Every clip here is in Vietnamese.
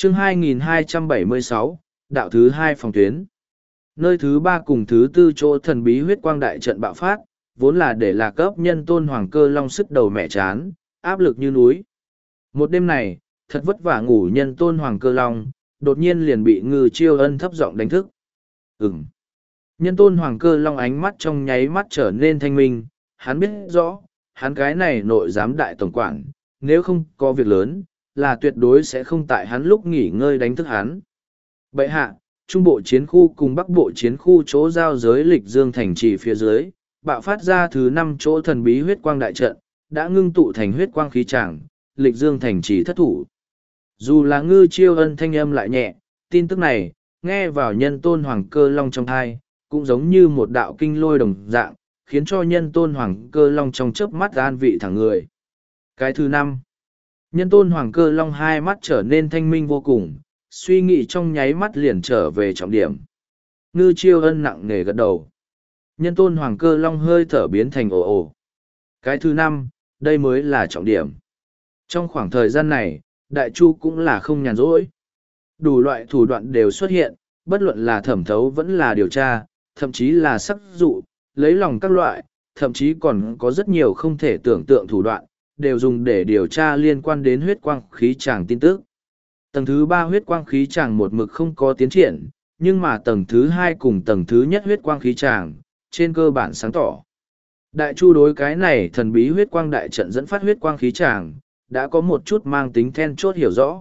chương 2276, đạo thứ hai phòng tuyến. Nơi thứ ba cùng thứ tư chỗ thần bí huyết quang đại trận bạo phát, vốn là để Lạc Ấp Nhân Tôn Hoàng Cơ Long sức đầu mẹ chán, áp lực như núi. Một đêm này, thật vất vả ngủ Nhân Tôn Hoàng Cơ Long, đột nhiên liền bị Ngư Chiêu Ân thấp giọng đánh thức. Nhân Tôn Hoàng Cơ Long ánh mắt trong nháy mắt trở nên thanh minh, hắn biết rõ, hắn cái này nội giám đại tổng quản, nếu không có việc lớn, là tuyệt đối sẽ không tại hắn lúc nghỉ ngơi đánh thức hắn. Bệ hạ, Trung Bộ Chiến khu cùng Bắc Bộ Chiến khu chỗ giao giới Lịch Dương thành trì phía dưới, bạo phát ra thứ 5 chỗ thần bí huyết quang đại trận, đã ngưng tụ thành huyết quang khí tràng, Lịch Dương thành trì thất thủ. Dù là Ngư Chiêu Ân thanh âm lại nhẹ, tin tức này, nghe vào Nhân Tôn Hoàng Cơ Long trong thai, cũng giống như một đạo kinh lôi đồng dạng, khiến cho Nhân Tôn Hoàng Cơ Long trong chớp mắt an vị thẳng người. Cái thứ 5, Nhân Tôn Hoàng Cơ Long hai mắt trở nên thanh minh vô cùng, suy nghĩ trong nháy mắt liền trở về trọng điểm. Ngư Chiêu Ân nặng nề gật đầu. Nhân Tôn Hoàng Cơ Long hơi thở biến thành ồ ồ. Cái thứ 5, đây mới là trọng điểm. Trong khoảng thời gian này, Đại Chu cũng là không nhàn rỗi. Đủ loại thủ đoạn đều xuất hiện, bất luận là thẩm thấu vẫn là điều tra, thậm chí là sắc dụ, lấy lòng các loại, thậm chí còn có rất nhiều không thể tưởng tượng thủ đoạn, đều dùng để điều tra liên quan đến huyết quang khí tràng tin tức. Tầng thứ 3 huyết quang khí tràng một mực không có tiến triển, nhưng mà tầng thứ 2 cùng tầng thứ nhất huyết quang khí tràng, trên cơ bản sáng tỏ. Đại Chu đối cái này thần bí huyết quang đại trận dẫn phát huyết quang khí tràng, đã có một chút mang tính then chốt hiểu rõ.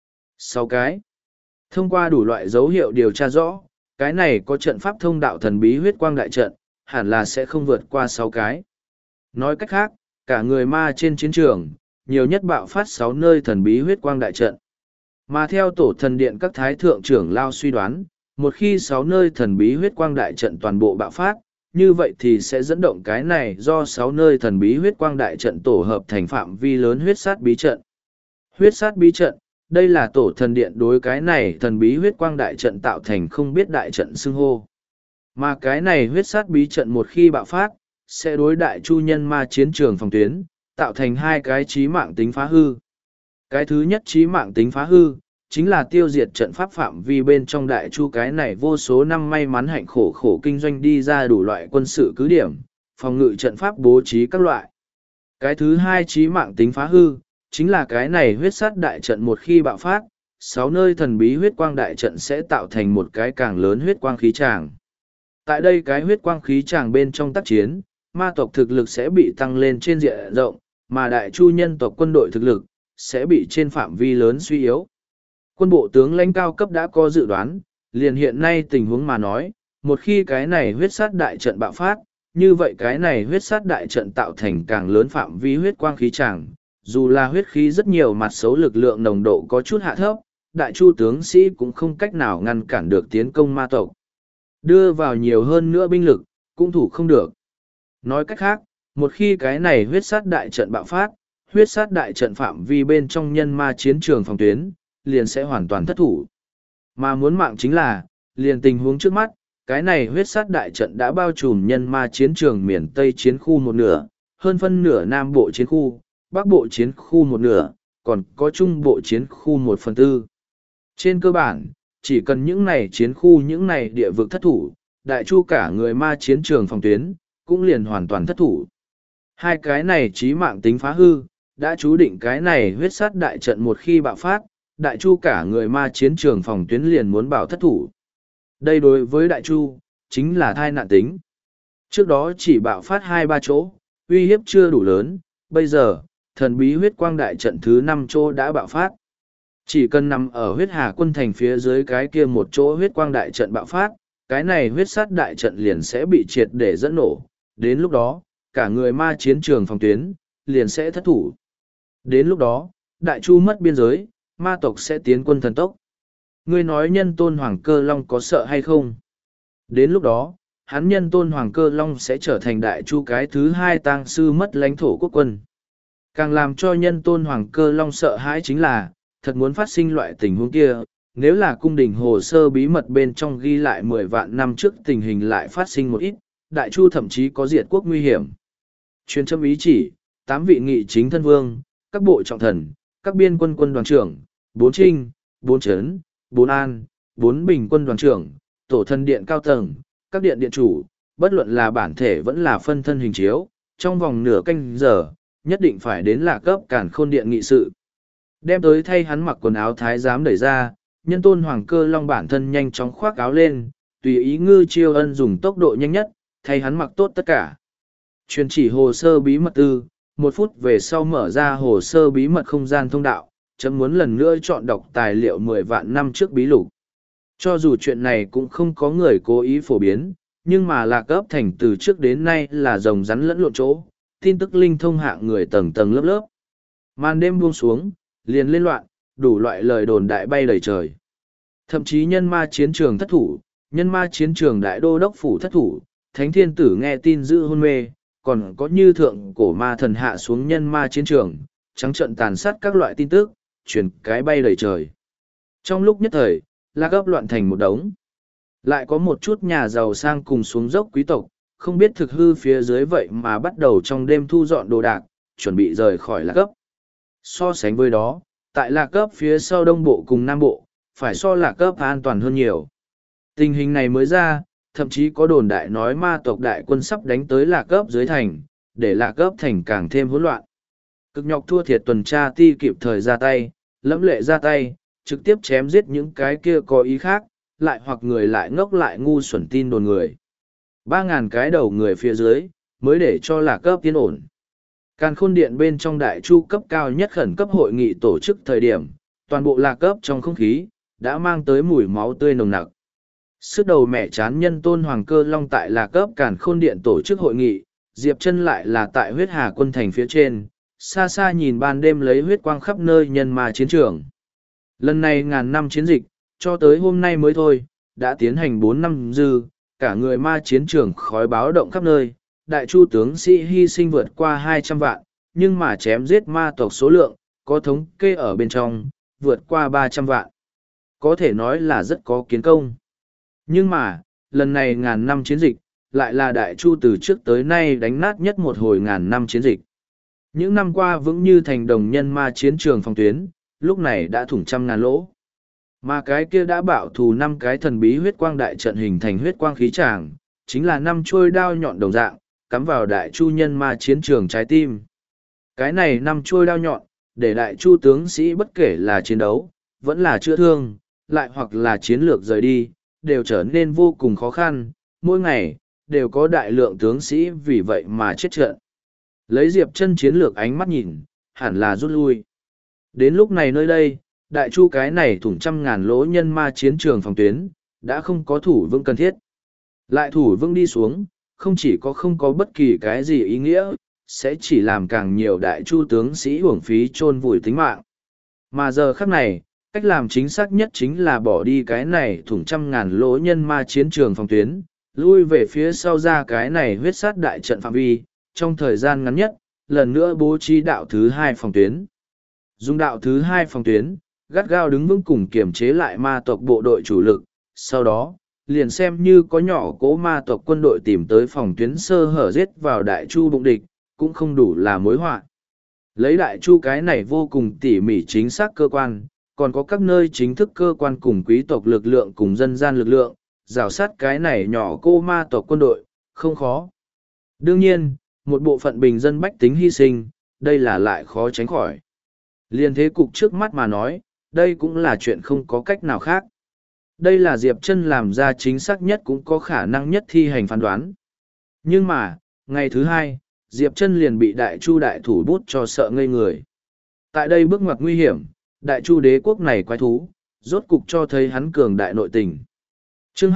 6 cái. Thông qua đủ loại dấu hiệu điều tra rõ, cái này có trận pháp thông đạo thần bí huyết quang đại trận, hẳn là sẽ không vượt qua 6 cái. Nói cách khác, cả người ma trên chiến trường, nhiều nhất bạo phát 6 nơi thần bí huyết quang đại trận. Mà theo tổ thần điện các thái thượng trưởng lao suy đoán, một khi 6 nơi thần bí huyết quang đại trận toàn bộ bạo phát, như vậy thì sẽ dẫn động cái này do 6 nơi thần bí huyết quang đại trận tổ hợp thành phạm vi lớn huyết sát bí trận. Huyết sát bí trận, đây là tổ thần điện đối cái này thần bí huyết quang đại trận tạo thành không biết đại trận xưng hô. Mà cái này huyết sát bí trận một khi bạo phát, sẽ đối Đại Chu nhân ma chiến trường phòng tuyến, tạo thành 2 cái chí mạng tính phá hư. Cái thứ nhất chí mạng tính phá hư, chính là tiêu diệt trận pháp phạm vi bên trong Đại Chu cái này vô số năm may mắn hạnh khổ kinh doanh đi ra đủ loại quân sự cứ điểm, phòng ngự trận pháp bố trí các loại. Cái thứ hai chí mạng tính phá hư, chính là cái này huyết sát đại trận một khi bạo phát, 6 nơi thần bí huyết quang đại trận sẽ tạo thành một cái càng lớn huyết quang khí tràng. Tại đây cái huyết quang khí tràng bên trong tác chiến, ma tộc thực lực sẽ bị tăng lên trên diện rộng, mà Đại Chu nhân tộc quân đội thực lực sẽ bị trên phạm vi lớn suy yếu. Quân bộ tướng lãnh cao cấp đã có dự đoán, liền hiện nay tình huống mà nói, một khi cái này huyết sát đại trận bạo phát, như vậy cái này huyết sát đại trận tạo thành càng lớn phạm vi huyết quang khí tràng, dù là huyết khí rất nhiều mặt xấu lực lượng nồng độ có chút hạ thấp, Đại Chu tướng sĩ cũng không cách nào ngăn cản được tiến công ma tộc. Đưa vào nhiều hơn nữa binh lực, cũng thủ không được. Nói cách khác, một khi cái này huyết sát đại trận bạo phát, huyết sát đại trận phạm vi bên trong nhân ma chiến trường phòng tuyến, liền sẽ hoàn toàn thất thủ. Mà muốn mạng chính là, liền tình huống trước mắt, cái này huyết sát đại trận đã bao trùm nhân ma chiến trường miền Tây chiến khu một nửa, hơn phân nửa Nam Bộ chiến khu, Bắc Bộ chiến khu một nửa, còn có Trung Bộ chiến khu 1/4. Trên cơ bản, chỉ cần những này chiến khu những này địa vực thất thủ, Đại Chu cả người ma chiến trường phòng tuyến, cũng liền hoàn toàn thất thủ. Hai cái này chí mạng tính phá hư, đã chú định cái này huyết sát đại trận một khi bạo phát, Đại Chu cả người ma chiến trường phòng tuyến liền muốn bảo thất thủ. Đây đối với Đại Chu, chính là thai nạn tính. Trước đó chỉ bạo phát 2-3 chỗ, uy hiếp chưa đủ lớn, bây giờ, thần bí huyết quang đại trận thứ 5 chỗ đã bạo phát. Chỉ cần nằm ở huyết hà quân thành phía dưới cái kia một chỗ huyết quang đại trận bạo phát, cái này huyết sát đại trận liền sẽ bị triệt để dẫn nổ. Đến lúc đó, cả người ma chiến trường phòng tuyến, liền sẽ thất thủ. Đến lúc đó, Đại Chu mất biên giới, ma tộc sẽ tiến quân thần tốc. Ngươi nói Nhân Tôn Hoàng Cơ Long có sợ hay không? Đến lúc đó, hắn Nhân Tôn Hoàng Cơ Long sẽ trở thành Đại Chu cái thứ 2 tang sư mất lãnh thổ quốc quân. Càng làm cho Nhân Tôn Hoàng Cơ Long sợ hãi chính là, thật muốn phát sinh loại tình huống kia, nếu là cung đình hồ sơ bí mật bên trong ghi lại 10 vạn năm trước tình hình lại phát sinh một ít, Đại Chu thậm chí có diệt quốc nguy hiểm. Truyền châm ý chỉ, 8 vị nghị chính thân vương, các bộ trọng thần, các biên quân quân đoàn trưởng, 4 trinh, 4 trấn, 4 an, 4 bình quân đoàn trưởng, tổ thân điện cao tầng, các điện điện chủ, bất luận là bản thể vẫn là phân thân hình chiếu, trong vòng nửa canh giờ, nhất định phải đến Lạc Cấp Càn Khôn Điện nghị sự. Đem tới thay hắn mặc quần áo thái giám đẩy ra, Nhân Tôn Hoàng Cơ Long bản thân nhanh chóng khoác áo lên, tùy ý Ngư Chiêu Ân dùng tốc độ nhanh nhất, thay hắn mặc tốt tất cả. Truyền chỉ hồ sơ bí mật tư, 1 phút về sau mở ra hồ sơ bí mật không gian thông đạo, chấm muốn lần nữa chọn đọc tài liệu 10 vạn năm trước bí lục. Cho dù chuyện này cũng không có người cố ý phổ biến, nhưng mà Lạc Ấp Thành từ trước đến nay là rồng rắn lẫn lộn chỗ, tin tức linh thông hạng người tầng tầng lớp lớp. Màn đêm buông xuống, liền lên loạn, đủ loại lời đồn đại bay đầy trời. Thậm chí nhân ma chiến trường thất thủ, nhân ma chiến trường đại đô đốc phủ thất thủ, thánh thiên tử nghe tin giữ hôn mê, còn có như thượng cổ ma thần hạ xuống nhân ma chiến trường, trắng trận tàn sát các loại tin tức, truyền cái bay đầy trời. Trong lúc nhất thời, Lạc Ấp loạn thành một đống. Lại có một chút nhà giàu sang cùng xuống dốc quý tộc, không biết thực hư phía dưới vậy mà bắt đầu trong đêm thu dọn đồ đạc, chuẩn bị rời khỏi Lạc Ấp. So sánh với đó, tại Lạc Ấp phía sau đông bộ cùng nam bộ, phải so Lạc Ấp an toàn hơn nhiều. Tình hình này mới ra, thậm chí có đồn đại nói ma tộc đại quân sắp đánh tới Lạc Ấp dưới thành, để Lạc Ấp thành càng thêm hỗn loạn. Cực nhọc thua thiệt tuần tra ti kịp thời ra tay, lẫm lệ ra tay, trực tiếp chém giết những cái kia có ý khác, lại hoặc người lại ngốc lại ngu xuẩn tin đồn người. 3.000 cái đầu người phía dưới, mới để cho Lạc Ấp yên ổn. Càn Khôn Điện bên trong đại chu cấp cao nhất khẩn cấp hội nghị tổ chức thời điểm, toàn bộ Lạc Ấp trong không khí, đã mang tới mùi máu tươi nồng nặc. Sức đầu mẹ chán Nhân Tôn Hoàng Cơ Long tại Lạc Ấp Càn Khôn Điện tổ chức hội nghị, Diệp Chân lại là tại huyết hà quân thành phía trên, xa xa nhìn ban đêm lấy huyết quang khắp nơi nhân ma chiến trường. Lần này ngàn năm chiến dịch, cho tới hôm nay mới thôi, đã tiến hành 4 năm dư, cả người ma chiến trường khói báo động khắp nơi, đại chu tướng sĩ hy sinh vượt qua 200 vạn, nhưng mà chém giết ma tộc số lượng, có thống kê ở bên trong, vượt qua 300 vạn. Có thể nói là rất có kiến công. Nhưng mà, lần này ngàn năm chiến dịch, lại là đại chu từ trước tới nay đánh nát nhất một hồi ngàn năm chiến dịch. Những năm qua vững như thành đồng nhân ma chiến trường phòng tuyến, lúc này đã thủng trăm ngàn lỗ. Mà cái kia đã bạo thù 5 cái thần bí huyết quang đại trận hình thành huyết quang khí tràng, chính là 5 chuôi đao nhọn đồng dạng, cắm vào đại chu nhân ma chiến trường trái tim. Cái này 5 chuôi đao nhọn, để đại chu tướng sĩ bất kể là chiến đấu, vẫn là chữa thương, lại hoặc là chiến lược rời đi, đều trở nên vô cùng khó khăn, mỗi ngày, đều có đại lượng tướng sĩ vì vậy mà chết trận. Lấy Diệp Chân chiến lược ánh mắt nhìn, hẳn là rút lui. Đến lúc này nơi đây, đại chu cái này thủng trăm ngàn lỗ nhân ma chiến trường phòng tuyến, đã không có thủ vững cần thiết. Lại thủ vững đi xuống, không có bất kỳ cái gì ý nghĩa, sẽ chỉ làm càng nhiều đại chu tướng sĩ uổng phí chôn vùi tính mạng. Mà giờ khắc này, cách làm chính xác nhất chính là bỏ đi cái này thủng trăm ngàn lỗ nhân ma chiến trường phòng tuyến, lui về phía sau ra cái này huyết sát đại trận phạm vi, trong thời gian ngắn nhất, lần nữa bố trí đạo thứ 2 phòng tuyến. Dùng đạo thứ 2 phòng tuyến, gắt gao đứng vững cùng kiểm chế lại ma tộc bộ đội chủ lực, sau đó, liền xem như có nhỏ cố ma tộc quân đội tìm tới phòng tuyến sơ hở giết vào đại chu bụng địch, cũng không đủ là mối họa. Lấy đại chu cái này vô cùng tỉ mỉ chính xác cơ quan, còn có các nơi chính thức cơ quan cùng quý tộc lực lượng cùng dân gian lực lượng, rào sát cái này nhỏ cô ma tộc quân đội, không khó. Đương nhiên, một bộ phận bình dân bách tính hy sinh, đây là lại khó tránh khỏi. Liên thế cục trước mắt mà nói, đây cũng là chuyện không có cách nào khác. Đây là Diệp Chân làm ra chính xác nhất cũng có khả năng nhất thi hành phán đoán. Nhưng mà, ngày thứ 2, Diệp Chân liền bị đại chu đại thủ bút cho sợ ngây người. Tại đây bước ngoặt nguy hiểm, đại chu đế quốc này quái thú, rốt cục cho thấy hắn cường đại nội tình. Chương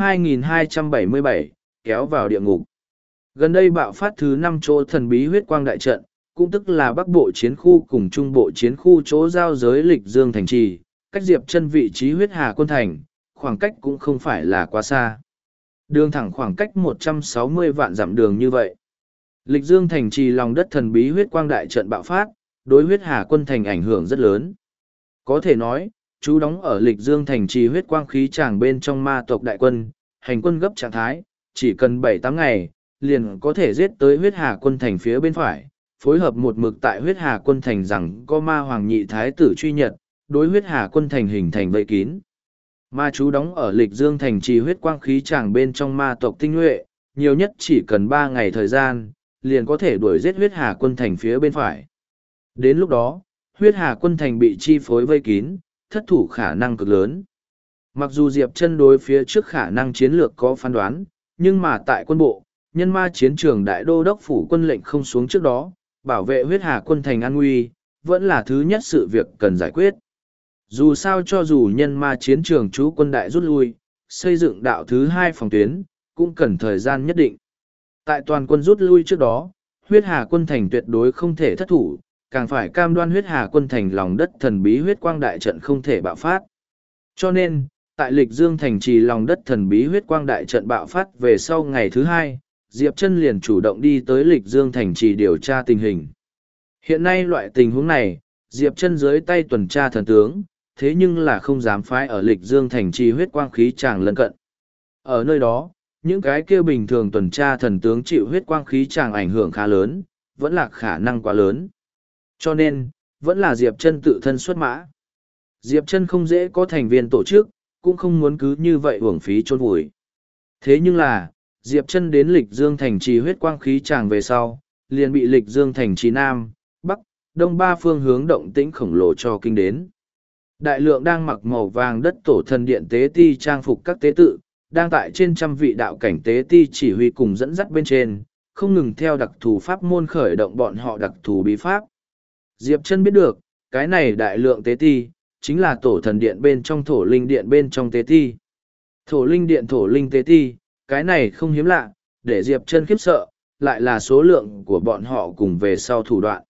2277, kéo vào địa ngục. Gần đây bạo phát thứ 5 chỗ thần bí huyết quang đại trận, cũng tức là Bắc Bộ chiến khu cùng Trung Bộ chiến khu chỗ giao giới Lịch Dương thành trì, cách Diệp Chân vị trí huyết hà quân thành, khoảng cách cũng không phải là quá xa. Đường thẳng khoảng cách 160 vạn dặm đường như vậy. Lịch Dương thành trì lòng đất thần bí huyết quang đại trận bạo phát, đối huyết hà quân thành ảnh hưởng rất lớn. Có thể nói, chú đóng ở Lịch Dương thành trì huyết quang khí tràng bên trong ma tộc đại quân, hành quân gấp trạng thái, chỉ cần 7-8 ngày, liền có thể giết tới huyết hà quân thành phía bên phải, phối hợp một mực tại huyết hà quân thành rằng có ma hoàng nhị thái tử truy nhật, đối huyết hà quân thành hình thành vây kín. Ma chú đóng ở lịch dương thành trì huyết quang khí tràng bên trong ma tộc tinh nhuệ, nhiều nhất chỉ cần 3 ngày thời gian, liền có thể đuổi giết huyết hà quân thành phía bên phải. Đến lúc đó, huyết hà quân thành bị chi phối vây kín, thất thủ khả năng cực lớn. Mặc dù Diệp Chân đối phía trước khả năng chiến lược có phán đoán, nhưng mà tại quân bộ, nhân ma chiến trường đại đô đốc phủ quân lệnh không xuống trước đó, bảo vệ huyết hà quân thành an nguy, vẫn là thứ nhất sự việc cần giải quyết. Dù sao cho dù nhân ma chiến trường chú quân đại rút lui, xây dựng đạo thứ 2 phòng tuyến, cũng cần thời gian nhất định. Tại toàn quân rút lui trước đó, huyết hà quân thành tuyệt đối không thể thất thủ, càng phải cam đoan huyết hà quân thành lòng đất thần bí huyết quang đại trận không thể bạo phát. Cho nên, tại lịch dương thành trì lòng đất thần bí huyết quang đại trận bạo phát về sau ngày thứ 2, Diệp Chân liền chủ động đi tới lịch dương thành trì điều tra tình hình. Hiện nay loại tình huống này, Diệp Chân dưới tay tuần tra thần tướng, thế nhưng là không dám phái ở lịch dương thành trì huyết quang khí tràng lân cận. Ở nơi đó, những cái kia bình thường tuần tra thần tướng chịu huyết quang khí tràng ảnh hưởng khá lớn, vẫn là khả năng quá lớn. Cho nên, vẫn là Diệp Chân tự thân xuất mã. Diệp Chân không dễ có thành viên tổ chức, cũng không muốn cứ như vậy uổng phí chôn vùi. Thế nhưng là, Diệp Chân đến lịch dương thành trì huyết quang khí tràng về sau, liền bị lịch dương thành trì Nam, Bắc, Đông ba phương hướng động tĩnh khổng lồ cho kinh đến. Đại lượng đang mặc màu vàng đất tổ thần điện tế ti trang phục các tế tự, đang tại trên trăm vị đạo cảnh tế ti chỉ huy cùng dẫn dắt bên trên, không ngừng theo đặc thù pháp môn khởi động bọn họ đặc thù bí pháp. Diệp Chân biết được, cái này đại lượng tế ti, chính là tổ thần điện bên trong thổ linh điện bên trong tế ti. Thổ linh điện thổ linh tế ti, cái này không hiếm lạ, để Diệp Chân khiếp sợ, lại là số lượng của bọn họ cùng về sau thủ đoạn.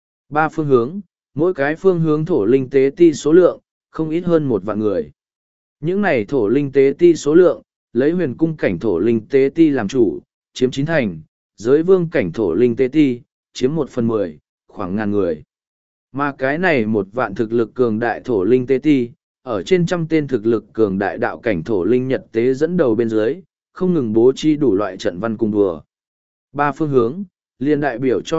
3 phương hướng, mỗi cái phương hướng thổ linh tế ti số lượng, không ít hơn 1 vạn người. Những này thổ linh tế ti số lượng, lấy huyền cung cảnh thổ linh tế ti làm chủ, chiếm 9 thành, giới vương cảnh thổ linh tế ti, chiếm 1/10, khoảng ngàn người. Mà cái này 1 vạn thực lực cường đại thổ linh tế ti, ở trên trăm tên thực lực cường đại đạo cảnh thổ linh nhật tế dẫn đầu bên dưới, không ngừng bố trí đủ loại trận văn cùng đùa. 3 phương hướng, liền đại biểu cho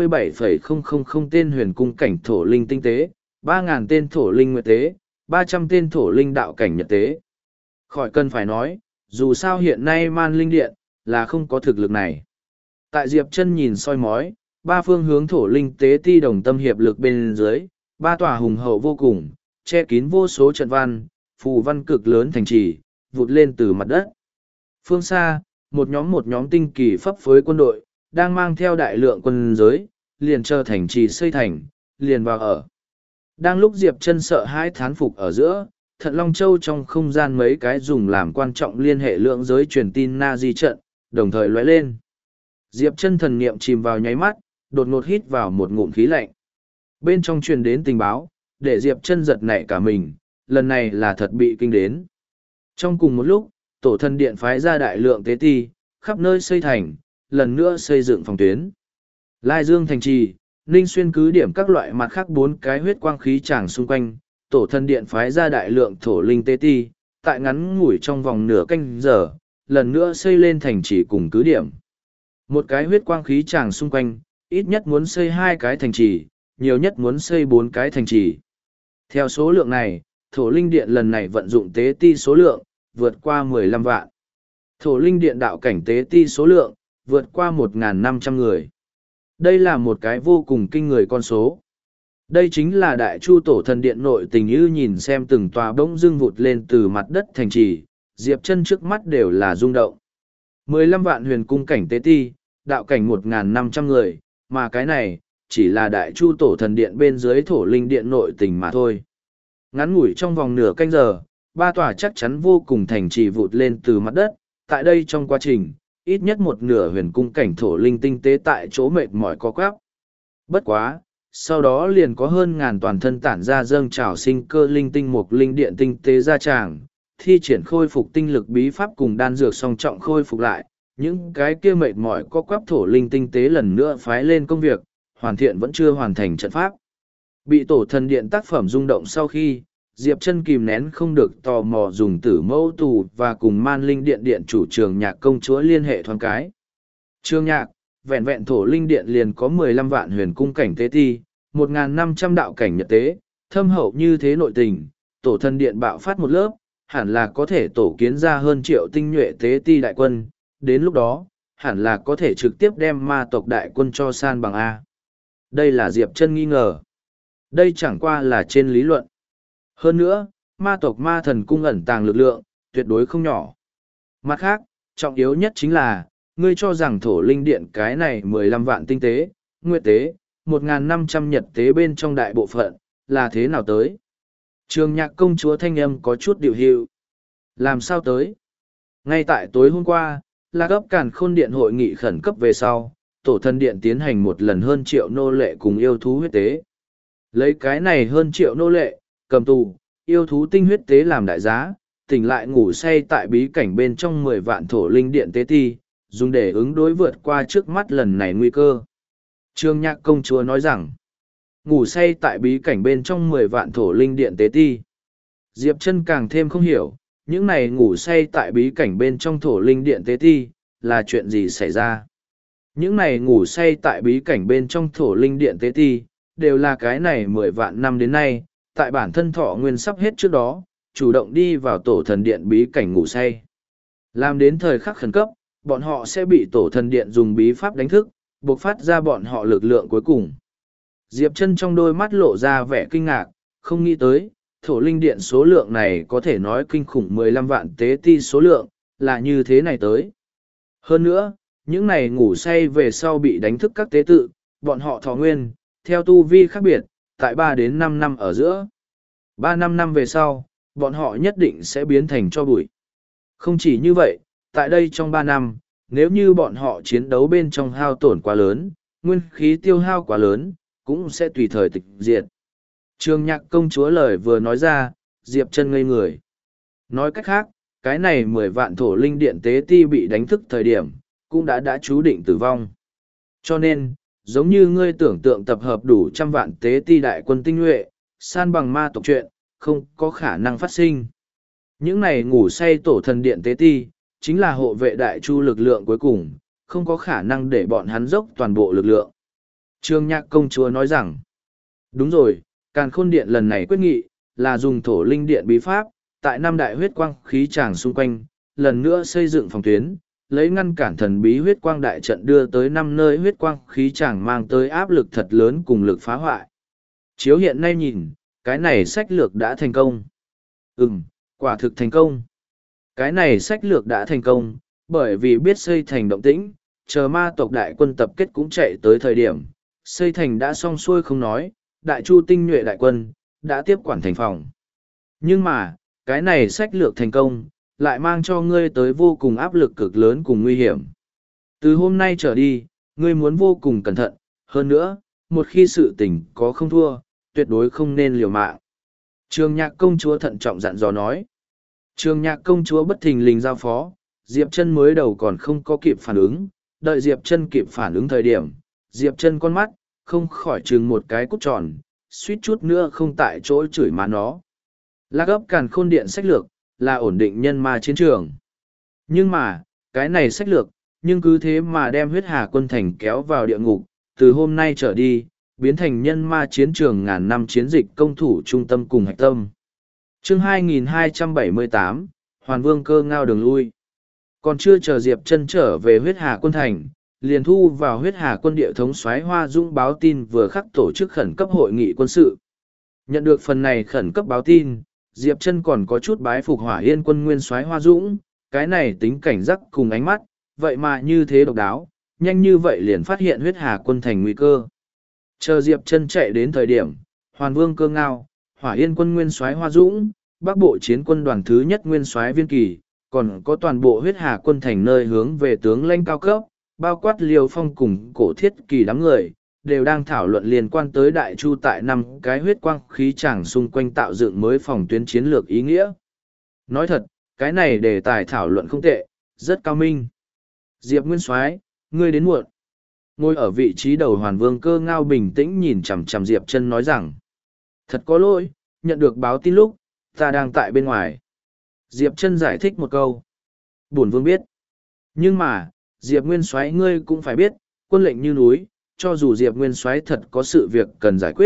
27,000 tên huyền cung cảnh thổ linh tinh tế, 3.000 tên thổ linh nguyệt tế, 300 tên thổ linh đạo cảnh nhật tế. Khỏi cần phải nói, dù sao hiện nay man linh điện, là không có thực lực này. Tại Diệp Chân nhìn soi mói, 3 phương hướng thổ linh tế ti đồng tâm hiệp lực bên dưới, 3 tòa hùng hậu vô cùng, che kín vô số trận văn, phù văn cực lớn thành trì, vụt lên từ mặt đất. Phương xa, một nhóm tinh kỳ phấp phới quân đội, đang mang theo đại lượng quân giới, liền chờ thành trì xây thành, liền vào ở. Đang lúc Diệp Chân sợ hãi thán phục ở giữa, Thận Long Châu trong không gian mấy cái dùng làm quan trọng liên hệ lượng giới truyền tin na di trận, đồng thời lóe lên. Diệp Chân thần niệm chìm vào nháy mắt, đột ngột hít vào một ngụm khí lạnh. Bên trong truyền đến tình báo, để Diệp Chân giật nảy cả mình, lần này là thật bị kinh đến. Trong cùng một lúc, tổ thần điện phái ra đại lượng tế ti, khắp nơi xây thành, lần nữa xây dựng phòng tuyến. Lai Dương thành trì, Ninh Xuyên cứ điểm các loại mặt khác 4 cái huyết quang khí tràng xung quanh, tổ thần điện phái ra đại lượng thổ linh tế ti, tại ngắn ngủi trong vòng nửa canh giờ, lần nữa xây lên thành trì cùng cứ điểm. Một cái huyết quang khí tràng xung quanh, ít nhất muốn xây 2 cái thành trì, nhiều nhất muốn xây 4 cái thành trì. Theo số lượng này, thổ linh điện lần này vận dụng tế ti số lượng, vượt qua 15 vạn. Thổ linh điện đạo cảnh tế ti số lượng, vượt qua 1.500 người. Đây là một cái vô cùng kinh người con số. Đây chính là đại chu tổ thần điện nội tình như nhìn xem từng tòa bỗng dưng vụt lên từ mặt đất thành trì, Diệp Chân trước mắt đều là rung động. 15 vạn huyền cung cảnh tế ti, đạo cảnh 1.500 người, mà cái này, chỉ là đại chu tổ thần điện bên dưới thổ linh điện nội tình mà thôi. Ngắn ngủi trong vòng nửa canh giờ, 3 tòa chắc chắn vô cùng thành trì vụt lên từ mặt đất, tại đây trong quá trình, ít nhất một nửa huyền cung cảnh thổ linh tinh tế tại chỗ mệt mỏi co quắp. Bất quá, sau đó liền có hơn ngàn toàn thân tản ra dâng trào sinh cơ linh tinh mục linh điện tinh tế ra tràng, thi triển khôi phục tinh lực bí pháp cùng đan dược song trọng khôi phục lại, những cái kia mệt mỏi co quắp thổ linh tinh tế lần nữa phái lên công việc, hoàn thiện vẫn chưa hoàn thành trận pháp. Bị tổ thần điện tác phẩm rung động sau khi, Diệp Chân kìm nén không được tò mò dùng tử mẫu tù và cùng man linh điện điện chủ Trường Nhạc công chúa liên hệ thoáng cái. Trường Nhạc, vẹn vẹn thổ linh điện liền có 15 vạn huyền cung cảnh tế ti, 1.500 đạo cảnh nhật tế, Thâm hậu như thế nội tình, tổ thần điện bạo phát một lớp, hẳn là có thể tổ kiến ra hơn triệu tinh nhuệ tế ti đại quân, đến lúc đó, hẳn là có thể trực tiếp đem ma tộc đại quân cho san bằng A. Đây là Diệp Chân nghi ngờ. Đây chẳng qua là trên lý luận. Hơn nữa, ma tộc ma thần cung ẩn tàng lực lượng, tuyệt đối không nhỏ. Mặt khác, trọng yếu nhất chính là, ngươi cho rằng thổ linh điện cái này 15 vạn tinh tế, nguyệt tế, 1.500 nhật tế bên trong đại bộ phận, là thế nào tới? Trường Nhạc công chúa thanh âm có chút điều hiệu. Làm sao tới? Ngay tại tối hôm qua, là cấp càn khôn điện hội nghị khẩn cấp về sau, tổ thần điện tiến hành một lần hơn triệu nô lệ cùng yêu thú huyết tế. Lấy cái này hơn triệu nô lệ, cầm tù, yêu thú tinh huyết tế làm đại giá, tỉnh lại ngủ say tại bí cảnh bên trong 10 vạn thổ linh điện tế ti, dùng để ứng đối vượt qua trước mắt lần này nguy cơ. Trương Nhạc công chúa nói rằng, ngủ say tại bí cảnh bên trong 10 vạn thổ linh điện tế ti. Diệp Chân càng thêm không hiểu, những này ngủ say tại bí cảnh bên trong thổ linh điện tế ti, là chuyện gì xảy ra. Những này ngủ say tại bí cảnh bên trong thổ linh điện tế ti, đều là cái này 10 vạn năm đến nay, tại bản thân thọ nguyên sắp hết trước đó, chủ động đi vào tổ thần điện bí cảnh ngủ say. Làm đến thời khắc khẩn cấp, bọn họ sẽ bị tổ thần điện dùng bí pháp đánh thức, buộc phát ra bọn họ lực lượng cuối cùng. Diệp Chân trong đôi mắt lộ ra vẻ kinh ngạc, không nghĩ tới, thổ linh điện số lượng này có thể nói kinh khủng 15 vạn tế ti số lượng, là như thế này tới. Hơn nữa, những này ngủ say về sau bị đánh thức các tế tự, bọn họ thọ nguyên, theo tu vi khác biệt, tại 3 đến 5 năm ở giữa. 3-5 năm về sau, bọn họ nhất định sẽ biến thành tro bụi. Không chỉ như vậy, tại đây trong 3 năm, nếu như bọn họ chiến đấu bên trong hao tổn quá lớn, nguyên khí tiêu hao quá lớn, cũng sẽ tùy thời tịch diệt. Trường Nhạc công chúa lời vừa nói ra, Diệp Chân ngây người. Nói cách khác, cái này 10 vạn thổ linh điện tế ti bị đánh thức thời điểm, cũng đã chú định tử vong. Cho nên, giống như ngươi tưởng tượng tập hợp đủ 100 vạn tế ti đại quân tinh nhuệ, san bằng ma tộc chuyện, không có khả năng phát sinh. Những này ngủ say tổ thần điện tế ti, chính là hộ vệ đại chu lực lượng cuối cùng, không có khả năng để bọn hắn dốc toàn bộ lực lượng. Trương Nhạc công chúa nói rằng, đúng rồi, Càn Khôn Điện lần này quyết nghị, là dùng thổ linh điện bí pháp, tại năm đại huyết quang khí tràng xung quanh, lần nữa xây dựng phòng tuyến, lấy ngăn cản thần bí huyết quang đại trận đưa tới 5 nơi huyết quang khí tràng mang tới áp lực thật lớn cùng lực phá hoại. Chiếu hiện nay nhìn, cái này sách lược đã thành công. Quả thực thành công. Cái này sách lược đã thành công, bởi vì biết xây thành động tĩnh, chờ ma tộc đại quân tập kết cũng chạy tới thời điểm, xây thành đã xong xuôi không nói, đại chu tinh nhuệ đại quân, đã tiếp quản thành phòng. Nhưng mà, cái này sách lược thành công, lại mang cho ngươi tới vô cùng áp lực cực lớn cùng nguy hiểm. Từ hôm nay trở đi, ngươi muốn vô cùng cẩn thận, hơn nữa, một khi sự tình có không thua, tuyệt đối không nên liều mạng. Trường Nhạc công chúa thận trọng dặn dò nói. Trường Nhạc công chúa bất thình lình giao phó, Diệp Chân mới đầu còn không có kịp phản ứng, đợi Diệp Chân kịp phản ứng thời điểm, Diệp Chân con mắt, không khỏi chừng một cái cút tròn, suýt chút nữa không tại chỗ chửi má nó. Lạc ấp Càn Khôn Điện sách lược, là ổn định nhân ma chiến trường. Nhưng mà, cái này sách lược, nhưng cứ thế mà đem huyết hà quân thành kéo vào địa ngục, từ hôm nay trở đi, biến thành nhân ma chiến trường ngàn năm chiến dịch công thủ trung tâm cùng hạch tâm. Chương 2278, Hoàn Vương cơ ngao đường lui. Còn chưa chờ Diệp Chân trở về huyết hà quân thành, liền thu vào huyết hà quân địa thống soái Hoa Dũng báo tin vừa khắc tổ chức khẩn cấp hội nghị quân sự. Nhận được phần này khẩn cấp báo tin, Diệp Chân còn có chút bái phục Hỏa Yên quân nguyên soái Hoa Dũng, cái này tính cảnh giác cùng ánh mắt, vậy mà như thế độc đáo, nhanh như vậy liền phát hiện huyết hà quân thành nguy cơ. Chờ Diệp Chân chạy đến thời điểm, Hoàn Vương cơ ngao, Hỏa Yên quân nguyên soái Hoa Dũng, Bắc Bộ chiến quân đoàn thứ nhất nguyên soái Viên Kỳ, còn có toàn bộ huyết hà quân thành nơi hướng về tướng lãnh cao cấp, bao quát Liêu Phong cùng Cổ Thiết Kỳ đám người, đều đang thảo luận liên quan tới Đại Chu tại 5 cái huyết quang khí tràng xung quanh tạo dựng mới phòng tuyến chiến lược ý nghĩa. Nói thật, cái này đề tài thảo luận không tệ, rất cao minh. Diệp Nguyên Soái, ngươi đến muộn. Ngồi ở vị trí đầu Hoàn Vương cơ ngao bình tĩnh nhìn chằm chằm Diệp Chân nói rằng, thật có lỗi, nhận được báo tin lúc, ta đang tại bên ngoài. Diệp Chân giải thích một câu. Bổn vương biết. Nhưng mà, Diệp Nguyên Soái ngươi cũng phải biết, quân lệnh như núi, cho dù Diệp Nguyên Soái thật có sự việc cần giải quyết,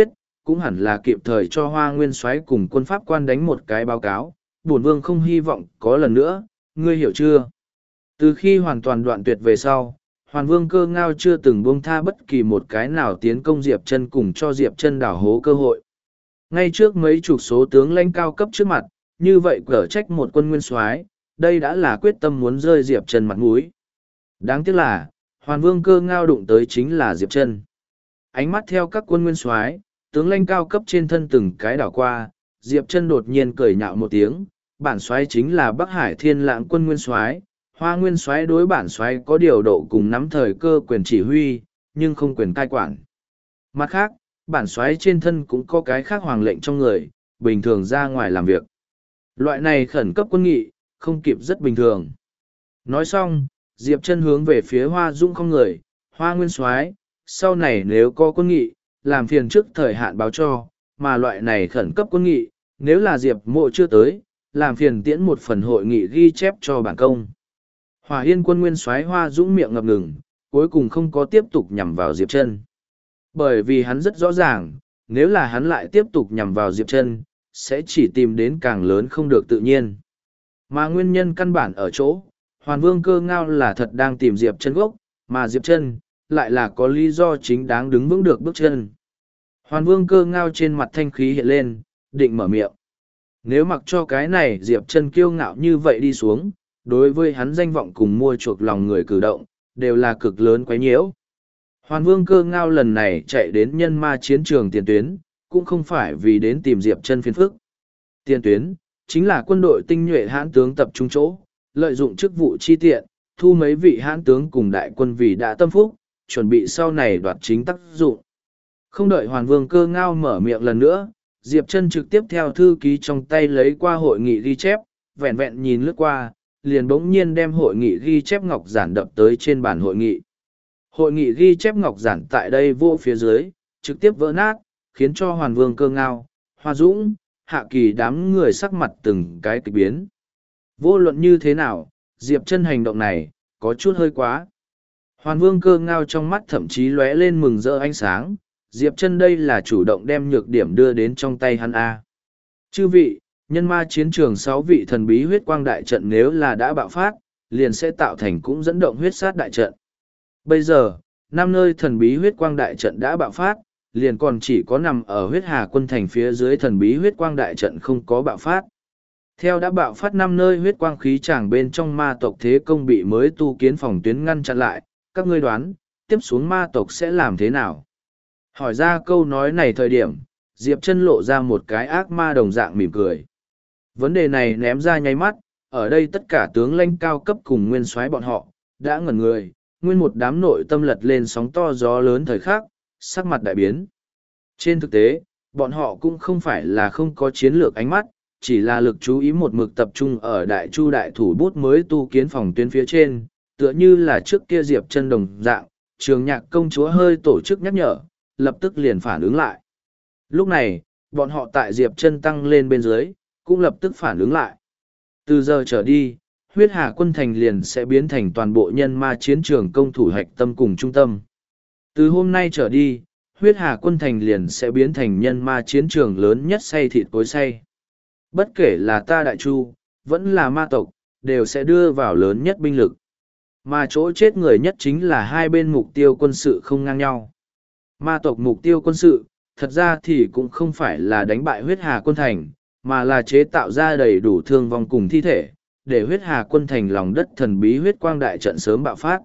cũng hẳn là kịp thời cho Hoa Nguyên Soái cùng quân pháp quan đánh một cái báo cáo, bổn vương không hy vọng có lần nữa, ngươi hiểu chưa? Từ khi hoàn toàn đoạn tuyệt về sau, Hoàn Vương Cơ Ngao chưa từng buông tha bất kỳ một cái nào tiến công Diệp Chân cùng cho Diệp Chân đảo hố cơ hội. Ngay trước mấy chục số tướng lãnh cao cấp trước mặt, như vậy cở trách một quân nguyên soái, đây đã là quyết tâm muốn rơi Diệp Chân mặt mũi. Đáng tiếc là, Hoàn Vương Cơ Ngao đụng tới chính là Diệp Chân. Ánh mắt theo các quân nguyên soái, tướng lãnh cao cấp trên thân từng cái đảo qua, Diệp Chân đột nhiên cười nhạo một tiếng, bản soái chính là Bắc Hải Thiên Lãng quân nguyên soái, Hoa Nguyên soái đối bản soái có điều độ cùng nắm thời cơ quyền chỉ huy, nhưng không quyền cai quản. Mặt khác, bản soái trên thân cũng có cái khác hoàng lệnh trong người, bình thường ra ngoài làm việc. Loại này khẩn cấp quân nghị, không kịp rất bình thường. Nói xong, Diệp Chân hướng về phía Hoa Dũng không người, Hoa Nguyên soái, sau này nếu có quân nghị, làm phiền trước thời hạn báo cho, mà loại này khẩn cấp quân nghị, nếu là Diệp Mộ chưa tới, làm phiền tiễn một phần hội nghị ghi chép cho bản công. Hỏa Yên quân nguyên soái Hoa Dũng miệng ngập ngừng, cuối cùng không có tiếp tục nhằm vào Diệp Chân. Bởi vì hắn rất rõ ràng, nếu là hắn lại tiếp tục nhằm vào Diệp Chân, sẽ chỉ tìm đến càng lớn không được tự nhiên. Mà nguyên nhân căn bản ở chỗ, Hoàn Vương Cơ Ngao là thật đang tìm Diệp Chân gốc, mà Diệp Chân lại là có lý do chính đáng đứng vững được bước chân. Hoàn Vương Cơ Ngao trên mặt thanh khí hiện lên, định mở miệng. Nếu mặc cho cái này Diệp Chân kiêu ngạo như vậy đi xuống, đối với hắn danh vọng cùng mua chuộc lòng người cử động, đều là cực lớn quấy nhiễu. Hoàn Vương Cơ Ngao lần này chạy đến nhân ma chiến trường tiền tuyến, cũng không phải vì đến tìm Diệp Chân phiền phức. Tiền tuyến, chính là quân đội tinh nhuệ hãn tướng tập trung chỗ, lợi dụng chức vụ chi tiện, thu mấy vị hãn tướng cùng đại quân vì đã tâm phúc, chuẩn bị sau này đoạt chính tác dụng. Không đợi Hoàn Vương Cơ Ngao mở miệng lần nữa, Diệp Chân trực tiếp theo thư ký trong tay lấy qua hội nghị ghi chép, vẹn vẹn nhìn lướt qua, liền bỗng nhiên đem hội nghị ghi chép ngọc giản đập tới trên bàn hội nghị. Hội nghị ghi chép ngọc giản tại đây vô phía dưới, trực tiếp vỡ nát, khiến cho Hoàn Vương Cơ Ngao, Hoa Dũng, Hạ Kỳ đám người sắc mặt từng cái kịch biến. Vô luận như thế nào, Diệp Chân hành động này, có chút hơi quá. Hoàn Vương Cơ Ngao trong mắt thậm chí lóe lên mừng rỡ ánh sáng, Diệp Chân đây là chủ động đem nhược điểm đưa đến trong tay hắn a. Chư vị, nhân ma chiến trường 6 vị thần bí huyết quang đại trận nếu là đã bạo phát, liền sẽ tạo thành cũng dẫn động huyết sát đại trận. Bây giờ, 5 nơi thần bí huyết quang đại trận đã bạo phát, liền còn chỉ có nằm ở huyết hà quân thành phía dưới thần bí huyết quang đại trận không có bạo phát. Theo đã bạo phát 5 nơi huyết quang khí tràng bên trong ma tộc thế công bị mới tu kiến phòng tuyến ngăn chặn lại, các ngươi đoán, tiếp xuống ma tộc sẽ làm thế nào? Hỏi ra câu nói này thời điểm, Diệp Chân lộ ra một cái ác ma đồng dạng mỉm cười. Vấn đề này ném ra nháy mắt, ở đây tất cả tướng lãnh cao cấp cùng nguyên soái bọn họ, đã ngẩn người, nguyên một đám nội tâm lật lên sóng to gió lớn thời khắc, sắc mặt đại biến. Trên thực tế, bọn họ cũng không phải là không có chiến lược ánh mắt, chỉ là lực chú ý một mực tập trung ở đại chu đại thủ bút mới tu kiến phòng tuyến phía trên, tựa như là trước kia Diệp Chân đồng dạng, Trường Nhạc công chúa hơi tổ chức nhắc nhở, lập tức liền phản ứng lại. Lúc này, bọn họ tại Diệp Chân tăng lên bên dưới, cũng lập tức phản ứng lại. Từ giờ trở đi, huyết hà quân thành liền sẽ biến thành toàn bộ nhân ma chiến trường công thủ hạch tâm cùng trung tâm. Từ hôm nay trở đi, huyết hà quân thành liền sẽ biến thành nhân ma chiến trường lớn nhất xay thịt cối xay. Bất kể là ta đại chu, vẫn là ma tộc, đều sẽ đưa vào lớn nhất binh lực. Mà chỗ chết người nhất chính là hai bên mục tiêu quân sự không ngang nhau. Ma tộc mục tiêu quân sự, thật ra thì cũng không phải là đánh bại huyết hà quân thành, mà là chế tạo ra đầy đủ thương vong cùng thi thể, để huyết hà quân thành lòng đất thần bí huyết quang đại trận sớm bạo phát.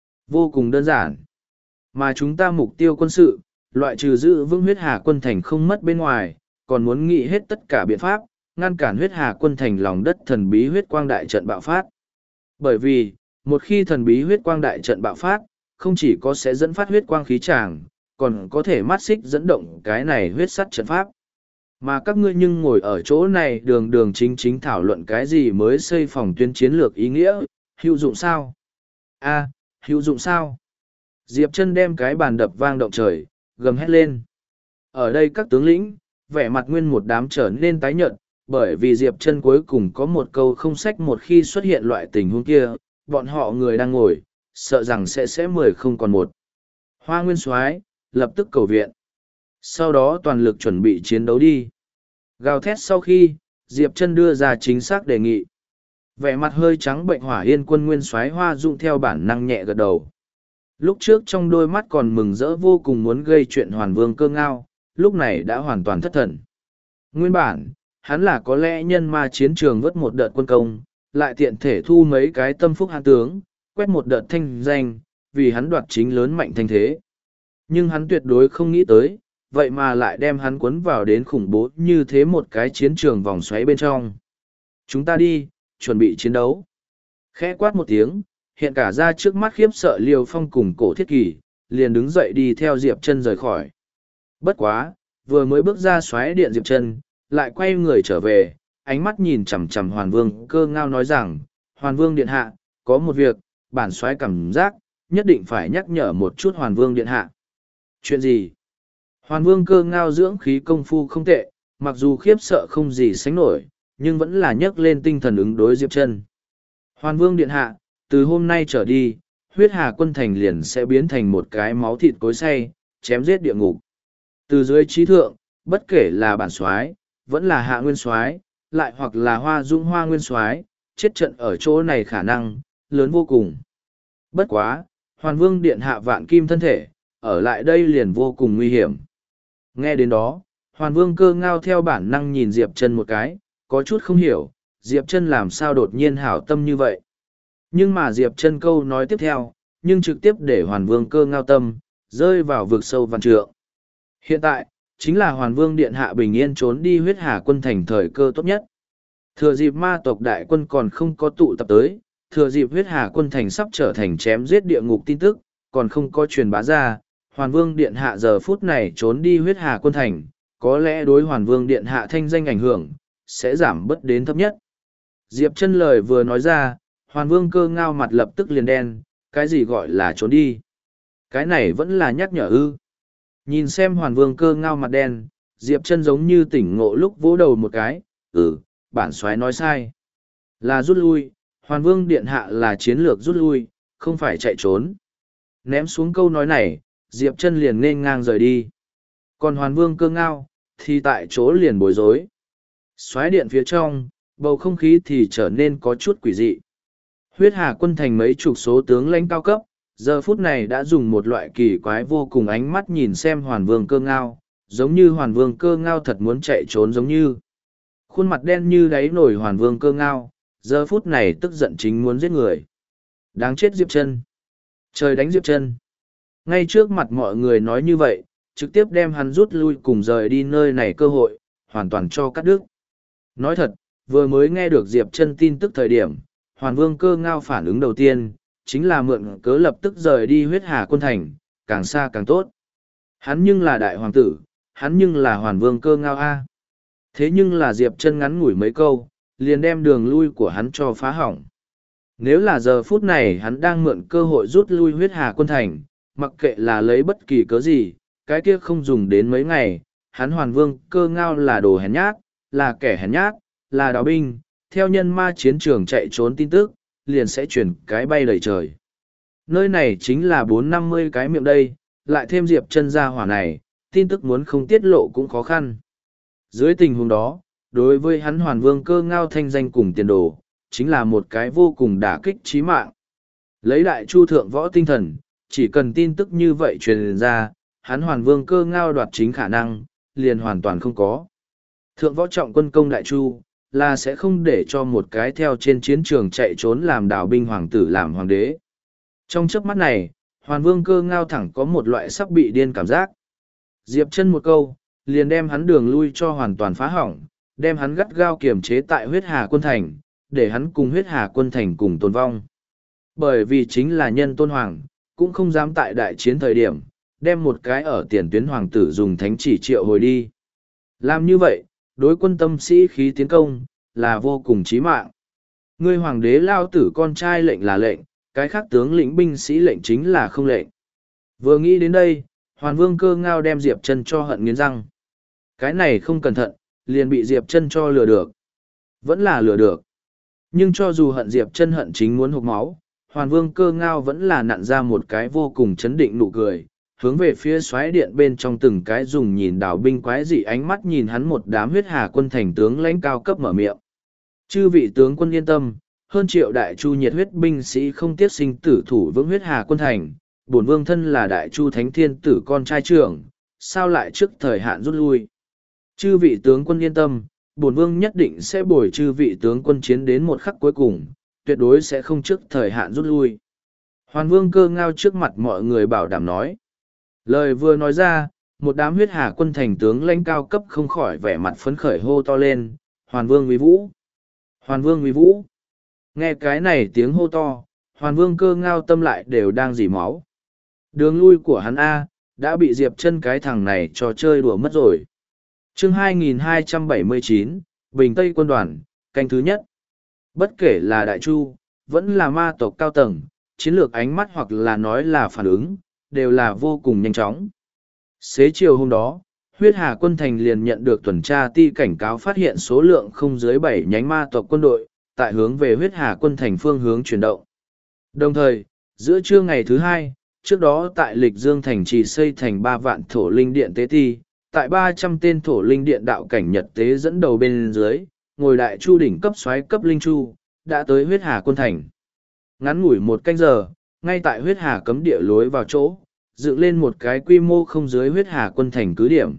Vô cùng đơn giản. Mà chúng ta mục tiêu quân sự, loại trừ giữ vững huyết hà quân thành không mất bên ngoài, còn muốn nghĩ hết tất cả biện pháp, ngăn cản huyết hà quân thành lòng đất thần bí huyết quang đại trận bạo phát. Bởi vì, một khi thần bí huyết quang đại trận bạo phát, không chỉ có sẽ dẫn phát huyết quang khí tràng, còn có thể mắt xích dẫn động cái này huyết sắt trận pháp. Mà các ngươi nhưng ngồi ở chỗ này đường đường chính chính thảo luận cái gì mới xây phòng tuyến chiến lược ý nghĩa, hữu dụng sao? Hữu dụng sao? Diệp Chân đem cái bàn đập vang động trời, gầm hét lên. Ở đây các tướng lĩnh, vẻ mặt nguyên một đám trở nên tái nhợt, bởi vì Diệp Chân cuối cùng có một câu không sách một khi xuất hiện loại tình huống kia, bọn họ người đang ngồi, sợ rằng sẽ 10 không còn một. Hoa Nguyên Soái lập tức cầu viện. Sau đó toàn lực chuẩn bị chiến đấu đi. Gào thét sau khi, Diệp Chân đưa ra chính xác đề nghị. Vẻ mặt hơi trắng bệnh Hỏa Yên Quân nguyên soái Hoa Dung theo bản năng nhẹ gật đầu. Lúc trước trong đôi mắt còn mừng rỡ vô cùng muốn gây chuyện Hoàn Vương Cơ Ngao, lúc này đã hoàn toàn thất thần. Nguyên bản, hắn là có lẽ nhân ma chiến trường vớt một đợt quân công, lại tiện thể thu mấy cái tâm phúc hãn tướng, quét một đợt thanh danh, vì hắn đoạt chính lớn mạnh thanh thế. Nhưng hắn tuyệt đối không nghĩ tới, vậy mà lại đem hắn cuốn vào đến khủng bố như thế một cái chiến trường vòng xoáy bên trong. Chúng ta đi, chuẩn bị chiến đấu. Khẽ quát một tiếng, hiện cả ra trước mắt khiếp sợ Liêu Phong cùng Cổ Thiết Kỳ, liền đứng dậy đi theo Diệp Chân rời khỏi. Bất quá, vừa mới bước ra xoáy điện Diệp Chân, lại quay người trở về, ánh mắt nhìn chằm chằm Hoàn Vương Cơ Ngao nói rằng, Hoàn Vương Điện Hạ, có một việc, bản soái cảm giác, nhất định phải nhắc nhở một chút Hoàn Vương Điện Hạ. Chuyện gì? Hoàn Vương Cơ Ngao dưỡng khí công phu không tệ, mặc dù khiếp sợ không gì sánh nổi, nhưng vẫn là nhấc lên tinh thần ứng đối Diệp Chân. Hoàn Vương Điện Hạ, từ hôm nay trở đi, huyết hà quân thành liền sẽ biến thành một cái máu thịt cối xay, chém giết địa ngục. Từ dưới trí thượng, bất kể là bản soái, vẫn là hạ nguyên soái, lại hoặc là Hoa Dung Hoa nguyên soái, chết trận ở chỗ này khả năng lớn vô cùng. Bất quá, Hoàn Vương Điện Hạ vạn kim thân thể, ở lại đây liền vô cùng nguy hiểm. Nghe đến đó, Hoàn Vương Cơ Ngao theo bản năng nhìn Diệp Chân một cái, có chút không hiểu, Diệp Chân làm sao đột nhiên hảo tâm như vậy. Nhưng mà Diệp Chân câu nói tiếp theo, nhưng trực tiếp để Hoàn Vương Cơ Ngao tâm rơi vào vực sâu vạn trượng. Hiện tại, chính là Hoàn Vương Điện Hạ bình yên trốn đi huyết hà quân thành thời cơ tốt nhất. Thừa dịp ma tộc đại quân còn không có tụ tập tới, thừa dịp huyết hà quân thành sắp trở thành chém giết địa ngục tin tức, còn không có truyền bá ra, Hoàn Vương Điện Hạ giờ phút này trốn đi huyết hà quân thành, có lẽ đối Hoàn Vương Điện Hạ thanh danh ảnh hưởng, sẽ giảm bớt đến thấp nhất. Diệp Chân lời vừa nói ra, Hoàn Vương Cơ Ngao mặt lập tức liền đen, cái gì gọi là trốn đi? Cái này vẫn là nhắc nhở ư. Nhìn xem Hoàn Vương Cơ Ngao mặt đen, Diệp Chân giống như tỉnh ngộ lúc vỗ đầu một cái, bản soái nói sai. Là rút lui, Hoàn Vương Điện Hạ là chiến lược rút lui, không phải chạy trốn. Ném xuống câu nói này, Diệp Chân liền nên ngang rời đi. Còn Hoàn Vương Cơ Ngao, thì tại chỗ liền bối rối. Soái điện phía trong, bầu không khí thì trở nên có chút quỷ dị. Huyết Hà quân thành mấy chục số tướng lãnh cao cấp, giờ phút này đã dùng một loại kỳ quái vô cùng ánh mắt nhìn xem Hoàn Vương Cơ Ngao, giống như Hoàn Vương Cơ Ngao thật muốn chạy trốn giống như. Khuôn mặt đen như đáy nổi Hoàn Vương Cơ Ngao, giờ phút này tức giận chính muốn giết người. Đáng chết Diệp Chân. Trời đánh Diệp Chân. Ngay trước mặt mọi người nói như vậy, trực tiếp đem hắn rút lui cùng rời đi nơi này cơ hội, hoàn toàn cho cắt đứt. Nói thật, vừa mới nghe được Diệp Chân tin tức thời điểm, Hoàn Vương Cơ Ngao phản ứng đầu tiên, chính là mượn cớ lập tức rời đi huyết hà quân thành, càng xa càng tốt. Hắn nhưng là đại hoàng tử, hắn nhưng là Hoàn Vương Cơ Ngao A. Thế nhưng là Diệp Chân ngắn ngủi mấy câu, liền đem đường lui của hắn cho phá hỏng. Nếu là giờ phút này hắn đang mượn cơ hội rút lui huyết hà quân thành, mặc kệ là lấy bất kỳ cớ gì, cái kia không dùng đến mấy ngày, hắn Hoàn Vương Cơ Ngao là đồ hèn nhát, là kẻ hèn nhát, là đào binh, theo nhân ma chiến trường chạy trốn tin tức, liền sẽ chuyển cái bay đầy trời. Nơi này chính là 450 cái miệng đây, lại thêm Diệp Chân ra hỏa này, tin tức muốn không tiết lộ cũng khó khăn. Dưới tình huống đó, đối với hắn Hoàn Vương Cơ Ngao thanh danh cùng tiền đồ, chính là một cái vô cùng đả kích chí mạng. Lấy đại chu thượng võ tinh thần, chỉ cần tin tức như vậy truyền ra, hắn Hoàn Vương Cơ Ngao đoạt chính khả năng, liền hoàn toàn không có. Thượng võ trọng quân công đại chu, là sẽ không để cho một cái theo trên chiến trường chạy trốn làm đảo binh hoàng tử làm hoàng đế. Trong chớp mắt này, Hoàn Vương Cơ Ngao thẳng có một loại sắp bị điên cảm giác. Diệp Chân một câu, liền đem hắn đường lui cho hoàn toàn phá hỏng, đem hắn gắt gao kiềm chế tại huyết hà quân thành, để hắn cùng huyết hà quân thành cùng tồn vong. Bởi vì chính là nhân tôn hoàng, cũng không dám tại đại chiến thời điểm, đem một cái ở tiền tuyến hoàng tử dùng thánh chỉ triệu hồi đi. Làm như vậy, đối quân tâm sĩ khí tiến công, là vô cùng chí mạng. Ngươi hoàng đế lao tử con trai lệnh là lệnh, cái khác tướng lĩnh binh sĩ lệnh chính là không lệnh. Vừa nghĩ đến đây, Hoàn Vương Cơ Ngao đem Diệp Chân cho hận nghiến răng. Cái này không cẩn thận, liền bị Diệp Chân cho lừa được. Vẫn là lừa được. Nhưng cho dù hận Diệp Chân hận chính muốn hộc máu, Hoàn Vương Cơ Ngao vẫn là nặn ra một cái vô cùng chấn định nụ cười. hướng về phía xoáy điện bên trong từng cái dùng nhìn đảo binh quái dị ánh mắt nhìn hắn một đám huyết hà quân thành tướng lãnh cao cấp mở miệng. Chư vị tướng quân yên tâm, hơn triệu đại chu nhiệt huyết binh sĩ không tiếc sinh tử thủ vững huyết hà quân thành, bổn vương thân là đại chu thánh thiên tử con trai trưởng, sao lại trước thời hạn rút lui. Chư vị tướng quân yên tâm, bổn vương nhất định sẽ bồi chư vị tướng quân chiến đến một khắc cuối cùng, tuyệt đối sẽ không trước thời hạn rút lui. Hoàn Vương Cơ Ngao trước mặt mọi người bảo đảm nói. Lời vừa nói ra, một đám huyết hà quân thành tướng lãnh cao cấp không khỏi vẻ mặt phấn khởi hô to lên, Hoàn Vương uy vũ! Hoàn Vương uy vũ! Nghe cái này tiếng hô to, Hoàn Vương Cơ Ngao tâm lại đều đang dỉ máu. Đường lui của hắn A, đã bị Diệp Chân cái thằng này cho chơi đùa mất rồi. Chương 2279, Bình Tây quân đoàn, canh thứ nhất. Bất kể là Đại Chu, vẫn là ma tộc cao tầng, chiến lược ánh mắt hoặc là nói là phản ứng, đều là vô cùng nhanh chóng. Xế chiều hôm đó, huyết hà quân thành liền nhận được tuần tra ti cảnh cáo phát hiện số lượng không dưới 7 nhánh ma tộc quân đội, tại hướng về huyết hà quân thành phương hướng chuyển động. Đồng thời, giữa trưa ngày thứ hai, trước đó tại Lịch Dương thành trì xây thành 3 vạn thổ linh điện tế ti, tại 300 tên thổ linh điện đạo cảnh nhật tế dẫn đầu bên dưới, ngồi đại chu đỉnh cấp soái cấp linh chu, đã tới huyết hà quân thành. Ngắn ngủi 1 canh giờ, ngay tại huyết hà cấm địa lối vào chỗ, dựng lên một cái quy mô không dưới huyết hà quân thành cứ điểm.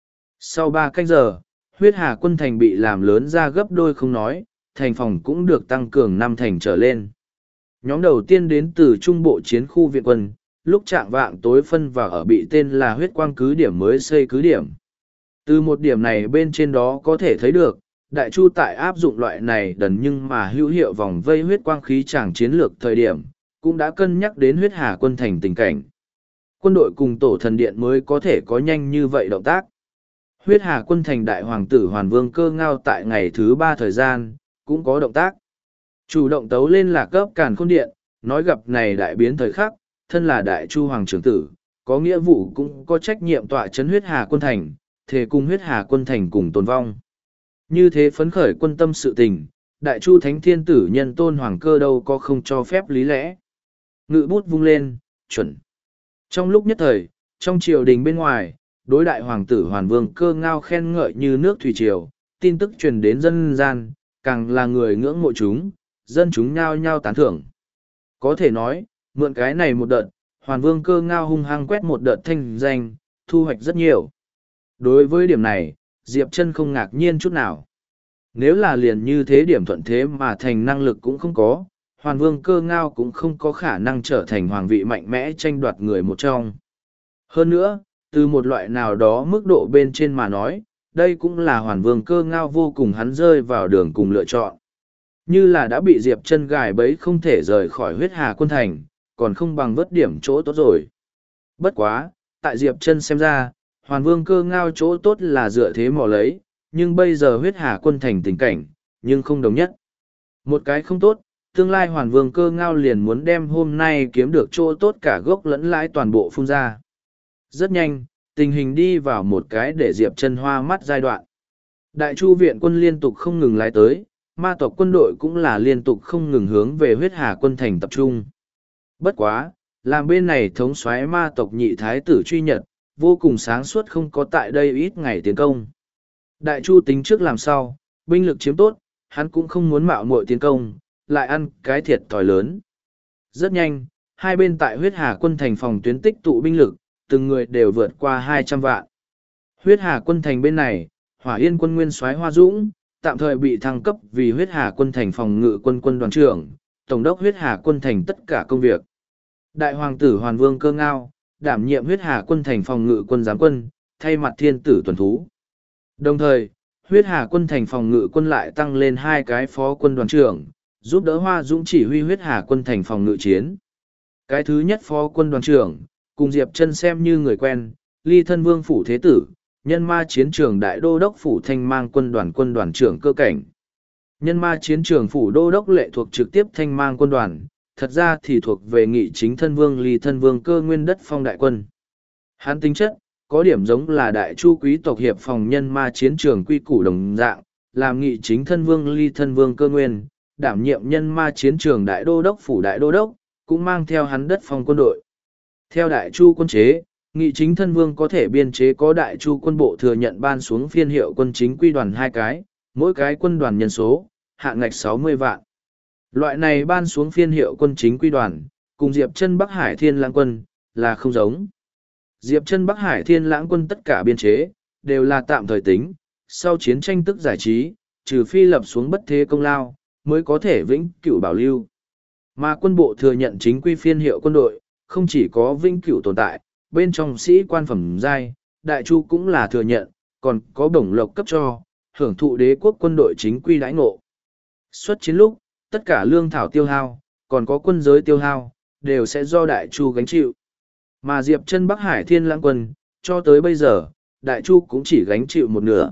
Sau 3 canh giờ, huyết hà quân thành bị làm lớn ra gấp đôi không nói, thành phòng cũng được tăng cường 5 thành trở lên. Nhóm đầu tiên đến từ trung bộ chiến khu viện quân, lúc chạng vạng tối phân vào ở bị tên là huyết quang cứ điểm mới xây cứ điểm. Từ một điểm này bên trên đó có thể thấy được, Đại Chu tại áp dụng loại này đần nhưng mà hữu hiệu vòng vây huyết quang khí tràng chiến lược thời điểm, cũng đã cân nhắc đến huyết hà quân thành tình cảnh. Quân đội cùng tổ thần điện mới có thể có nhanh như vậy động tác. Huyết hà quân thành đại hoàng tử Hoàn Vương Cơ Ngao tại ngày thứ 3 thời gian, cũng có động tác. Chủ động tấu lên là cấp Càn Khôn Điện, nói gặp này đại biến thời khắc, thân là đại chu hoàng trưởng tử, có nghĩa vụ cũng có trách nhiệm tọa chấn huyết hà quân thành, thề cùng huyết hà quân thành cùng tồn vong. Như thế phấn khởi quân tâm sự tình, đại chu thánh thiên tử nhân tôn hoàng cơ đâu có không cho phép lý lẽ. Ngự bút vung lên, chuẩn. Trong lúc nhất thời, trong triều đình bên ngoài, đối đại hoàng tử Hoàn Vương Cơ Ngao khen ngợi như nước thủy triều, tin tức truyền đến dân gian, càng là người ngưỡng mộ chúng, dân chúng nhao nhao tán thưởng. Có thể nói, mượn cái này một đợt, Hoàn Vương Cơ Ngao hung hăng quét một đợt thanh danh, thu hoạch rất nhiều. Đối với điểm này, Diệp Chân không ngạc nhiên chút nào. Nếu là liền như thế điểm thuận thế mà thành năng lực cũng không có, Hoàn Vương Cơ Ngao cũng không có khả năng trở thành hoàng vị mạnh mẽ tranh đoạt người một trong. Hơn nữa, từ một loại nào đó mức độ bên trên mà nói, đây cũng là Hoàn Vương Cơ Ngao vô cùng hắn rơi vào đường cùng lựa chọn. Như là đã bị Diệp Chân gài bẫy không thể rời khỏi huyết hà quân thành, còn không bằng vớt điểm chỗ tốt rồi. Bất quá, tại Diệp Chân xem ra, Hoàn Vương Cơ Ngao chỗ tốt là dựa thế mò lấy, nhưng bây giờ huyết hà quân thành tình cảnh, nhưng không đồng nhất. Một cái không tốt, tương lai Hoàn Vương Cơ Ngao liền muốn đem hôm nay kiếm được chỗ tốt cả gốc lẫn lãi toàn bộ phun ra. Rất nhanh, tình hình đi vào một cái để Diệp Chân hoa mắt giai đoạn. Đại Chu viện quân liên tục không ngừng lái tới, ma tộc quân đội cũng là liên tục không ngừng hướng về huyết hà quân thành tập trung. Bất quá, làm bên này thống soái ma tộc nhị thái tử truy nhật, vô cùng sáng suốt không có tại đây ít ngày tiến công. Đại Chu tính trước làm sao, binh lực chiếm tốt, hắn cũng không muốn mạo muội tiến công, lại ăn cái thiệt thòi lớn. Rất nhanh, hai bên tại huyết hà quân thành phòng tuyến tích tụ binh lực, từng người đều vượt qua 200 vạn. Huyết hà quân thành bên này, Hỏa Yên quân nguyên soái Hoa Dũng, tạm thời bị thăng cấp vì huyết hà quân thành phòng ngự quân quân đoàn trưởng, tổng đốc huyết hà quân thành tất cả công việc. Đại hoàng tử Hoàn Vương Cơ Ngao, đảm nhiệm huyết hà quân thành phòng ngự quân giám quân, thay mặt thiên tử tuần thú. Đồng thời, huyết hà quân thành phòng ngự quân lại tăng lên 2 cái phó quân đoàn trưởng, giúp đỡ Hoa Dũng chỉ huy huyết hà quân thành phòng ngự chiến. Cái thứ nhất phó quân đoàn trưởng, cùng Diệp Chân xem như người quen, Ly Thân Vương phủ thế tử, nhân ma chiến trường đại đô đốc phủ Thanh Mang quân đoàn trưởng cơ cảnh. Nhân ma chiến trường phủ đô đốc lệ thuộc trực tiếp Thanh Mang quân đoàn, thật ra thì thuộc về Nghị Chính Thân Vương Ly Thân Vương Cơ Nguyên đất phong đại quân. Hắn tính chất, có điểm giống là đại chu quý tộc hiệp phòng nhân ma chiến trường quy củ đồng dạng, làm Nghị Chính Thân Vương Ly Thân Vương Cơ Nguyên, đảm nhiệm nhân ma chiến trường đại đô đốc phủ đại đô đốc, cũng mang theo hắn đất phong quân đội. Theo đại chu quân chế, Nghị chính thân vương có thể biên chế có đại chu quân bộ thừa nhận ban xuống phiên hiệu quân chính quy đoàn 2 cái, mỗi cái quân đoàn nhân số, hạn ngạch 60 vạn. Loại này ban xuống phiên hiệu quân chính quy đoàn, cùng Diệp Chân Bắc Hải Thiên Lãng quân, là không giống. Diệp Chân Bắc Hải Thiên Lãng quân tất cả biên chế, đều là tạm thời tính, sau chiến tranh tức giải trí, trừ phi lập xuống bất thế công lao, mới có thể vĩnh cửu bảo lưu. Mà quân bộ thừa nhận chính quy phiên hiệu quân đội, không chỉ có vĩnh cửu tồn tại, bên trong sĩ quan phẩm giai, đại chu cũng là thừa nhận, còn có bổng lộc cấp cho, hưởng thụ đế quốc quân đội chính quy đãi ngộ. Xuất chiến lúc, tất cả lương thảo tiêu hao, còn có quân giới tiêu hao, đều sẽ do đại chu gánh chịu. Mà Diệp Chân Bắc Hải Thiên Lãng quân, cho tới bây giờ, đại chu cũng chỉ gánh chịu một nửa.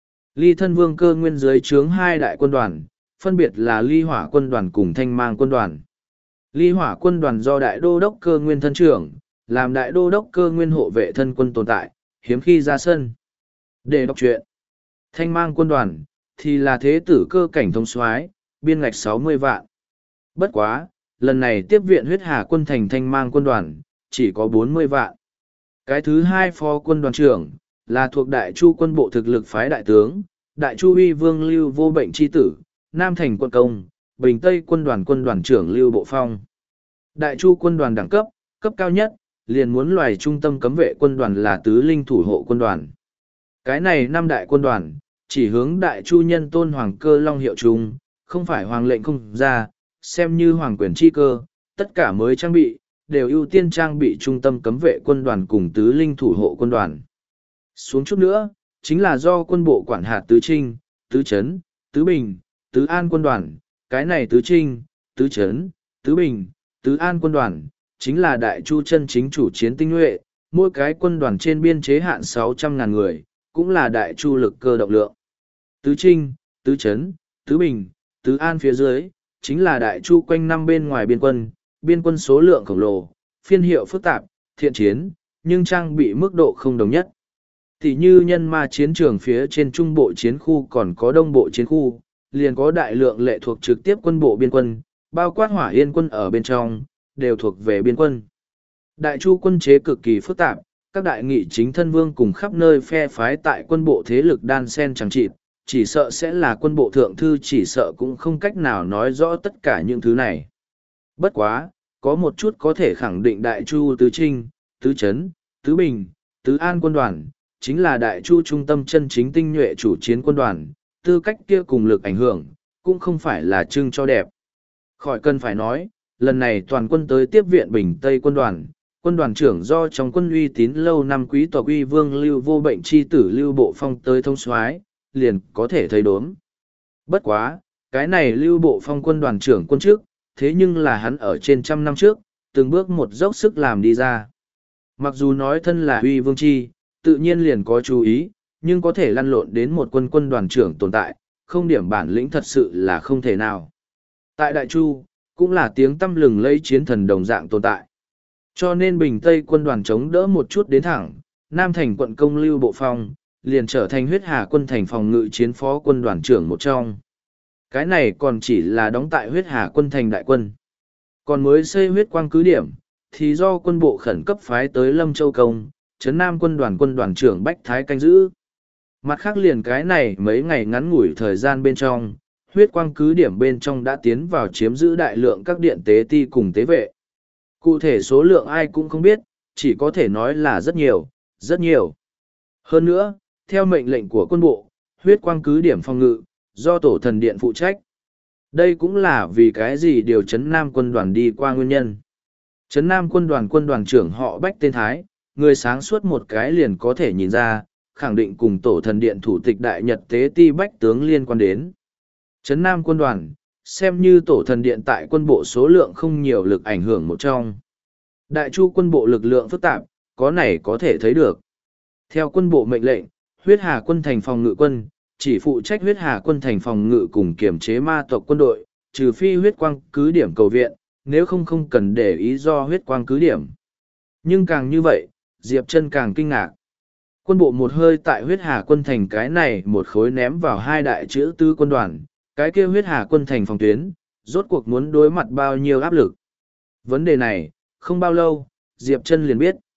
Ly Thân Vương Cơ Nguyên dưới trướng 2 đại quân đoàn, phân biệt là Ly Hỏa quân đoàn cùng Thanh Mang quân đoàn. Ly Hỏa quân đoàn do đại đô đốc Cơ Nguyên thân trưởng, làm đại đô đốc Cơ Nguyên hộ vệ thân quân tồn tại, hiếm khi ra sân. Để đọc truyện. Thanh Mang quân đoàn, thì là thế tử Cơ Cảnh thống soái, biên ngạch 60 vạn. Bất quá, lần này tiếp viện huyết hà quân thành Thanh Mang quân đoàn, chỉ có 40 vạn. Cái thứ 2 phó quân đoàn trưởng, là thuộc đại chu quân bộ thực lực phái đại tướng, đại chu uy vương Lưu Vô Bệnh chi tử, Nam Thành quân công, Bình Tây quân đoàn trưởng Lưu Bộ Phong. Đại chu quân đoàn đẳng cấp, cấp cao nhất, liền muốn loài trung tâm cấm vệ quân đoàn là tứ linh thủ hộ quân đoàn. Cái này 5 đại quân đoàn, chỉ hướng đại chu nhân tôn hoàng cơ long hiệu trung, không phải hoàng lệnh không ra, xem như hoàng quyền chi cơ, tất cả mới trang bị, đều ưu tiên trang bị trung tâm cấm vệ quân đoàn cùng tứ linh thủ hộ quân đoàn. Xuống chút nữa, chính là do quân bộ quản hạt tứ trinh, tứ trấn, tứ bình, tứ an quân đoàn, cái này tứ trinh, tứ trấn, tứ bình, tứ an quân đoàn, chính là đại chu chân chính chủ chiến tinh nhuệ, mỗi cái quân đoàn trên biên chế hạn 600.000 người, cũng là đại chu lực cơ động lượng. Tứ trinh, tứ trấn, tứ bình, tứ an phía dưới, chính là đại chu quanh năm bên ngoài biên quân số lượng khổng lồ, phiên hiệu phức tạp, thiện chiến, nhưng trang bị mức độ không đồng nhất. Tỷ như nhân ma chiến trường phía trên trung bộ chiến khu còn có đông bộ chiến khu, liền có đại lượng lệ thuộc trực tiếp quân bộ biên quân, bao quát Hỏa Yên quân ở bên trong, đều thuộc về biên quân. Đại chu quân chế cực kỳ phức tạp, các đại nghị chính thân vương cùng khắp nơi phe phái tại quân bộ thế lực đan sen chẳng chịt, chỉ sợ sẽ là quân bộ thượng thư chỉ sợ cũng không cách nào nói rõ tất cả những thứ này. Bất quá, có một chút có thể khẳng định đại chu tứ trinh, tứ trấn, tứ bình, tứ an quân đoàn, chính là đại chu trung tâm chân chính tinh nhuệ chủ chiến quân đoàn, tư cách kia cùng lực ảnh hưởng, cũng không phải là trưng cho đẹp. Khỏi cần phải nói, lần này toàn quân tới tiếp viện Bình Tây quân đoàn trưởng do trong quân uy tín lâu năm quý tộc uy vương Lưu Vô Bệnh chi tử Lưu Bộ Phong tới thông soái, liền có thể thấy đốm. Bất quá, cái này Lưu Bộ Phong quân đoàn trưởng quân trước, thế nhưng là hắn ở trên 100 năm trước, từng bước một dốc sức làm đi ra. Mặc dù nói thân là uy vương chi, tự nhiên liền có chú ý, nhưng có thể lăn lộn đến một quân đoàn trưởng tồn tại, không điểm bản lĩnh thật sự là không thể nào. Tại Đại Chu, cũng là tiếng tăm lừng lẫy chiến thần đồng dạng tồn tại. Cho nên Bình Tây quân đoàn chống đỡ một chút đến thẳng, Nam Thành quận công Lưu Bộ Phong, liền trở thành huyết hà quân thành phòng ngự chiến phó quân đoàn trưởng một trong. Cái này còn chỉ là đóng tại huyết hà quân thành đại quân. Còn mới xây huyết quang cứ điểm, thì do quân bộ khẩn cấp phái tới Lâm Châu Công, Trấn Nam quân đoàn trưởng Bách Thái canh giữ. Mặt khác liền cái này mấy ngày ngắn ngủi thời gian bên trong, huyết quang cứ điểm bên trong đã tiến vào chiếm giữ đại lượng các điện tế ti cùng tế vệ. Cụ thể số lượng ai cũng không biết, chỉ có thể nói là rất nhiều, rất nhiều. Hơn nữa, theo mệnh lệnh của quân bộ, huyết quang cứ điểm phòng ngự, do tổ thần điện phụ trách. Đây cũng là vì cái gì điều Trấn Nam quân đoàn đi qua nguyên nhân. Trấn Nam quân đoàn trưởng họ Bách tên Thái, người sáng suốt một cái liền có thể nhìn ra, khẳng định cùng tổ thần điện thủ tịch đại nhật tế ti Bách tướng liên quan đến. Trấn Nam quân đoàn, xem như tổ thần điện tại quân bộ số lượng không nhiều lực ảnh hưởng một trong. Đại chu quân bộ lực lượng phức tạp, có này có thể thấy được. Theo quân bộ mệnh lệnh, huyết hà quân thành phòng ngự quân, chỉ phụ trách huyết hà quân thành phòng ngự cùng kiểm chế ma tộc quân đội, trừ phi huyết quang cứ điểm cầu viện, nếu không cần để ý do huyết quang cứ điểm. Nhưng càng như vậy, Diệp Chân càng kinh ngạc. Quân bộ một hơi tại huyết hà quân thành cái này một khối ném vào 2 đại chữ tứ quân đoàn, cái kia huyết hà quân thành phòng tuyến, rốt cuộc muốn đối mặt bao nhiêu áp lực. Vấn đề này, không bao lâu, Diệp Chân liền biết.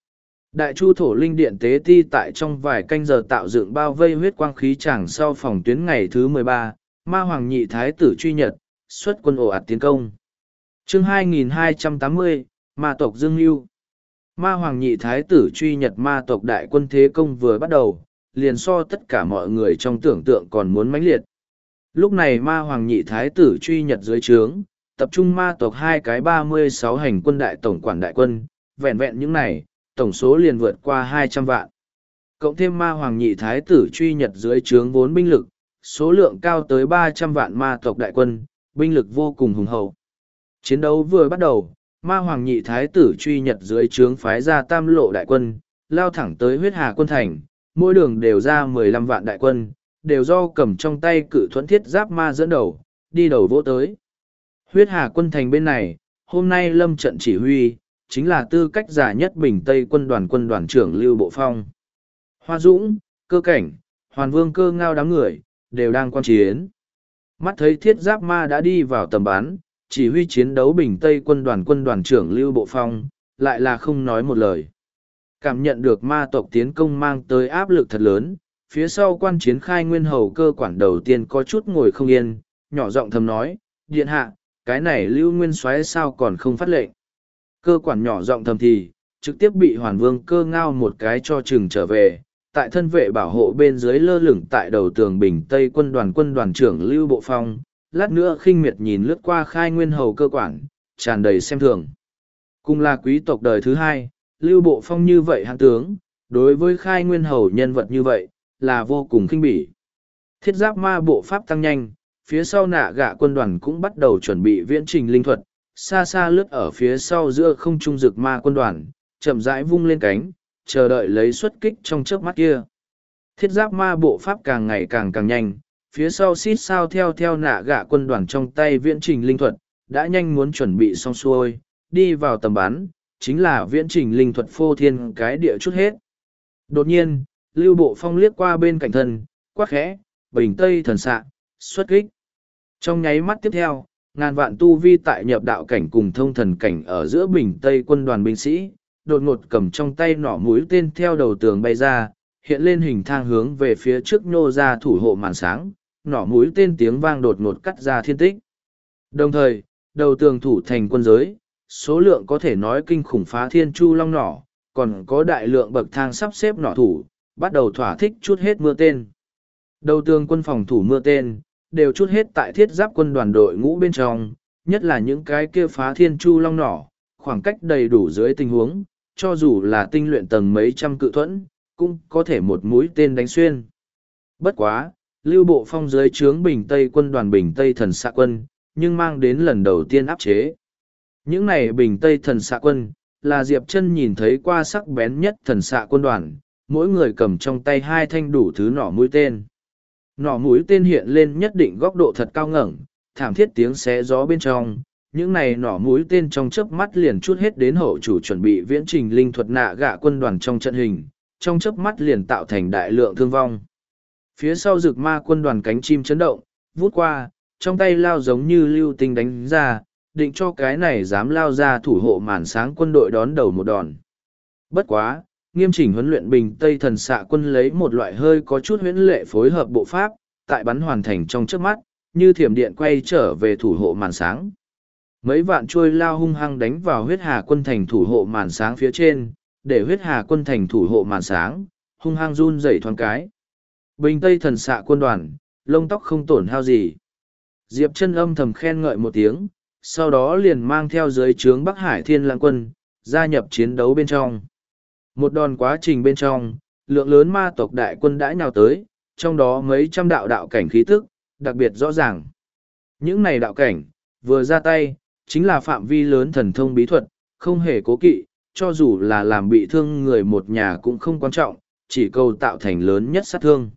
Đại chu thổ linh điện tế ti tại trong vài canh giờ tạo dựng bao vây huyết quang khí tràng sau phòng tuyến ngày thứ 13, ma hoàng nhị thái tử truy nhật, xuất quân ồ ạt tiến công. Chương 2280, ma tộc Dương Lưu. Ma hoàng nhị thái tử truy nhật ma tộc đại quân thế công vừa bắt đầu, liền so tất cả mọi người trong tưởng tượng còn muốn mãnh liệt. Lúc này ma hoàng nhị thái tử truy nhật dưới trướng, tập trung ma tộc 36 hành quân đại tổng quản đại quân, vẹn vẹn những này, tổng số liền vượt qua 200 vạn. Cộng thêm ma hoàng nhị thái tử truy nhật dưới trướng vốn binh lực, số lượng cao tới 300 vạn ma tộc đại quân, binh lực vô cùng hùng hậu. Chiến đấu vừa bắt đầu, ma hoàng nhị thái tử truy nhật dưới trướng phái ra tam lộ đại quân, lao thẳng tới huyết hà quân thành, mỗi đường đều ra 15 vạn đại quân, đều do cầm trong tay cự thuẫn thiết giáp ma dẫn đầu, đi đầu vỗ tới. Huyết hà quân thành bên này, hôm nay lâm trận chỉ huy, chính là tư cách giả nhất Bình Tây quân đoàn trưởng Lưu Bộ Phong. Hoa Dũng, Cơ Cảnh, Hoàn Vương Cơ Ngao đám người, đều đang quan chiến. Mắt thấy thiết giáp ma đã đi vào tầm bắn, chỉ huy chiến đấu Bình Tây quân đoàn trưởng Lưu Bộ Phong, lại là không nói một lời. Cảm nhận được ma tộc tiến công mang tới áp lực thật lớn, phía sau quan chiến Khai Nguyên Hầu Cơ quản đầu tiên có chút ngồi không yên, nhỏ giọng thầm nói, điện hạ, cái này Lưu Nguyên Soái sao còn không phát lệnh. Cơ quản nhỏ giọng thầm thì, trực tiếp bị Hoàn Vương Cơ Ngao một cái cho chừng trở về, tại thân vệ bảo hộ bên dưới lơ lửng tại đầu tường Bình Tây quân đoàn trưởng Lưu Bộ Phong, lát nữa khinh miệt nhìn lướt qua Khai Nguyên Hầu Cơ quản, tràn đầy xem thường. Cùng là quý tộc đời thứ hai, Lưu Bộ Phong như vậy hạng tướng, đối với Khai Nguyên Hầu nhân vật như vậy, là vô cùng khinh bỉ. Thiết giáp ma bộ pháp tăng nhanh, phía sau nạ gạ quân đoàn cũng bắt đầu chuẩn bị viễn trình linh thuật, xa xa lướt ở phía sau giữa không trung rực ma quân đoàn, chậm rãi vung lên cánh, chờ đợi lấy xuất kích trong chớp mắt kia. Thiết giáp ma bộ pháp càng ngày càng nhanh, phía sau xít sao theo nạ gạ quân đoàn trong tay viễn trình linh thuật, đã nhanh muốn chuẩn bị xong xuôi, đi vào tầm bắn, chính là viễn trình linh thuật phô thiên cái địa chút hết. Đột nhiên, Lưu Bộ Phong liếc qua bên cạnh thân, quát khẽ, Bình Tây thần xạ, xuất kích. Trong nháy mắt tiếp theo, ngàn vạn tu vi tại nhập đạo cảnh cùng thông thần cảnh ở giữa Bình Tây quân đoàn binh sĩ, đột ngột cầm trong tay nỏ mũi tên theo đầu tường bay ra, hiện lên hình thang hướng về phía trước nhô ra thủ hộ màn sáng, nỏ mũi tên tiếng vang đột ngột cắt ra thiên tích. Đồng thời, đầu tường thủ thành quân giới, số lượng có thể nói kinh khủng phá thiên chu long nỏ, còn có đại lượng bậc thang sắp xếp nỏ thủ, bắt đầu thỏa thích chút hết mưa tên. Đầu tường quân phòng thủ mưa tên, đều chút hết tại thiết giáp quân đoàn đội ngũ bên trong, nhất là những cái kia phá thiên chu long nỏ, khoảng cách đầy đủ dưới tình huống, cho dù là tinh luyện tầng mấy trăm cự thuẫn, cũng có thể một mũi tên đánh xuyên. Bất quá, Lưu Bộ Phong dưới trướng Bình Tây quân đoàn Bình Tây thần xạ quân, nhưng mang đến lần đầu tiên áp chế. Những này Bình Tây thần xạ quân, là Diệp Chân nhìn thấy qua sắc bén nhất thần xạ quân đoàn, mỗi người cầm trong tay hai thanh đủ thứ nỏ mũi tên. Nỏ mũi tên hiện lên nhất định góc độ thật cao ngẩng, thảm thiết tiếng xé gió bên trong, những này nỏ mũi tên trong chớp mắt liền chút hết đến hậu chủ chuẩn bị viễn trình linh thuật nạ gạ quân đoàn trong trận hình, trong chớp mắt liền tạo thành đại lượng thương vong. Phía sau rực ma quân đoàn cánh chim chấn động, vút qua, trong tay lao giống như lưu tinh đánh ra, định cho cái này dám lao ra thủ hộ màn sáng quân đội đón đầu một đòn. Bất quá, nghiêm chỉnh huấn luyện Bình Tây thần xạ quân lấy một loại hơi có chút huyễn lệ phối hợp bộ pháp, tại bắn hoàn thành trong trước mắt, như thiểm điện quay trở về thủ hộ màn sáng. Mấy vạn chuôi lao hung hăng đánh vào huyết hà quân thành thủ hộ màn sáng phía trên, để huyết hà quân thành thủ hộ màn sáng, hung hăng run rẩy thoáng cái. Bình Tây thần xạ quân đoàn, lông tóc không tổn hao gì. Diệp Chân âm thầm khen ngợi một tiếng, sau đó liền mang theo dưới trướng Bắc Hải Thiên Lang quân, gia nhập chiến đấu bên trong. Một đòn quá trình bên trong, lượng lớn ma tộc đại quân đã nhào tới, trong đó mấy trăm đạo cảnh khí tức, đặc biệt rõ ràng. Những này đạo cảnh, vừa ra tay, chính là phạm vi lớn thần thông bí thuật, không hề cố kỵ, cho dù là làm bị thương người một nhà cũng không quan trọng, chỉ cầu tạo thành lớn nhất sát thương.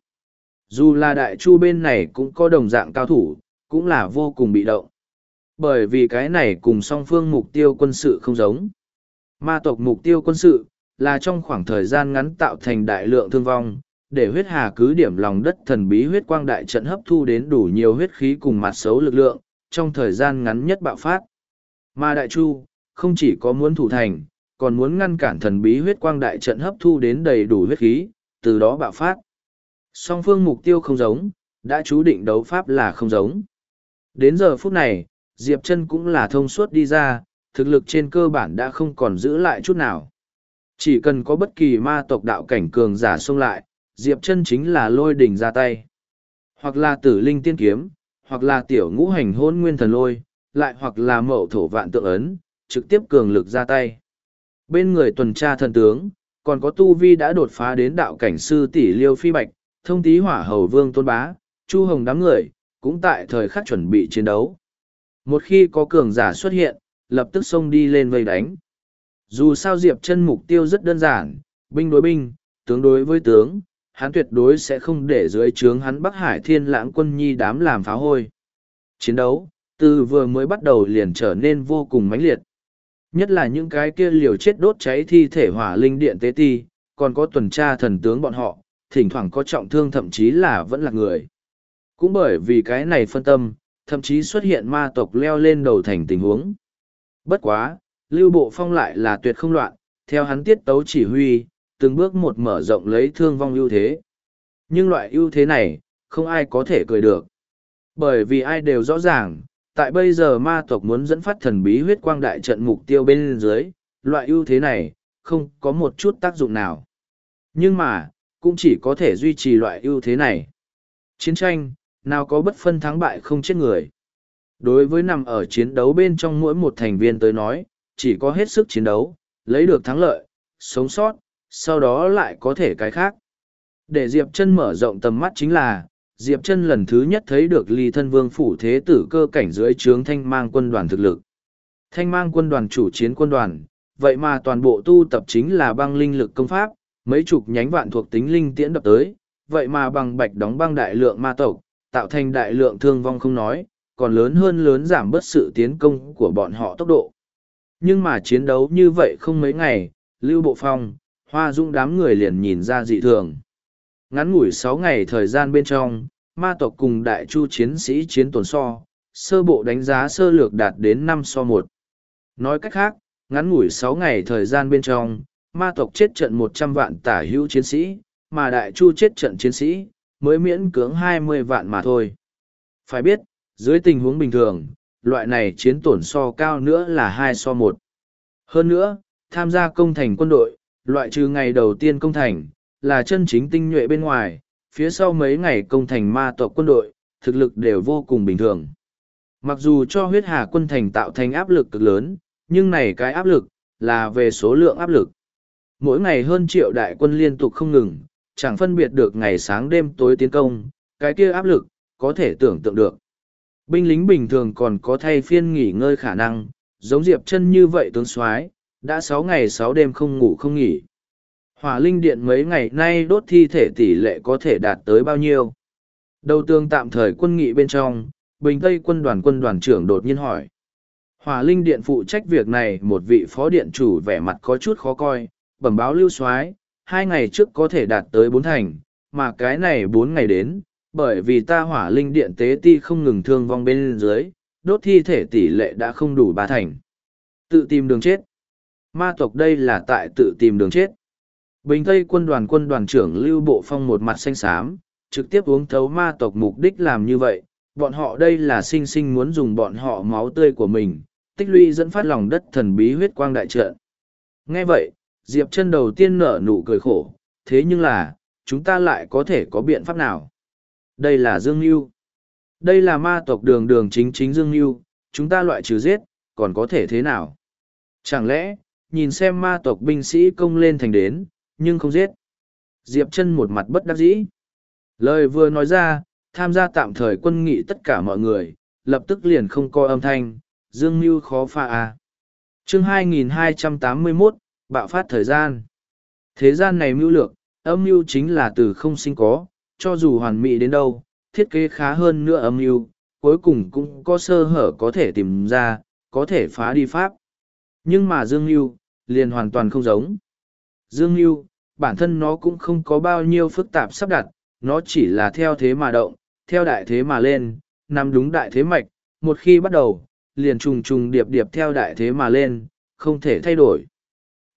Dù là đại chu bên này cũng có đồng dạng cao thủ, cũng là vô cùng bị động. Bởi vì cái này cùng song phương mục tiêu quân sự không giống. Ma tộc mục tiêu quân sự, là trong khoảng thời gian ngắn tạo thành đại lượng thương vong, để huyết hà cứ điểm lòng đất thần bí huyết quang đại trận hấp thu đến đủ nhiều huyết khí cùng mặt xấu lực lượng, trong thời gian ngắn nhất bạo phát. Mà đại chu, không chỉ có muốn thủ thành, còn muốn ngăn cản thần bí huyết quang đại trận hấp thu đến đầy đủ huyết khí, từ đó bạo phát. Song phương mục tiêu không giống, đã chú định đấu pháp là không giống. Đến giờ phút này, Diệp Chân cũng là thông suốt đi ra, thực lực trên cơ bản đã không còn giữ lại chút nào. Chỉ cần có bất kỳ ma tộc đạo cảnh cường giả xông lại, Diệp Chân chính là lôi đỉnh ra tay. Hoặc là tử linh tiên kiếm, hoặc là tiểu ngũ hành hôn nguyên thần lôi, lại hoặc là mậu thổ vạn tượng ấn, trực tiếp cường lực ra tay. Bên người tuần tra thần tướng, còn có tu vi đã đột phá đến đạo cảnh sư tỷ Liêu Phi Bạch, thông tí hỏa hầu vương Tôn Bá, Chu Hồng đám người, cũng tại thời khắc chuẩn bị chiến đấu. Một khi có cường giả xuất hiện, lập tức xông đi lên vây đánh. Dù sao Diệp Chân mục tiêu rất đơn giản, binh đối binh, tướng đối với tướng, hắn tuyệt đối sẽ không để dưới trướng hắn Bắc Hải Thiên Lãng Quân Nhi đám làm phá hôi. Chiến đấu, từ vừa mới bắt đầu liền trở nên vô cùng mãnh liệt. Nhất là những cái kia liều chết đốt cháy thi thể hỏa linh điện tế ti, còn có tuần tra thần tướng bọn họ, thỉnh thoảng có trọng thương thậm chí là vẫn là người. Cũng bởi vì cái này phân tâm, thậm chí xuất hiện ma tộc leo lên đầu thành tình huống. Bất quá, Lưu Bộ Phong lại là tuyệt không loạn, theo hắn tiết tấu chỉ huy, từng bước một mở rộng lấy thương vong ưu thế. Nhưng loại ưu thế này, không ai có thể cười được. Bởi vì ai đều rõ ràng, tại bây giờ ma tộc muốn dẫn phát thần bí huyết quang đại trận mục tiêu bên dưới, loại ưu thế này, không có một chút tác dụng nào. Nhưng mà, cũng chỉ có thể duy trì loại ưu thế này. Chiến tranh, nào có bất phân thắng bại không chết người. Đối với nằm ở chiến đấu bên trong mỗi một thành viên tới nói, chỉ có hết sức chiến đấu, lấy được thắng lợi, sống sót, sau đó lại có thể cái khác. Để Diệp Chân mở rộng tầm mắt chính là, Diệp Chân lần thứ nhất thấy được Ly Thân Vương phủ thế tử cơ cảnh dưới trướng Thanh Mang quân đoàn thực lực. Thanh Mang quân đoàn chủ chiến quân đoàn, vậy mà toàn bộ tu tập chính là băng linh lực công pháp, mấy chục nhánh vạn thuộc tính linh tiễn đập tới, vậy mà bằng bạch đóng băng đại lượng ma tộc, tạo thành đại lượng thương vong không nói, còn lớn giảm bớt sự tiến công của bọn họ tốc độ. Nhưng mà chiến đấu như vậy không mấy ngày, Lưu Bộ Phong, Hoa Dung đám người liền nhìn ra dị thường. Ngắn ngủi 6 ngày thời gian bên trong, ma tộc cùng đại chu chiến sĩ chiến tổn so, sơ bộ đánh giá sơ lược đạt đến 5-1. Nói cách khác, ngắn ngủi 6 ngày thời gian bên trong, ma tộc chết trận 100 vạn tả hữu chiến sĩ, mà đại chu chết trận chiến sĩ, mới miễn cưỡng 20 vạn mà thôi. Phải biết, dưới tình huống bình thường, loại này chiến tổn so cao nữa là 2-1. Hơn nữa, tham gia công thành quân đội, loại trừ ngày đầu tiên công thành, là chân chính tinh nhuệ bên ngoài, phía sau mấy ngày công thành ma tộc quân đội, thực lực đều vô cùng bình thường. Mặc dù cho huyết hà quân thành tạo thành áp lực cực lớn, nhưng này cái áp lực, là về số lượng áp lực. Mỗi ngày hơn triệu đại quân liên tục không ngừng, chẳng phân biệt được ngày sáng đêm tối tiến công, cái kia áp lực, có thể tưởng tượng được. Binh lính bình thường còn có thay phiên nghỉ ngơi khả năng, giống Diệp Chân như vậy tướng soái, đã 6 ngày 6 đêm không ngủ không nghỉ. Hỏa linh điện mấy ngày nay đốt thi thể tỷ lệ có thể đạt tới bao nhiêu? Đầu tường tạm thời quân nghị bên trong, Bình Tây quân đoàn trưởng đột nhiên hỏi. Hỏa linh điện phụ trách việc này một vị phó điện chủ vẻ mặt có chút khó coi, bẩm báo Lưu soái, 2 ngày trước có thể đạt tới 4 thành, mà cái này 4 ngày đến, bởi vì ta hỏa linh điện tế ti không ngừng thương vong bên dưới, đốt thi thể tỷ lệ đã không đủ 3 thành. Tự tìm đường chết. Ma tộc đây là tại tự tìm đường chết. Bình Tây quân đoàn trưởng Lưu Bộ Phong một mặt xanh xám, trực tiếp uống thấu ma tộc mục đích làm như vậy, bọn họ đây là sinh sinh muốn dùng bọn họ máu tươi của mình, tích lũy dẫn phát lòng đất thần bí huyết quang đại trận. Nghe vậy, Diệp Chân đầu tiên nở nụ cười khổ, thế nhưng là, chúng ta lại có thể có biện pháp nào? Đây là Dương Nưu. Đây là ma tộc đường chính Dương Nưu, chúng ta loại trừ giết, còn có thể thế nào? Chẳng lẽ, nhìn xem ma tộc binh sĩ công lên thành đến, nhưng không giết. Diệp Chân một mặt bất đắc dĩ. Lời vừa nói ra, tham gia tạm thời quân nghị tất cả mọi người, lập tức liền không có âm thanh, Dương Nưu khó pha à. Chương 2281, bạo phát thời gian. Thế gian này mưu lược, âm mưu chính là từ không sinh có, cho dù hoàn mỹ đến đâu, thiết kế khá hơn nữa âm mưu, cuối cùng cũng có sơ hở có thể tìm ra, có thể phá đi pháp. Nhưng mà Dương Nưu, liền hoàn toàn không giống. Dương Nưu, bản thân nó cũng không có bao nhiêu phức tạp sắp đặt, nó chỉ là theo thế mà động, theo đại thế mà lên, nằm đúng đại thế mạch, một khi bắt đầu, liền trùng điệp theo đại thế mà lên, không thể thay đổi.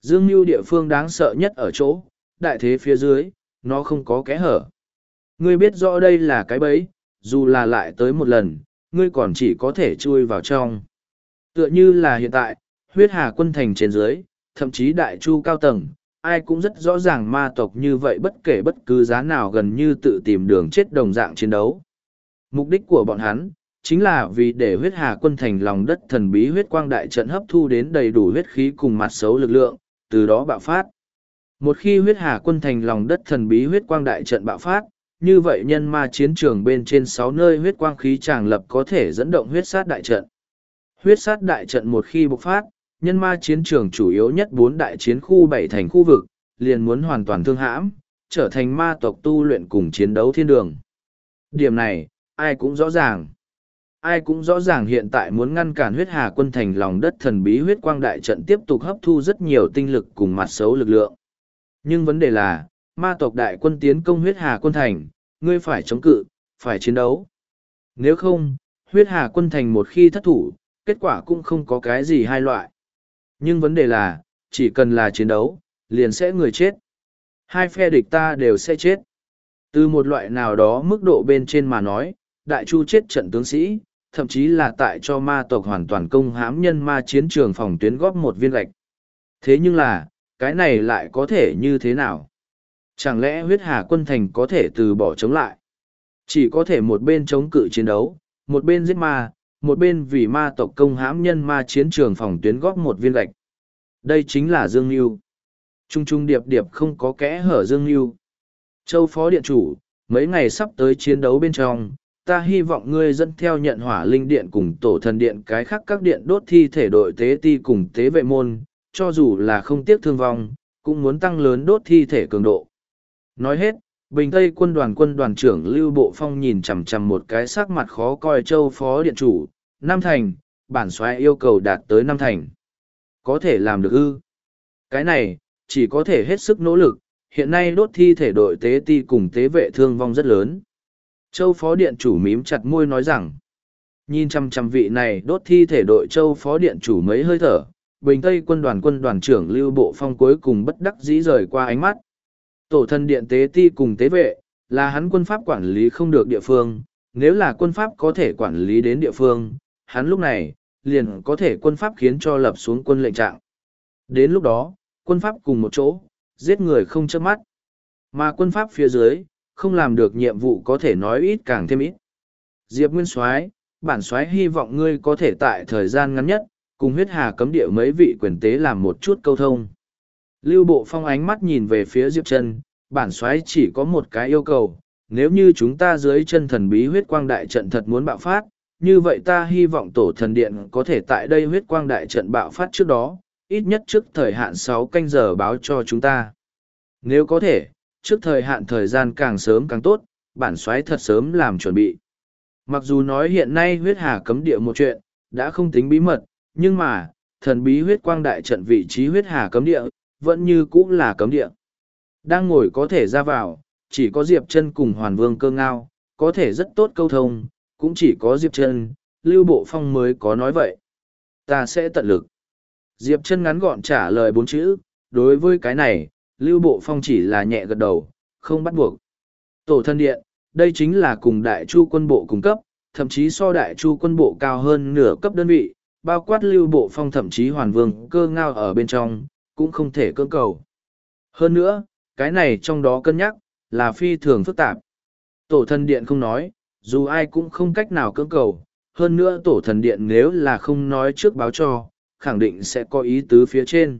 Dương Mưu địa phương đáng sợ nhất ở chỗ, đại thế phía dưới, nó không có kẽ hở. Ngươi biết rõ đây là cái bẫy, dù là lại tới một lần, ngươi còn chỉ có thể chui vào trong. Tựa như là hiện tại, huyết hà quân thành trên dưới, thậm chí đại chu cao tầng, ai cũng rất rõ ràng ma tộc như vậy bất kể bất cứ giá nào gần như tự tìm đường chết đồng dạng chiến đấu. Mục đích của bọn hắn, chính là vì để huyết hà quân thành lòng đất thần bí huyết quang đại trận hấp thu đến đầy đủ huyết khí cùng mặt xấu lực lượng, từ đó bạo phát. Một khi huyết hà quân thành lòng đất thần bí huyết quang đại trận bạo phát, như vậy nhân ma chiến trường bên trên 6 nơi huyết quang khí tràng lập có thể dẫn động huyết sát đại trận. Huyết sát đại trận một khi bộc phát, nhân ma chiến trường chủ yếu nhất 4 đại chiến khu 7 thành khu vực, liền muốn hoàn toàn thương hãm, trở thành ma tộc tu luyện cùng chiến đấu thiên đường. Điểm này, ai cũng rõ ràng. Ai cũng rõ ràng hiện tại muốn ngăn cản huyết hà quân thành lòng đất thần bí huyết quang đại trận tiếp tục hấp thu rất nhiều tinh lực cùng mặt xấu lực lượng. Nhưng vấn đề là, ma tộc đại quân tiến công huyết hà quân thành, ngươi phải chống cự, phải chiến đấu. Nếu không, huyết hà quân thành một khi thất thủ, kết quả cũng không có cái gì hai loại. Nhưng vấn đề là, chỉ cần là chiến đấu, liền sẽ người chết. Hai phe địch ta đều sẽ chết. Từ một loại nào đó mức độ bên trên mà nói, đại chu chết trận tướng sĩ, thậm chí là tại cho ma tộc hoàn toàn công hãm nhân ma chiến trường phòng tuyến góp một viên gạch. Thế nhưng là, cái này lại có thể như thế nào? Chẳng lẽ huyết hà quân thành có thể từ bỏ chống lại? Chỉ có thể một bên chống cự chiến đấu, một bên giết ma, một bên vì ma tộc công hãm nhân ma chiến trường phòng tuyến góp một viên gạch. Đây chính là Dương Nhu. Trung trung điệp điệp không có kẽ hở Dương Nhu. Châu Phó Điện Chủ, mấy ngày sắp tới chiến đấu bên trong, ta hy vọng ngươi dẫn theo nhận hỏa linh điện cùng tổ thần điện cái khác các điện đốt thi thể đội tế ti cùng tế vệ môn, cho dù là không tiếc thương vong, cũng muốn tăng lớn đốt thi thể cường độ. Nói hết, Bình Tây quân đoàn trưởng Lưu Bộ Phong nhìn chằm chằm một cái sắc mặt khó coi Châu Phó Điện Chủ, Nam Thành, bản soái yêu cầu đạt tới Nam Thành. Có thể làm được ư? Cái này, chỉ có thể hết sức nỗ lực, hiện nay đốt thi thể đội tế ti cùng tế vệ thương vong rất lớn. Châu Phó Điện Chủ mím chặt môi nói rằng, nhìn chằm chằm vị này đốt thi thể đội Châu Phó Điện Chủ mấy hơi thở, Bình Tây quân đoàn trưởng Lưu Bộ Phong cuối cùng bất đắc dĩ rời qua ánh mắt. Tổ thần điện tế ti cùng tế vệ, là hắn quân pháp quản lý không được địa phương, nếu là quân pháp có thể quản lý đến địa phương, hắn lúc này, liền có thể quân pháp khiến cho lập xuống quân lệnh trạng. Đến lúc đó, quân pháp cùng một chỗ, giết người không chớp mắt. Mà quân pháp phía dưới, không làm được nhiệm vụ có thể nói ít càng thêm ít. Diệp Nguyên Soái, bản soái hy vọng ngươi có thể tại thời gian ngắn nhất, cùng huyết hà cấm địa mấy vị quyền tế làm một chút câu thông. Lưu Bộ Phong ánh mắt nhìn về phía Diệp Chân, bản soái chỉ có một cái yêu cầu, nếu như chúng ta dưới chân thần bí huyết quang đại trận thật muốn bạo phát, như vậy ta hy vọng tổ thần điện có thể tại đây huyết quang đại trận bạo phát trước đó, ít nhất trước thời hạn 6 canh giờ báo cho chúng ta. Nếu có thể, trước thời hạn thời gian càng sớm càng tốt, bản soái thật sớm làm chuẩn bị. Mặc dù nói hiện nay huyết hà cấm địa một chuyện, đã không tính bí mật, nhưng mà, thần bí huyết quang đại trận vị trí huyết hà cấm địa, vẫn như cũ là cấm địa. Đang ngồi có thể ra vào, chỉ có Diệp Chân cùng Hoàn Vương Cơ Ngao, có thể rất tốt câu thông, cũng chỉ có Diệp Chân, Lưu Bộ Phong mới có nói vậy. Ta sẽ tận lực. Diệp Chân ngắn gọn trả lời 4 chữ, đối với cái này, Lưu Bộ Phong chỉ là nhẹ gật đầu, không bắt buộc. Tổ thân điện, đây chính là cùng Đại Chu quân bộ cung cấp, thậm chí so Đại Chu quân bộ cao hơn nửa cấp đơn vị, bao quát Lưu Bộ Phong thậm chí Hoàn Vương Cơ Ngao ở bên trong, cũng không thể cưỡng cầu. Hơn nữa, cái này trong đó cân nhắc, là phi thường phức tạp. Tổ thần điện không nói, dù ai cũng không cách nào cưỡng cầu, hơn nữa tổ thần điện nếu là không nói trước báo cho, khẳng định sẽ có ý tứ phía trên.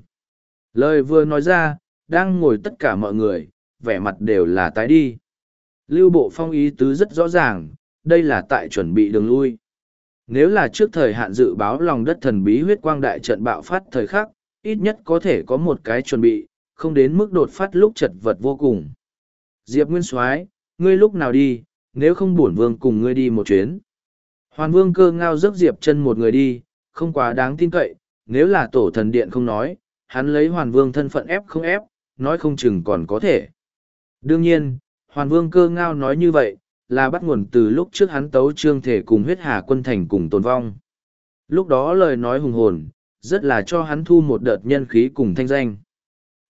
Lời vừa nói ra, đang ngồi tất cả mọi người, vẻ mặt đều là tái đi. Lưu Bộ Phong ý tứ rất rõ ràng, đây là tại chuẩn bị đường lui. Nếu là trước thời hạn dự báo lòng đất thần bí huyết quang đại trận bạo phát thời khắc, ít nhất có thể có một cái chuẩn bị, không đến mức đột phát lúc chật vật vô cùng. Diệp Nguyên Soái, ngươi lúc nào đi, nếu không bổn vương cùng ngươi đi một chuyến. Hoàn Vương Cơ Ngao rước Diệp Chân một người đi, không quá đáng tin cậy, nếu là tổ thần điện không nói, hắn lấy Hoàn Vương thân phận ép không ép, nói không chừng còn có thể. Đương nhiên, Hoàn Vương Cơ Ngao nói như vậy, là bắt nguồn từ lúc trước hắn tấu trương thể cùng huyết hà quân thành cùng tồn vong. Lúc đó lời nói hùng hồn, rất là cho hắn thu một đợt nhân khí cùng thanh danh.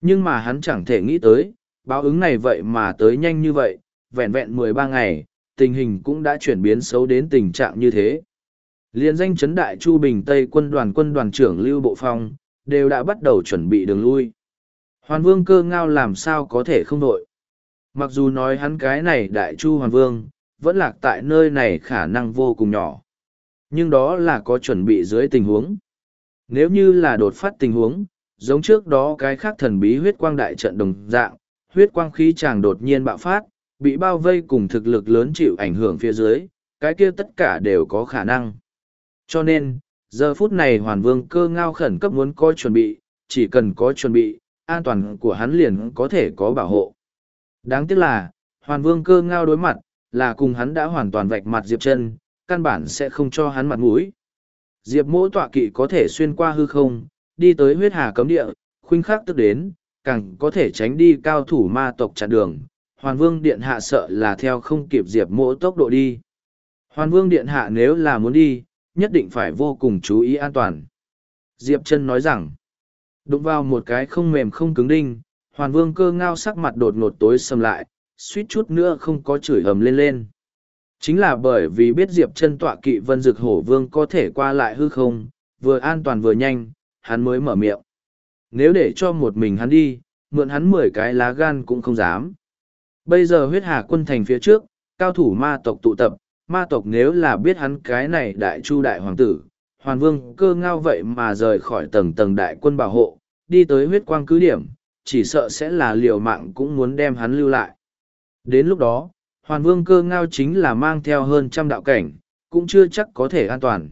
Nhưng mà hắn chẳng thể nghĩ tới, báo ứng này vậy mà tới nhanh như vậy, vẹn vẹn 13 ngày, tình hình cũng đã chuyển biến xấu đến tình trạng như thế. Liên danh chấn đại Chu Bình Tây quân đoàn trưởng Lưu Bộ Phong, đều đã bắt đầu chuẩn bị đường lui. Hoàn Vương Cơ Ngao làm sao có thể không đội. Mặc dù nói hắn cái này đại Chu Hoàn Vương, vẫn lạc tại nơi này khả năng vô cùng nhỏ. Nhưng đó là có chuẩn bị dưới tình huống. Nếu như là đột phát tình huống, giống trước đó cái khác thần bí huyết quang đại trận đồng dạng, huyết quang khí chàng đột nhiên bạo phát, bị bao vây cùng thực lực lớn chịu ảnh hưởng phía dưới, cái kia tất cả đều có khả năng. Cho nên, giờ phút này Hoàn Vương Cơ Ngao khẩn cấp muốn có chuẩn bị, chỉ cần có chuẩn bị, an toàn của hắn liền có thể có bảo hộ. Đáng tiếc là, Hoàn Vương Cơ Ngao đối mặt, là cùng hắn đã hoàn toàn vạch mặt Diệp Chân, căn bản sẽ không cho hắn mặt mũi. Diệp Mỗ tọa kỵ có thể xuyên qua hư không, đi tới huyết hà cấm địa, khuynh khắc tức đến, càng có thể tránh đi cao thủ ma tộc chặn đường. Hoàn Vương Điện Hạ sợ là theo không kịp Diệp Mỗ tốc độ đi. Hoàn Vương Điện Hạ nếu là muốn đi, nhất định phải vô cùng chú ý an toàn. Diệp Chân nói rằng, đụng vào một cái không mềm không cứng đinh, Hoàn Vương Cơ Ngao sắc mặt đột ngột tối sầm lại, suýt chút nữa không có chửi ầm lên lên. Chính là bởi vì biết Diệp Chân tọa kỵ Vân Dực Hổ Vương có thể qua lại hư không, vừa an toàn vừa nhanh, hắn mới mở miệng. Nếu để cho một mình hắn đi, mượn hắn 10 cái lá gan cũng không dám. Bây giờ huyết hà quân thành phía trước, cao thủ ma tộc tụ tập, ma tộc nếu là biết hắn cái này đại chu đại hoàng tử, Hoàn Vương Cơ Ngao vậy mà rời khỏi tầng tầng đại quân bảo hộ, đi tới huyết quang cứ điểm, chỉ sợ sẽ là liều mạng cũng muốn đem hắn lưu lại. Đến lúc đó, Hoàn Vương Cơ Ngao chính là mang theo hơn 100 đạo cảnh, cũng chưa chắc có thể an toàn.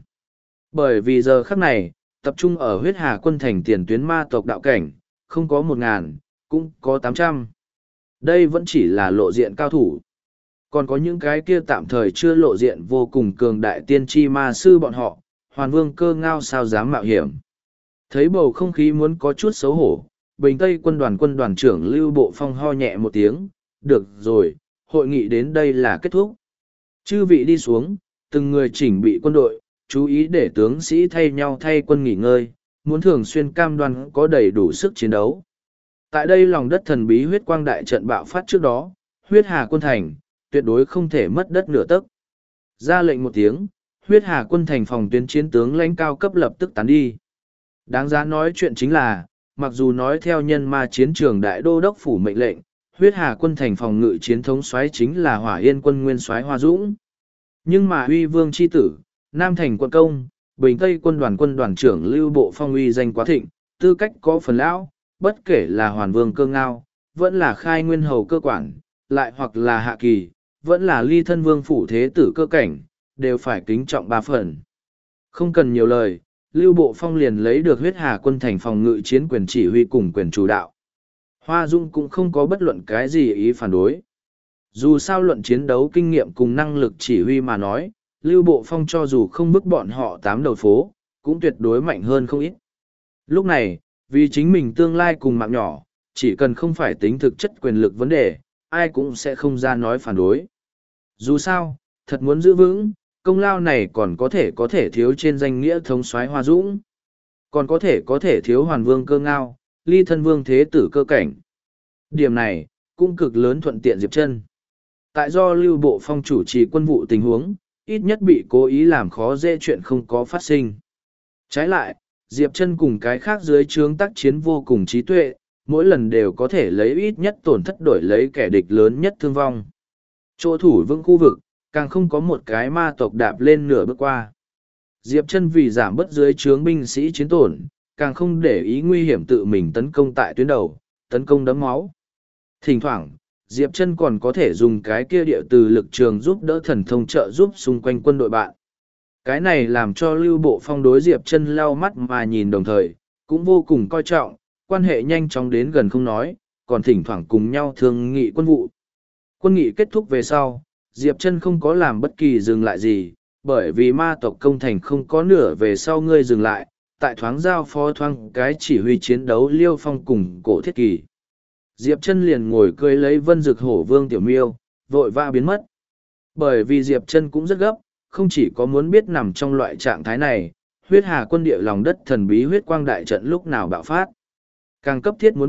Bởi vì giờ khắc này, tập trung ở huyết hà quân thành tiền tuyến ma tộc đạo cảnh, không có 1.000, cũng có 800. Đây vẫn chỉ là lộ diện cao thủ. Còn có những cái kia tạm thời chưa lộ diện vô cùng cường đại tiên tri ma sư bọn họ, Hoàn Vương Cơ Ngao sao dám mạo hiểm. Thấy bầu không khí muốn có chút xấu hổ, Bình Tây quân đoàn trưởng Lưu Bộ Phong ho nhẹ một tiếng, được rồi, hội nghị đến đây là kết thúc. Chư vị đi xuống, từng người chỉnh bị quân đội, chú ý để tướng sĩ thay nhau thay quân nghỉ ngơi, muốn thường xuyên cam đoan có đầy đủ sức chiến đấu. Tại đây lòng đất thần bí huyết quang đại trận bạo phát trước đó, huyết hà quân thành, tuyệt đối không thể mất đất nửa tấc. Ra lệnh một tiếng, huyết hà quân thành phòng tuyến chiến tướng lãnh cao cấp lập tức tán đi. Đáng giá nói chuyện chính là, mặc dù nói theo nhân ma chiến trường đại đô đốc phủ mệnh lệnh, huyết hà quân thành phòng ngự chiến thống soái chính là Hỏa Yên quân nguyên soái Hoa Dũng. Nhưng mà uy vương chi tử, Nam thành quận công, Bình Tây quân đoàn trưởng Lưu Bộ Phong uy danh quá thịnh, tư cách có phần lão, bất kể là Hoàn Vương Cơ Ngao, vẫn là Khai Nguyên hầu cơ quản, lại hoặc là Hạ Kỳ, vẫn là Ly Thân Vương phủ thế tử cơ cảnh, đều phải kính trọng 3 phần. Không cần nhiều lời, Lưu Bộ Phong liền lấy được huyết hà quân thành phòng ngự chiến quyền chỉ huy cùng quyền chủ đạo. Hoa Dung cũng không có bất luận cái gì ý phản đối. Dù sao luận chiến đấu kinh nghiệm cùng năng lực chỉ huy mà nói, Lưu Bộ Phong cho dù không bức bọn họ 8 đầu phố, cũng tuyệt đối mạnh hơn không ít. Lúc này, vì chính mình tương lai cùng mạng nhỏ, chỉ cần không phải tính thực chất quyền lực vấn đề, ai cũng sẽ không ra nói phản đối. Dù sao, thật muốn giữ vững, công lao này còn có thể thiếu trên danh nghĩa thống soái Hoa Dũng. Còn có thể thiếu Hoàn Vương Cơ Ngao, Ly Thân Vương thế tử cơ cảnh. Điểm này, cũng cực lớn thuận tiện Diệp Chân. Tại do Lưu Bộ Phong chủ trì quân vụ tình huống, ít nhất bị cố ý làm khó dễ chuyện không có phát sinh. Trái lại, Diệp Chân cùng cái khác dưới trướng tác chiến vô cùng trí tuệ, mỗi lần đều có thể lấy ít nhất tổn thất đổi lấy kẻ địch lớn nhất thương vong. Chỗ thủ vững khu vực, càng không có một cái ma tộc đạp lên nửa bước qua. Diệp Chân vì giảm bớt dưới trướng binh sĩ chiến tổn, càng không để ý nguy hiểm tự mình tấn công tại tuyến đầu, tấn công đẫm máu. Thỉnh thoảng, Diệp Chân còn có thể dùng cái kia địa từ lực trường giúp đỡ thần thông trợ giúp xung quanh quân đội bạn. Cái này làm cho Lưu Bộ Phong đối Diệp Chân lau mắt mà nhìn đồng thời, cũng vô cùng coi trọng, quan hệ nhanh chóng đến gần không nói, còn thỉnh thoảng cùng nhau thương nghị quân vụ. Quân nghị kết thúc về sau, Diệp Chân không có làm bất kỳ dừng lại gì, bởi vì ma tộc công thành không có nửa về sau ngươi dừng lại, tại thoáng giao phó thoáng cái chỉ huy chiến đấu Liêu Phong cùng Cổ Thiết Kỳ. Diệp Chân liền ngồi cưỡi lấy Vân Dực Hổ Vương Tiểu Miêu, vội vã biến mất. Bởi vì Diệp Chân cũng rất gấp, không chỉ có muốn biết nằm trong loại trạng thái này, huyết hà quân địa lòng đất thần bí huyết quang đại trận lúc nào bạo phát. Càng cấp thiết muốn biết,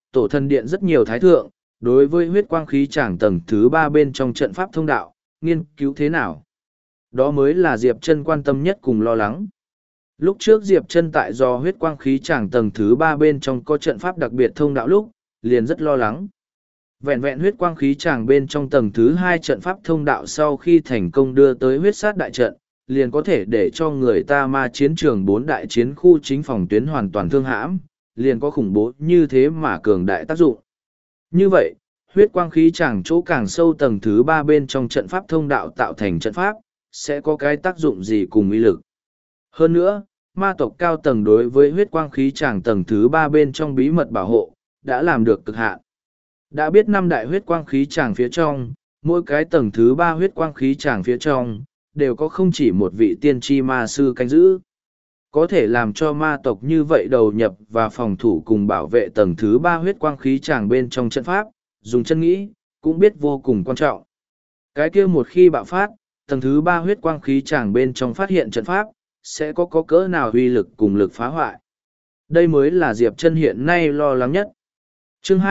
tổ thần điện rất nhiều thái thượng, đối với huyết quang khí tràng tầng thứ 3 bên trong trận pháp thông đạo, nghiên cứu thế nào? Đó mới là Diệp Chân quan tâm nhất cùng lo lắng. Lúc trước Diệp Chân tại do huyết quang khí tràng tầng thứ 3 bên trong có trận pháp đặc biệt thông đạo lúc, liền rất lo lắng. Vẹn vẹn huyết quang khí tràng bên trong tầng thứ 2 trận pháp thông đạo sau khi thành công đưa tới huyết sát đại trận, liền có thể để cho người ta ma chiến trường 4 đại chiến khu chính phòng tuyến hoàn toàn thương hãm, liền có khủng bố như thế mà cường đại tác dụng. Như vậy, huyết quang khí tràng chỗ càng sâu tầng thứ 3 bên trong trận pháp thông đạo tạo thành trận pháp, sẽ có cái tác dụng gì cùng uy lực. Hơn nữa, ma tộc cao tầng đối với huyết quang khí tràng tầng thứ 3 bên trong bí mật bảo hộ, đã làm được cực hạn. Đã biết 5 đại huyết quang khí tràng phía trong, mỗi cái tầng thứ 3 huyết quang khí tràng phía trong, đều có không chỉ một vị tiên tri ma sư canh giữ. Có thể làm cho ma tộc như vậy đầu nhập và phòng thủ cùng bảo vệ tầng thứ 3 huyết quang khí tràng bên trong trận pháp, dùng chân nghĩ, cũng biết vô cùng quan trọng. Cái kia một khi bạo phát, tầng thứ 3 huyết quang khí tràng bên trong phát hiện trận pháp, sẽ có cỡ nào uy lực cùng lực phá hoại. Đây mới là Diệp Chân hiện nay lo lắng nhất. Chương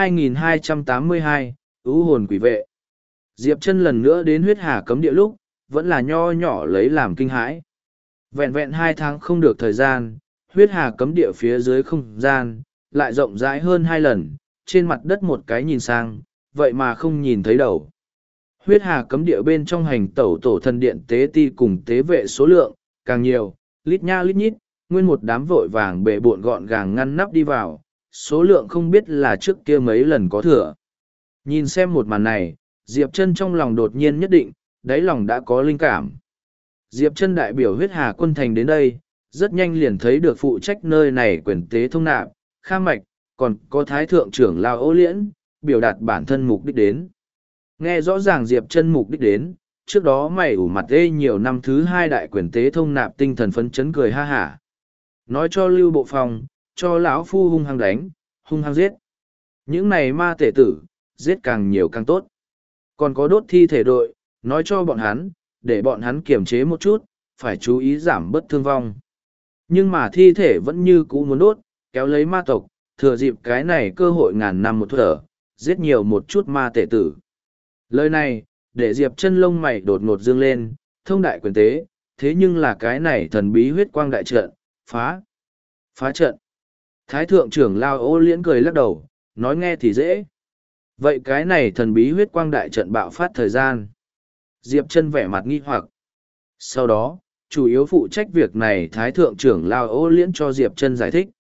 2282, ưu hồn quỷ vệ. Diệp Chân lần nữa đến huyết hà cấm địa lúc, vẫn là nho nhỏ lấy làm kinh hãi. Vẹn vẹn 2 tháng không được thời gian, huyết hà cấm địa phía dưới không gian, lại rộng rãi hơn 2 lần, trên mặt đất một cái nhìn sang, vậy mà không nhìn thấy đầu. Huyết hà cấm địa bên trong hành tẩu tổ thần điện tế ti cùng tế vệ số lượng, càng nhiều, lít nha lít nhít, nguyên một đám vội vàng bệ bộn gọn gàng ngăn nắp đi vào, số lượng không biết là trước kia mấy lần có thừa. Nhìn xem một màn này, Diệp Chân trong lòng đột nhiên nhất định, đáy lòng đã có linh cảm. Diệp Chân đại biểu huyết hà quân thành đến đây, rất nhanh liền thấy được phụ trách nơi này quyền tế thông nạp, Kha Mạch, còn có thái thượng trưởng Lao Ô Liễn, biểu đạt bản thân mục đích đến. Nghe rõ ràng Diệp Chân mục đích đến, trước đó mày ủ mặt ê nhiều năm thứ 2 đại quyền tế thông nạp tinh thần phấn chấn cười ha hả. Nói cho Lưu Bộ Phòng, cho lão phu hung hăng đánh, hung hăng giết. Những này ma tể tử, giết càng nhiều càng tốt. Còn có đốt thi thể đội, nói cho bọn hắn, để bọn hắn kiềm chế một chút, phải chú ý giảm bớt thương vong. Nhưng mà thi thể vẫn như cũ muốn đốt, kéo lấy ma tộc, thừa dịp cái này cơ hội ngàn năm một thở, giết nhiều một chút ma tể tử. Lời này, để Diệp Chân lông mày đột ngột dương lên, thông đại quyền tế, thế nhưng là cái này thần bí huyết quang đại trận, phá trận. Thái thượng trưởng Lao Ô Liễn cười lắc đầu, nói nghe thì dễ. Vậy cái này thần bí huyết quang đại trận bạo phát thời gian. Diệp Chân vẻ mặt nghi hoặc. Sau đó, chủ yếu phụ trách việc này Thái thượng trưởng Lao Ô Liễn cho Diệp Chân giải thích.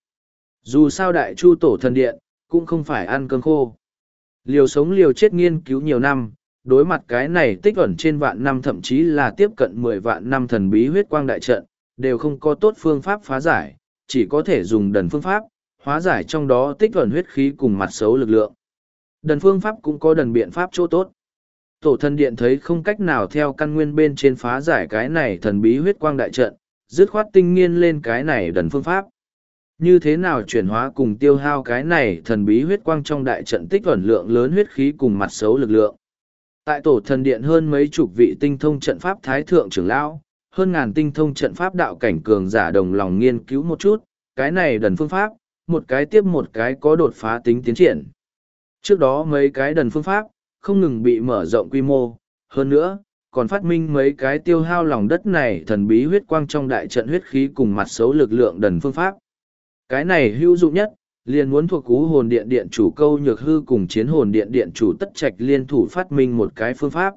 Dù sao đại chu tổ thần điện, cũng không phải ăn cơm khô. Liều sống liều chết nghiên cứu nhiều năm, đối mặt cái này tích ẩn trên vạn năm thậm chí là tiếp cận 10 vạn năm thần bí huyết quang đại trận, đều không có tốt phương pháp phá giải, chỉ có thể dùng đần phương pháp, hóa giải trong đó tích ẩn huyết khí cùng mặt xấu lực lượng. Đần phương pháp cũng có đần biện pháp chỗ tốt. Tổ thần điện thấy không cách nào theo căn nguyên bên trên phá giải cái này thần bí huyết quang đại trận, dứt khoát tinh nghiên lên cái này đần phương pháp. Như thế nào chuyển hóa cùng tiêu hao cái này thần bí huyết quang trong đại trận tích ẩn lượng lớn huyết khí cùng mặt xấu lực lượng. Tại tổ thần điện hơn mấy chục vị tinh thông trận pháp thái thượng trưởng lão, hơn ngàn tinh thông trận pháp đạo cảnh cường giả đồng lòng nghiên cứu một chút, cái này đần phương pháp, một cái tiếp một cái có đột phá tính tiến triển. Trước đó mấy cái đần phương pháp, không ngừng bị mở rộng quy mô, hơn nữa, còn phát minh mấy cái tiêu hao lòng đất này thần bí huyết quang trong đại trận huyết khí cùng mặt xấu lực lượng đần phương pháp. Cái này hữu dụng nhất, liền muốn thuộc Ú hồn điện điện chủ Câu Nhược Hư cùng chiến hồn điện điện chủ Tất Trạch liên thủ phát minh một cái phương pháp.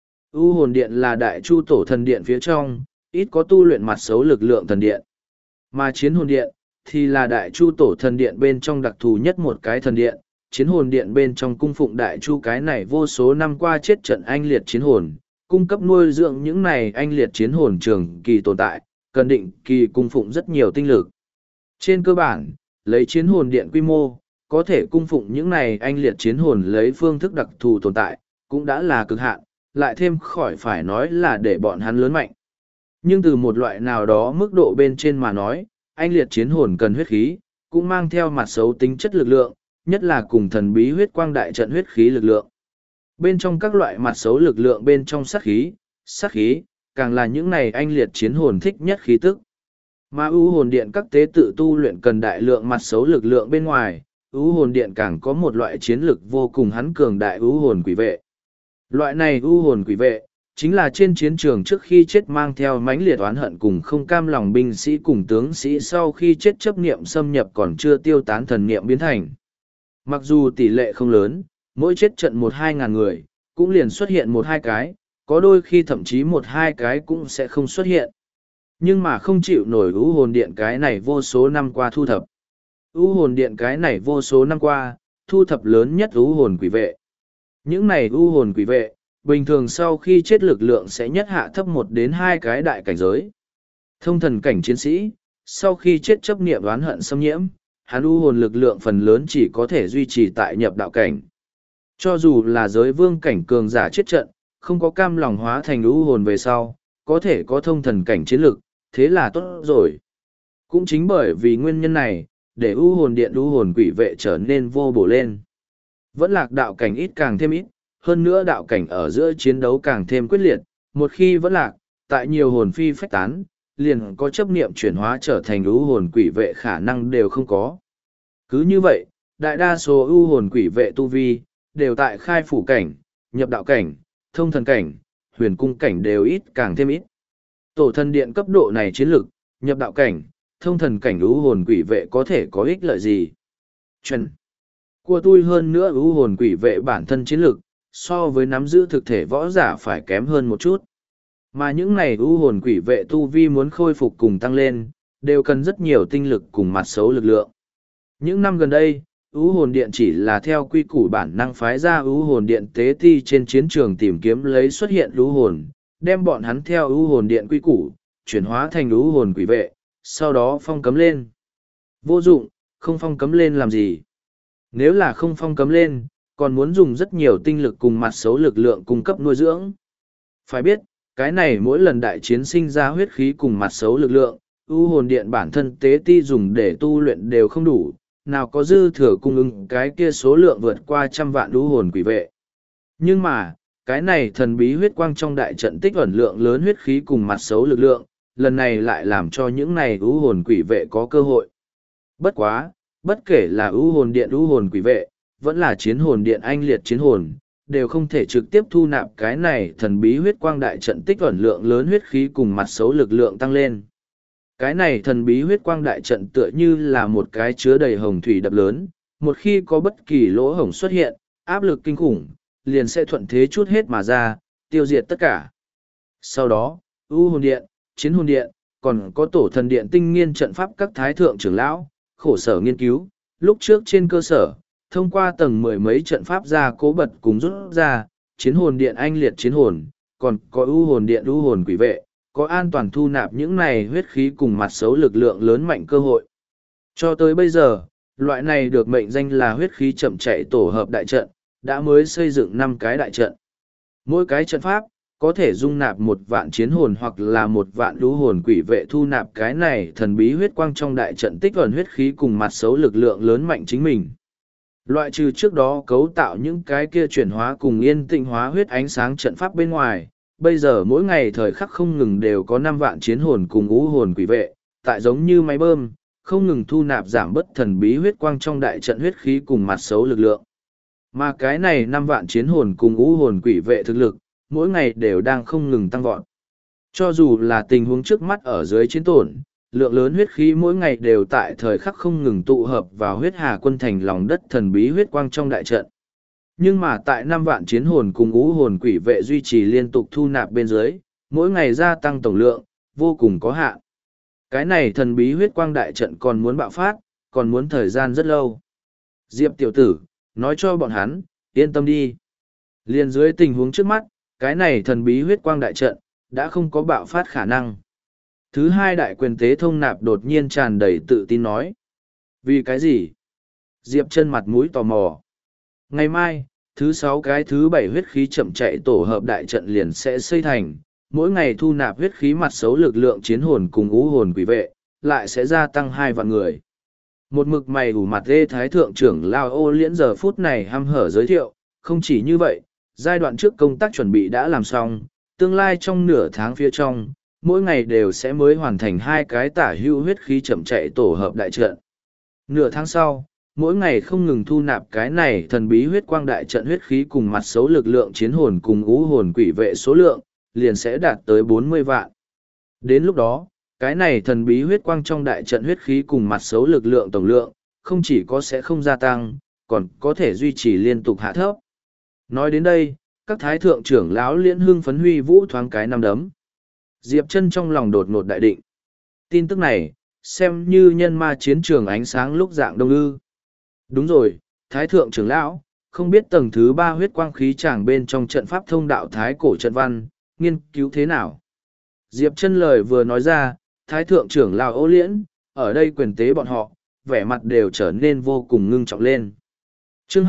U hồn điện là đại chu tổ thần điện phía trong, ít có tu luyện mặt xấu lực lượng thần điện. Mà chiến hồn điện, thì là đại chu tổ thần điện bên trong đặc thù nhất một cái thần điện. Chiến hồn điện bên trong cung phụng đại chu cái này vô số năm qua chết trận anh liệt chiến hồn, cung cấp nuôi dưỡng những này anh liệt chiến hồn trường kỳ tồn tại, cần định kỳ cung phụng rất nhiều tinh lực. Trên cơ bản, lấy chiến hồn điện quy mô, có thể cung phụng những này anh liệt chiến hồn lấy phương thức đặc thù tồn tại, cũng đã là cực hạn, lại thêm khỏi phải nói là để bọn hắn lớn mạnh. Nhưng từ một loại nào đó mức độ bên trên mà nói, anh liệt chiến hồn cần huyết khí, cũng mang theo mặt xấu tính chất lực lượng, nhất là cùng thần bí huyết quang đại trận huyết khí lực lượng. Bên trong các loại mặt xấu lực lượng bên trong sát khí, càng là những này anh liệt chiến hồn thích nhất khí tức. Mà ưu hồn điện các tế tự tu luyện cần đại lượng mặt xấu lực lượng bên ngoài, ưu hồn điện càng có một loại chiến lực vô cùng hắn cường đại ưu hồn quỷ vệ. Loại này ưu hồn quỷ vệ, chính là trên chiến trường trước khi chết mang theo mãnh liệt oán hận cùng không cam lòng binh sĩ cùng tướng sĩ sau khi chết chấp niệm xâm nhập còn chưa tiêu tán thần niệm biến thành. Mặc dù tỷ lệ không lớn, mỗi chết trận 1-2 ngàn người, cũng liền xuất hiện 1-2 cái, có đôi khi thậm chí 1-2 cái cũng sẽ không xuất hiện. Nhưng mà không chịu nổi ưu hồn điện cái này vô số năm qua thu thập. Ưu hồn điện cái này vô số năm qua, thu thập lớn nhất ưu hồn quỷ vệ. Những này ưu hồn quỷ vệ, bình thường sau khi chết lực lượng sẽ nhất hạ thấp 1-2 cái đại cảnh giới. Thông thần cảnh chiến sĩ, sau khi chết chấp niệm oán hận xâm nhiễm, hắn ưu hồn lực lượng phần lớn chỉ có thể duy trì tại nhập đạo cảnh. Cho dù là giới vương cảnh cường giả chết trận, không có cam lòng hóa thành ưu hồn về sau, có thể có thông thần cảnh chiến lực, thế là tốt rồi. Cũng chính bởi vì nguyên nhân này, để ưu hồn điện ưu hồn quỷ vệ trở nên vô bổ lên. Vẫn lạc đạo cảnh ít càng thêm ít, hơn nữa đạo cảnh ở giữa chiến đấu càng thêm quyết liệt, một khi vẫn lạc, tại nhiều hồn phi phách tán, liền có chấp niệm chuyển hóa trở thành ưu hồn quỷ vệ khả năng đều không có. Cứ như vậy, đại đa số ưu hồn quỷ vệ tu vi, đều tại khai phủ cảnh, nhập đạo cảnh, thông thần cảnh, huyền cung cảnh đều ít càng thêm ít. Tổ thần điện cấp độ này chiến lực, nhập đạo cảnh, thông thần cảnh ưu hồn quỷ vệ có thể có ích lợi gì? Chuẩn. Của tôi hơn nữa ưu hồn quỷ vệ bản thân chiến lực, so với nắm giữ thực thể võ giả phải kém hơn một chút. Mà những này ưu hồn quỷ vệ tu vi muốn khôi phục cùng tăng lên, đều cần rất nhiều tinh lực cùng mặt xấu lực lượng. Những năm gần đây, ưu hồn điện chỉ là theo quy củ bản năng phái ra ưu hồn điện tế ti trên chiến trường tìm kiếm lấy xuất hiện ưu hồn, đem bọn hắn theo ưu hồn điện quy củ, chuyển hóa thành ưu hồn quỷ vệ, sau đó phong cấm lên. Vô dụng, không phong cấm lên làm gì? Nếu là không phong cấm lên, còn muốn dùng rất nhiều tinh lực cùng mặt xấu lực lượng cung cấp nuôi dưỡng. Phải biết, cái này mỗi lần đại chiến sinh ra huyết khí cùng mặt xấu lực lượng, ưu hồn điện bản thân tế ti dùng để tu luyện đều không đủ, nào có dư thừa cung ứng cái kia số lượng vượt qua 100 vạn ưu hồn quỷ vệ. Nhưng mà, cái này thần bí huyết quang trong đại trận tích ẩn lượng lớn huyết khí cùng mặt xấu lực lượng, lần này lại làm cho những này ưu hồn quỷ vệ có cơ hội. Bất quá, bất kể là ưu hồn điện ưu hồn quỷ vệ, vẫn là chiến hồn điện anh liệt chiến hồn, đều không thể trực tiếp thu nạp cái này thần bí huyết quang đại trận tích ẩn lượng lớn huyết khí cùng mặt xấu lực lượng tăng lên. Cái này thần bí huyết quang đại trận tựa như là một cái chứa đầy hồng thủy đập lớn, một khi có bất kỳ lỗ hổng xuất hiện, áp lực kinh khủng, liền sẽ thuận thế chút hết mà ra, tiêu diệt tất cả. Sau đó, ưu hồn điện, chiến hồn điện, còn có tổ thần điện tinh nghiên trận pháp các thái thượng trưởng lão, khổ sở nghiên cứu, lúc trước trên cơ sở, thông qua tầng 10 mấy trận pháp ra cố bật cùng rút ra, chiến hồn điện anh liệt chiến hồn, còn có ưu hồn điện ưu hồn quỷ vệ, có an toàn thu nạp những này huyết khí cùng mặt xấu lực lượng lớn mạnh cơ hội. Cho tới bây giờ, loại này được mệnh danh là huyết khí chậm chạy tổ hợp đại trận, đã mới xây dựng 5 cái đại trận. Mỗi cái trận pháp, có thể dung nạp 1 vạn chiến hồn hoặc là 1 vạn ưu hồn quỷ vệ thu nạp cái này thần bí huyết quang trong đại trận tích ẩn huyết khí cùng mặt xấu lực lượng lớn mạnh chính mình. Loại trừ trước đó cấu tạo những cái kia chuyển hóa cùng yên tĩnh hóa huyết ánh sáng trận pháp bên ngoài, bây giờ mỗi ngày thời khắc không ngừng đều có 5 vạn chiến hồn cùng ưu hồn quỷ vệ, tại giống như máy bơm, không ngừng thu nạp giảm bất thần bí huyết quang trong đại trận huyết khí cùng mặt xấu lực lượng. Mà cái này 5 vạn chiến hồn cùng ưu hồn quỷ vệ thực lực, mỗi ngày đều đang không ngừng tăng vọt. Cho dù là tình huống trước mắt ở dưới chiến tổn, lượng lớn huyết khí mỗi ngày đều tại thời khắc không ngừng tụ hợp vào huyết hà quân thành lòng đất thần bí huyết quang trong đại trận. Nhưng mà tại 5 vạn chiến hồn cùng ưu hồn quỷ vệ duy trì liên tục thu nạp bên dưới, mỗi ngày gia tăng tổng lượng, vô cùng có hạn. Cái này thần bí huyết quang đại trận còn muốn bạo phát, còn muốn thời gian rất lâu. Diệp tiểu tử, nói cho bọn hắn, yên tâm đi. Liên dưới tình huống trước mắt, cái này thần bí huyết quang đại trận, đã không có bạo phát khả năng. Thứ hai đại quyền tế thông nạp đột nhiên tràn đầy tự tin nói. Vì cái gì? Diệp chân mặt mũi tò mò. Ngày mai, thứ 6 cái thứ 7 huyết khí chậm chạy tổ hợp đại trận liền sẽ xây thành, mỗi ngày thu nạp huyết khí mặt xấu lực lượng chiến hồn cùng ưu hồn quỷ vệ, lại sẽ gia tăng 2 vạn người. Một mực mày ủ mặt dê thái thượng trưởng Lao Ô Liễn giờ phút này hăm hở giới thiệu, không chỉ như vậy, giai đoạn trước công tác chuẩn bị đã làm xong, tương lai trong nửa tháng phía trong, mỗi ngày đều sẽ mới hoàn thành 2 cái tả hữu huyết khí chậm chạy tổ hợp đại trận. Nửa tháng sau, mỗi ngày không ngừng thu nạp cái này thần bí huyết quang đại trận huyết khí cùng mặt xấu lực lượng chiến hồn cùng ú hồn quỷ vệ số lượng, liền sẽ đạt tới 40 vạn. Đến lúc đó, cái này thần bí huyết quang trong đại trận huyết khí cùng mặt xấu lực lượng tổng lượng, không chỉ có sẽ không gia tăng, còn có thể duy trì liên tục hạ thấp. Nói đến đây, các thái thượng trưởng lão liễn hưng phấn huy vũ thoáng cái năm đấm. Diệp Chân trong lòng đột ngột đại định. Tin tức này, xem như nhân ma chiến trường ánh sáng lúc dạng đông ư. Đúng rồi, thái thượng trưởng lão, không biết tầng thứ 3 huyết quang khí tràng bên trong trận pháp thông đạo thái cổ trận văn, nghiên cứu thế nào? Diệp Chân lời vừa nói ra, thái thượng trưởng lão Ô Liễn, ở đây quyền tế bọn họ, vẻ mặt đều trở nên vô cùng ngưng trọng lên. Chương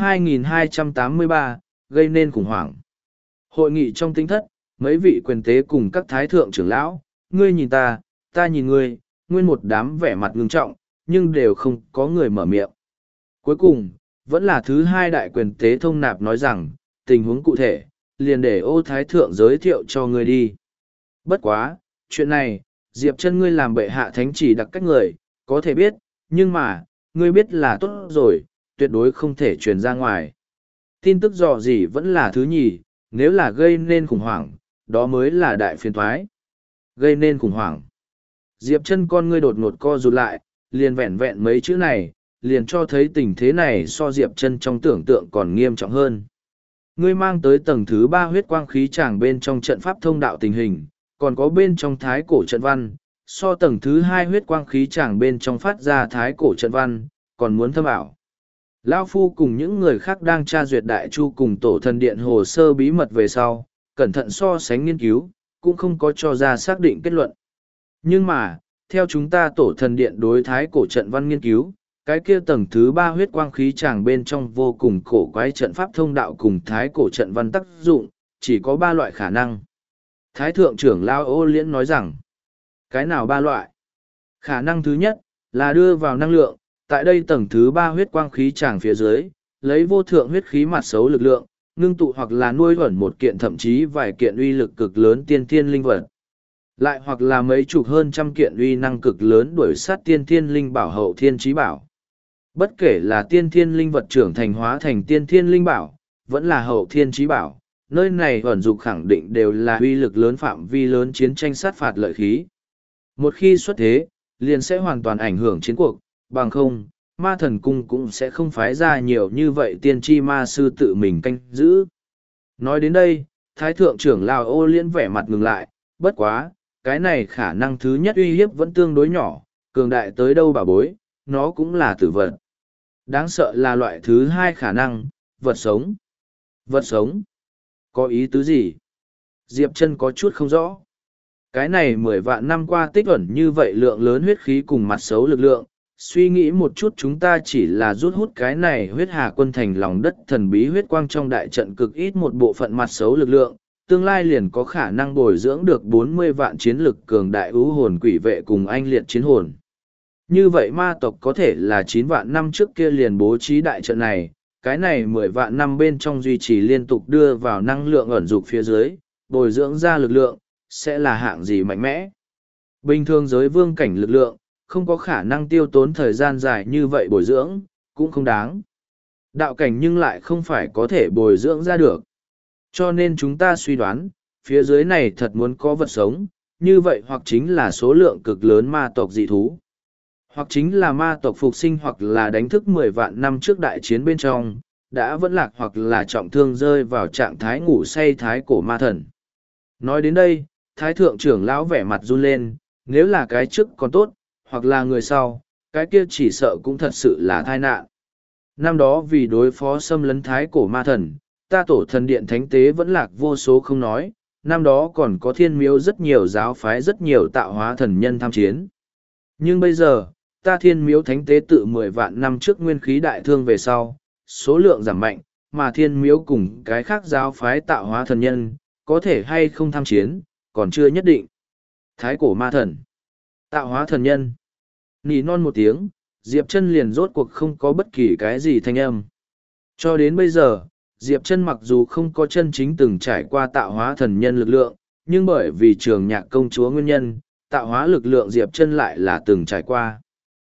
2283, gây nên khủng hoảng. Hội nghị trong tinh thất, mấy vị quyền tế cùng các thái thượng trưởng lão, ngươi nhìn ta nhìn ngươi, nguyên một đám vẻ mặt ngưng trọng, nhưng đều không có người mở miệng. Cuối cùng, vẫn là thứ hai đại quyền tế thông nạp nói rằng, tình huống cụ thể, liền để Ô thái thượng giới thiệu cho ngươi đi. Bất quá, chuyện này, Diệp Chân ngươi làm bệ hạ thánh chỉ đặc cách người, có thể biết, nhưng mà, ngươi biết là tốt rồi, tuyệt đối không thể truyền ra ngoài. Tin tức dò gì vẫn là thứ nhì, nếu là gây nên khủng hoảng, đó mới là đại phiền toái. Gây nên khủng hoảng. Diệp Chân con ngươi đột ngột co rụt lại, liền vẹn vẹn mấy chữ này, liền cho thấy tình thế này so Diệp Chân trong tưởng tượng còn nghiêm trọng hơn. Ngươi mang tới tầng thứ 3 huyết quang khí tràng bên trong trận pháp thông đạo tình hình, còn có bên trong thái cổ trận văn, so tầng thứ 2 huyết quang khí tràng bên trong phát ra thái cổ trận văn, còn muốn thâm ảo. Lao Phu cùng những người khác đang tra duyệt đại chu cùng tổ thần điện hồ sơ bí mật về sau, cẩn thận so sánh nghiên cứu, cũng không có cho ra xác định kết luận. Nhưng mà, theo chúng ta tổ thần điện đối thái cổ trận văn nghiên cứu, cái kia tầng thứ 3 huyết quang khí tràng bên trong vô cùng cổ quái trận pháp thông đạo cùng thái cổ trận văn tác dụng, chỉ có 3 loại khả năng. Thái thượng trưởng Lao Ô Liễn nói rằng, cái nào 3 loại? Khả năng thứ nhất, là đưa vào năng lượng, tại đây tầng thứ 3 huyết quang khí tràng phía dưới, lấy vô thượng huyết khí mặt xấu lực lượng, ngưng tụ hoặc là nuôi ẩn một kiện thậm chí vài kiện uy lực cực lớn tiên thiên linh vật. Lại hoặc là mấy chục hơn trăm kiện uy năng cực lớn đuổi sát tiên thiên linh bảo hậu thiên trí bảo. Bất kể là tiên thiên linh vật trưởng thành hóa thành tiên thiên linh bảo, vẫn là hậu thiên trí bảo, nơi này ẩn dục khẳng định đều là uy lực lớn phạm vi lớn chiến tranh sát phạt lợi khí. Một khi xuất thế, liền sẽ hoàn toàn ảnh hưởng chiến cuộc, bằng không, ma thần cung cũng sẽ không phái ra nhiều như vậy tiên tri ma sư tự mình canh giữ. Nói đến đây, thái thượng trưởng Lào Ô Liễn vẻ mặt ngừng lại, bất quá, cái này khả năng thứ nhất uy hiếp vẫn tương đối nhỏ, cường đại tới đâu bà bối, nó cũng là tử vật. Đáng sợ là loại thứ hai khả năng, vật sống. Vật sống? Có ý tứ gì? Diệp Chân có chút không rõ. Cái này 10 vạn năm qua tích ẩn như vậy lượng lớn huyết khí cùng mặt xấu lực lượng, suy nghĩ một chút chúng ta chỉ là rút hút cái này huyết hà quân thành lòng đất thần bí huyết quang trong đại trận cực ít một bộ phận mặt xấu lực lượng, tương lai liền có khả năng bồi dưỡng được 40 vạn chiến lực cường đại ưu hồn quỷ vệ cùng anh liệt chiến hồn. Như vậy ma tộc có thể là 9 vạn năm trước kia liền bố trí đại trận này, cái này 10 vạn năm bên trong duy trì liên tục đưa vào năng lượng ẩn dục phía dưới, bồi dưỡng ra lực lượng, sẽ là hạng gì mạnh mẽ. Bình thường giới vương cảnh lực lượng, không có khả năng tiêu tốn thời gian dài như vậy bồi dưỡng, cũng không đáng. Đạo cảnh nhưng lại không phải có thể bồi dưỡng ra được. Cho nên chúng ta suy đoán, phía dưới này thật muốn có vật sống, như vậy hoặc chính là số lượng cực lớn ma tộc dị thú. Hoặc chính là ma tộc phục sinh hoặc là đánh thức 10 vạn năm trước đại chiến bên trong, đã vẫn lạc hoặc là trọng thương rơi vào trạng thái ngủ say thái cổ ma thần. Nói đến đây, thái thượng trưởng lão vẻ mặt run lên, nếu là cái trước còn tốt, hoặc là người sau, cái kia chỉ sợ cũng thật sự là tai nạn. Năm đó vì đối phó xâm lấn thái cổ ma thần, ta tổ thần điện thánh tế vẫn lạc vô số không nói, năm đó còn có thiên miếu rất nhiều giáo phái rất nhiều tạo hóa thần nhân tham chiến. Nhưng bây giờ, ta thiên miếu thánh tế tự 10 vạn năm trước nguyên khí đại thương về sau, số lượng giảm mạnh, mà thiên miếu cùng cái khác giáo phái tạo hóa thần nhân, có thể hay không tham chiến, còn chưa nhất định. Thái cổ ma thần, tạo hóa thần nhân, nỉ non một tiếng, Diệp Chân liền rốt cuộc không có bất kỳ cái gì thanh âm. Cho đến bây giờ, Diệp Chân mặc dù không có chân chính từng trải qua tạo hóa thần nhân lực lượng, nhưng bởi vì trường nhạc công chúa nguyên nhân, tạo hóa lực lượng Diệp Chân lại là từng trải qua.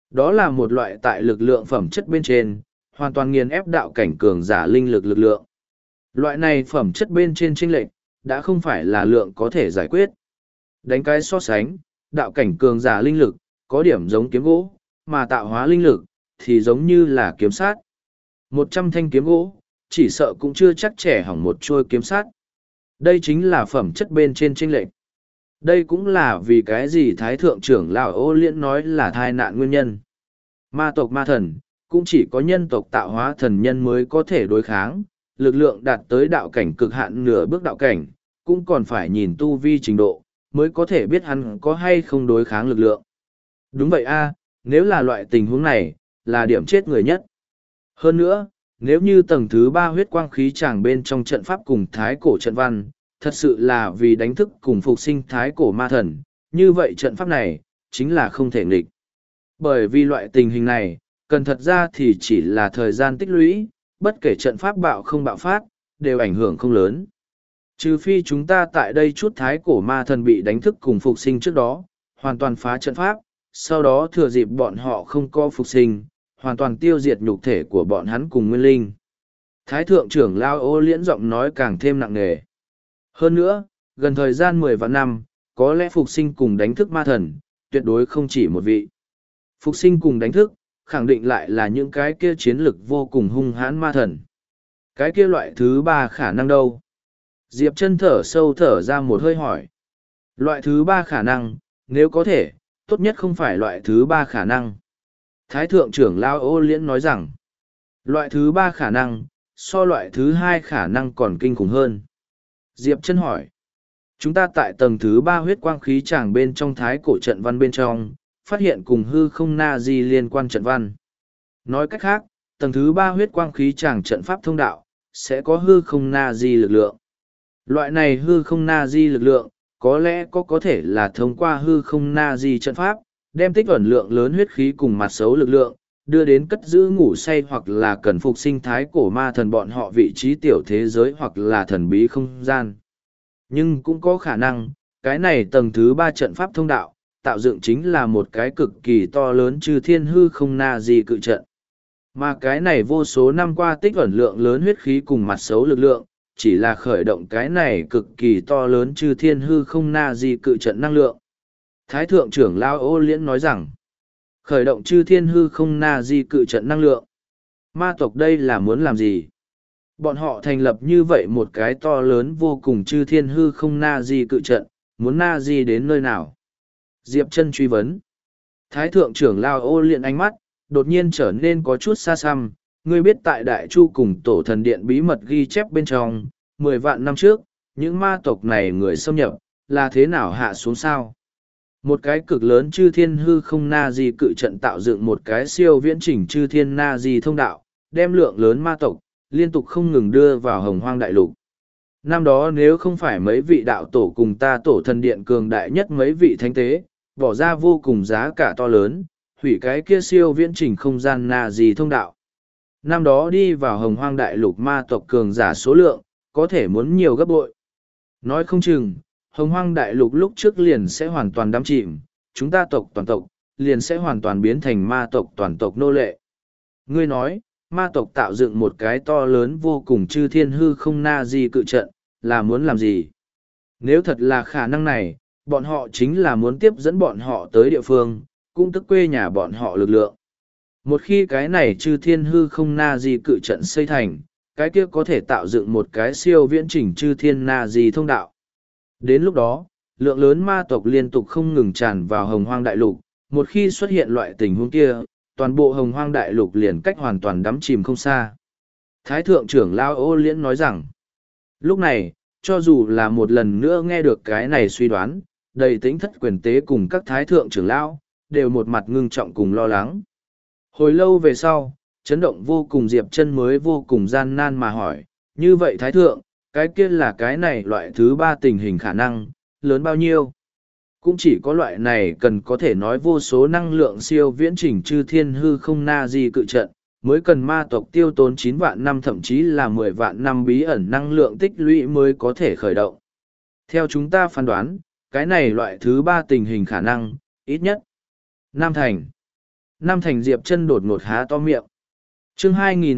Đó là một loại tại lực lượng phẩm chất bên trên, hoàn toàn nghiền ép đạo cảnh cường giả linh lực lực lượng. Loại này phẩm chất bên trên chênh lệch, đã không phải là lượng có thể giải quyết. Đánh cái so sánh, đạo cảnh cường giả linh lực, có điểm giống kiếm gỗ, mà tạo hóa linh lực, thì giống như là kiếm sát. 100 thanh kiếm gỗ, chỉ sợ cũng chưa chắc trẻ hỏng một chuôi kiếm sát. Đây chính là phẩm chất bên trên chênh lệch. Đây cũng là vì cái gì Thái Thượng trưởng lão Ô Liễn nói là thai nạn nguyên nhân. Ma tộc ma thần, cũng chỉ có nhân tộc tạo hóa thần nhân mới có thể đối kháng, lực lượng đạt tới đạo cảnh cực hạn nửa bước đạo cảnh, cũng còn phải nhìn tu vi trình độ, mới có thể biết hắn có hay không đối kháng lực lượng. Đúng vậy a, nếu là loại tình huống này, là điểm chết người nhất. Hơn nữa, nếu như tầng thứ 3 huyết quang khí tràng bên trong trận pháp cùng thái cổ trận văn, thật sự là vì đánh thức cùng phục sinh thái cổ ma thần, như vậy trận pháp này, chính là không thể nghịch. Bởi vì loại tình hình này, cần thật ra thì chỉ là thời gian tích lũy, bất kể trận pháp bạo không bạo phát, đều ảnh hưởng không lớn. Trừ phi chúng ta tại đây chút thái cổ ma thần bị đánh thức cùng phục sinh trước đó, hoàn toàn phá trận pháp, sau đó thừa dịp bọn họ không có phục sinh, hoàn toàn tiêu diệt nhục thể của bọn hắn cùng nguyên linh. Thái thượng trưởng Lao Ô Liễn giọng nói càng thêm nặng nề. Hơn nữa, gần thời gian 10 vạn năm, có lẽ phục sinh cùng đánh thức ma thần, tuyệt đối không chỉ một vị. Phục sinh cùng đánh thức, khẳng định lại là những cái kia chiến lực vô cùng hung hãn ma thần. Cái kia loại thứ 3 khả năng đâu? Diệp chân thở sâu thở ra một hơi hỏi. Loại thứ 3 khả năng, nếu có thể, tốt nhất không phải loại thứ 3 khả năng. Thái thượng trưởng Lao Ô Liễn nói rằng, loại thứ 3 khả năng, so loại thứ 2 khả năng còn kinh khủng hơn. Diệp chân hỏi, chúng ta tại tầng thứ 3 huyết quang khí tràng bên trong thái cổ trận văn bên trong, phát hiện cùng hư không na di liên quan trận văn. Nói cách khác, tầng thứ 3 huyết quang khí tràng trận pháp thông đạo, sẽ có hư không na di lực lượng. Loại này hư không na di lực lượng, có lẽ có thể là thông qua hư không na di trận pháp, đem tích ẩn lượng lớn huyết khí cùng mặt xấu lực lượng, đưa đến cất giữ ngủ say hoặc là cần phục sinh thái cổ ma thần bọn họ vị trí tiểu thế giới hoặc là thần bí không gian. Nhưng cũng có khả năng, cái này tầng thứ 3 trận pháp thông đạo, tạo dựng chính là một cái cực kỳ to lớn chư thiên hư không na di cự trận. Mà cái này vô số năm qua tích ẩn lượng lớn huyết khí cùng mặt xấu lực lượng, chỉ là khởi động cái này cực kỳ to lớn chư thiên hư không na di cự trận năng lượng. Thái thượng trưởng Lao Ô Liễn nói rằng, khởi động chư thiên hư không na di cự trận năng lượng. Ma tộc đây là muốn làm gì? Bọn họ thành lập như vậy một cái to lớn vô cùng chư thiên hư không na di cự trận, muốn na di đến nơi nào? Diệp chân truy vấn. Thái thượng trưởng Lao Ô Liễn ánh mắt, đột nhiên trở nên có chút xa xăm. Ngươi biết tại Đại Chu cùng Tổ Thần Điện bí mật ghi chép bên trong, 10 vạn năm trước, những ma tộc này người xâm nhập, là thế nào hạ xuống sao? Một cái cực lớn chư thiên hư không na di cự trận tạo dựng một cái siêu viễn chỉnh chư thiên na di thông đạo, đem lượng lớn ma tộc, liên tục không ngừng đưa vào hồng hoang đại lục. Năm đó nếu không phải mấy vị đạo tổ cùng ta Tổ Thần Điện cường đại nhất mấy vị thánh tế, bỏ ra vô cùng giá cả to lớn, hủy cái kia siêu viễn chỉnh không gian na di thông đạo. Năm đó đi vào hồng hoang đại lục ma tộc cường giả số lượng, có thể muốn nhiều gấp bội. Nói không chừng, hồng hoang đại lục lúc trước liền sẽ hoàn toàn đắm chìm, chúng ta tộc toàn tộc, liền sẽ hoàn toàn biến thành ma tộc toàn tộc nô lệ. Ngươi nói, ma tộc tạo dựng một cái to lớn vô cùng chư thiên hư không na di cự trận, là muốn làm gì? Nếu thật là khả năng này, bọn họ chính là muốn tiếp dẫn bọn họ tới địa phương, cũng tức quê nhà bọn họ lực lượng. Một khi cái này chư thiên hư không na di cự trận xây thành, cái kia có thể tạo dựng một cái siêu viễn chỉnh chư thiên na di thông đạo. Đến lúc đó, lượng lớn ma tộc liên tục không ngừng tràn vào hồng hoang đại lục, một khi xuất hiện loại tình huống kia, toàn bộ hồng hoang đại lục liền cách hoàn toàn đắm chìm không xa. Thái thượng trưởng Lao Ô Liễn nói rằng, lúc này, cho dù là một lần nữa nghe được cái này suy đoán, đầy tính thất quyền tế cùng các thái thượng trưởng lão, đều một mặt ngưng trọng cùng lo lắng. Hồi lâu về sau, chấn động vô cùng Diệp chân mới vô cùng gian nan mà hỏi, như vậy thái thượng, cái kia là cái này loại thứ 3 tình hình khả năng, lớn bao nhiêu? Cũng chỉ có loại này cần có thể nói vô số năng lượng siêu viễn chỉnh chư thiên hư không na di cự trận, mới cần ma tộc tiêu tốn 9 vạn năm thậm chí là 10 vạn năm bí ẩn năng lượng tích lũy mới có thể khởi động. Theo chúng ta phán đoán, cái này loại thứ 3 tình hình khả năng, ít nhất. Nam thành. Nam Thành Diệp Chân đột ngột há to miệng. Chương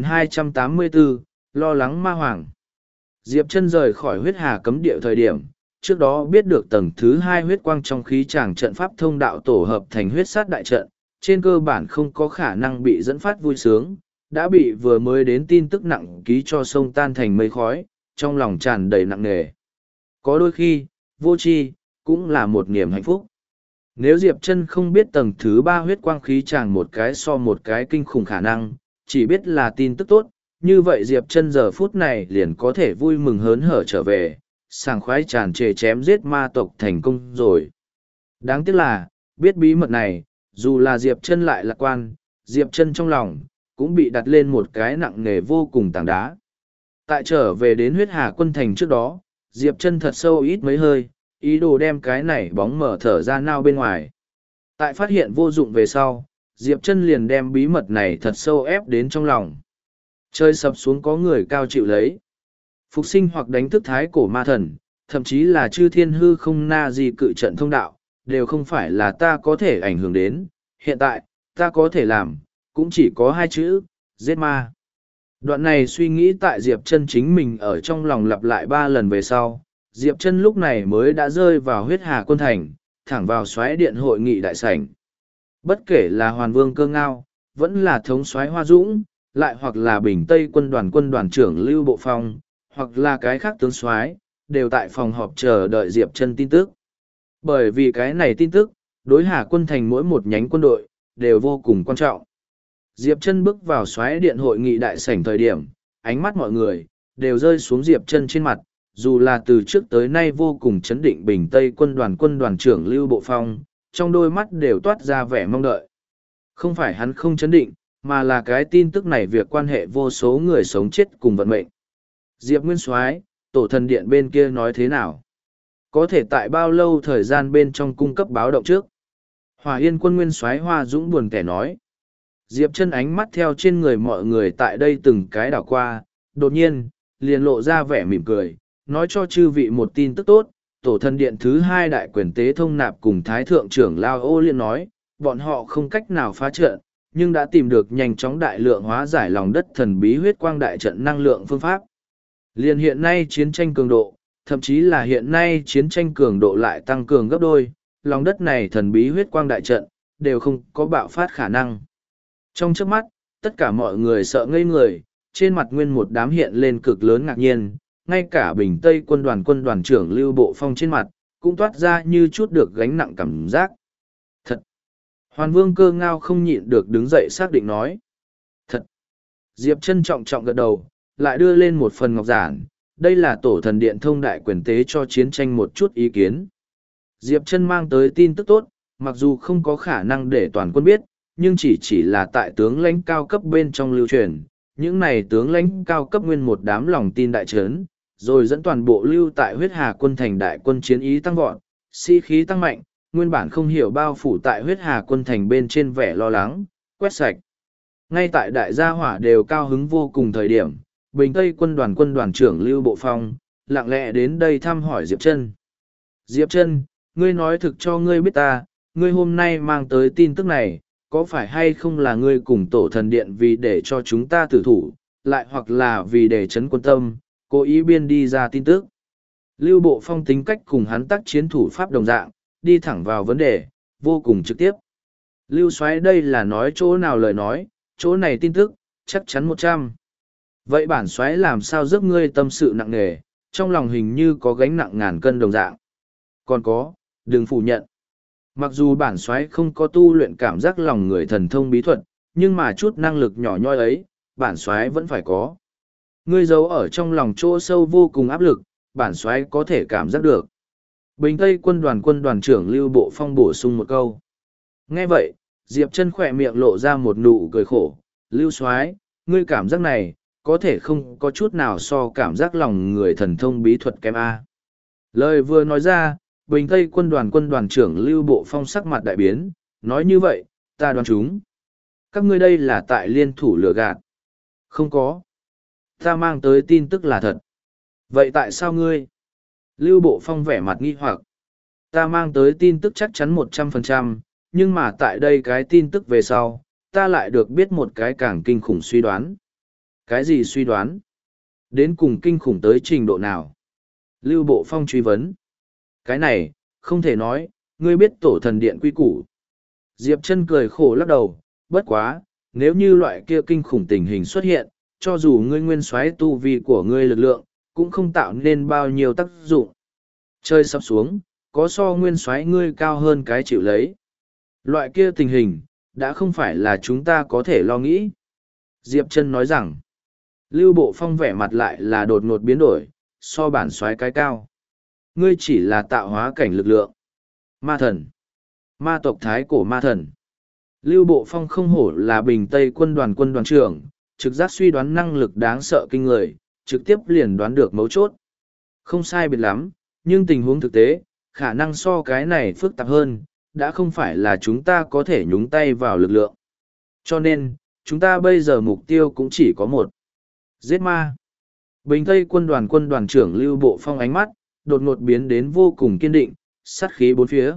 2284, lo lắng ma hoàng. Diệp Chân rời khỏi huyết hà cấm địa thời điểm, trước đó biết được tầng thứ 2 huyết quang trong khí tràng trận pháp thông đạo tổ hợp thành huyết sát đại trận, trên cơ bản không có khả năng bị dẫn phát vui sướng, đã bị vừa mới đến tin tức nặng ký cho sông tan thành mây khói, trong lòng tràn đầy nặng nề. Có đôi khi, vô tri cũng là một niềm hạnh phúc. Nếu Diệp Chân không biết tầng thứ 3 huyết quang khí tràng một cái so một cái kinh khủng khả năng, chỉ biết là tin tức tốt, như vậy Diệp Chân giờ phút này liền có thể vui mừng hớn hở trở về, sảng khoái tràn trề chém giết ma tộc thành công rồi. Đáng tiếc là, biết bí mật này, dù là Diệp Chân lại lạc quan, Diệp Chân trong lòng, cũng bị đặt lên một cái nặng nề vô cùng tảng đá. Tại trở về đến huyết hà quân thành trước đó, Diệp Chân thật sâu ít mấy hơi, ý đồ đem cái này bóng mở thở ra nao bên ngoài. Tại phát hiện vô dụng về sau, Diệp Chân liền đem bí mật này thật sâu ép đến trong lòng. Trời sập xuống có người cao chịu lấy. Phục sinh hoặc đánh thức thái cổ ma thần, thậm chí là chư thiên hư không na di cự trận thông đạo, đều không phải là ta có thể ảnh hưởng đến. Hiện tại, ta có thể làm, cũng chỉ có hai chữ, giết ma. Đoạn này suy nghĩ tại Diệp Chân chính mình ở trong lòng lặp lại 3 lần về sau, Diệp Chân lúc này mới đã rơi vào huyết hà quân thành, thẳng vào soái điện hội nghị đại sảnh. Bất kể là Hoàn Vương Cơ Ngao, vẫn là thống soái Hoa Dũng, lại hoặc là Bình Tây quân đoàn trưởng Lưu Bộ Phong, hoặc là cái khác tướng soái, đều tại phòng họp chờ đợi Diệp Chân tin tức. Bởi vì cái này tin tức, đối Hà quân thành mỗi một nhánh quân đội, đều vô cùng quan trọng. Diệp Chân bước vào soái điện hội nghị đại sảnh thời điểm, ánh mắt mọi người, đều rơi xuống Diệp Chân trên mặt, dù là từ trước tới nay vô cùng chấn định Bình Tây quân đoàn trưởng Lưu Bộ Phong, trong đôi mắt đều toát ra vẻ mong đợi. Không phải hắn không chấn định, mà là cái tin tức này việc quan hệ vô số người sống chết cùng vận mệnh. Diệp Nguyên Soái, tổ thần điện bên kia nói thế nào? Có thể tại bao lâu thời gian bên trong cung cấp báo động trước? Hòa Yên quân Nguyên Soái Hoa Dũng buồn kẻ nói. Diệp Chân ánh mắt theo trên người mọi người tại đây từng cái đảo qua, đột nhiên, liền lộ ra vẻ mỉm cười, nói cho chư vị một tin tức tốt, tổ thần điện thứ 2 đại quyền tế thông nạp cùng Thái Thượng trưởng Lao Ô Liên nói, bọn họ không cách nào phá trận, nhưng đã tìm được nhanh chóng đại lượng hóa giải lòng đất thần bí huyết quang đại trận năng lượng phương pháp. Liền hiện nay chiến tranh cường độ, thậm chí là hiện nay chiến tranh cường độ lại tăng cường gấp đôi, lòng đất này thần bí huyết quang đại trận, đều không có bạo phát khả năng. Trong trước mắt, tất cả mọi người sợ ngây người, trên mặt nguyên một đám hiện lên cực lớn ngạc nhiên, ngay cả Bình Tây quân đoàn trưởng Lưu Bộ Phong trên mặt, cũng toát ra như chút được gánh nặng cảm giác. Thật! Hoàn Vương Cơ Ngao không nhịn được đứng dậy xác định nói. Thật! Diệp Chân trọng trọng gật đầu, lại đưa lên một phần ngọc giản, đây là tổ thần điện thông đại quyền tế cho chiến tranh một chút ý kiến. Diệp Chân mang tới tin tức tốt, mặc dù không có khả năng để toàn quân biết, nhưng chỉ là tại tướng lãnh cao cấp bên trong lưu truyền, những này tướng lãnh cao cấp nguyên một đám lòng tin đại trấn, rồi dẫn toàn bộ lưu tại huyết hà quân thành đại quân chiến ý tăng vọt, sĩ khí tăng mạnh, nguyên bản không hiểu bao phủ tại huyết hà quân thành bên trên vẻ lo lắng, quét sạch. Ngay tại đại gia hỏa đều cao hứng vô cùng thời điểm, Bình Tây quân đoàn trưởng Lưu Bộ Phong, lặng lẽ đến đây thăm hỏi Diệp Chân. Diệp Chân, ngươi nói thực cho ngươi biết ta, ngươi hôm nay mang tới tin tức này, có phải hay không là ngươi cùng tổ thần điện vì để cho chúng ta tử thủ, lại hoặc là vì để chấn quân tâm, cố ý biên đi ra tin tức. Lưu Bộ Phong tính cách cùng hắn tác chiến thủ pháp đồng dạng, đi thẳng vào vấn đề, vô cùng trực tiếp. Lưu Soái đây là nói chỗ nào lời nói, chỗ này tin tức, chắc chắn 100. Vậy bản Soái làm sao giấc ngươi tâm sự nặng nề, trong lòng hình như có gánh nặng ngàn cân đồng dạng. Còn có, đừng phủ nhận. Mặc dù bản Soái không có tu luyện cảm giác lòng người thần thông bí thuật, nhưng mà chút năng lực nhỏ nhoi ấy, bản Soái vẫn phải có. Ngươi giấu ở trong lòng chỗ sâu vô cùng áp lực, bản Soái có thể cảm giác được. Bình Tây quân đoàn trưởng Lưu Bộ Phong bổ sung một câu. Nghe vậy, Diệp Chân khỏe miệng lộ ra một nụ cười khổ. Lưu Soái, ngươi cảm giác này, có thể không có chút nào so cảm giác lòng người thần thông bí thuật kém A. Lời vừa nói ra, Bình Tây quân đoàn trưởng Lưu Bộ Phong sắc mặt đại biến, nói như vậy, ta đoán chúng. Các ngươi đây là tại liên thủ lừa gạt. Không có. Ta mang tới tin tức là thật. Vậy tại sao ngươi? Lưu Bộ Phong vẻ mặt nghi hoặc. Ta mang tới tin tức chắc chắn 100%, nhưng mà tại đây cái tin tức về sau, ta lại được biết một cái càng kinh khủng suy đoán. Cái gì suy đoán? Đến cùng kinh khủng tới trình độ nào? Lưu Bộ Phong truy vấn. Cái này, không thể nói, ngươi biết tổ thần điện quy củ. Diệp Chân cười khổ lắc đầu, bất quá, nếu như loại kia kinh khủng tình hình xuất hiện, cho dù ngươi nguyên soái tu vi của ngươi lực lượng, cũng không tạo nên bao nhiêu tác dụng. Chơi sắp xuống, có so nguyên soái ngươi cao hơn cái chịu lấy. Loại kia tình hình, đã không phải là chúng ta có thể lo nghĩ. Diệp Chân nói rằng, Lưu Bộ Phong vẻ mặt lại là đột ngột biến đổi, so bản soái cái cao. Ngươi chỉ là tạo hóa cảnh lực lượng. Ma thần. Ma tộc thái cổ ma thần. Lưu Bộ Phong không hổ là Bình Tây quân đoàn trưởng, trực giác suy đoán năng lực đáng sợ kinh người, trực tiếp liền đoán được mấu chốt. Không sai biệt lắm, nhưng tình huống thực tế, khả năng so cái này phức tạp hơn, đã không phải là chúng ta có thể nhúng tay vào lực lượng. Cho nên, chúng ta bây giờ mục tiêu cũng chỉ có một. Giết ma. Bình Tây quân đoàn trưởng Lưu Bộ Phong ánh mắt, đột ngột biến đến vô cùng kiên định, sát khí bốn phía.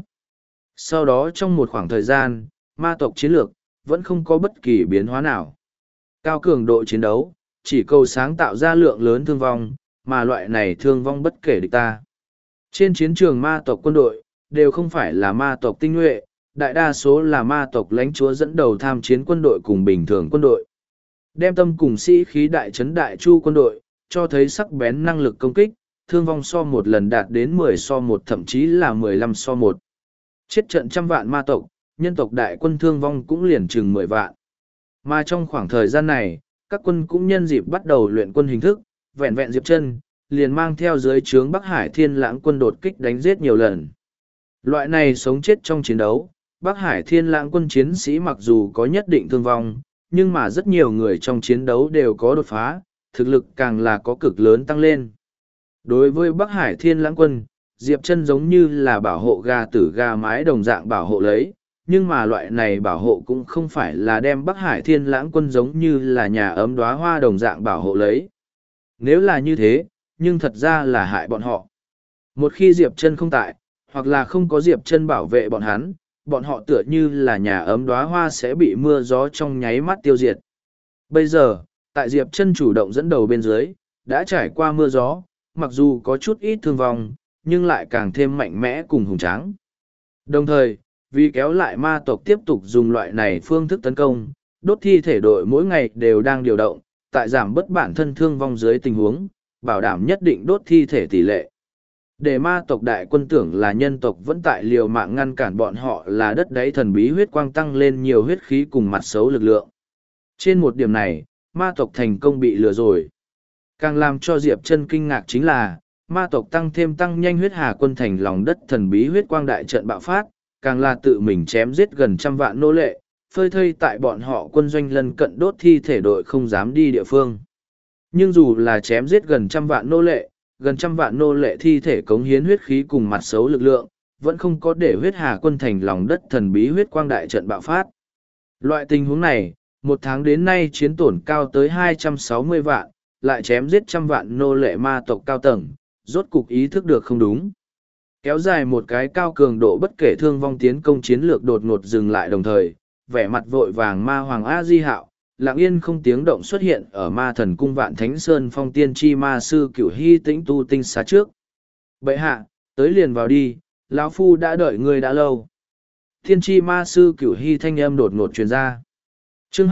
Sau đó trong một khoảng thời gian, ma tộc chiến lược, vẫn không có bất kỳ biến hóa nào. Cao cường độ chiến đấu, chỉ cầu sáng tạo ra lượng lớn thương vong, mà loại này thương vong bất kể địch ta. Trên chiến trường ma tộc quân đội, đều không phải là ma tộc tinh nhuệ, đại đa số là ma tộc lãnh chúa dẫn đầu tham chiến quân đội cùng bình thường quân đội. Đem tâm cùng sĩ khí đại trấn đại chu quân đội, cho thấy sắc bén năng lực công kích, thương vong so một lần đạt đến 10 so 1 thậm chí là 15 so 1. Chết trận trăm vạn ma tộc, nhân tộc đại quân thương vong cũng liền chừng 10 vạn. Mà trong khoảng thời gian này, các quân cũng nhân dịp bắt đầu luyện quân hình thức, vẹn vẹn Diệp Chân, liền mang theo dưới trướng Bắc Hải Thiên Lãng quân đột kích đánh giết nhiều lần. Loại này sống chết trong chiến đấu, Bắc Hải Thiên Lãng quân chiến sĩ mặc dù có nhất định thương vong, nhưng mà rất nhiều người trong chiến đấu đều có đột phá, thực lực càng là có cực lớn tăng lên. Đối với Bắc Hải Thiên Lãng quân, Diệp Chân giống như là bảo hộ gà tử gà mái đồng dạng bảo hộ lấy, nhưng mà loại này bảo hộ cũng không phải là đem Bắc Hải Thiên Lãng quân giống như là nhà ấm đóa hoa đồng dạng bảo hộ lấy. Nếu là như thế, nhưng thật ra là hại bọn họ. Một khi Diệp Chân không tại, hoặc là không có Diệp Chân bảo vệ bọn họ tựa như là nhà ấm đóa hoa sẽ bị mưa gió trong nháy mắt tiêu diệt. Bây giờ, tại Diệp Chân chủ động dẫn đầu bên dưới, đã trải qua mưa gió, mặc dù có chút ít thương vong, nhưng lại càng thêm mạnh mẽ cùng hùng tráng. Đồng thời, vì kéo lại ma tộc tiếp tục dùng loại này phương thức tấn công, đốt thi thể đội mỗi ngày đều đang điều động, tại giảm bất bản thân thương vong dưới tình huống, bảo đảm nhất định đốt thi thể tỷ lệ. Để ma tộc đại quân tưởng là nhân tộc vẫn tại liều mạng ngăn cản bọn họ là đất đáy thần bí huyết quang tăng lên nhiều huyết khí cùng mặt xấu lực lượng. Trên một điểm này, ma tộc thành công bị lừa rồi. Càng làm cho Diệp Chân kinh ngạc chính là, ma tộc tăng nhanh huyết hà quân thành lòng đất thần bí huyết quang đại trận bạo phát, càng là tự mình chém giết gần 100 vạn nô lệ, phơi thây tại bọn họ quân doanh lân cận đốt thi thể đội không dám đi địa phương. Nhưng dù là chém giết gần 100 vạn nô lệ, gần 100 vạn nô lệ thi thể cống hiến huyết khí cùng mặt xấu lực lượng, vẫn không có để huyết hà quân thành lòng đất thần bí huyết quang đại trận bạo phát. Loại tình huống này, một tháng đến nay chiến tổn cao tới 260 vạn, lại chém giết 100 vạn nô lệ ma tộc cao tầng, rốt cục ý thức được không đúng. Kéo dài một cái cao cường độ bất kể thương vong tiến công chiến lược đột ngột dừng lại đồng thời, vẻ mặt vội vàng ma hoàng A Di Hạo, lặng yên không tiếng động xuất hiện ở ma thần cung Vạn Thánh Sơn phong tiên chi ma sư Cửu Hy tĩnh tu tinh xá trước. Bệ hạ, tới liền vào đi, lão phu đã đợi người đã lâu. Tiên tri ma sư Cửu Hy thanh âm đột ngột truyền ra. Chương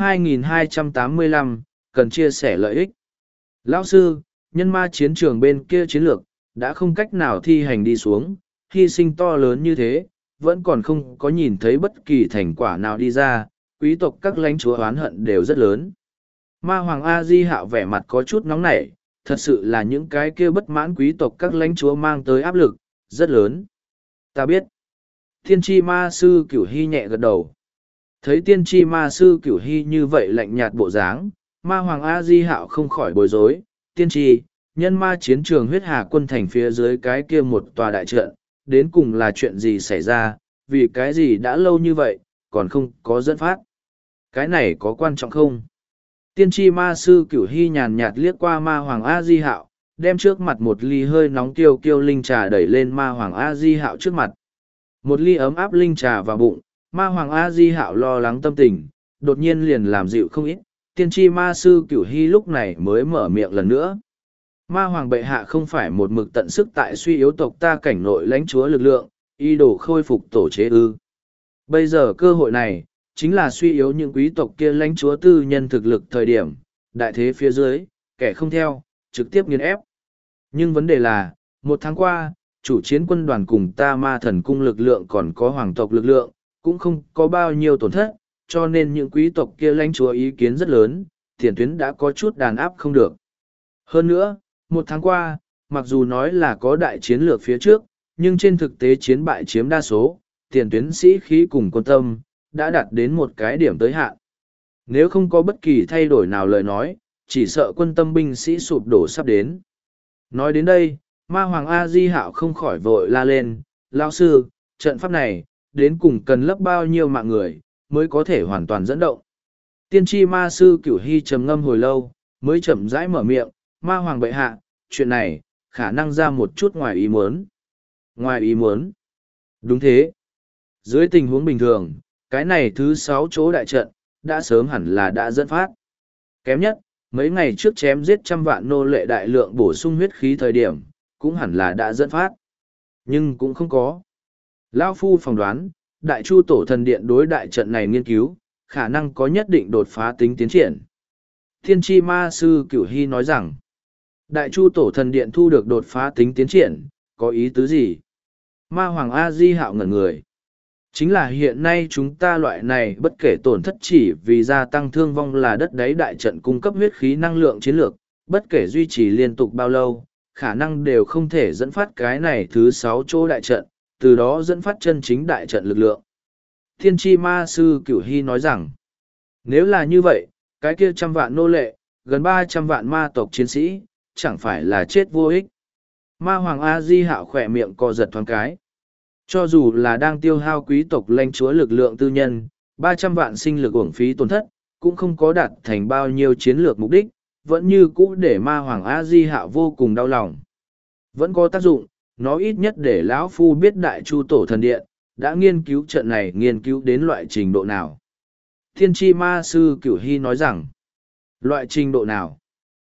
2285, cần chia sẻ lợi ích. Lão sư, nhân ma chiến trường bên kia chiến lược, đã không cách nào thi hành đi xuống, hy sinh to lớn như thế, vẫn còn không có nhìn thấy bất kỳ thành quả nào đi ra, quý tộc các lãnh chúa oán hận đều rất lớn. Ma Hoàng A Di Hạo vẻ mặt có chút nóng nảy, thật sự là những cái kia bất mãn quý tộc các lãnh chúa mang tới áp lực, rất lớn. Ta biết. Tiên tri ma sư Cửu Hy nhẹ gật đầu. Thấy tiên tri ma sư Cửu Hy như vậy lạnh nhạt bộ dáng, Ma Hoàng A Di Hạo không khỏi bối rối. Tiên tri, nhân ma chiến trường huyết hà quân thành phía dưới cái kia một tòa đại trận, đến cùng là chuyện gì xảy ra, vì cái gì đã lâu như vậy, còn không có dẫn phát. Cái này có quan trọng không? Tiên tri ma sư Cửu Hy nhàn nhạt liếc qua Ma Hoàng A Di Hạo, đem trước mặt một ly hơi nóng tiêu kiêu linh trà đẩy lên Ma Hoàng A Di Hạo trước mặt. Một ly ấm áp linh trà vào bụng, Ma Hoàng A Di Hạo lo lắng tâm tình, đột nhiên liền làm dịu không ít, tiên tri ma sư Cửu Hy lúc này mới mở miệng lần nữa. Ma hoàng bệ hạ không phải một mực tận sức tại suy yếu tộc ta cảnh nội lãnh chúa lực lượng, y đồ khôi phục tổ chế ư. Bây giờ cơ hội này, chính là suy yếu những quý tộc kia lãnh chúa tư nhân thực lực thời điểm, đại thế phía dưới, kẻ không theo, trực tiếp nghiền ép. Nhưng vấn đề là, một tháng qua, chủ chiến quân đoàn cùng ta ma thần cung lực lượng còn có hoàng tộc lực lượng, cũng không có bao nhiêu tổn thất, cho nên những quý tộc kia lãnh chúa ý kiến rất lớn, tiền tuyến đã có chút đàn áp không được. Hơn nữa, một tháng qua, mặc dù nói là có đại chiến lược phía trước, nhưng trên thực tế chiến bại chiếm đa số, tiền tuyến sĩ khí cùng quân tâm, đã đạt đến một cái điểm tới hạn. Nếu không có bất kỳ thay đổi nào lời nói, chỉ sợ quân tâm binh sĩ sụp đổ sắp đến. Nói đến đây, ma hoàng A-di Hạo không khỏi vội la lên, lão sư, trận pháp này, đến cùng cần lấp bao nhiêu mạng người, mới có thể hoàn toàn dẫn động. Tiên tri ma sư Cửu Hy trầm ngâm hồi lâu, mới chậm rãi mở miệng, ma hoàng bệ hạ, chuyện này, khả năng ra một chút ngoài ý muốn. Ngoài ý muốn? Đúng thế. Dưới tình huống bình thường, cái này thứ 6 chỗ đại trận, đã sớm hẳn là đã dẫn phát. Kém nhất, mấy ngày trước chém giết trăm vạn nô lệ đại lượng bổ sung huyết khí thời điểm, cũng hẳn là đã dẫn phát. Nhưng cũng không có. Lão Phu phỏng đoán, Đại Chu Tổ Thần Điện đối đại trận này nghiên cứu, khả năng có nhất định đột phá tính tiến triển. Thiên tri ma sư Cửu Hy nói rằng, Đại Chu Tổ Thần Điện thu được đột phá tính tiến triển, có ý tứ gì? Ma Hoàng A-di Hạo ngẩn người. Chính là hiện nay chúng ta loại này bất kể tổn thất chỉ vì gia tăng thương vong là đất đáy đại trận cung cấp huyết khí năng lượng chiến lược, bất kể duy trì liên tục bao lâu, khả năng đều không thể dẫn phát cái này thứ 6 chỗ đại trận, từ đó dẫn phát chân chính đại trận lực lượng. Thiên tri ma sư Cửu Hy nói rằng, nếu là như vậy, cái kia 100 vạn nô lệ, gần 300 vạn ma tộc chiến sĩ, chẳng phải là chết vô ích. Ma Hoàng A-di Hạo khỏe miệng co giật thoáng cái. Cho dù là đang tiêu hao quý tộc lãnh chúa lực lượng tư nhân, 300 vạn sinh lực uổng phí tổn thất, cũng không có đạt thành bao nhiêu chiến lược mục đích, vẫn như cũ để ma hoàng A-di Hạo vô cùng đau lòng. Vẫn có tác dụng, nó ít nhất để lão Phu biết Đại Chu Tổ Thần Điện, đã nghiên cứu trận này nghiên cứu đến loại trình độ nào. Thiên tri ma sư Cửu Hy nói rằng, loại trình độ nào?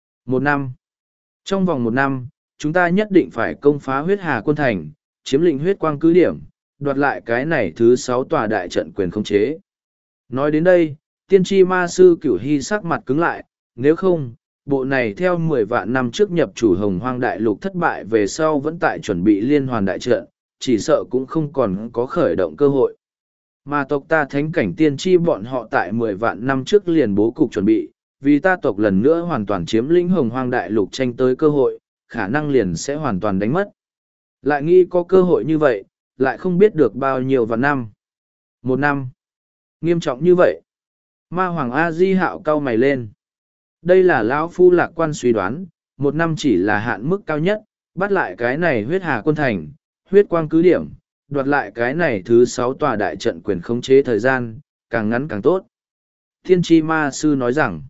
1 năm. Trong vòng 1 năm, chúng ta nhất định phải công phá huyết hà quân thành, chiếm lĩnh huyết quang cứ điểm, đoạt lại cái này thứ 6 tòa đại trận quyền khống chế. Nói đến đây, tiên tri ma sư Cửu Hy sắc mặt cứng lại, nếu không, bộ này theo 10 vạn năm trước nhập chủ Hồng Hoang Đại Lục thất bại về sau vẫn tại chuẩn bị liên hoàn đại trận, chỉ sợ cũng không còn có khởi động cơ hội. Mà tộc ta thánh cảnh tiên tri bọn họ tại 10 vạn năm trước liền bố cục chuẩn bị, vì ta tộc lần nữa hoàn toàn chiếm lĩnh Hồng Hoang Đại Lục tranh tới cơ hội, khả năng liền sẽ hoàn toàn đánh mất. Lại nghĩ có cơ hội như vậy, lại không biết được bao nhiêu vạn năm. 1 năm. Nghiêm trọng như vậy. Ma Hoàng A-di Hạo cau mày lên. Đây là lão Phu lạc quan suy đoán, 1 năm chỉ là hạn mức cao nhất, bắt lại cái này huyết hà quân thành, huyết quang cứ điểm, đoạt lại cái này thứ 6 tòa đại trận quyền khống chế thời gian, càng ngắn càng tốt. Thiên tri ma sư nói rằng,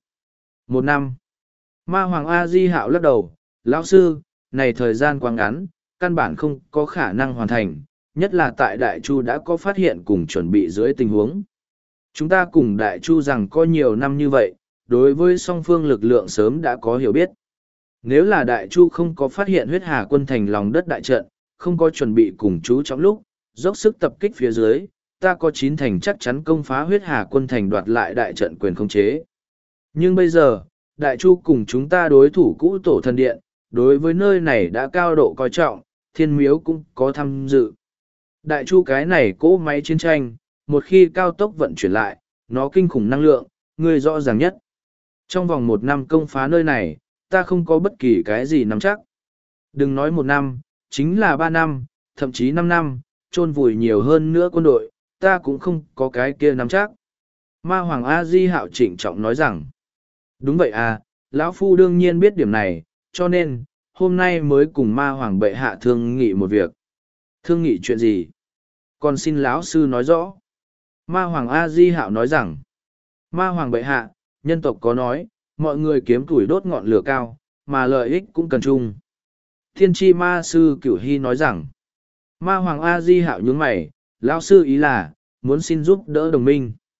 1 năm. Ma Hoàng A-di Hạo lắc đầu, lão sư, này thời gian quá ngắn, căn bản không có khả năng hoàn thành, nhất là tại Đại Chu đã có phát hiện cùng chuẩn bị dưới tình huống. Chúng ta cùng Đại Chu rằng có nhiều năm như vậy, đối với song phương lực lượng sớm đã có hiểu biết. Nếu là Đại Chu không có phát hiện huyết hà quân thành lòng đất đại trận, không có chuẩn bị cùng chú trong lúc, dốc sức tập kích phía dưới, ta có 9 thành chắc chắn công phá huyết hà quân thành đoạt lại đại trận quyền khống chế. Nhưng bây giờ, Đại Chu cùng chúng ta đối thủ cũ Tổ Thần Điện, đối với nơi này đã cao độ coi trọng, Thiên Miếu cũng có tham dự. Đại Chu cái này cỗ máy chiến tranh, một khi cao tốc vận chuyển lại, nó kinh khủng năng lượng, người rõ ràng nhất. Trong vòng 1 năm công phá nơi này, ta không có bất kỳ cái gì nắm chắc. Đừng nói 1 năm, chính là 3 năm, thậm chí 5 năm, chôn vùi nhiều hơn nữa quân đội, ta cũng không có cái kia nắm chắc. Ma Hoàng A-di Hạo trịnh trọng nói rằng, đúng vậy à, lão Phu đương nhiên biết điểm này, cho nên, hôm nay mới cùng Ma Hoàng bệ hạ thương nghị một việc. Thương nghị chuyện gì? Còn xin lão sư nói rõ. Ma Hoàng A-di Hạo nói rằng, Ma Hoàng bệ hạ, nhân tộc có nói, mọi người kiếm củi đốt ngọn lửa cao, mà lợi ích cũng cần chung. Thiên tri ma sư Cửu Hy nói rằng, Ma Hoàng A-di Hạo nhướng mày, lão sư ý là, muốn xin giúp đỡ đồng minh.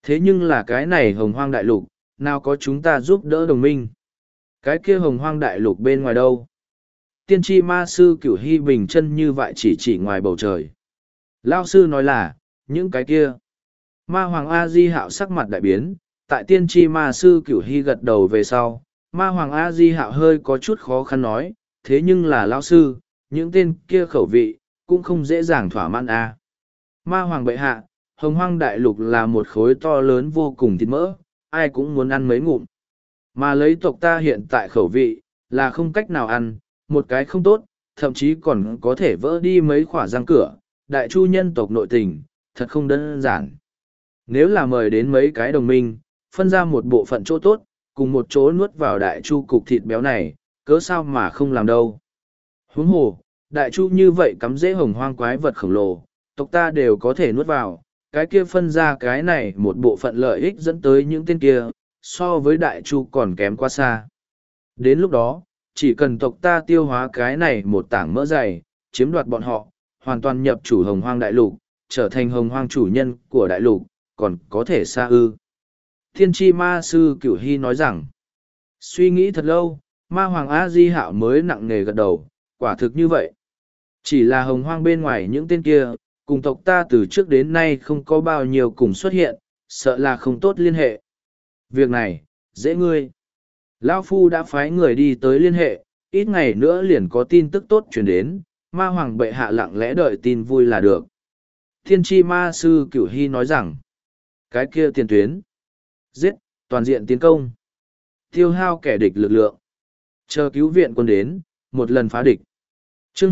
Thế nhưng là cái này hồng hoang đại lục, nào có chúng ta giúp đỡ đồng minh. Cái kia hồng hoang đại lục bên ngoài đâu? Tiên tri ma sư Cửu Hy bình chân như vậy chỉ ngoài bầu trời. Lao sư nói là, những cái kia. Ma Hoàng A Di Hạo sắc mặt đại biến, tại tiên tri ma sư Cửu Hy gật đầu về sau. Ma Hoàng A Di Hạo hơi có chút khó khăn nói, thế nhưng là Lao sư, những tên kia khẩu vị, cũng không dễ dàng thỏa mãn a. Ma Hoàng bệ hạ, hồng hoang đại lục là một khối to lớn vô cùng thịt mỡ, ai cũng muốn ăn mấy ngụm. Mà lấy tộc ta hiện tại khẩu vị, là không cách nào ăn, một cái không tốt, thậm chí còn có thể vỡ đi mấy khỏa răng cửa, đại chu nhân tộc nội tình, thật không đơn giản. Nếu là mời đến mấy cái đồng minh, phân ra một bộ phận chỗ tốt, cùng một chỗ nuốt vào đại chu cục thịt béo này, cớ sao mà không làm đâu. Huống hồ, đại chu như vậy cắm dễ hồng hoang quái vật khổng lồ, tộc ta đều có thể nuốt vào, cái kia phân ra cái này một bộ phận lợi ích dẫn tới những tên kia, so với đại chu còn kém quá xa. Đến lúc đó, chỉ cần tộc ta tiêu hóa cái này một tảng mỡ dày, chiếm đoạt bọn họ, hoàn toàn nhập chủ hồng hoang đại lục, trở thành hồng hoang chủ nhân của đại lục, còn có thể xa ư. Thiên tri ma sư Cửu Hy nói rằng, suy nghĩ thật lâu, ma hoàng A-di Hạo mới nặng nề gật đầu, quả thực như vậy. Chỉ là hồng hoang bên ngoài những tên kia, cùng tộc ta từ trước đến nay không có bao nhiêu cùng xuất hiện, sợ là không tốt liên hệ. Việc này, dễ ngươi. Lao Phu đã phái người đi tới liên hệ, ít ngày nữa liền có tin tức tốt chuyển đến, ma hoàng bệ hạ lặng lẽ đợi tin vui là được. Thiên tri ma sư Cửu Hy nói rằng, cái kia tiền tuyến, giết, toàn diện tiến công, tiêu hao kẻ địch lực lượng, chờ cứu viện quân đến, một lần phá địch. Chương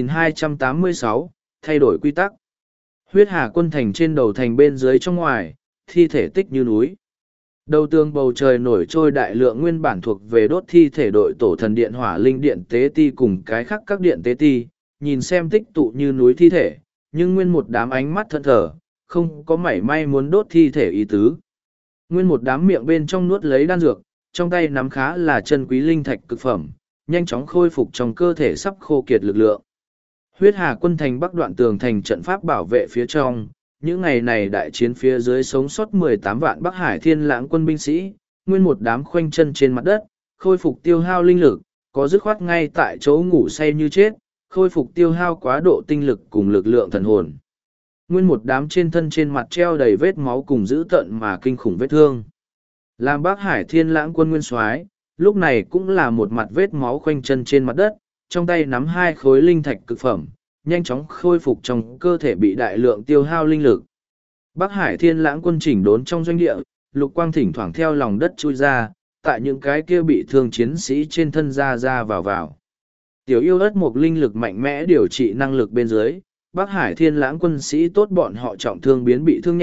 2286, thay đổi quy tắc. Huyết hà quân thành trên đầu thành bên dưới trong ngoài, thi thể tích như núi. Đầu tường bầu trời nổi trôi đại lượng nguyên bản thuộc về đốt thi thể đội tổ thần điện hỏa linh điện tế ti cùng cái khác các điện tế ti, nhìn xem tích tụ như núi thi thể, nhưng nguyên một đám ánh mắt thẫn thờ, không có mảy may muốn đốt thi thể ý tứ. Nguyên một đám miệng bên trong nuốt lấy đan dược, trong tay nắm khá là chân quý linh thạch cực phẩm, nhanh chóng khôi phục trong cơ thể sắp khô kiệt lực lượng. Huyết hà quân thành bắc đoạn tường thành trận pháp bảo vệ phía trong, những ngày này đại chiến phía dưới sống sót 18 vạn Bắc Hải Thiên Lãng quân binh sĩ, nguyên một đám khoanh chân trên mặt đất, khôi phục tiêu hao linh lực, có dứt khoát ngay tại chỗ ngủ say như chết, khôi phục tiêu hao quá độ tinh lực cùng lực lượng thần hồn. Nguyên một đám trên thân trên mặt treo đầy vết máu cùng dữ tợn mà kinh khủng vết thương. Làm Bắc Hải Thiên Lãng quân nguyên soái, lúc này cũng là một mặt vết máu khoanh chân trên mặt đất, trong tay nắm hai khối linh thạch cực phẩm, nhanh chóng khôi phục trong cơ thể bị đại lượng tiêu hao linh lực. Bắc Hải Thiên Lãng quân chỉnh đốn trong doanh địa, lục quang thỉnh thoảng theo lòng đất chui ra, tại những cái kia bị thương chiến sĩ trên thân ra vào. Tiểu yêu ớt một linh lực mạnh mẽ điều trị năng lực bên dưới, Bắc Hải Thiên Lãng quân sĩ tốt bọn họ trọng thương biến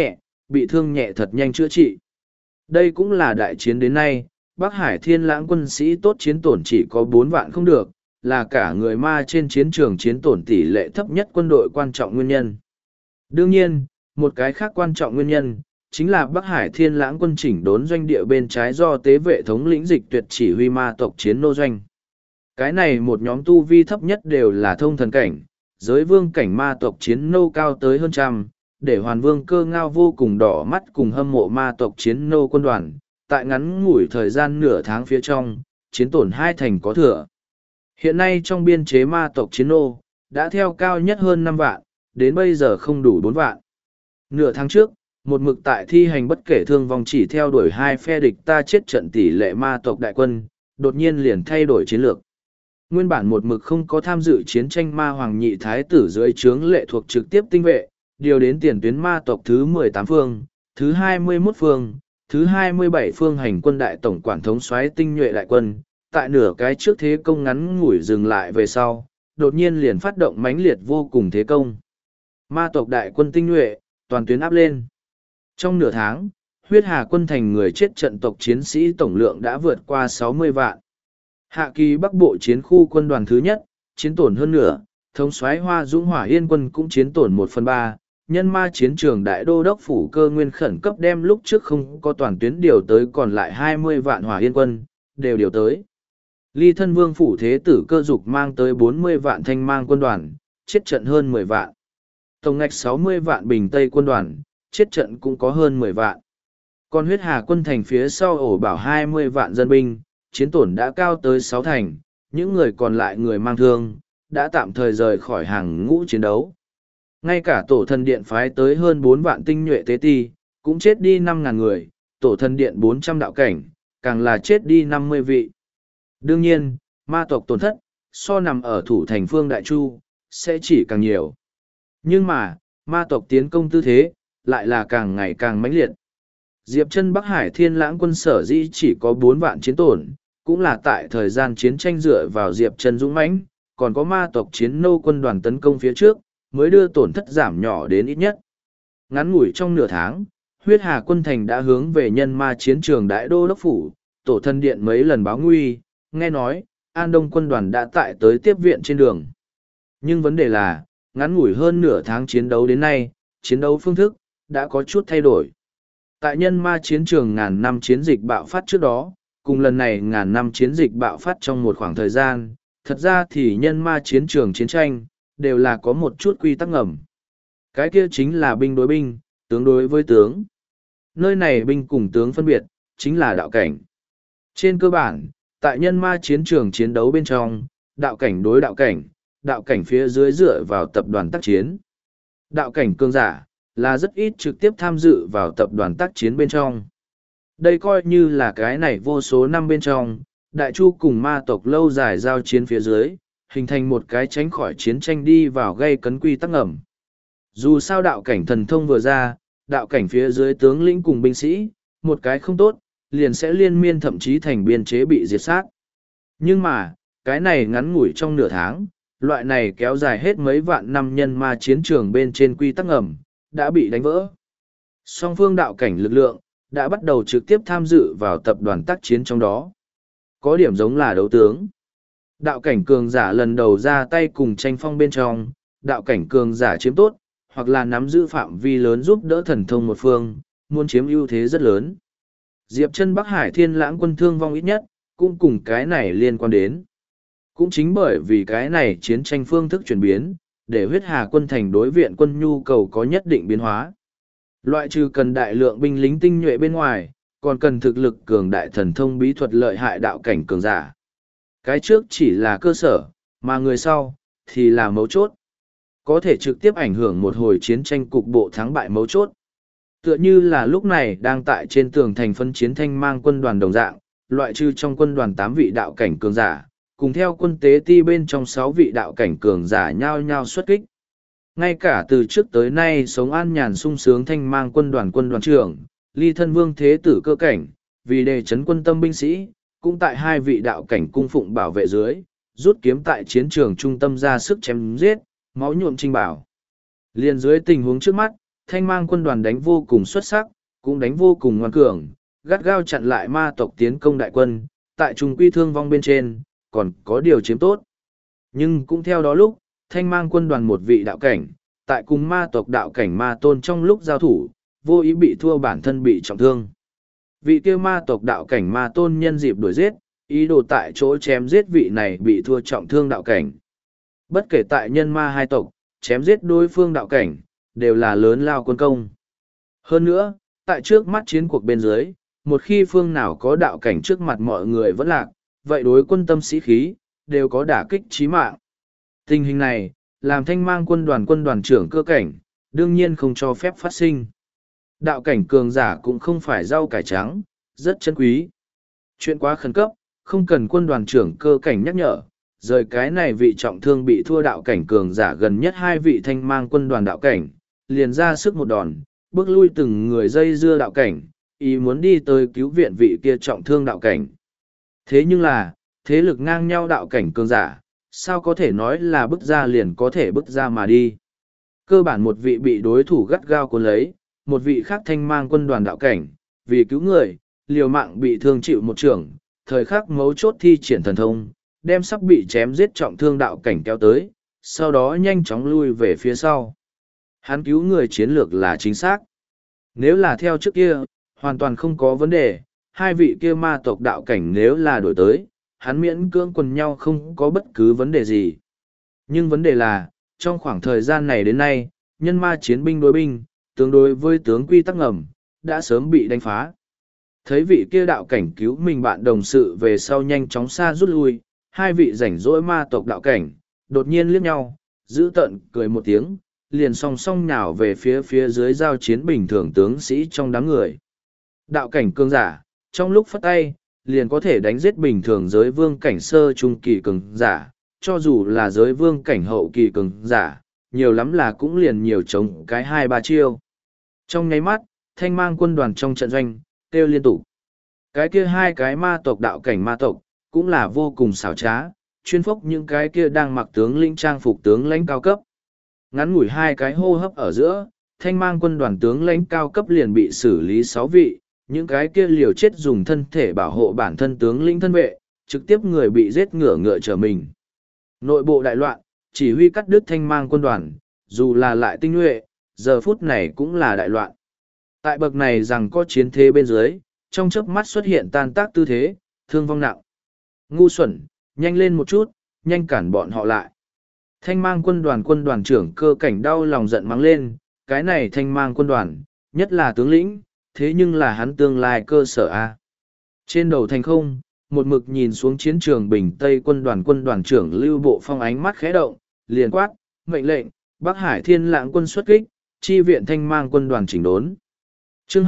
bị thương nhẹ thật nhanh chữa trị. Đây cũng là đại chiến đến nay, Bắc Hải Thiên Lãng quân sĩ tốt chiến tổn chỉ có 4 vạn không được, là cả người ma trên chiến trường chiến tổn tỷ lệ thấp nhất quân đội quan trọng nguyên nhân. Đương nhiên, một cái khác quan trọng nguyên nhân, chính là Bắc Hải Thiên Lãng quân chỉnh đốn doanh địa bên trái do tế vệ thống lĩnh dịch tuyệt chỉ huy ma tộc chiến nô doanh. Cái này một nhóm tu vi thấp nhất đều là thông thần cảnh, giới vương cảnh ma tộc chiến nô cao tới hơn trăm, để hoàn vương cơ ngao vô cùng đỏ mắt cùng hâm mộ ma tộc chiến nô quân đoàn, tại ngắn ngủi thời gian nửa tháng phía trong, chiến tổn 2 thành có thừa. Hiện nay trong biên chế ma tộc chiến nô, đã theo cao nhất hơn 5 vạn, đến bây giờ không đủ 4 vạn. Nửa tháng trước, một mực tại thi hành bất kể thương vong chỉ theo đuổi 2 phe địch ta chết trận tỷ lệ ma tộc đại quân, đột nhiên liền thay đổi chiến lược. Nguyên bản một mực không có tham dự chiến tranh ma hoàng nhị thái tử dưới trướng lệ thuộc trực tiếp tinh vệ, điều đến tiền tuyến ma tộc thứ 18 phương, thứ 21 phương, thứ 27 phương hành quân đại tổng quản thống soái tinh nhuệ đại quân, tại nửa cái trước thế công ngắn ngủi dừng lại về sau, đột nhiên liền phát động mãnh liệt vô cùng thế công. Ma tộc đại quân tinh nhuệ, toàn tuyến áp lên. Trong nửa tháng, huyết hà quân thành người chết trận tộc chiến sĩ tổng lượng đã vượt qua 60 vạn. Hạ kỳ bắc bộ chiến khu quân đoàn thứ nhất, chiến tổn hơn nửa, thống soái Hoa Dũng Hỏa Yên quân cũng chiến tổn 1/3, nhân ma chiến trường đại đô đốc phủ cơ nguyên khẩn cấp đem lúc trước không có toàn tuyến điều tới còn lại 20 vạn Hỏa Yên quân, đều điều tới. Ly thân vương phủ thế tử cơ dục mang tới 40 vạn thanh mang quân đoàn, chết trận hơn 10 vạn. Tổng ngạch 60 vạn bình tây quân đoàn, chết trận cũng có hơn 10 vạn. Còn huyết hà quân thành phía sau ổ bảo 20 vạn dân binh, chiến tổn đã cao tới 6 thành, những người còn lại người mang thương, đã tạm thời rời khỏi hàng ngũ chiến đấu. Ngay cả tổ thần điện phái tới hơn 4 vạn tinh nhuệ tế ti, cũng chết đi 5.000 người, tổ thần điện 400 đạo cảnh, càng là chết đi 50 vị. Đương nhiên, ma tộc tổn thất, so nằm ở thủ thành phương Đại Chu, sẽ chỉ càng nhiều. Nhưng mà, ma tộc tiến công tư thế, lại là càng ngày càng mãnh liệt. Diệp Chân Bắc Hải Thiên Lãng quân sở dĩ chỉ có 4 vạn chiến tổn, cũng là tại thời gian chiến tranh dựa vào Diệp Chân dũng mãnh, còn có ma tộc chiến nô quân đoàn tấn công phía trước, mới đưa tổn thất giảm nhỏ đến ít nhất. Ngắn ngủi trong nửa tháng, huyết hà quân thành đã hướng về nhân ma chiến trường Đại Đô Đốc Phủ, tổ thân điện mấy lần báo nguy, nghe nói, An Đông quân đoàn đã tại tới tiếp viện trên đường. Nhưng vấn đề là, ngắn ngủi hơn nửa tháng chiến đấu đến nay, chiến đấu phương thức, đã có chút thay đổi. Tại nhân ma chiến trường ngàn năm chiến dịch bạo phát trước đó, cùng lần này ngàn năm chiến dịch bạo phát trong một khoảng thời gian, thật ra thì nhân ma chiến trường chiến tranh, đều là có một chút quy tắc ngầm. Cái kia chính là binh đối binh, tướng đối với tướng. Nơi này binh cùng tướng phân biệt, chính là đạo cảnh. Trên cơ bản, tại nhân ma chiến trường chiến đấu bên trong, đạo cảnh đối đạo cảnh phía dưới dựa vào tập đoàn tác chiến. Đạo cảnh cường giả, là rất ít trực tiếp tham dự vào tập đoàn tác chiến bên trong. Đây coi như là cái này vô số năm bên trong, Đại Chu cùng ma tộc lâu dài giao chiến phía dưới, hình thành một cái tránh khỏi chiến tranh đi vào gây cấn quy tắc ngầm. Dù sao đạo cảnh thần thông vừa ra, đạo cảnh phía dưới tướng lĩnh cùng binh sĩ, một cái không tốt, liền sẽ liên miên thậm chí thành biên chế bị diệt sát. Nhưng mà, cái này ngắn ngủi trong nửa tháng, loại này kéo dài hết mấy vạn năm nhân ma chiến trường bên trên quy tắc ngầm, đã bị đánh vỡ. Song phương đạo cảnh lực lượng, đã bắt đầu trực tiếp tham dự vào tập đoàn tác chiến trong đó. Có điểm giống là đấu tướng. Đạo cảnh cường giả lần đầu ra tay cùng tranh phong bên trong, đạo cảnh cường giả chiếm tốt, hoặc là nắm giữ phạm vi lớn giúp đỡ thần thông một phương, muốn chiếm ưu thế rất lớn. Diệp Chân Bắc Hải Thiên Lãng quân thương vong ít nhất, cũng cùng cái này liên quan đến. Cũng chính bởi vì cái này chiến tranh phương thức chuyển biến, để huyết hà quân thành đối viện quân nhu cầu có nhất định biến hóa. Loại trừ cần đại lượng binh lính tinh nhuệ bên ngoài, còn cần thực lực cường đại thần thông bí thuật lợi hại đạo cảnh cường giả. Cái trước chỉ là cơ sở, mà người sau, thì là mấu chốt. Có thể trực tiếp ảnh hưởng một hồi chiến tranh cục bộ thắng bại mấu chốt. Tựa như là lúc này đang tại trên tường thành phân chiến thanh mang quân đoàn đồng dạng, loại trừ trong quân đoàn 8 vị đạo cảnh cường giả, cùng theo quân tế ti bên trong 6 vị đạo cảnh cường giả nhao nhao xuất kích. Ngay cả từ trước tới nay sống an nhàn sung sướng thanh mang quân đoàn trưởng, ly thân vương thế tử cơ cảnh, vì đề chấn quân tâm binh sĩ, cũng tại 2 vị đạo cảnh cung phụng bảo vệ dưới, rút kiếm tại chiến trường trung tâm ra sức chém giết, máu nhuộm trinh bảo. Liên dưới tình huống trước mắt, thanh mang quân đoàn đánh vô cùng xuất sắc, cũng đánh vô cùng ngoan cường, gắt gao chặn lại ma tộc tiến công đại quân, tại trung quy thương vong bên trên, còn có điều chiếm tốt. Nhưng cũng theo đó lúc, thanh mang quân đoàn một vị đạo cảnh, tại cùng ma tộc đạo cảnh ma tôn trong lúc giao thủ, vô ý bị thua bản thân bị trọng thương. Vị kia ma tộc đạo cảnh ma tôn nhân dịp đuổi giết, ý đồ tại chỗ chém giết vị này bị thua trọng thương đạo cảnh. Bất kể tại nhân ma hai tộc, chém giết đối phương đạo cảnh, đều là lớn lao quân công. Hơn nữa, tại trước mắt chiến cuộc bên dưới, một khi phương nào có đạo cảnh trước mặt mọi người vẫn lạc, vậy đối quân tâm sĩ khí, đều có đả kích chí mạng. Tình hình này, làm thanh mang quân đoàn trưởng cơ cảnh, đương nhiên không cho phép phát sinh. Đạo cảnh cường giả cũng không phải rau cải trắng, rất chân quý. Chuyện quá khẩn cấp, không cần quân đoàn trưởng cơ cảnh nhắc nhở, rời cái này vị trọng thương bị thua đạo cảnh cường giả gần nhất 2 vị thanh mang quân đoàn đạo cảnh, liền ra sức một đòn, bước lui từng người dây dưa đạo cảnh, ý muốn đi tới cứu viện vị kia trọng thương đạo cảnh. Thế nhưng là, thế lực ngang nhau đạo cảnh cường giả, sao có thể nói là bước ra liền có thể bước ra mà đi. Cơ bản một vị bị đối thủ gắt gao cuốn lấy, một vị khác thanh mang quân đoàn đạo cảnh, vì cứu người, liều mạng bị thương chịu một trưởng, thời khắc mấu chốt thi triển thần thông, đem sắp bị chém giết trọng thương đạo cảnh kéo tới, sau đó nhanh chóng lui về phía sau. Hắn cứu người chiến lược là chính xác. Nếu là theo trước kia, hoàn toàn không có vấn đề, 2 vị kia ma tộc đạo cảnh nếu là đổi tới, hắn miễn cưỡng quần nhau không có bất cứ vấn đề gì. Nhưng vấn đề là, trong khoảng thời gian này đến nay, nhân ma chiến binh đối binh, tương đối với tướng quy tắc ngầm, đã sớm bị đánh phá, Thấy vị kia đạo cảnh cứu mình bạn đồng sự về sau nhanh chóng xa rút lui, hai vị rảnh rỗi ma tộc đạo cảnh, đột nhiên liếc nhau, giữ tợn cười một tiếng, liền song song nhào về phía dưới giao chiến bình thường tướng sĩ trong đám người. Đạo cảnh cường giả, trong lúc phất tay, liền có thể đánh giết bình thường giới vương cảnh sơ trung kỳ cường giả, cho dù là giới vương cảnh hậu kỳ cường giả, nhiều lắm là cũng liền nhiều chống cái 2-3 chiêu. Trong nháy mắt, thanh mang quân đoàn trong trận doanh, kêu liên tục. Cái kia hai cái ma tộc đạo cảnh ma tộc, cũng là vô cùng xảo trá, chuyên phốc những cái kia đang mặc tướng lĩnh trang phục tướng lãnh cao cấp. Ngắn ngủi hai cái hô hấp ở giữa, thanh mang quân đoàn tướng lãnh cao cấp liền bị xử lý 6 vị, những cái kia liều chết dùng thân thể bảo hộ bản thân tướng lĩnh thân vệ, trực tiếp người bị giết ngựa trở mình. Nội bộ đại loạn, chỉ huy cắt đứt thanh mang quân đoàn, dù là lại tinh nhuệ, giờ phút này cũng là đại loạn. Tại bậc này rằng có chiến thế bên dưới, trong chớp mắt xuất hiện tan tác tư thế, thương vong nặng. Ngu xuẩn, nhanh lên một chút, nhanh cản bọn họ lại. Thanh mang quân đoàn trưởng Cơ Cảnh đau lòng giận mắng lên, cái này thanh mang quân đoàn, nhất là tướng lĩnh, thế nhưng là hắn tương lai cơ sở A. Trên đầu thành không, một mực nhìn xuống chiến trường Bình Tây quân đoàn trưởng Lưu Bộ Phong ánh mắt khẽ động, liền quát, mệnh lệnh, Bắc Hải Thiên Lãng quân xuất kích, chi viện thanh mang quân đoàn chỉnh đốn. Chương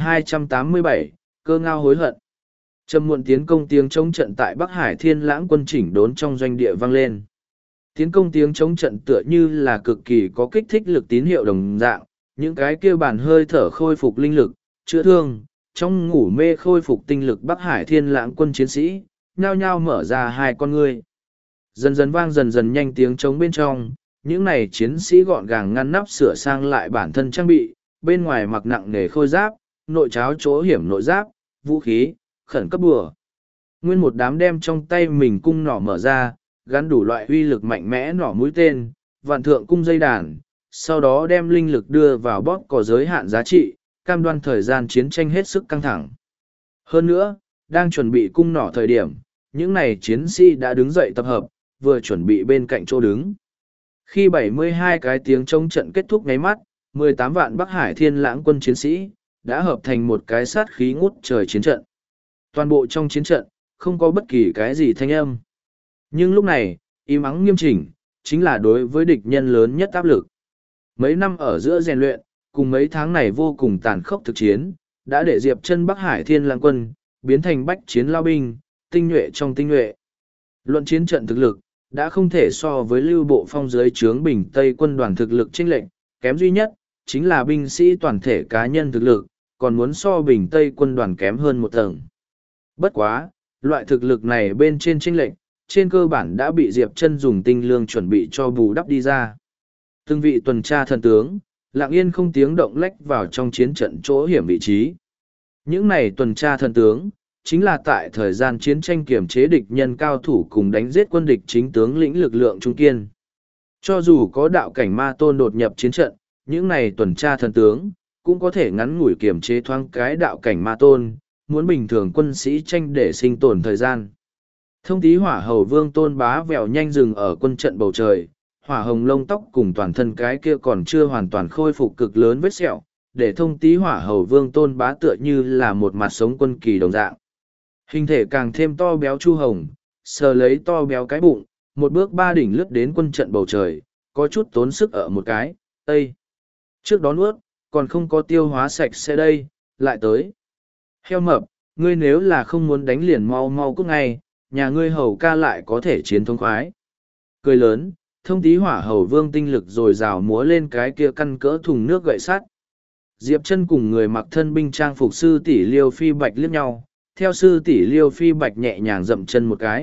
2287, Cơ Ngao hối hận. Trầm muộn tiến công tiếng chống trận tại Bắc Hải Thiên Lãng quân chỉnh đốn trong doanh địa vang lên. Tiến công tiếng chống trận tựa như là cực kỳ có kích thích lực tín hiệu đồng dạng, những cái kia bản hơi thở khôi phục linh lực, chữa thương, trong ngủ mê khôi phục tinh lực Bắc Hải Thiên Lãng quân chiến sĩ, nhao nhao mở ra hai con ngươi. Dần dần vang dần dần nhanh tiếng trống bên trong, những này chiến sĩ gọn gàng ngăn nắp sửa sang lại bản thân trang bị, bên ngoài mặc nặng nề khôi giáp, nội cháo chỗ hiểm nội giáp, vũ khí, khẩn cấp bùa. Nguyên một đám đem trong tay mình cung nỏ mở ra, gắn đủ loại uy lực mạnh mẽ nỏ mũi tên, vạn thượng cung dây đàn, sau đó đem linh lực đưa vào bóp có giới hạn giá trị, cam đoan thời gian chiến tranh hết sức căng thẳng. Hơn nữa, đang chuẩn bị cung nỏ thời điểm, những này chiến sĩ đã đứng dậy tập hợp, vừa chuẩn bị bên cạnh chỗ đứng. Khi 72 cái tiếng chống trận kết thúc nháy mắt, 18 vạn Bắc Hải Thiên Lãng quân chiến sĩ, đã hợp thành một cái sát khí ngút trời chiến trận. Toàn bộ trong chiến trận, không có bất kỳ cái gì thanh âm. Nhưng lúc này, im ắng nghiêm chỉnh, chính là đối với địch nhân lớn nhất áp lực. Mấy năm ở giữa rèn luyện, cùng mấy tháng này vô cùng tàn khốc thực chiến, đã để Diệp Chân Bắc Hải Thiên Lãng quân, biến thành bách chiến lao binh, tinh nhuệ trong tinh nhuệ. Luận chiến trận thực lực, đã không thể so với Lưu Bộ Phong dưới trướng Bình Tây quân đoàn thực lực chênh lệch, kém duy nhất, chính là binh sĩ toàn thể cá nhân thực lực, còn muốn so Bình Tây quân đoàn kém hơn một tầng. Bất quá, loại thực lực này bên trên chênh lệch, trên cơ bản đã bị Diệp Chân dùng tinh lương chuẩn bị cho bù đắp đi ra. Từng vị tuần tra thần tướng, lặng yên không tiếng động lách vào trong chiến trận chỗ hiểm vị trí. Những này tuần tra thần tướng, chính là tại thời gian chiến tranh kiểm chế địch nhân cao thủ cùng đánh giết quân địch chính tướng lĩnh lực lượng trung kiên. Cho dù có đạo cảnh ma tôn đột nhập chiến trận, những này tuần tra thần tướng, cũng có thể ngắn ngủi kiểm chế thoáng cái đạo cảnh ma tôn, muốn bình thường quân sĩ tranh để sinh tồn thời gian. Thông tí hỏa hầu vương Tôn Bá vèo nhanh dừng ở quân trận bầu trời, hỏa hồng lông tóc cùng toàn thân cái kia còn chưa hoàn toàn khôi phục cực lớn vết sẹo, để thông tí hỏa hầu vương Tôn Bá tựa như là một mặt sống quân kỳ đồng dạng. Hình thể càng thêm to béo chu hồng, sờ lấy to béo cái bụng, một bước ba đỉnh lướt đến quân trận bầu trời, có chút tốn sức ở một cái, Ây! Trước đó nuốt, còn không có tiêu hóa sạch sẽ đây, lại tới. Heo mập, ngươi nếu là không muốn đánh liền mau mau cút ngay, nhà ngươi hầu ca lại có thể chiến thông khoái. Cười lớn, thông tí hỏa hầu vương tinh lực rồi rào múa lên cái kia căn cỡ thùng nước gậy sắt. Diệp Chân cùng người mặc thân binh trang phục sư tỷ Liêu Phi Bạch liếc nhau, theo sư tỷ Liêu Phi Bạch nhẹ nhàng dậm chân một cái,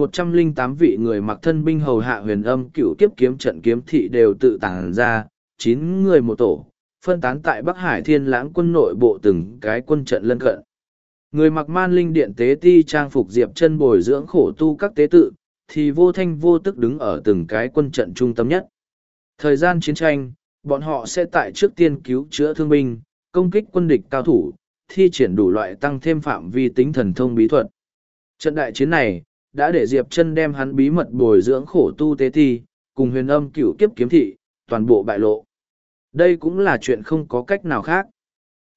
108 vị người mặc thân binh hầu hạ huyền âm cựu kiếp kiếm trận kiếm thị đều tự tản ra, 9 người một tổ, phân tán tại Bắc Hải Thiên Lãng quân nội bộ từng cái quân trận lân cận. Người mặc man linh điện tế ti trang phục Diệp Chân bồi dưỡng khổ tu các tế tự, thì vô thanh vô tức đứng ở từng cái quân trận trung tâm nhất. Thời gian chiến tranh, bọn họ sẽ tại trước tiên cứu chữa thương binh, công kích quân địch cao thủ, thi triển đủ loại tăng thêm phạm vi tính thần thông bí thuật. Trận đại chiến này, đã để Diệp Chân đem hắn bí mật bồi dưỡng khổ tu tế ti, cùng huyền âm cửu kiếp kiếm thị, toàn bộ bại lộ. Đây cũng là chuyện không có cách nào khác.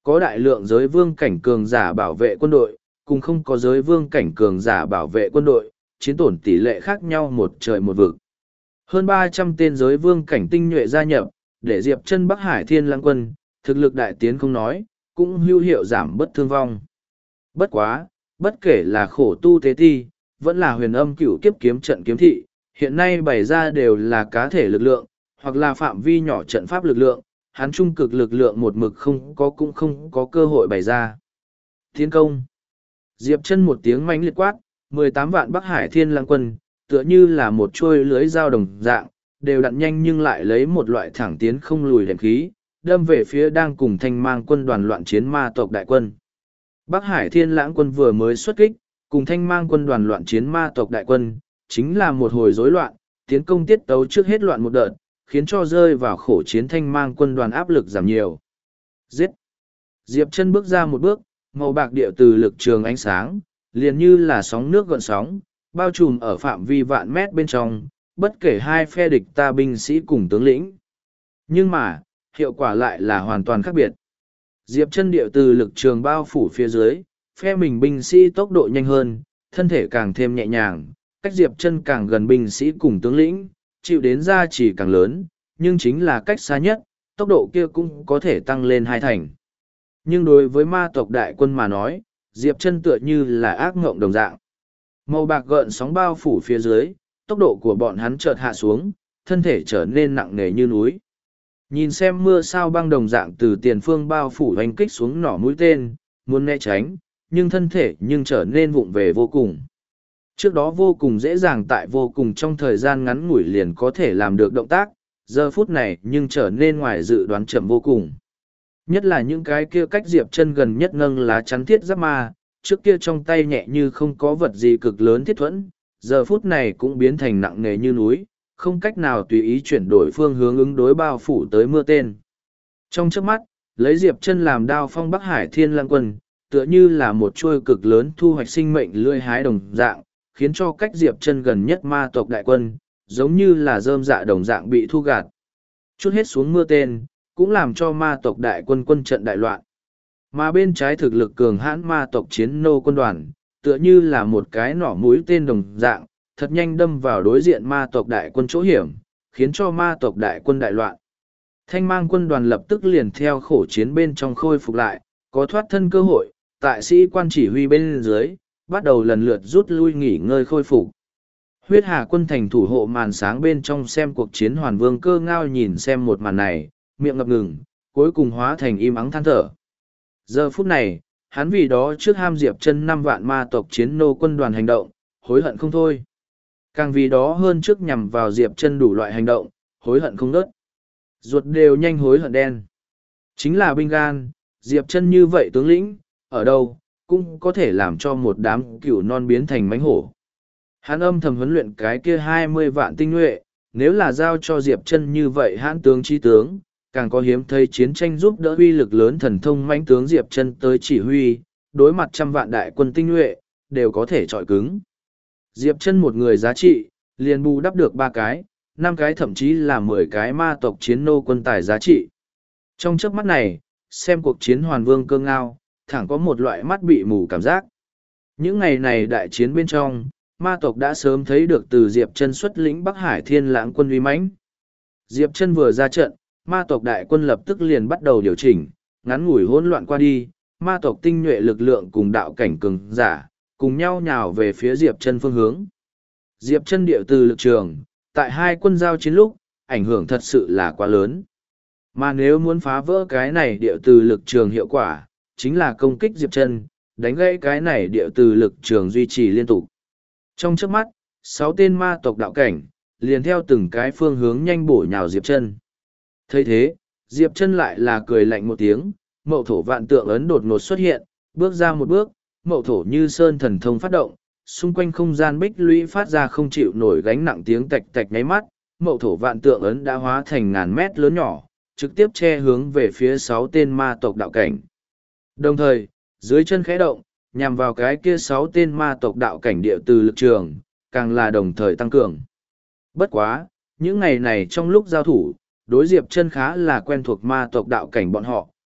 Có đại lượng giới vương cảnh cường giả bảo vệ quân đội, cùng không có giới vương cảnh cường giả bảo vệ quân đội, chiến tổn tỷ lệ khác nhau một trời một vực. Hơn 300 tên giới vương cảnh tinh nhuệ gia nhập, để Diệp Chân Bắc Hải Thiên Lãng quân, thực lực đại tiến không nói, cũng hữu hiệu giảm bất thương vong. Bất quá, bất kể là khổ tu tế thi, vẫn là huyền âm cửu kiếp kiếm trận kiếm thị, hiện nay bày ra đều là cá thể lực lượng, hoặc là phạm vi nhỏ trận pháp lực lượng, hắn trung cực lực lượng một mực không có cũng không có cơ hội bày ra. Thiên công. Diệp Chân một tiếng mãnh liệt quát, 18 vạn Bắc Hải Thiên Lãng quân, tựa như là một chuôi lưới dao đồng dạng, đều đặn nhanh nhưng lại lấy một loại thẳng tiến không lùi đệm khí, đâm về phía đang cùng Thanh Mang quân đoàn loạn chiến ma tộc đại quân. Bắc Hải Thiên Lãng quân vừa mới xuất kích, cùng Thanh Mang quân đoàn loạn chiến ma tộc đại quân, chính là một hồi rối loạn, tiến công tiết tấu trước hết loạn một đợt, khiến cho rơi vào khổ chiến Thanh Mang quân đoàn áp lực giảm nhiều. Giết! Diệp Chân bước ra một bước, màu bạc địa từ lực trường ánh sáng, liền như là sóng nước gợn sóng, bao trùm ở phạm vi vạn mét bên trong, bất kể hai phe địch ta binh sĩ cùng tướng lĩnh. Nhưng mà, hiệu quả lại là hoàn toàn khác biệt. Diệp Chân địa từ lực trường bao phủ phía dưới, phe mình binh sĩ tốc độ nhanh hơn, thân thể càng thêm nhẹ nhàng, cách Diệp Chân càng gần binh sĩ cùng tướng lĩnh, chịu đến ra chỉ càng lớn, nhưng chính là cách xa nhất, tốc độ kia cũng có thể tăng lên 2 thành. Nhưng đối với ma tộc đại quân mà nói, Diệp Chân tựa như là ác ngộng đồng dạng. Màu bạc gợn sóng bao phủ phía dưới, tốc độ của bọn hắn chợt hạ xuống, thân thể trở nên nặng nề như núi. Nhìn xem mưa sao băng đồng dạng từ tiền phương bao phủ hoành kích xuống nỏ mũi tên, muốn né tránh, nhưng thân thể nhưng trở nên vụng về vô cùng. Trước đó vô cùng dễ dàng tại vô cùng trong thời gian ngắn ngủi liền có thể làm được động tác, giờ phút này nhưng trở nên ngoài dự đoán chậm vô cùng. Nhất là những cái kia cách Diệp Chân gần nhất nâng lá chắn thiết giáp ma, trước kia trong tay nhẹ như không có vật gì cực lớn thiết thuẫn, giờ phút này cũng biến thành nặng nề như núi, không cách nào tùy ý chuyển đổi phương hướng ứng đối bao phủ tới mưa tên. Trong chớp mắt, lấy Diệp Chân làm đao phong Bắc Hải Thiên Lãng quân, tựa như là một chuôi cực lớn thu hoạch sinh mệnh lưỡi hái đồng dạng, khiến cho cách Diệp Chân gần nhất ma tộc đại quân, giống như là rơm dạ đồng dạng bị thu gạt. Chút hết xuống mưa tên, cũng làm cho ma tộc đại quân quân trận đại loạn. Mà bên trái thực lực cường hãn ma tộc chiến nô quân đoàn, tựa như là một cái nỏ mũi tên đồng dạng, thật nhanh đâm vào đối diện ma tộc đại quân chỗ hiểm, khiến cho ma tộc đại quân đại loạn. Thanh Mang quân đoàn lập tức liền theo khổ chiến bên trong khôi phục lại, có thoát thân cơ hội, tại sĩ quan chỉ huy bên dưới, bắt đầu lần lượt rút lui nghỉ ngơi khôi phục. Huyết Hà quân thành thủ hộ màn sáng bên trong xem cuộc chiến Hoàn Vương Cơ Ngao nhìn xem một màn này, miệng ngập ngừng, cuối cùng hóa thành im ắng than thở. Giờ phút này, hắn vì đó trước ham Diệp Chân 5 vạn ma tộc chiến nô quân đoàn hành động, hối hận không thôi. Càng vì đó hơn trước nhằm vào Diệp Chân đủ loại hành động, hối hận không ngớt. Ruột đều nhanh hối hận đen. Chính là binh gan, Diệp Chân như vậy tướng lĩnh, ở đâu, cũng có thể làm cho một đám cừu non biến thành mánh hổ. Hắn âm thầm huấn luyện cái kia 20 vạn tinh nhuệ, nếu là giao cho Diệp Chân như vậy hãn tướng chi tướng, càng có hiếm thấy chiến tranh giúp đỡ uy lực lớn thần thông mãnh tướng Diệp Chân tới chỉ huy, đối mặt trăm vạn đại quân tinh nhuệ, đều có thể chọi cứng. Diệp Chân một người giá trị, liền bù đắp được 3 cái, 5 cái thậm chí là 10 cái ma tộc chiến nô quân tài giá trị. Trong chớp mắt này, xem cuộc chiến Hoàn Vương Cơ Ngao, thẳng có một loại mắt bị mù cảm giác. Những ngày này đại chiến bên trong, ma tộc đã sớm thấy được từ Diệp Chân xuất lĩnh Bắc Hải Thiên Lãng quân uy mãnh. Diệp Chân vừa ra trận, ma tộc đại quân lập tức liền bắt đầu điều chỉnh, ngắn ngủi hỗn loạn qua đi, ma tộc tinh nhuệ lực lượng cùng đạo cảnh cường giả, cùng nhau nhào về phía Diệp Chân phương hướng. Diệp Chân địa từ lực trường, tại hai quân giao chiến lúc, ảnh hưởng thật sự là quá lớn. Mà nếu muốn phá vỡ cái này địa từ lực trường hiệu quả, chính là công kích Diệp Chân, đánh gãy cái này địa từ lực trường duy trì liên tục. Trong chớp mắt, 6 tên ma tộc đạo cảnh, liền theo từng cái phương hướng nhanh bổ nhào Diệp Chân. Thấy thế, Diệp Chân lại là cười lạnh một tiếng, Mậu Thổ Vạn Tượng ấn đột ngột xuất hiện, bước ra một bước, Mậu Thổ Như Sơn thần thông phát động, xung quanh không gian bích lũy phát ra không chịu nổi gánh nặng tiếng tạch tạch nháy mắt, Mậu Thổ Vạn Tượng ấn đã hóa thành ngàn mét lớn nhỏ, trực tiếp che hướng về phía 6 tên ma tộc đạo cảnh. Đồng thời, dưới chân khẽ động, nhằm vào cái kia 6 tên ma tộc đạo cảnh địa từ lực trường, càng là đồng thời tăng cường. Bất quá, những ngày này trong lúc giao thủ, đối Diệp Chân khá là quen thuộc ma tộc đạo cảnh bọn họ,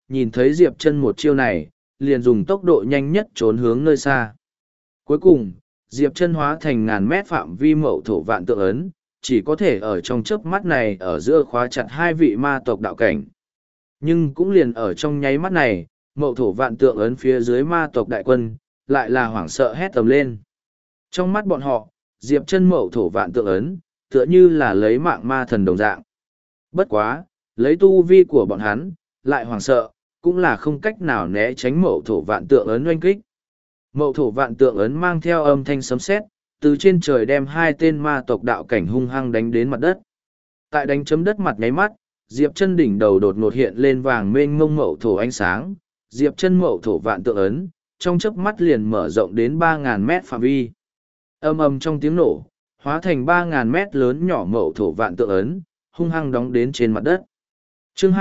nhìn thấy Diệp Chân một chiêu này, liền dùng tốc độ nhanh nhất trốn hướng nơi xa. Cuối cùng, Diệp Chân hóa thành ngàn mét phạm vi mậu thổ vạn tượng ấn, chỉ có thể ở trong chớp mắt này ở giữa khóa chặt hai vị ma tộc đạo cảnh. Nhưng cũng liền ở trong nháy mắt này, mậu thổ vạn tượng ấn phía dưới ma tộc đại quân, lại là hoảng sợ hét tầm lên. Trong mắt bọn họ, Diệp Chân mậu thổ vạn tượng ấn, tựa như là lấy mạng ma thần đồng dạng. Bất quá, lấy tu vi của bọn hắn, lại hoảng sợ, cũng là không cách nào né tránh mậu thổ vạn tượng ấn oanh kích. Mậu thổ vạn tượng ấn mang theo âm thanh sấm sét, từ trên trời đem hai tên ma tộc đạo cảnh hung hăng đánh đến mặt đất. Tại đánh chấm đất mặt nháy mắt, Diệp Chân đỉnh đầu đột ngột hiện lên vàng mênh mông mậu thổ ánh sáng, Diệp Chân mậu thổ vạn tượng ấn, trong chớp mắt liền mở rộng đến 3.000 mét phạm vi. Âm ầm trong tiếng nổ, hóa thành 3.000 mét lớn nhỏ mậu thổ vạn tượng ấn, hung hăng đóng đến trên mặt đất. Chương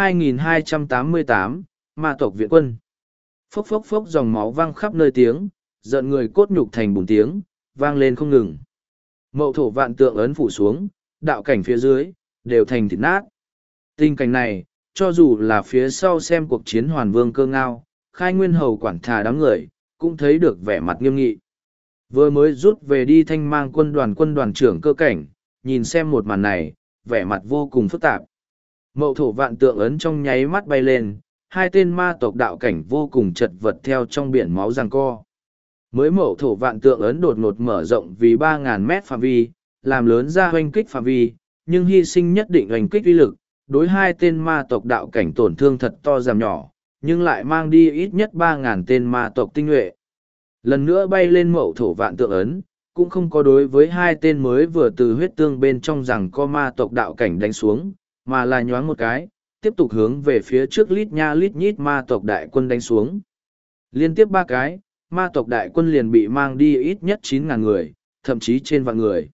2288, Ma tộc viện quân. Phốc phốc phốc dòng máu văng khắp nơi tiếng, giận người cốt nhục thành bùn tiếng, vang lên không ngừng. Mậu thổ vạn tượng ấn phủ xuống, đạo cảnh phía dưới, đều thành thịt nát. Tình cảnh này, cho dù là phía sau xem cuộc chiến hoàn vương cơ ngao, khai nguyên hầu quản thà đám người, cũng thấy được vẻ mặt nghiêm nghị. Vừa mới rút về đi thanh mang quân đoàn trưởng cơ cảnh, nhìn xem một màn này, vẻ mặt vô cùng phức tạp. Mậu thổ vạn tượng ấn trong nháy mắt bay lên, hai tên ma tộc đạo cảnh vô cùng chật vật theo trong biển máu giằng co. Mới mậu thổ vạn tượng ấn đột ngột mở rộng vì 3.000 mét phạm vi, làm lớn ra hoanh kích phạm vi, nhưng hy sinh nhất định hoanh kích uy lực, đối hai tên ma tộc đạo cảnh tổn thương thật to giảm nhỏ, nhưng lại mang đi ít nhất 3.000 tên ma tộc tinh nhuệ. Lần nữa bay lên mậu thổ vạn tượng ấn, cũng không có đối với hai tên mới vừa từ huyết tương bên trong rằng có ma tộc đạo cảnh đánh xuống, mà là nhoáng một cái, tiếp tục hướng về phía trước lít nha lít nhít ma tộc đại quân đánh xuống. Liên tiếp ba cái, ma tộc đại quân liền bị mang đi ít nhất 9.000 người, thậm chí trên vạn người.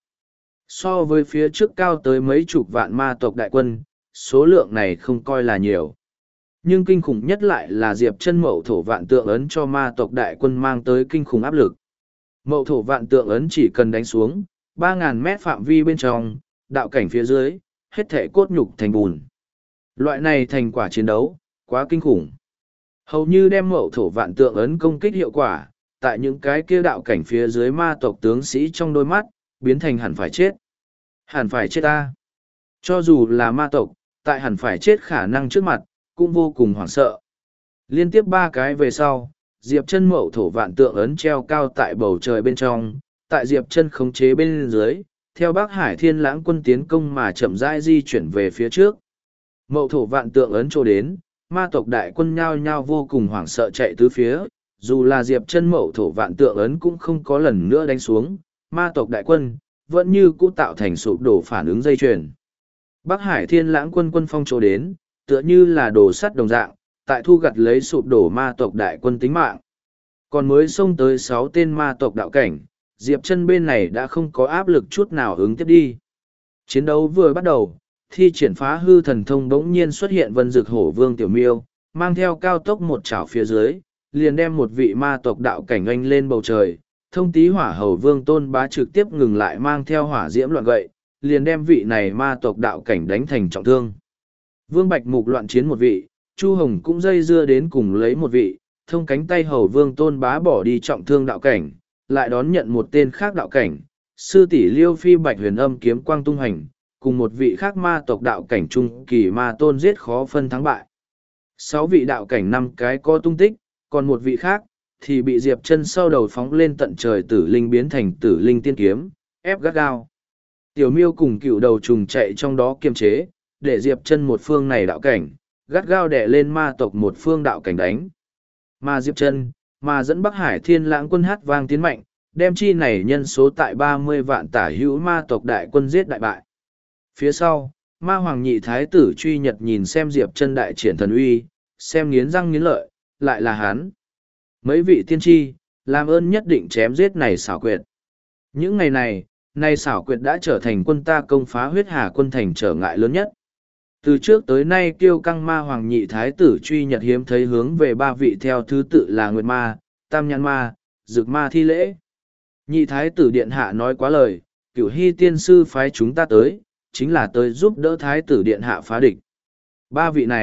So với phía trước cao tới mấy chục vạn ma tộc đại quân, số lượng này không coi là nhiều. Nhưng kinh khủng nhất lại là Diệp Chân mậu thổ vạn tượng ấn cho ma tộc đại quân mang tới kinh khủng áp lực. Mậu thổ vạn tượng ấn chỉ cần đánh xuống 3.000 mét phạm vi bên trong, đạo cảnh phía dưới, hết thể cốt nhục thành bùn. Loại này thành quả chiến đấu, quá kinh khủng. Hầu như đem mậu thổ vạn tượng ấn công kích hiệu quả, tại những cái kia đạo cảnh phía dưới ma tộc tướng sĩ trong đôi mắt, biến thành hẳn phải chết. Hẳn phải chết ta. Cho dù là ma tộc, tại hẳn phải chết khả năng trước mặt, cũng vô cùng hoảng sợ. Liên tiếp ba cái về sau, Diệp Chân mậu thổ vạn tượng ấn treo cao tại bầu trời bên trong, tại Diệp Chân khống chế bên dưới, theo Bắc Hải Thiên Lãng quân tiến công mà chậm rãi di chuyển về phía trước. Mậu thổ vạn tượng ấn trô đến, ma tộc đại quân nhao nhao vô cùng hoảng sợ chạy tứ phía, dù là Diệp Chân mậu thổ vạn tượng ấn cũng không có lần nữa đánh xuống, ma tộc đại quân vẫn như cũ tạo thành sụp đổ phản ứng dây chuyền. Bắc Hải Thiên Lãng quân quân phong trô đến, tựa như là đồ sắt đồng dạng, tại thu gặt lấy sụp đổ ma tộc đại quân tính mạng. Còn mới xông tới 6 tên ma tộc đạo cảnh, Diệp Chân bên này đã không có áp lực chút nào ứng tiếp đi. Chiến đấu vừa bắt đầu, thi triển phá hư thần thông bỗng nhiên xuất hiện Vân Dực Hổ Vương Tiểu Miêu, mang theo cao tốc một chảo phía dưới, liền đem một vị ma tộc đạo cảnh oanh lên bầu trời. Thông Tý Hỏa Hầu Vương Tôn Bá trực tiếp ngừng lại mang theo hỏa diễm loạn gậy, liền đem vị này ma tộc đạo cảnh đánh thành trọng thương. Vương Bạch Mục loạn chiến một vị, Chu Hồng cũng dây dưa đến cùng lấy một vị, thông cánh tay Hầu Vương Tôn Bá bỏ đi trọng thương đạo cảnh, lại đón nhận một tên khác đạo cảnh, sư tỷ Liêu Phi Bạch Huyền Âm kiếm quang tung hành, cùng một vị khác ma tộc đạo cảnh trung kỳ ma tôn giết khó phân thắng bại. 6 vị đạo cảnh 5 cái có tung tích, còn một vị khác thì bị Diệp Chân sau đầu phóng lên tận trời tử linh biến thành tử linh tiên kiếm, ép gắt gao. Tiểu Miêu cùng Cựu Đầu Trùng chạy trong đó kiềm chế, để Diệp Chân một phương này đạo cảnh, gắt gao đè lên ma tộc một phương đạo cảnh đánh. Mà Diệp Chân, mà dẫn Bắc Hải Thiên Lãng quân hát vang tiến mạnh, đem chi này nhân số tại 30 vạn tả hữu ma tộc đại quân giết đại bại. Phía sau, ma hoàng nhị thái tử truy nhật nhìn xem Diệp Chân đại triển thần uy, xem nghiến răng nghiến lợi, lại là hắn. Mấy vị tiên tri, làm ơn nhất định chém giết này xảo quyệt. Những ngày này, nay xảo quyệt đã trở thành quân ta công phá huyết hà quân thành trở ngại lớn nhất. Từ trước tới nay kiêu căng ma hoàng nhị thái tử truy nhật hiếm thấy hướng về 3 vị theo thứ tự là Nguyệt Ma, Tam Nhãn Ma, Dực Ma thi lễ. Nhị thái tử điện hạ nói quá lời, Cửu Hy tiên sư phái chúng ta tới, chính là tới giúp đỡ thái tử điện hạ phá địch. 3 vị này,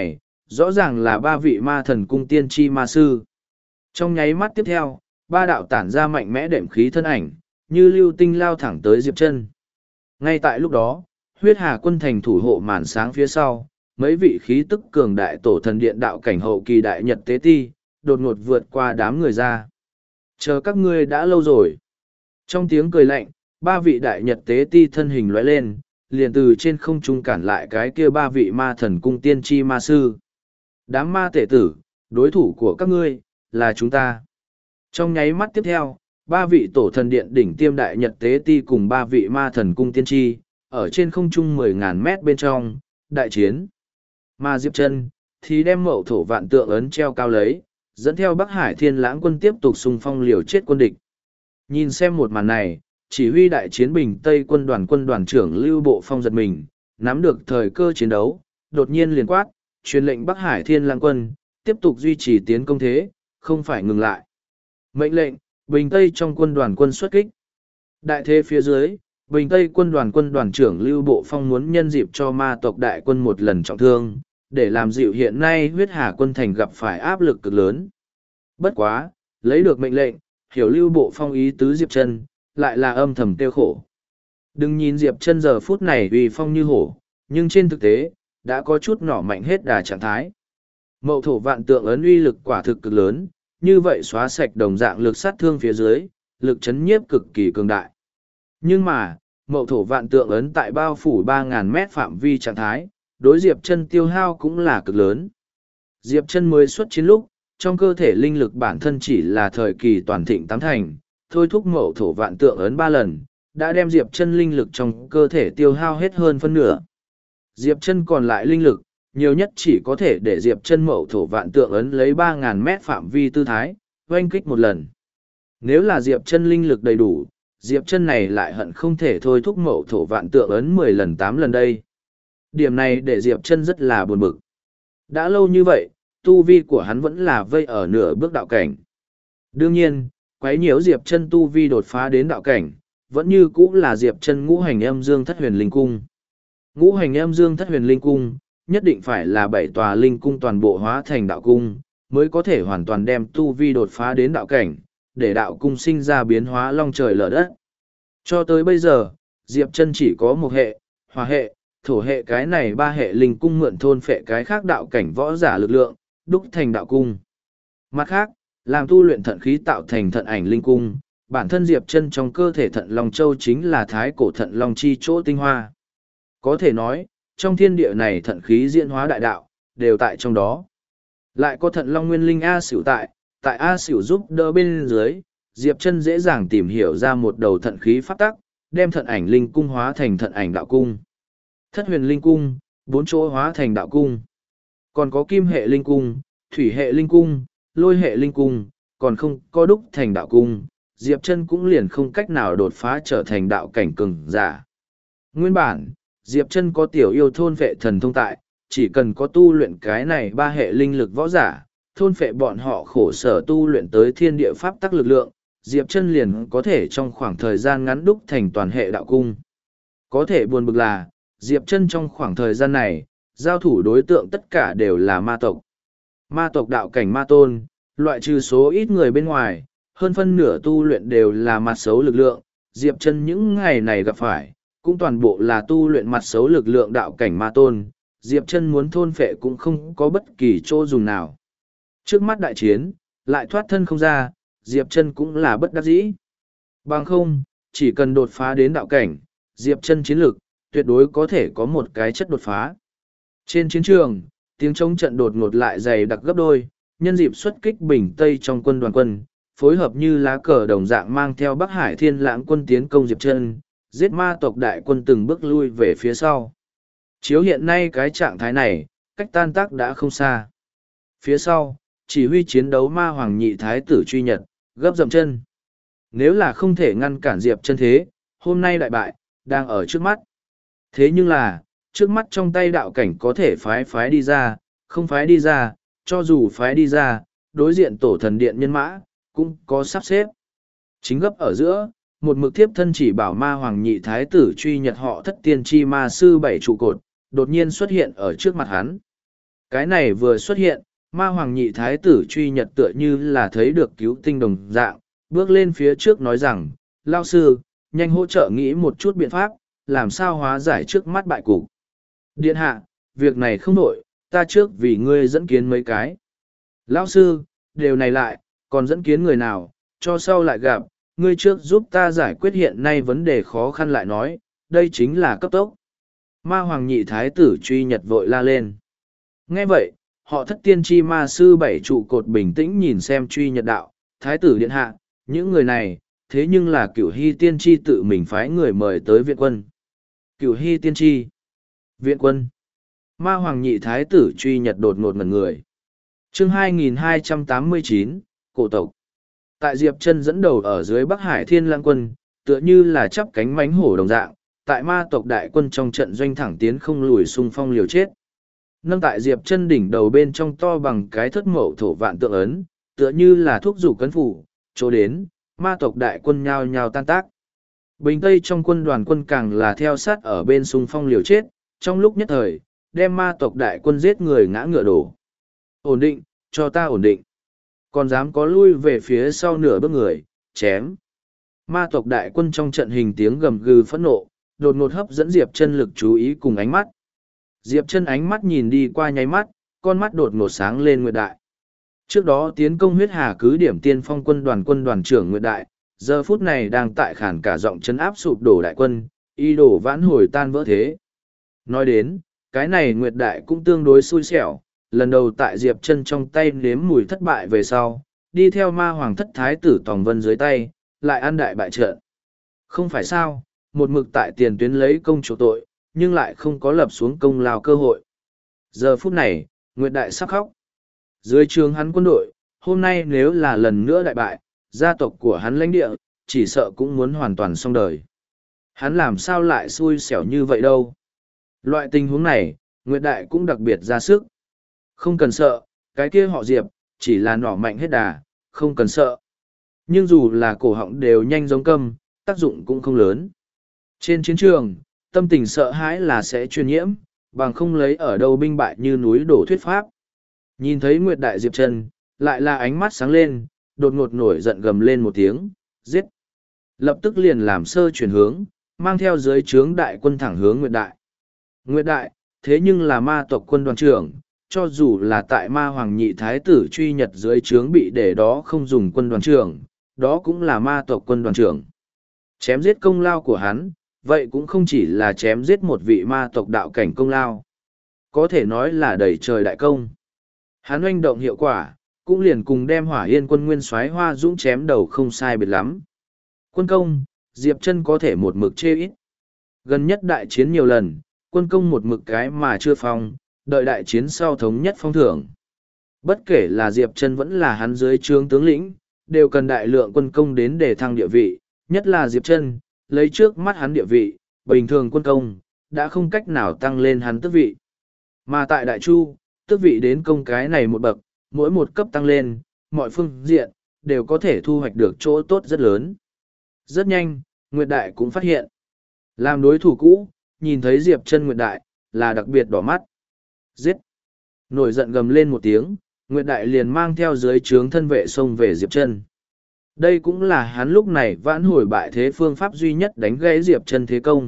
rõ ràng là ba vị ma thần cung tiên tri ma sư. Trong nháy mắt tiếp theo, ba đạo tản ra mạnh mẽ đệm khí thân ảnh, như lưu tinh lao thẳng tới Diệp Chân. Ngay tại lúc đó, huyết hà quân thành thủ hộ màn sáng phía sau, mấy vị khí tức cường đại tổ thần điện đạo cảnh hậu kỳ đại nhật tế ti, đột ngột vượt qua đám người ra. Chờ các ngươi đã lâu rồi. Trong tiếng cười lạnh, ba vị đại nhật tế ti thân hình lóe lên, liền từ trên không trung cản lại cái kia ba vị ma thần cung tiên tri ma sư. Đám ma tể tử, đối thủ của các ngươi, là chúng ta. Trong nháy mắt tiếp theo, ba vị tổ thần điện đỉnh tiêm đại nhật tế ti cùng ba vị ma thần cung tiên tri, ở trên không trung 10.000 mét bên trong, đại chiến. Mà Diệp Chân thì đem Mậu Thổ Vạn Tượng ấn treo cao lấy, dẫn theo Bắc Hải Thiên Lãng quân tiếp tục xung phong liều chết quân địch. Nhìn xem một màn này, chỉ huy đại chiến Bình Tây quân đoàn trưởng Lưu Bộ Phong giật mình, nắm được thời cơ chiến đấu, đột nhiên liền quát, truyền lệnh Bắc Hải Thiên Lãng quân, tiếp tục duy trì tiến công thế, không phải ngừng lại. Mệnh lệnh, Bình Tây trong quân xuất kích. Đại thế phía dưới, Bình Tây quân đoàn trưởng Lưu Bộ Phong muốn nhân dịp cho ma tộc đại quân một lần trọng thương, để làm dịu hiện nay huyết hà quân thành gặp phải áp lực cực lớn. Bất quá, lấy được mệnh lệnh, hiểu Lưu Bộ Phong ý tứ Diệp Chân, lại là âm thầm tiêu khổ. Đừng nhìn Diệp Chân giờ phút này uy phong như hổ, nhưng trên thực tế, đã có chút nỏ mạnh hết đà trạng thái. Mậu Thổ Vạn Tượng ấn uy lực quả thực cực lớn, như vậy xóa sạch đồng dạng lực sát thương phía dưới, lực chấn nhiếp cực kỳ cường đại. Nhưng mà, Mậu Thổ Vạn Tượng ấn tại bao phủ 3.000 mét phạm vi trạng thái, đối Diệp Chân tiêu hao cũng là cực lớn. Diệp Chân mới xuất chiến lúc, trong cơ thể linh lực bản thân chỉ là thời kỳ toàn thịnh tám thành, thôi thúc Mậu Thổ Vạn Tượng ấn 3 lần, đã đem Diệp Chân linh lực trong cơ thể tiêu hao hết hơn phân nửa. Diệp Chân còn lại linh lực, nhiều nhất chỉ có thể để Diệp Chân Mậu Thổ Vạn Tượng ấn lấy 3.000 mét phạm vi tư thái, oanh kích một lần. Nếu là Diệp Chân linh lực đầy đủ, Diệp Chân này lại hận không thể thôi thúc Mậu Thổ Vạn Tượng ấn 10 lần 8 lần đây. Điểm này để Diệp Chân rất là buồn bực. Đã lâu như vậy, tu vi của hắn vẫn là vây ở nửa bước đạo cảnh. Đương nhiên, quấy nhiễu Diệp Chân tu vi đột phá đến đạo cảnh, vẫn như cũ là Diệp Chân ngũ hành âm dương thất huyền linh cung. Ngũ hành âm dương thất huyền linh cung, nhất định phải là 7 tòa linh cung toàn bộ hóa thành đạo cung, mới có thể hoàn toàn đem tu vi đột phá đến đạo cảnh, để đạo cung sinh ra biến hóa long trời lở đất. Cho tới bây giờ, Diệp Chân chỉ có một hệ, hỏa hệ, thổ hệ, cái này 3 hệ linh cung mượn thôn phệ cái khác đạo cảnh võ giả lực lượng, đúc thành đạo cung. Mặt khác, làm tu luyện thận khí tạo thành thận ảnh linh cung, bản thân Diệp Chân trong cơ thể thận long châu chính là thái cổ thận long chi chỗ tinh hoa. Có thể nói, trong thiên địa này thận khí diễn hóa đại đạo, đều tại trong đó. Lại có thận long nguyên linh A Sửu tại A Sửu giúp đỡ bên dưới, Diệp Chân dễ dàng tìm hiểu ra một đầu thận khí pháp tắc, đem thận ảnh linh cung hóa thành thận ảnh đạo cung. Thất huyền linh cung, 4 chỗ hóa thành đạo cung. Còn có kim hệ linh cung, thủy hệ linh cung, lôi hệ linh cung, còn không có đúc thành đạo cung, Diệp Chân cũng liền không cách nào đột phá trở thành đạo cảnh cường giả. Nguyên bản, Diệp Chân có tiểu yêu thôn vệ thần thông tại, chỉ cần có tu luyện cái này 3 hệ linh lực võ giả, thôn phệ bọn họ khổ sở tu luyện tới thiên địa pháp tắc lực lượng, Diệp Chân liền có thể trong khoảng thời gian ngắn đúc thành toàn hệ đạo cung. Có thể buồn bực là, Diệp Chân trong khoảng thời gian này, giao thủ đối tượng tất cả đều là ma tộc. Ma tộc đạo cảnh ma tôn, loại trừ số ít người bên ngoài, hơn phân nửa tu luyện đều là mặt xấu lực lượng, Diệp Chân những ngày này gặp phải, cũng toàn bộ là tu luyện mặt xấu lực lượng đạo cảnh ma tôn, Diệp Chân muốn thôn phệ cũng không có bất kỳ chỗ dùng nào. Trước mắt đại chiến, lại thoát thân không ra, Diệp Chân cũng là bất đắc dĩ. Bằng không, chỉ cần đột phá đến đạo cảnh, Diệp Chân chiến lực, tuyệt đối có thể có một cái chất đột phá. Trên chiến trường, tiếng chống trận đột ngột lại dày đặc gấp đôi, nhân dịp xuất kích Bình Tây trong quân, phối hợp như lá cờ đồng dạng mang theo Bắc Hải Thiên Lãng quân tiến công Diệp Chân, giết ma tộc đại quân từng bước lui về phía sau. Chiếu hiện nay cái trạng thái này, cách tan tác đã không xa. Phía sau, chỉ huy chiến đấu ma hoàng nhị thái tử truy nhật, gấp dậm chân. Nếu là không thể ngăn cản Diệp Chân thế, hôm nay đại bại, đang ở trước mắt. Thế nhưng là, trước mắt trong tay đạo cảnh có thể phái đi ra, không phái đi ra, cho dù phái đi ra, đối diện tổ thần điện nhân mã, cũng có sắp xếp. Chính gấp ở giữa, một mực thiếp thân chỉ bảo ma hoàng nhị thái tử truy nhật họ thất tiên tri ma sư 7 trụ cột, đột nhiên xuất hiện ở trước mặt hắn. Cái này vừa xuất hiện, ma hoàng nhị thái tử truy nhật tựa như là thấy được cứu tinh đồng dạng, bước lên phía trước nói rằng, lao sư, nhanh hỗ trợ nghĩ một chút biện pháp, làm sao hóa giải trước mắt bại cục. Điện hạ, việc này không nổi, ta trước vì ngươi dẫn kiến mấy cái. Lão sư, đều này lại, còn dẫn kiến người nào, cho sau lại gặp, ngươi trước giúp ta giải quyết hiện nay vấn đề khó khăn lại nói, đây chính là cấp tốc. Ma hoàng nhị thái tử truy nhật vội la lên. Nghe vậy, họ thất tiên tri ma sư bảy trụ cột bình tĩnh nhìn xem truy nhật đạo, thái tử điện hạ, những người này, thế nhưng là cửu hy tiên tri tự mình phái người mời tới viện quân. Cửu hy tiên tri, viện quân. Ma hoàng nhị thái tử truy nhật đột ngột ngẩn người. Chương 2289, cổ tộc. Tại Diệp Chân dẫn đầu ở dưới Bắc Hải Thiên Lang quân, tựa như là chắp cánh mánh hổ đồng dạng, tại ma tộc đại quân trong trận doanh thẳng tiến không lùi xung phong liều chết. Nâng tại Diệp Chân đỉnh đầu bên trong to bằng cái thất mậu thổ vạn tượng ấn, tựa như là thuốc rủ cấn phủ, chỗ đến, ma tộc đại quân nhao nhao tan tác. Bình Tây trong quân đoàn quân càng là theo sát ở bên xung phong liều chết, trong lúc nhất thời, đem ma tộc đại quân giết người ngã ngựa đổ. Ổn định, cho ta ổn định. Còn dám có lui về phía sau nửa bước người, chém. Ma tộc đại quân trong trận hình tiếng gầm gừ phẫn nộ, đột ngột hấp dẫn Diệp Chân lực chú ý cùng ánh mắt. Diệp Chân ánh mắt nhìn đi qua nháy mắt, con mắt đột ngột sáng lên Nguyệt Đại. Trước đó tiến công huyết hà cứ điểm tiên phong quân đoàn trưởng Nguyệt Đại, giờ phút này đang tại khản cả giọng chấn áp sụp đổ đại quân, y đổ vãn hồi tan vỡ thế. Nói đến, cái này Nguyệt Đại cũng tương đối xui xẻo, lần đầu tại Diệp Chân trong tay nếm mùi thất bại về sau, đi theo ma hoàng thất thái tử Tòng Vân dưới tay, lại ăn đại bại trận. Không phải sao, một mực tại tiền tuyến lấy công chủ tội, nhưng lại không có lập xuống công lao cơ hội. Giờ phút này, Nguyệt Đại sắp khóc. Dưới trường hắn quân đội, hôm nay nếu là lần nữa đại bại, gia tộc của hắn lãnh địa, chỉ sợ cũng muốn hoàn toàn xong đời. Hắn làm sao lại xui xẻo như vậy đâu. Loại tình huống này, Nguyệt Đại cũng đặc biệt ra sức. Không cần sợ, cái kia họ Diệp, chỉ là nỏ mạnh hết đà, không cần sợ. Nhưng dù là cổ họng đều nhanh giống câm, tác dụng cũng không lớn. Trên chiến trường, tâm tình sợ hãi là sẽ truyền nhiễm, bằng không lấy ở đâu binh bại như núi đổ thuyết pháp. Nhìn thấy Nguyệt Đại Diệp Chân, lại là ánh mắt sáng lên, đột ngột nổi giận gầm lên một tiếng, giết. Lập tức liền làm sơ chuyển hướng, mang theo dưới trướng đại quân thẳng hướng Nguyệt Đại. Nguyệt Đại, thế nhưng là ma tộc quân đoàn trưởng, cho dù là tại ma hoàng nhị thái tử truy nhật dưới trướng bị để đó không dùng quân đoàn trưởng, đó cũng là ma tộc quân đoàn trưởng. Chém giết công lao của hắn, vậy cũng không chỉ là chém giết một vị ma tộc đạo cảnh công lao. Có thể nói là đẩy trời đại công. Hắn oanh động hiệu quả, cũng liền cùng đem Hỏa Yên quân nguyên soái Hoa Dũng chém đầu không sai biệt lắm. Quân công, Diệp Chân có thể một mực chê ít. Gần nhất đại chiến nhiều lần, quân công một mực cái mà chưa phong, đợi đại chiến sau thống nhất phong thưởng. Bất kể là Diệp Chân vẫn là hắn dưới trướng tướng lĩnh, đều cần đại lượng quân công đến để thăng địa vị, nhất là Diệp Chân, lấy trước mắt hắn địa vị, bình thường quân công, đã không cách nào tăng lên hắn tước vị. Mà tại Đại Chu, tước vị đến công cái này một bậc, mỗi một cấp tăng lên, mọi phương diện, đều có thể thu hoạch được chỗ tốt rất lớn. Rất nhanh, Nguyệt Đại cũng phát hiện. Làm đối thủ cũ, nhìn thấy Diệp Chân Nguyệt Đại, là đặc biệt đỏ mắt. Giết! Nổi giận gầm lên một tiếng, Nguyệt Đại liền mang theo dưới trướng thân vệ xông về Diệp Chân. Đây cũng là hắn lúc này vãn hồi bại thế phương pháp duy nhất đánh gãy Diệp Chân thế công.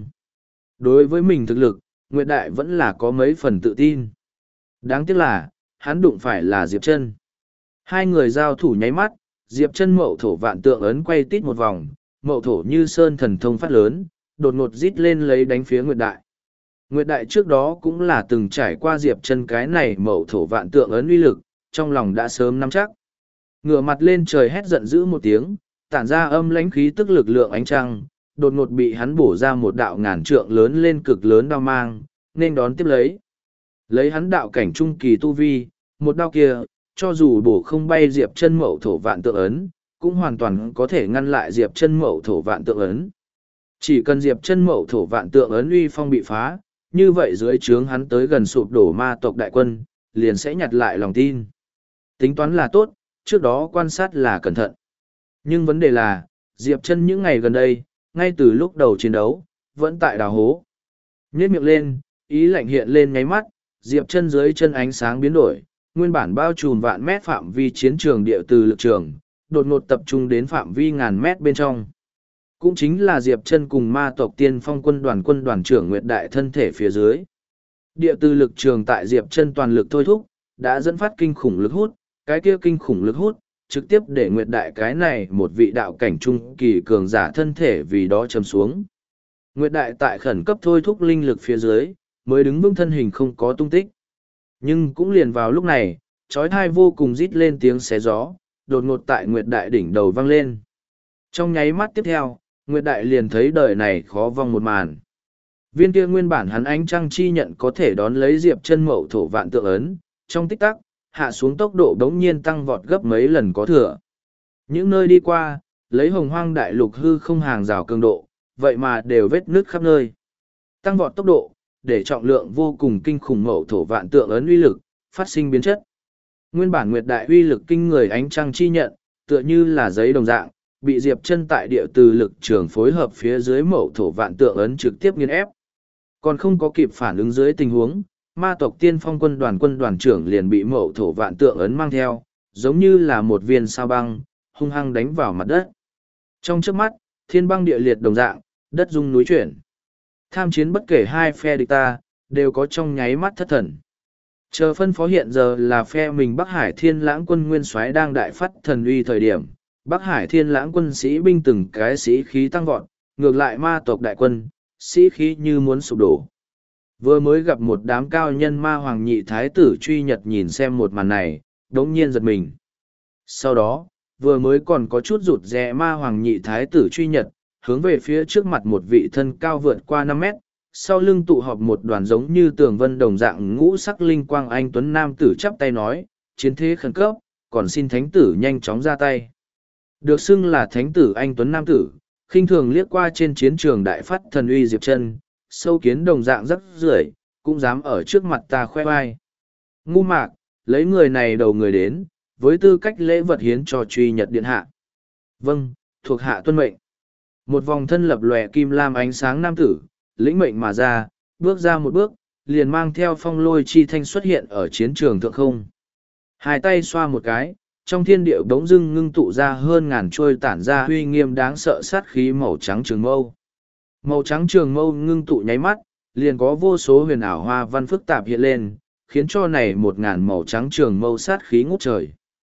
Đối với mình thực lực, Nguyệt Đại vẫn là có mấy phần tự tin. Đáng tiếc là, hắn đụng phải là Diệp Chân. Hai người giao thủ nháy mắt, Diệp Chân mậu thổ vạn tượng ấn quay tít một vòng, mậu thổ như sơn thần thông phát lớn, đột ngột rít lên lấy đánh phía Nguyệt Đại. Nguyệt Đại trước đó cũng là từng trải qua Diệp Chân cái này mậu thổ vạn tượng ấn uy lực, trong lòng đã sớm nắm chắc. Ngửa mặt lên trời hét giận dữ một tiếng, tản ra âm lãnh khí tức lực lượng ánh trăng, đột ngột bị hắn bổ ra một đạo ngàn trượng lớn lên cực lớn đao mang, nên đón tiếp lấy. Lấy hắn đạo cảnh trung kỳ tu vi, một đao kia, cho dù bổ không bay Diệp Chân mậu thổ vạn tượng ấn, cũng hoàn toàn có thể ngăn lại Diệp Chân mậu thổ vạn tượng ấn. Chỉ cần Diệp Chân mậu thổ vạn tượng ấn uy phong bị phá, như vậy dưới trướng hắn tới gần sụp đổ ma tộc đại quân, liền sẽ nhặt lại lòng tin. Tính toán là tốt, trước đó quan sát là cẩn thận. Nhưng vấn đề là, Diệp Chân những ngày gần đây, ngay từ lúc đầu chiến đấu, vẫn tại đào hố. Nhếch miệng lên, ý lạnh hiện lên nháy mắt, Diệp Chân dưới chân ánh sáng biến đổi, nguyên bản bao trùm vạn mét phạm vi chiến trường địa từ lực trường, đột ngột tập trung đến phạm vi ngàn mét bên trong. Cũng chính là Diệp Chân cùng ma tộc tiên phong quân đoàn trưởng Nguyệt Đại thân thể phía dưới. Địa từ lực trường tại Diệp Chân toàn lực thôi thúc, đã dẫn phát kinh khủng lực hút, cái kia kinh khủng lực hút, trực tiếp để Nguyệt Đại cái này một vị đạo cảnh trung kỳ cường giả thân thể vì đó chầm xuống. Nguyệt Đại tại khẩn cấp thôi thúc linh lực phía dưới, mới đứng vững thân hình không có tung tích. Nhưng cũng liền vào lúc này, chói tai vô cùng rít lên tiếng xé gió, đột ngột tại Nguyệt Đại đỉnh đầu vang lên. Trong nháy mắt tiếp theo, Nguyệt Đại liền thấy đời này khó vong một màn. Viên kia nguyên bản hắn ánh trăng chi nhận có thể đón lấy Diệp Chân mậu thổ vạn tượng ấn, trong tích tắc, hạ xuống tốc độ đống nhiên tăng vọt gấp mấy lần có thừa. Những nơi đi qua, lấy hồng hoang đại lục hư không hàng rào cường độ, vậy mà đều vết nứt khắp nơi. Tăng vọt tốc độ, để trọng lượng vô cùng kinh khủng mậu thổ vạn tượng ấn uy lực, phát sinh biến chất. Nguyên bản Nguyệt Đại uy lực kinh người ánh trăng chi nhận, tựa như là giấy đồng dạng, bị Diệp Chân tại địa từ lực trường phối hợp phía dưới mậu thổ vạn tượng ấn trực tiếp nghiền ép. Còn không có kịp phản ứng dưới tình huống, ma tộc tiên phong quân đoàn trưởng liền bị mậu thổ vạn tượng ấn mang theo, giống như là một viên sao băng, hung hăng đánh vào mặt đất. Trong chớp mắt, thiên băng địa liệt đồng dạng, đất rung núi chuyển. Tham chiến bất kể hai phe địch ta, đều có trong nháy mắt thất thần. Chờ phân phó hiện giờ là phe mình Bắc Hải Thiên Lãng quân nguyên soái đang đại phát thần uy thời điểm, Bắc Hải Thiên Lãng quân sĩ binh từng cái sĩ khí tăng vọt, ngược lại ma tộc đại quân, sĩ khí như muốn sụp đổ. Vừa mới gặp một đám cao nhân ma hoàng nhị thái tử truy nhật nhìn xem một màn này, đống nhiên giật mình. Sau đó, vừa mới còn có chút rụt rè ma hoàng nhị thái tử truy nhật, hướng về phía trước mặt một vị thân cao vượt qua 5 mét, sau lưng tụ họp một đoàn giống như tường vân đồng dạng ngũ sắc linh quang anh tuấn nam tử chắp tay nói, chiến thế khẩn cấp, còn xin thánh tử nhanh chóng ra tay. Được xưng là thánh tử anh tuấn nam tử, khinh thường liếc qua trên chiến trường đại phát thần uy Diệp Chân, sâu kiến đồng dạng rất rưởi, cũng dám ở trước mặt ta khoe vai. Ngu mạc, lấy người này đầu người đến, với tư cách lễ vật hiến cho truy nhật điện hạ. Vâng, thuộc hạ tuân mệnh. Một vòng thân lập lòe kim lam ánh sáng nam tử, lĩnh mệnh mà ra, bước ra một bước, liền mang theo phong lôi chi thanh xuất hiện ở chiến trường thượng không. Hai tay xoa một cái, trong thiên địa bỗng dưng ngưng tụ ra hơn ngàn trôi tản ra uy nghiêm đáng sợ sát khí màu trắng trường mâu. Màu trắng trường mâu ngưng tụ nháy mắt, liền có vô số huyền ảo hoa văn phức tạp hiện lên, khiến cho này 1000 màu trắng trường mâu sát khí ngút trời.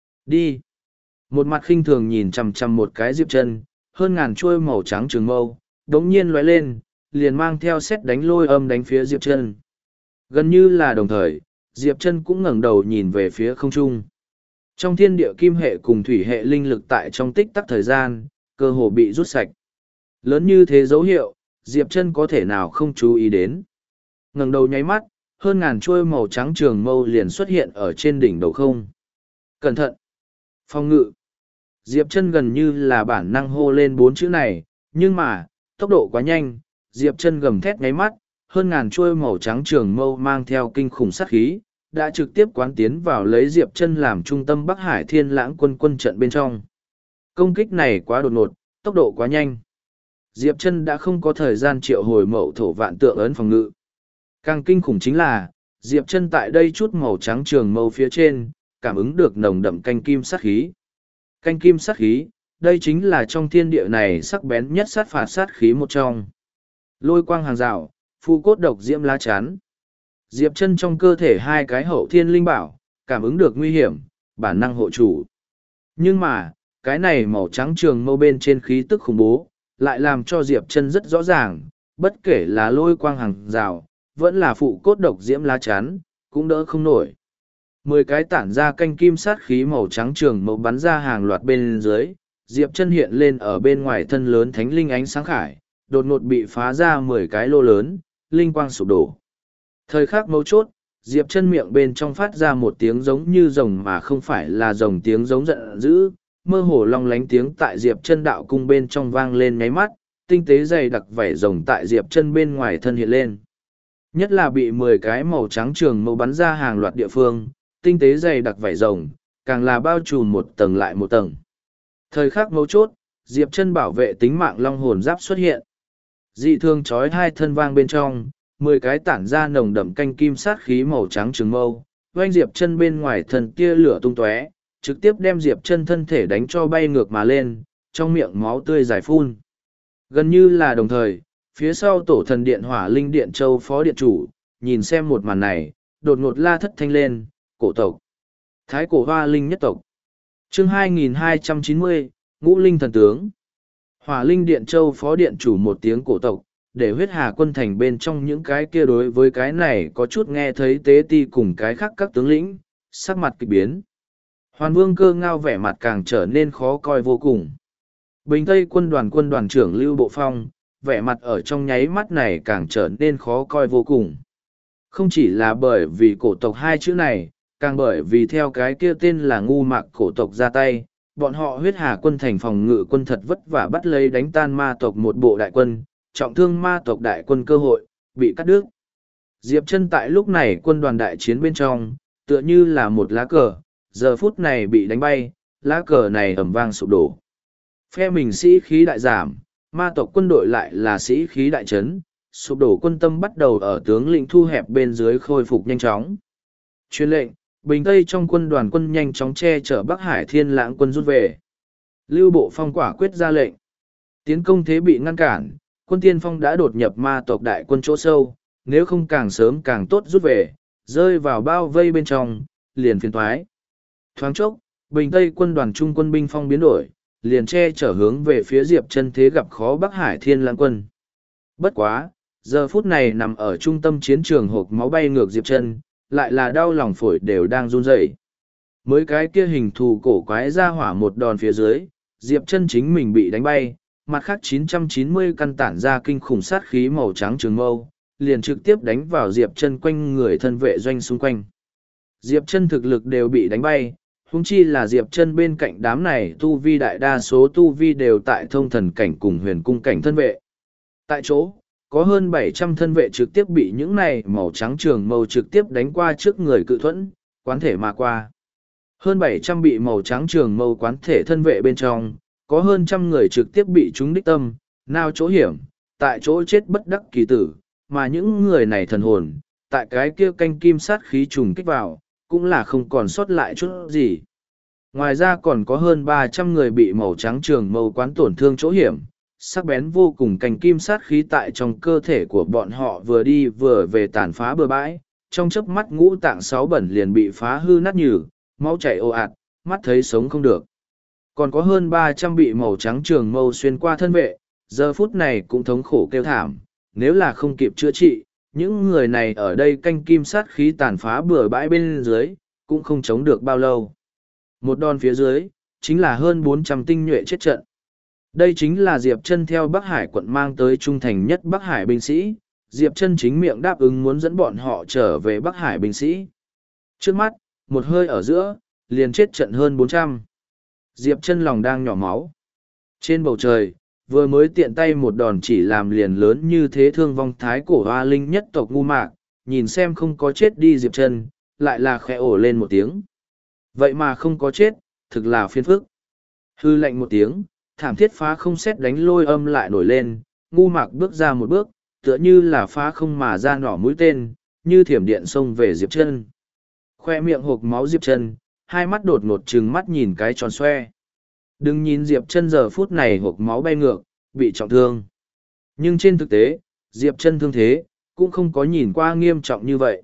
Đi! Một mặt khinh thường nhìn chằm chằm một cái Diệp Chân, hơn ngàn chuôi màu trắng trường mâu, đống nhiên lóe lên, liền mang theo sét đánh lôi âm đánh phía Diệp Chân. Gần như là đồng thời, Diệp Chân cũng ngẩng đầu nhìn về phía không trung. Trong thiên địa kim hệ cùng thủy hệ linh lực tại trong tích tắc thời gian, cơ hồ bị rút sạch. Lớn như thế dấu hiệu, Diệp Chân có thể nào không chú ý đến. Ngẩng đầu nháy mắt, hơn ngàn chuôi màu trắng trường mâu liền xuất hiện ở trên đỉnh đầu không. Cẩn thận! Phòng ngự! Diệp Chân gần như là bản năng hô lên 4 chữ này, nhưng mà, tốc độ quá nhanh, Diệp Chân gầm thét nháy mắt, hơn ngàn chuôi màu trắng trường mâu mang theo kinh khủng sát khí, đã trực tiếp quán tiến vào lấy Diệp Chân làm trung tâm Bắc Hải Thiên Lãng quân trận bên trong. Công kích này quá đột ngột, tốc độ quá nhanh. Diệp Chân đã không có thời gian triệu hồi mậu thổ vạn tượng ấn phòng ngự. Càng kinh khủng chính là, Diệp Chân tại đây chút màu trắng trường mâu phía trên, cảm ứng được nồng đậm canh kim sát khí. Canh kim sát khí, đây chính là trong thiên địa này sắc bén nhất sát phạt sát khí một trong. Lôi quang hàng rào, phu cốt độc diễm lá chắn. Diệp Chân trong cơ thể hai cái hậu thiên linh bảo, cảm ứng được nguy hiểm, bản năng hộ chủ. Nhưng mà, cái này màu trắng trường mâu bên trên khí tức khủng bố, lại làm cho Diệp Chân rất rõ ràng, bất kể là lôi quang hàng rào, vẫn là phụ cốt độc diễm lá chắn, cũng đỡ không nổi. 10 cái tản ra canh kim sát khí màu trắng trường mâu bắn ra hàng loạt bên dưới, Diệp Chân hiện lên ở bên ngoài thân lớn thánh linh ánh sáng khải, đột ngột bị phá ra 10 cái lô lớn, linh quang sụp đổ. Thời khắc mấu chốt, Diệp Chân miệng bên trong phát ra một tiếng giống như rồng mà không phải là rồng tiếng giống giận dữ, mơ hồ long lánh tiếng tại Diệp Chân đạo cung bên trong vang lên nháy mắt, tinh tế dày đặc vảy rồng tại Diệp Chân bên ngoài thân hiện lên. Nhất là bị 10 cái màu trắng trường mâu bắn ra hàng loạt địa phương, tinh tế dày đặc vảy rồng, càng là bao trùm một tầng lại một tầng. Thời khắc mấu chốt, Diệp Chân bảo vệ tính mạng long hồn giáp xuất hiện. Dị thương chói hai thân vang bên trong, 10 cái tản ra nồng đậm canh kim sát khí màu trắng trường mâu, oanh Diệp Chân bên ngoài thân tia lửa tung tóe, trực tiếp đem Diệp Chân thân thể đánh cho bay ngược mà lên, trong miệng máu tươi giải phun. Gần như là đồng thời, phía sau tổ thần điện Hỏa Linh Điện Châu phó điện chủ, nhìn xem một màn này, đột ngột la thất thanh lên, cổ tộc. Thái cổ Hoa Linh nhất tộc. Chương 2290, Ngũ Linh thần tướng. Hỏa Linh Điện Châu phó điện chủ một tiếng cổ tộc, để huyết hà quân thành bên trong những cái kia đối với cái này có chút nghe thấy tế ti cùng cái khác các tướng lĩnh, sắc mặt kịch biến. Hoàn Vương Cơ Ngao vẻ mặt càng trở nên khó coi vô cùng. Bình Tây quân đoàn trưởng Lưu Bộ Phong, vẻ mặt ở trong nháy mắt này càng trở nên khó coi vô cùng. Không chỉ là bởi vì cổ tộc hai chữ này, càng bởi vì theo cái kia tên là ngu mạc cổ tộc ra tay, bọn họ huyết hà quân thành phòng ngự quân thật vất vả bắt lấy đánh tan ma tộc một bộ đại quân, trọng thương ma tộc đại quân cơ hội, bị cắt đứt. Diệp Chân tại lúc này quân đoàn đại chiến bên trong, tựa như là một lá cờ, giờ phút này bị đánh bay, lá cờ này ầm vang sụp đổ. Phe mình sĩ khí đại giảm, ma tộc quân đội lại là sĩ khí đại trấn, sụp đổ quân tâm bắt đầu ở tướng lĩnh thu hẹp bên dưới khôi phục nhanh chóng. Truyền lệnh, Bình Tây trong quân đoàn quân nhanh chóng che chở Bắc Hải Thiên Lãng quân rút về. Lưu Bộ Phong quả quyết ra lệnh. Tiến công thế bị ngăn cản, quân tiên phong đã đột nhập ma tộc đại quân chỗ sâu, nếu không càng sớm càng tốt rút về, rơi vào bao vây bên trong, liền phiền thoái. Thoáng chốc, Bình Tây quân đoàn trung quân binh phong biến đổi, liền che chở hướng về phía Diệp Chân thế gặp khó Bắc Hải Thiên Lãng quân. Bất quá, giờ phút này nằm ở trung tâm chiến trường hộp máu bay ngược Diệp Chân, lại là đau lòng phổi đều đang run rẩy. Mới cái kia hình thù cổ quái ra hỏa một đòn phía dưới, Diệp Chân chính mình bị đánh bay, mặt khác 990 căn tản ra kinh khủng sát khí màu trắng trường mâu, liền trực tiếp đánh vào Diệp Chân quanh người thân vệ doanh xung quanh. Diệp Chân thực lực đều bị đánh bay, huống chi là Diệp Chân bên cạnh đám này tu vi đại đa số tu vi đều tại thông thần cảnh cùng huyền cung cảnh thân vệ. Tại chỗ, có hơn 700 thân vệ trực tiếp bị những này màu trắng trường mâu trực tiếp đánh qua trước người cự thuẫn, quán thể mà qua. Hơn 700 bị màu trắng trường mâu quán thể thân vệ bên trong, có hơn trăm người trực tiếp bị trúng đích tâm, nao chỗ hiểm, tại chỗ chết bất đắc kỳ tử, mà những người này thần hồn, tại cái kia canh kim sát khí trùng kích vào, cũng là không còn sót lại chút gì. Ngoài ra còn có hơn 300 người bị màu trắng trường mâu quán tổn thương chỗ hiểm, sắc bén vô cùng cành kim sát khí tại trong cơ thể của bọn họ vừa đi vừa về tàn phá bừa bãi, trong chớp mắt ngũ tạng sáu bẩn liền bị phá hư nát nhừ, máu chảy ồ ạt, mắt thấy sống không được. Còn có hơn 300 bị màu trắng trường mâu xuyên qua thân vệ, giờ phút này cũng thống khổ kêu thảm, nếu là không kịp chữa trị, những người này ở đây canh kim sát khí tàn phá bừa bãi bên dưới, cũng không chống được bao lâu. Một đòn phía dưới, chính là hơn 400 tinh nhuệ chết trận. Đây chính là Diệp Chân theo Bắc Hải quận mang tới trung thành nhất Bắc Hải binh sĩ, Diệp Chân chính miệng đáp ứng muốn dẫn bọn họ trở về Bắc Hải binh sĩ. Trước mắt, một hơi ở giữa, liền chết trận hơn 400. Diệp Chân lòng đang nhỏ máu. Trên bầu trời, vừa mới tiện tay một đòn chỉ làm liền lớn như thế thương vong thái cổ Hoa Linh nhất tộc ngu mạc, nhìn xem không có chết đi Diệp Chân, lại là khẽ ổ lên một tiếng. Vậy mà không có chết, thực là phiền phức. Hư lạnh một tiếng, thảm thiết phá không xét đánh lôi âm lại nổi lên, ngu mạc bước ra một bước, tựa như là phá không mà ra nỏ mũi tên, như thiểm điện xông về Diệp Chân. Khoe miệng hộc máu Diệp Chân, hai mắt đột ngột trừng mắt nhìn cái tròn xoe. Đừng nhìn Diệp Chân giờ phút này hộc máu bay ngược, bị trọng thương. Nhưng trên thực tế, Diệp Chân thương thế, cũng không có nhìn qua nghiêm trọng như vậy.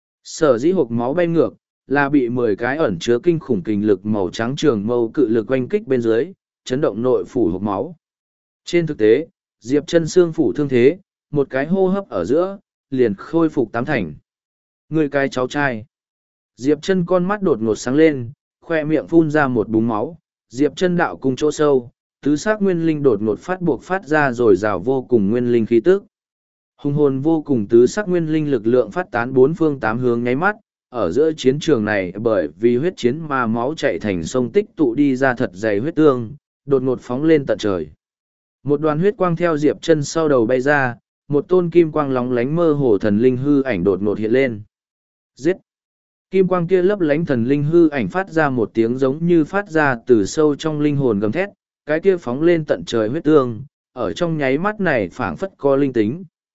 Sở dĩ hộc máu bay ngược, là bị 10 cái ẩn chứa kinh khủng kình lực màu trắng trường mâu cự lực oanh kích bên dưới, chấn động nội phủ hộc máu. Trên thực tế, Diệp Chân xương phủ thương thế, một cái hô hấp ở giữa, liền khôi phục tám thành. Người cái cháu trai. Diệp Chân con mắt đột ngột sáng lên, khoe miệng phun ra một búng máu, Diệp Chân đạo cung chỗ sâu, tứ sắc nguyên linh đột ngột buộc phát ra rồi rào vô cùng nguyên linh khí tức. Hùng hồn vô cùng tứ sắc nguyên linh lực lượng phát tán bốn phương tám hướng nháy mắt, ở giữa chiến trường này bởi vì huyết chiến mà máu chạy thành sông tích tụ đi ra thật dày huyết tương, đột ngột phóng lên tận trời. Một đoàn huyết quang theo Diệp Chân sau đầu bay ra, một tôn kim quang lóng lánh mơ hồ thần linh hư ảnh đột ngột hiện lên. Giết! Kim quang kia lấp lánh thần linh hư ảnh phát ra một tiếng giống như phát ra từ sâu trong linh hồn gầm thét, cái kia phóng lên tận trời huyết tương, ở trong nháy mắt này phảng phất có linh tính,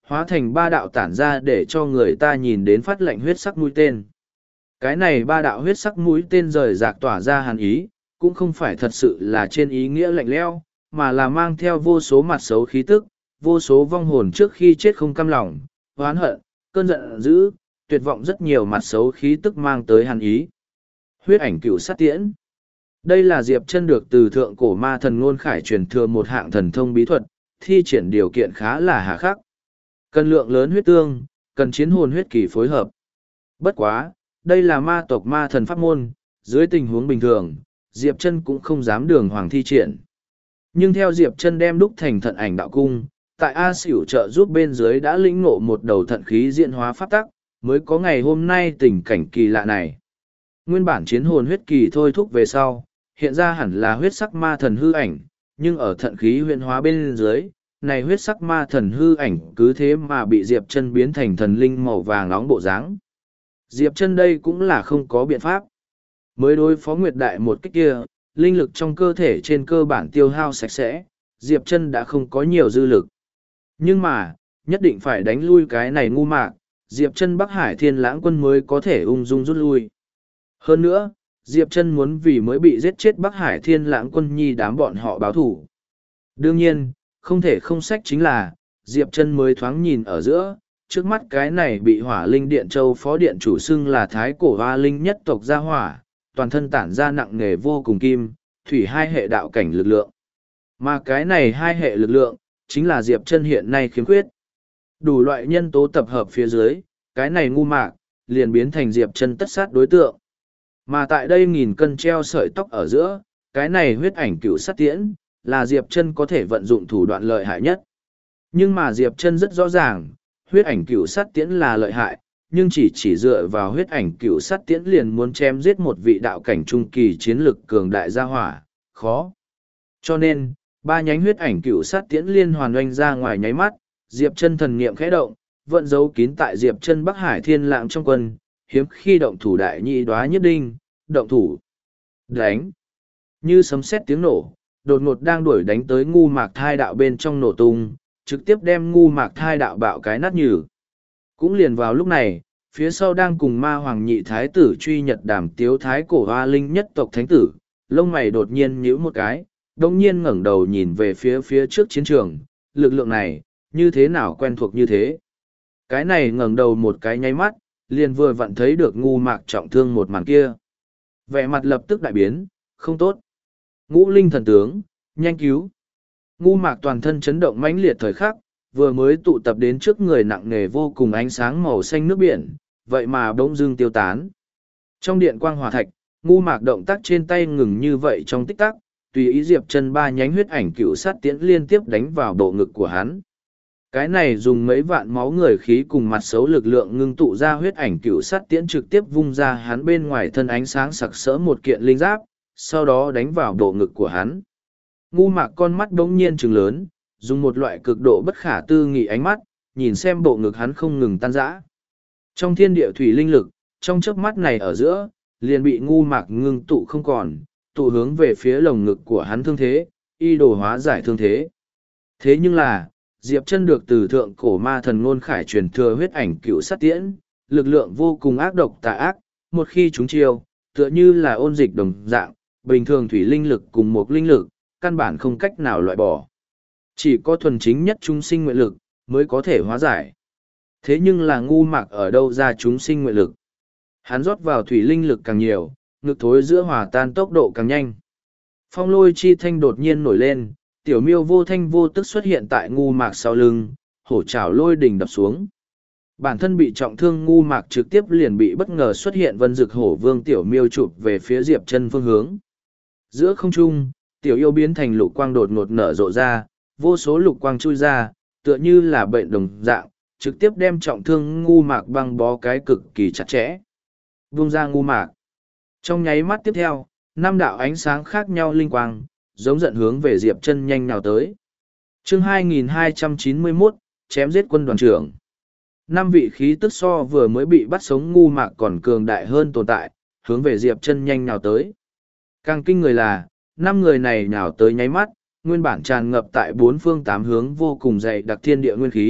hóa thành ba đạo tản ra để cho người ta nhìn đến phát lạnh huyết sắc mũi tên. Cái này ba đạo huyết sắc mũi tên rời rạc tỏa ra hàn ý, cũng không phải thật sự là trên ý nghĩa lạnh lẽo, mà là mang theo vô số mặt xấu khí tức, vô số vong hồn trước khi chết không cam lòng, oán hận, cơn giận dữ, tuyệt vọng rất nhiều mặt xấu khí tức mang tới hàn ý. Huyết ảnh cựu sát tiễn. Đây là Diệp Chân được từ thượng cổ ma thần Ngôn Khải truyền thừa một hạng thần thông bí thuật, thi triển điều kiện khá là hà khắc. Cần lượng lớn huyết tương, cần chiến hồn huyết kỳ phối hợp. Bất quá, đây là ma tộc ma thần pháp môn, dưới tình huống bình thường, Diệp Chân cũng không dám đường hoàng thi triển. Nhưng theo Diệp Chân đem đúc thành thận ảnh đạo cung, tại A Xỉu trợ giúp bên dưới đã lĩnh ngộ một đầu thận khí diễn hóa pháp tắc, mới có ngày hôm nay tình cảnh kỳ lạ này. Nguyên bản chiến hồn huyết kỳ thôi thúc về sau, hiện ra hẳn là huyết sắc ma thần hư ảnh, nhưng ở thận khí huyễn hóa bên dưới, này huyết sắc ma thần hư ảnh cứ thế mà bị Diệp Chân biến thành thần linh màu vàng nóng bộ dáng. Diệp Chân đây cũng là không có biện pháp. Mới đối phó Nguyệt Đại một kích kia, linh lực trong cơ thể trên cơ bản tiêu hao sạch sẽ, Diệp Chân đã không có nhiều dư lực. Nhưng mà, nhất định phải đánh lui cái này ngu mạc, Diệp Chân Bắc Hải Thiên Lãng Quân mới có thể ung dung rút lui. Hơn nữa, Diệp Chân muốn vì mới bị giết chết Bắc Hải Thiên Lãng Quân nhi đám bọn họ báo thù. Đương nhiên, không thể không sách chính là, Diệp Chân mới thoáng nhìn ở giữa, trước mắt cái này bị Hỏa Linh Điện Châu phó điện chủ xưng là Thái Cổ Hoa Linh nhất tộc gia hỏa, toàn thân tản ra nặng nề vô cùng kim, thủy hai hệ đạo cảnh lực lượng. Mà cái này hai hệ lực lượng, chính là Diệp Chân hiện nay khiếm khuyết. Đủ loại nhân tố tập hợp phía dưới, cái này ngu mạc, liền biến thành Diệp Chân tất sát đối tượng. Mà tại đây nghìn cân treo sợi tóc ở giữa, cái này huyết ảnh cựu sát tiễn, là Diệp Chân có thể vận dụng thủ đoạn lợi hại nhất. Nhưng mà Diệp Chân rất rõ ràng, huyết ảnh cựu sát tiễn là lợi hại, nhưng chỉ dựa vào huyết ảnh cựu sát tiễn liền muốn chém giết một vị đạo cảnh trung kỳ chiến lực cường đại gia hỏa, khó. Cho nên, ba nhánh huyết ảnh cựu sát tiễn liên hoàn oanh ra ngoài nháy mắt, Diệp Chân thần niệm khẽ động, vận giấu kín tại Diệp Chân Bắc Hải Thiên Lãng trong quân, hiếm khi động thủ đại nhị đoá nhất đinh, động thủ. Đánh. Như sấm sét tiếng nổ, đột ngột đang đuổi đánh tới ngu mạc thai đạo bên trong nổ tung, trực tiếp đem ngu mạc thai đạo bạo cái nát nhừ. Cũng liền vào lúc này, phía sau đang cùng ma hoàng nhị thái tử truy nhật đàm tiếu thái cổ hoa linh nhất tộc thánh tử, lông mày đột nhiên nhíu một cái, đồng nhiên ngẩng đầu nhìn về phía trước chiến trường, lực lượng này, như thế nào quen thuộc như thế. Cái này ngẩng đầu một cái nháy mắt, liền vừa vặn thấy được ngu mạc trọng thương một màn kia. Vẻ mặt lập tức đại biến, không tốt. Ngũ linh thần tướng, nhanh cứu. Ngu mạc toàn thân chấn động mãnh liệt thời khắc, vừa mới tụ tập đến trước người nặng nề vô cùng ánh sáng màu xanh nước biển, vậy mà bỗng dưng tiêu tán. Trong điện quang hỏa thạch, ngu mạc động tác trên tay ngừng như vậy trong tích tắc, tùy ý Diệp Chân ba nhánh huyết ảnh cựu sát tiễn liên tiếp đánh vào bộ ngực của hắn. Cái này dùng mấy vạn máu người khí cùng mặt xấu lực lượng ngưng tụ ra huyết ảnh cựu sát tiễn trực tiếp vung ra hắn bên ngoài thân ánh sáng sặc sỡ một kiện linh giáp, sau đó đánh vào bộ ngực của hắn. Ngu mạc con mắt bỗng nhiên trừng lớn, dùng một loại cực độ bất khả tư nghị ánh mắt, nhìn xem bộ ngực hắn không ngừng tan rã. Trong thiên địa thủy linh lực, trong chớp mắt này ở giữa, liền bị ngu mạc ngưng tụ không còn, tụ hướng về phía lồng ngực của hắn thương thế, y đồ hóa giải thương thế. Thế nhưng là, Diệp Chân được từ thượng cổ ma thần Ngôn Khải truyền thừa huyết ảnh cựu sát tiễn, lực lượng vô cùng ác độc tà ác, một khi chúng chiêu, tựa như là ôn dịch đồng dạng, bình thường thủy linh lực cùng một linh lực, căn bản không cách nào loại bỏ. Chỉ có thuần chính nhất chúng sinh nguyện lực, mới có thể hóa giải. Thế nhưng là ngu mạc ở đâu ra chúng sinh nguyện lực? Hắn rót vào thủy linh lực càng nhiều, ngực thối giữa hòa tan tốc độ càng nhanh. Phong lôi chi thanh đột nhiên nổi lên, tiểu miêu vô thanh vô tức xuất hiện tại ngu mạc sau lưng, hổ trảo lôi đỉnh đập xuống. Bản thân bị trọng thương ngu mạc trực tiếp liền bị bất ngờ xuất hiện vân dực hổ vương tiểu miêu chụp về phía Diệp Chân phương hướng. Giữa không trung, tiểu yêu biến thành lục quang đột ngột nở rộ ra, vô số lục quang chui ra, tựa như là bệnh đồng dạng, trực tiếp đem trọng thương ngu mạc băng bó cái cực kỳ chặt chẽ. Vung ra ngu mạc. Trong nháy mắt tiếp theo, năm đạo ánh sáng khác nhau linh quang, giống giận hướng về Diệp Chân nhanh nào tới. Chương 2291, chém giết quân đoàn trưởng. Năm vị khí tức so vừa mới bị bắt sống ngu mạc còn cường đại hơn tồn tại, hướng về Diệp Chân nhanh nào tới. Càng kinh người là, năm người này nhào tới nháy mắt, nguyên bản tràn ngập tại bốn phương tám hướng vô cùng dày đặc thiên địa nguyên khí,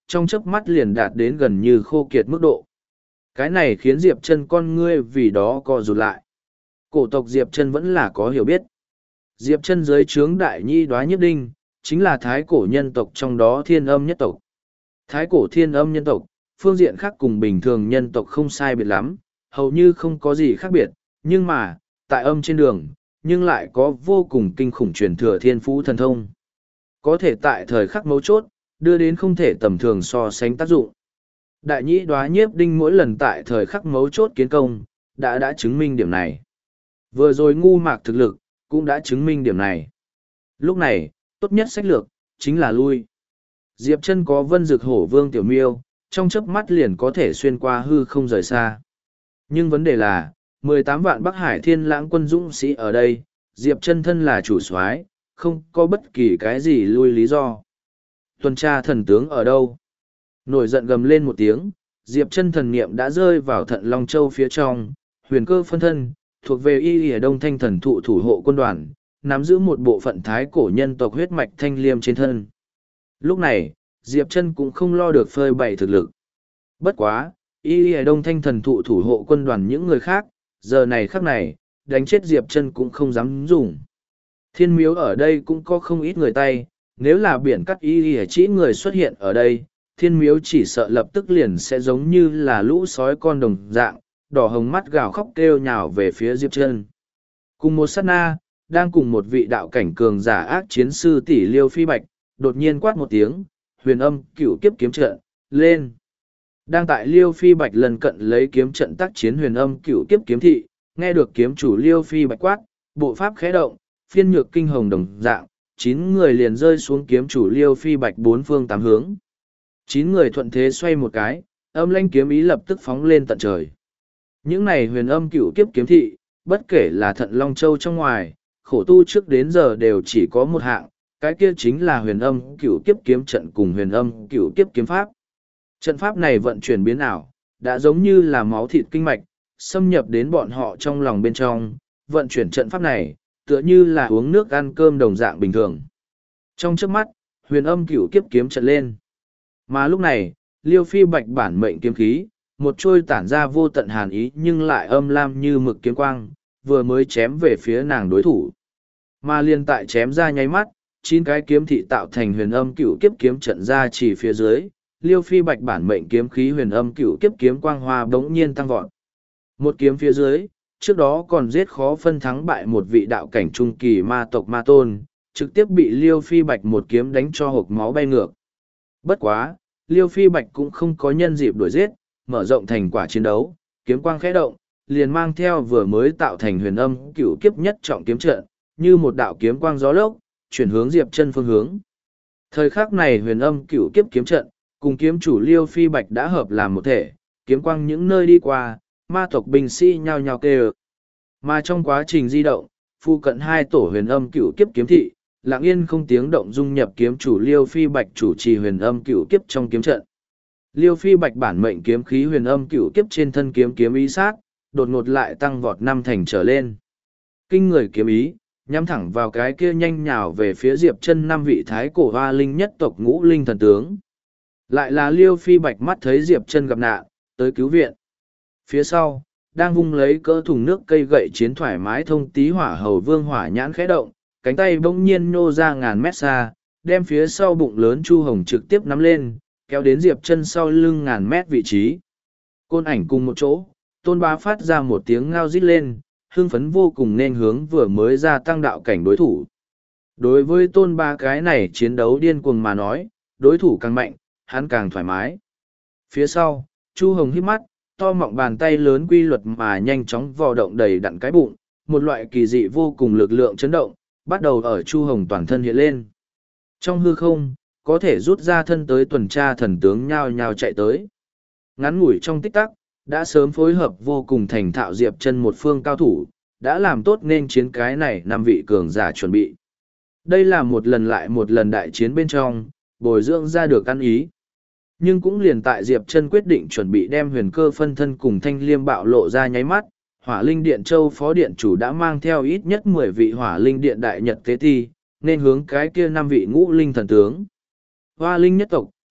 trong chớp mắt liền đạt đến gần như khô kiệt mức độ. Cái này khiến Diệp Chân con ngươi vì đó co rụt lại. Cổ tộc Diệp Chân vẫn là có hiểu biết. Diệp Chân dưới trướng Đại Nhĩ Đoá Nhiếp Đinh, chính là thái cổ nhân tộc trong đó Thiên Âm nhất tộc. Thái cổ Thiên Âm nhân tộc, phương diện khác cùng bình thường nhân tộc không sai biệt lắm, hầu như không có gì khác biệt, nhưng mà, tại âm trên đường, nhưng lại có vô cùng kinh khủng truyền thừa thiên phú thần thông. Có thể tại thời khắc mấu chốt, đưa đến không thể tầm thường so sánh tác dụng. Đại Nhĩ Đoá Nhiếp Đinh mỗi lần tại thời khắc mấu chốt kiến công, đã chứng minh điểm này. Vừa rồi Ngu Mạc thực lực, cũng đã chứng minh điểm này. Lúc này, tốt nhất sách lược, chính là lui. Diệp Chân có Vân Dực Hổ Vương Tiểu Miêu, trong chớp mắt liền có thể xuyên qua hư không rời xa. Nhưng vấn đề là, 18 vạn Bắc Hải Thiên Lãng quân dũng sĩ ở đây, Diệp Chân thân là chủ soái, không có bất kỳ cái gì lui lý do. Tuần tra thần tướng ở đâu? Nổi giận gầm lên một tiếng, Diệp Chân thần niệm đã rơi vào Thận Long Châu phía trong, huyền cơ phân thân, thuộc về Y Lìa Đông Thanh thần thụ thủ hộ quân đoàn, nắm giữ một bộ phận thái cổ nhân tộc huyết mạch thanh liêm trên thân. Lúc này, Diệp Chân cũng không lo được phơi bày thực lực. Bất quá, Y Lìa Đông Thanh thần thụ thủ hộ quân đoàn những người khác, giờ này khắc này, đánh chết Diệp Chân cũng không dám dùng. Thiên miếu ở đây cũng có không ít người tay, nếu là biển cắt Y Lìa chỉ người xuất hiện ở đây, thiên miếu chỉ sợ lập tức liền sẽ giống như là lũ sói con đồng dạng, đỏ hồng mắt gào khóc kêu nhào về phía Diệp Chân. Cùng một sát na, đang cùng một vị đạo cảnh cường giả ác chiến sư tỷ Liêu Phi Bạch, đột nhiên quát một tiếng, huyền âm cửu kiếp kiếm trận, lên. Đang tại Liêu Phi Bạch lần cận lấy kiếm trận tác chiến huyền âm cửu kiếp kiếm thị, nghe được kiếm chủ Liêu Phi Bạch quát, bộ pháp khẽ động, phiên nhược kinh hồng đồng dạng, 9 người liền rơi xuống kiếm chủ Liêu Phi Bạch 4 phương 8 hướng. 9 người thuận thế xoay một cái, âm lãnh kiếm ý lập tức phóng lên tận trời. Những này huyền âm cửu kiếp kiếm thị, bất kể là Thận Long Châu trong ngoài, khổ tu trước đến giờ đều chỉ có một hạng, cái kia chính là huyền âm cửu kiếp kiếm trận cùng huyền âm cửu kiếp kiếm pháp. Trận pháp này vận chuyển biến ảo, đã giống như là máu thịt kinh mạch, xâm nhập đến bọn họ trong lòng bên trong, vận chuyển trận pháp này, tựa như là uống nước ăn cơm đồng dạng bình thường. Trong chớp mắt, huyền âm cửu kiếp kiếm trận lên. Mà lúc này, Liêu Phi Bạch bản mệnh kiếm khí, một trôi tản ra vô tận hàn ý nhưng lại âm lam như mực kiếm quang, vừa mới chém về phía nàng đối thủ. Mà liên tại chém ra nháy mắt, 9 cái kiếm thị tạo thành huyền âm cửu kiếp kiếm trận ra chỉ phía dưới, Liêu Phi Bạch bản mệnh kiếm khí huyền âm cửu kiếp kiếm quang hoa bỗng nhiên tăng vọt. Một kiếm phía dưới, trước đó còn giết khó phân thắng bại một vị đạo cảnh trung kỳ ma tộc ma tôn, trực tiếp bị Liêu Phi Bạch một kiếm đánh cho hộc máu bay ngược. Bất quá, Liêu Phi Bạch cũng không có nhân dịp đuổi giết, mở rộng thành quả chiến đấu, kiếm quang khẽ động, liền mang theo vừa mới tạo thành huyền âm cửu kiếp nhất trọng kiếm trận, như một đạo kiếm quang gió lốc, chuyển hướng Diệp Chân phương hướng. Thời khắc này huyền âm cửu kiếp kiếm trận, cùng kiếm chủ Liêu Phi Bạch đã hợp làm một thể, kiếm quang những nơi đi qua, ma tộc binh sĩ nhao nhao kêu. Mà trong quá trình di động, phu cận 2 tổ huyền âm cửu kiếp kiếm thị, lặng yên không tiếng động dung nhập kiếm chủ Liêu Phi Bạch chủ trì huyền âm cửu kiếp trong kiếm trận. Liêu Phi Bạch bản mệnh kiếm khí huyền âm cửu kiếp trên thân kiếm kiếm ý sát, đột ngột lại tăng vọt 5 thành trở lên. Kinh người kiếm ý, nhắm thẳng vào cái kia nhanh nhào về phía Diệp Chân 5 vị thái cổ hoa linh nhất tộc ngũ linh thần tướng. Lại là Liêu Phi Bạch mắt thấy Diệp Chân gặp nạn, tới cứu viện. Phía sau, đang vung lấy cỡ thùng nước cây gậy chiến thoải mái thông tí hỏa hầu vương hỏa nhãn khẽ động, cánh tay bỗng nhiên nhô ra ngàn mét xa, đem phía sau bụng lớn Chu Hồng trực tiếp nắm lên, kéo đến Diệp Chân sau lưng ngàn mét vị trí. Côn ảnh cùng một chỗ, Tôn Bá phát ra một tiếng ngao rít lên, hưng phấn vô cùng nên hướng vừa mới gia tăng đạo cảnh đối thủ. Đối với Tôn Bá cái này chiến đấu điên cuồng mà nói, đối thủ càng mạnh, hắn càng thoải mái. Phía sau, Chu Hồng hít mắt, to mọng bàn tay lớn quy luật mà nhanh chóng vò động đầy đặn cái bụng, một loại kỳ dị vô cùng lực lượng chấn động, bắt đầu ở Chu Hồng toàn thân hiện lên. Trong hư không, có thể rút ra thân tới tuần tra thần tướng nhao nhao chạy tới. Ngắn ngủi trong tích tắc, đã sớm phối hợp vô cùng thành thạo Diệp Chân một phương cao thủ, đã làm tốt nên chiến cái này 5 vị cường giả chuẩn bị. Đây là một lần lại một lần đại chiến bên trong, bồi dưỡng ra được ăn ý. Nhưng cũng liền tại Diệp Chân quyết định chuẩn bị đem huyền cơ phân thân cùng thanh liêm bạo lộ ra nháy mắt, Hỏa Linh Điện Châu phó điện chủ đã mang theo ít nhất 10 vị Hỏa Linh Điện đại nhật tế thi, nên hướng cái kia 5 vị ngũ linh thần tướng. Hoa Linh nhất tộc,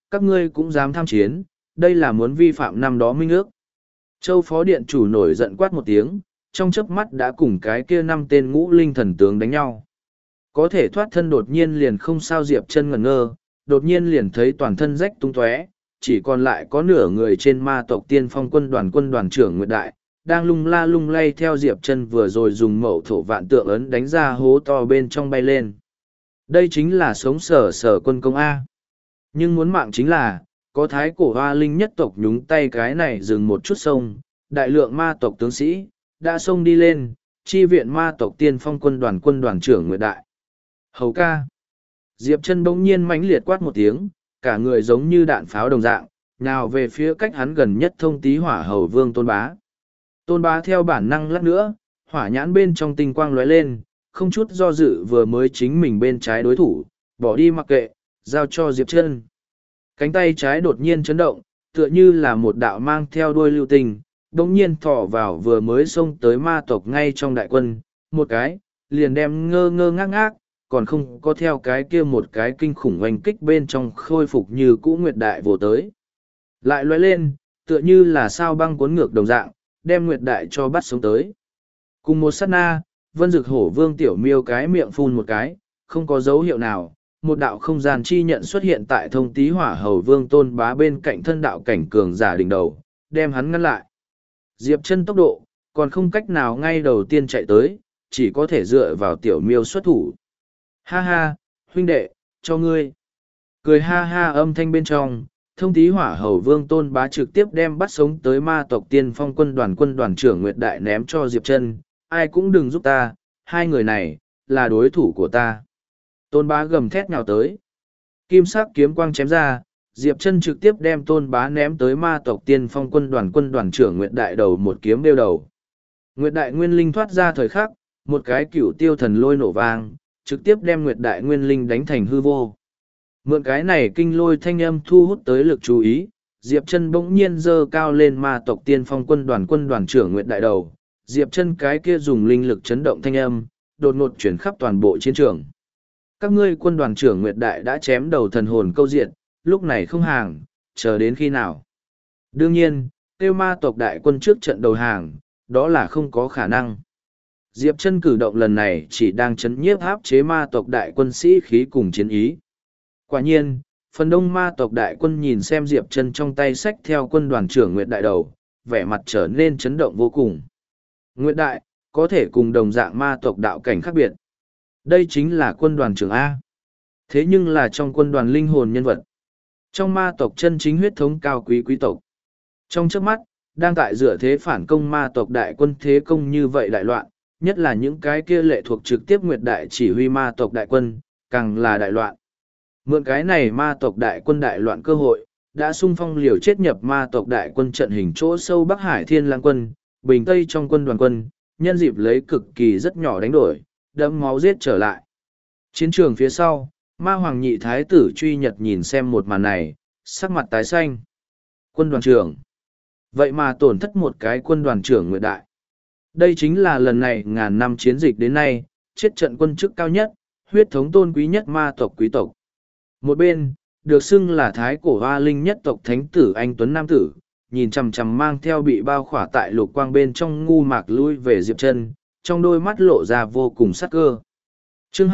các ngươi cũng dám tham chiến, đây là muốn vi phạm năm đó minh ước. Châu phó điện chủ nổi giận quát một tiếng, trong chớp mắt đã cùng cái kia 5 tên ngũ linh thần tướng đánh nhau. Có thể thoát thân đột nhiên liền không sao Diệp Chân ngẩn ngơ, đột nhiên liền thấy toàn thân rách tung tóe, chỉ còn lại có nửa người trên ma tộc tiên phong quân đoàn trưởng Nguyệt Đại, đang lung la lung lay theo Diệp Chân vừa rồi dùng mẩu thổ vạn tượng ấn đánh ra hố to bên trong bay lên. Đây chính là sống sở sở quân công A. Nhưng muốn mạng chính là, có thái cổ hoa linh nhất tộc nhúng tay cái này dừng một chút sông, đại lượng ma tộc tướng sĩ, đã xông đi lên, chi viện ma tộc tiên phong quân đoàn trưởng Nguyệt Đại. Hầu ca. Diệp Chân bỗng nhiên mãnh liệt quát một tiếng, cả người giống như đạn pháo đồng dạng, nào về phía cách hắn gần nhất thông tí hỏa hầu vương Tôn Bá. Tôn Bá theo bản năng lắc nữa, hỏa nhãn bên trong tinh quang lóe lên, không chút do dự vừa mới chính mình bên trái đối thủ, bỏ đi mặc kệ, giao cho Diệp Chân. Cánh tay trái đột nhiên chấn động, tựa như là một đạo mang theo đuôi lưu tình, đột nhiên thỏ vào vừa mới xông tới ma tộc ngay trong đại quân, một cái, liền đem ngơ ngơ ngác ngác, còn không có theo cái kia một cái kinh khủng oanh kích bên trong khôi phục như cũ Nguyệt Đại vồ tới. Lại lóe lên, tựa như là sao băng cuốn ngược đồng dạng, đem Nguyệt Đại cho bắt sống tới. Cùng một sát na, Vân Dực Hổ Vương Tiểu Miêu cái miệng phun một cái, không có dấu hiệu nào, một đạo không gian chi nhận xuất hiện tại thông tí hỏa hầu Vương Tôn Bá bên cạnh thân đạo cảnh cường giả đỉnh đầu, đem hắn ngăn lại. Diệp Chân tốc độ, còn không cách nào ngay đầu tiên chạy tới, chỉ có thể dựa vào Tiểu Miêu xuất thủ. Ha ha, huynh đệ, cho ngươi. Cười ha ha âm thanh bên trong, thông tí hỏa hầu Vương Tôn Bá trực tiếp đem bắt sống tới ma tộc tiên phong quân đoàn trưởng Nguyệt Đại ném cho Diệp Chân, ai cũng đừng giúp ta, hai người này, là đối thủ của ta. Tôn Bá gầm thét nhào tới. Kim sắc kiếm quang chém ra, Diệp Chân trực tiếp đem Tôn Bá ném tới ma tộc tiên phong quân đoàn trưởng Nguyệt Đại đầu một kiếm đeo đầu. Nguyệt Đại nguyên linh thoát ra thời khắc, một cái cửu tiêu thần lôi nổ vang, trực tiếp đem Nguyệt Đại nguyên linh đánh thành hư vô. Mượn cái này kinh lôi thanh âm thu hút tới lực chú ý, Diệp Chân bỗng nhiên giơ cao lên ma tộc tiên phong quân đoàn trưởng Nguyệt Đại đầu. Diệp Chân cái kia dùng linh lực chấn động thanh âm, đột ngột chuyển khắp toàn bộ chiến trường. Các ngươi quân đoàn trưởng Nguyệt Đại đã chém đầu thần hồn câu diệt, lúc này không hàng, chờ đến khi nào? Đương nhiên, tiêu ma tộc đại quân trước trận đầu hàng, đó là không có khả năng. Diệp Chân cử động lần này chỉ đang chấn nhiếp áp chế ma tộc đại quân sĩ khí cùng chiến ý. Quả nhiên, phần đông ma tộc đại quân nhìn xem Diệp Chân trong tay xách theo quân đoàn trưởng Nguyệt Đại đầu, vẻ mặt trở nên chấn động vô cùng. Nguyệt Đại, có thể cùng đồng dạng ma tộc đạo cảnh khác biệt. Đây chính là quân đoàn trưởng A. Thế nhưng là trong quân đoàn linh hồn nhân vật. Trong ma tộc chân chính huyết thống cao quý quý tộc. Trong trước mắt, đang tại dựa thế phản công ma tộc đại quân thế công như vậy đại loạn, nhất là những cái kia lệ thuộc trực tiếp Nguyệt Đại chỉ huy ma tộc đại quân, càng là đại loạn. Mượn cái này ma tộc đại quân đại loạn cơ hội, đã xung phong liều chết nhập ma tộc đại quân trận hình chỗ sâu Bắc Hải Thiên Lang quân, Bình Tây trong quân đoàn quân, nhân dịp lấy cực kỳ rất nhỏ đánh đổi, đẫm máu giết trở lại. Chiến trường phía sau, ma hoàng nhị thái tử truy nhật nhìn xem một màn này, sắc mặt tái xanh. Quân đoàn trưởng. Vậy mà tổn thất một cái quân đoàn trưởng Nguyệt Đại. Đây chính là lần này ngàn năm chiến dịch đến nay, chết trận quân chức cao nhất, huyết thống tôn quý nhất ma tộc quý tộc. Một bên, được xưng là thái cổ hoa linh nhất tộc thánh tử anh Tuấn Nam Tử, nhìn chằm chằm mang theo bị bao khỏa tại lục quang bên trong ngu mạc lui về Diệp Chân, trong đôi mắt lộ ra vô cùng sắc cơ. Chương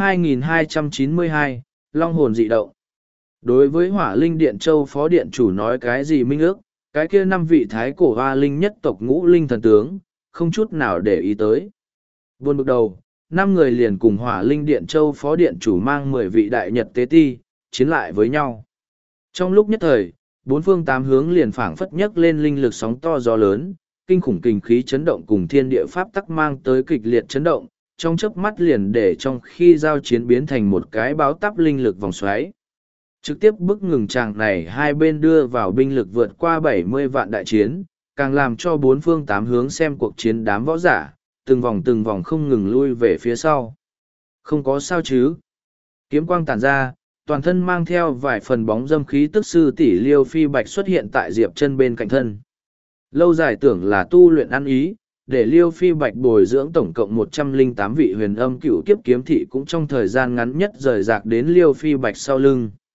2292, Long hồn dị động. Đối với Hỏa Linh Điện Châu phó điện chủ nói cái gì minh ước, cái kia 5 vị thái cổ hoa linh nhất tộc ngũ linh thần tướng, không chút nào để ý tới. Buồn bực đầu, 5 người liền cùng Hỏa Linh Điện Châu phó điện chủ mang 10 vị đại nhật tế ti, chiến lại với nhau. Trong lúc nhất thời, bốn phương tám hướng liền phảng phất nhấc lên linh lực sóng to gió lớn, kinh khủng kinh khí chấn động cùng thiên địa pháp tắc mang tới kịch liệt chấn động, trong chớp mắt liền để trong khi giao chiến biến thành một cái báo táp linh lực vòng xoáy. Trực tiếp bức ngừng tràng này hai bên đưa vào binh lực vượt qua 70 vạn đại chiến, càng làm cho bốn phương tám hướng xem cuộc chiến đám võ giả, từng vòng không ngừng lui về phía sau. Không có sao chứ. Kiếm quang tản ra, toàn thân mang theo vài phần bóng dâm khí tức sư tỷ Liêu Phi Bạch xuất hiện tại Diệp Chân bên cạnh thân. Lâu dài tưởng là tu luyện ăn ý, để Liêu Phi Bạch bồi dưỡng tổng cộng 108 vị huyền âm cựu kiếp kiếm thị cũng trong thời gian ngắn nhất rời rạc đến Liêu Phi Bạch sau lưng.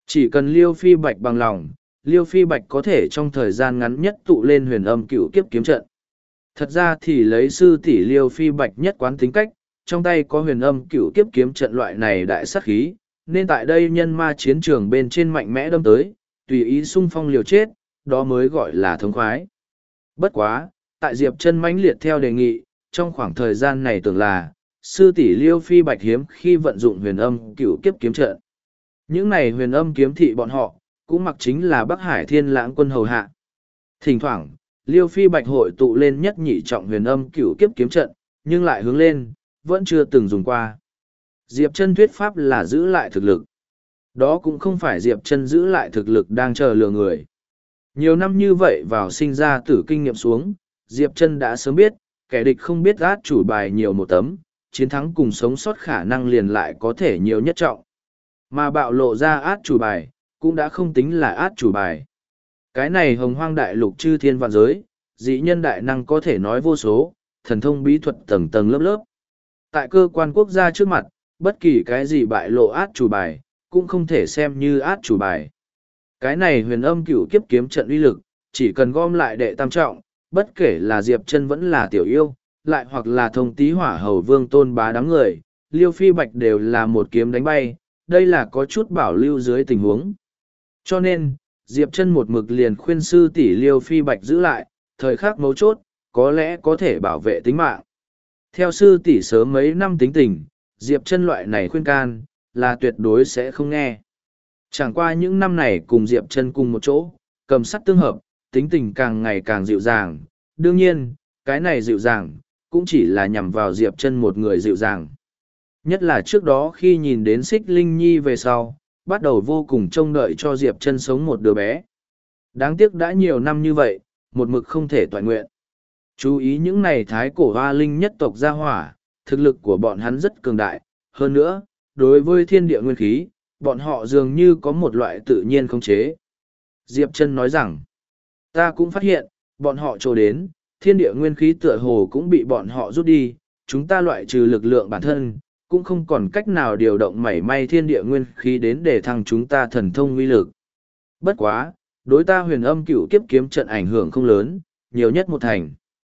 Chỉ cần Liêu Phi Bạch bằng lòng, Liêu Phi Bạch có thể trong thời gian ngắn nhất tụ lên huyền âm cựu kiếp kiếm trận. Thật ra thì lấy sư tỷ Liêu Phi Bạch nhất quán tính cách, trong tay có huyền âm cựu kiếp kiếm trận loại này đại sát khí, nên tại đây nhân ma chiến trường bên trên mạnh mẽ đâm tới, tùy ý xung phong liều chết, đó mới gọi là thống khoái. Bất quá, tại Diệp Chân mãnh liệt theo đề nghị, trong khoảng thời gian này tưởng là, sư tỷ Liêu Phi Bạch hiếm khi vận dụng huyền âm cựu kiếp kiếm trận. Những này huyền âm kiếm thị bọn họ, cũng mặc chính là Bắc Hải Thiên Lãng quân hầu hạ. Thỉnh thoảng, Liêu Phi Bạch hội tụ lên nhất nhị trọng huyền âm cựu kiếp kiếm trận, nhưng lại hướng lên, vẫn chưa từng dùng qua. Diệp Chân thuyết pháp là giữ lại thực lực. Đó cũng không phải Diệp Chân giữ lại thực lực đang chờ lừa người. Nhiều năm như vậy vào sinh ra tử kinh nghiệm xuống, Diệp Chân đã sớm biết, kẻ địch không biết át chủ bài nhiều một tấm, chiến thắng cùng sống sót khả năng liền lại có thể nhiều nhất trọng. Mà bạo lộ ra át chủ bài, cũng đã không tính là át chủ bài. Cái này hồng hoang đại lục chư thiên vạn giới, dị nhân đại năng có thể nói vô số, thần thông bí thuật tầng tầng lớp lớp. Tại cơ quan quốc gia trước mặt, bất kỳ cái gì bại lộ át chủ bài, cũng không thể xem như át chủ bài. Cái này huyền âm cửu kiếp kiếm trận uy lực, chỉ cần gom lại đệ tam trọng, bất kể là Diệp Chân vẫn là tiểu yêu, lại hoặc là thông tý hỏa hầu vương tôn bá đám người, Liêu Phi Bạch đều là một kiếm đánh bay, đây là có chút bảo lưu dưới tình huống. Cho nên, Diệp Chân một mực liền khuyên sư tỷ Liêu Phi Bạch giữ lại, thời khắc mấu chốt, có lẽ có thể bảo vệ tính mạng. Theo sư tỷ sớm mấy năm tính tình, Diệp Chân loại này khuyên can, là tuyệt đối sẽ không nghe. Chẳng qua những năm này cùng Diệp Chân cùng một chỗ, cầm sắt tương hợp, tính tình càng ngày càng dịu dàng. Đương nhiên, cái này dịu dàng, cũng chỉ là nhằm vào Diệp Chân một người dịu dàng. Nhất là trước đó khi nhìn đến Xích Linh Nhi về sau, bắt đầu vô cùng trông đợi cho Diệp Chân sống một đứa bé. Đáng tiếc đã nhiều năm như vậy, một mực không thể toàn nguyện. Chú ý những này thái cổ hoa linh nhất tộc gia hỏa, thực lực của bọn hắn rất cường đại. Hơn nữa, đối với thiên địa nguyên khí, bọn họ dường như có một loại tự nhiên khống chế. Diệp Chân nói rằng, ta cũng phát hiện, bọn họ trồ đến, thiên địa nguyên khí tựa hồ cũng bị bọn họ rút đi, chúng ta loại trừ lực lượng bản thân, cũng không còn cách nào điều động mảy may thiên địa nguyên khí đến để thăng chúng ta thần thông uy lực. Bất quá, đối ta huyền âm cửu kiếp kiếm trận ảnh hưởng không lớn, nhiều nhất một thành.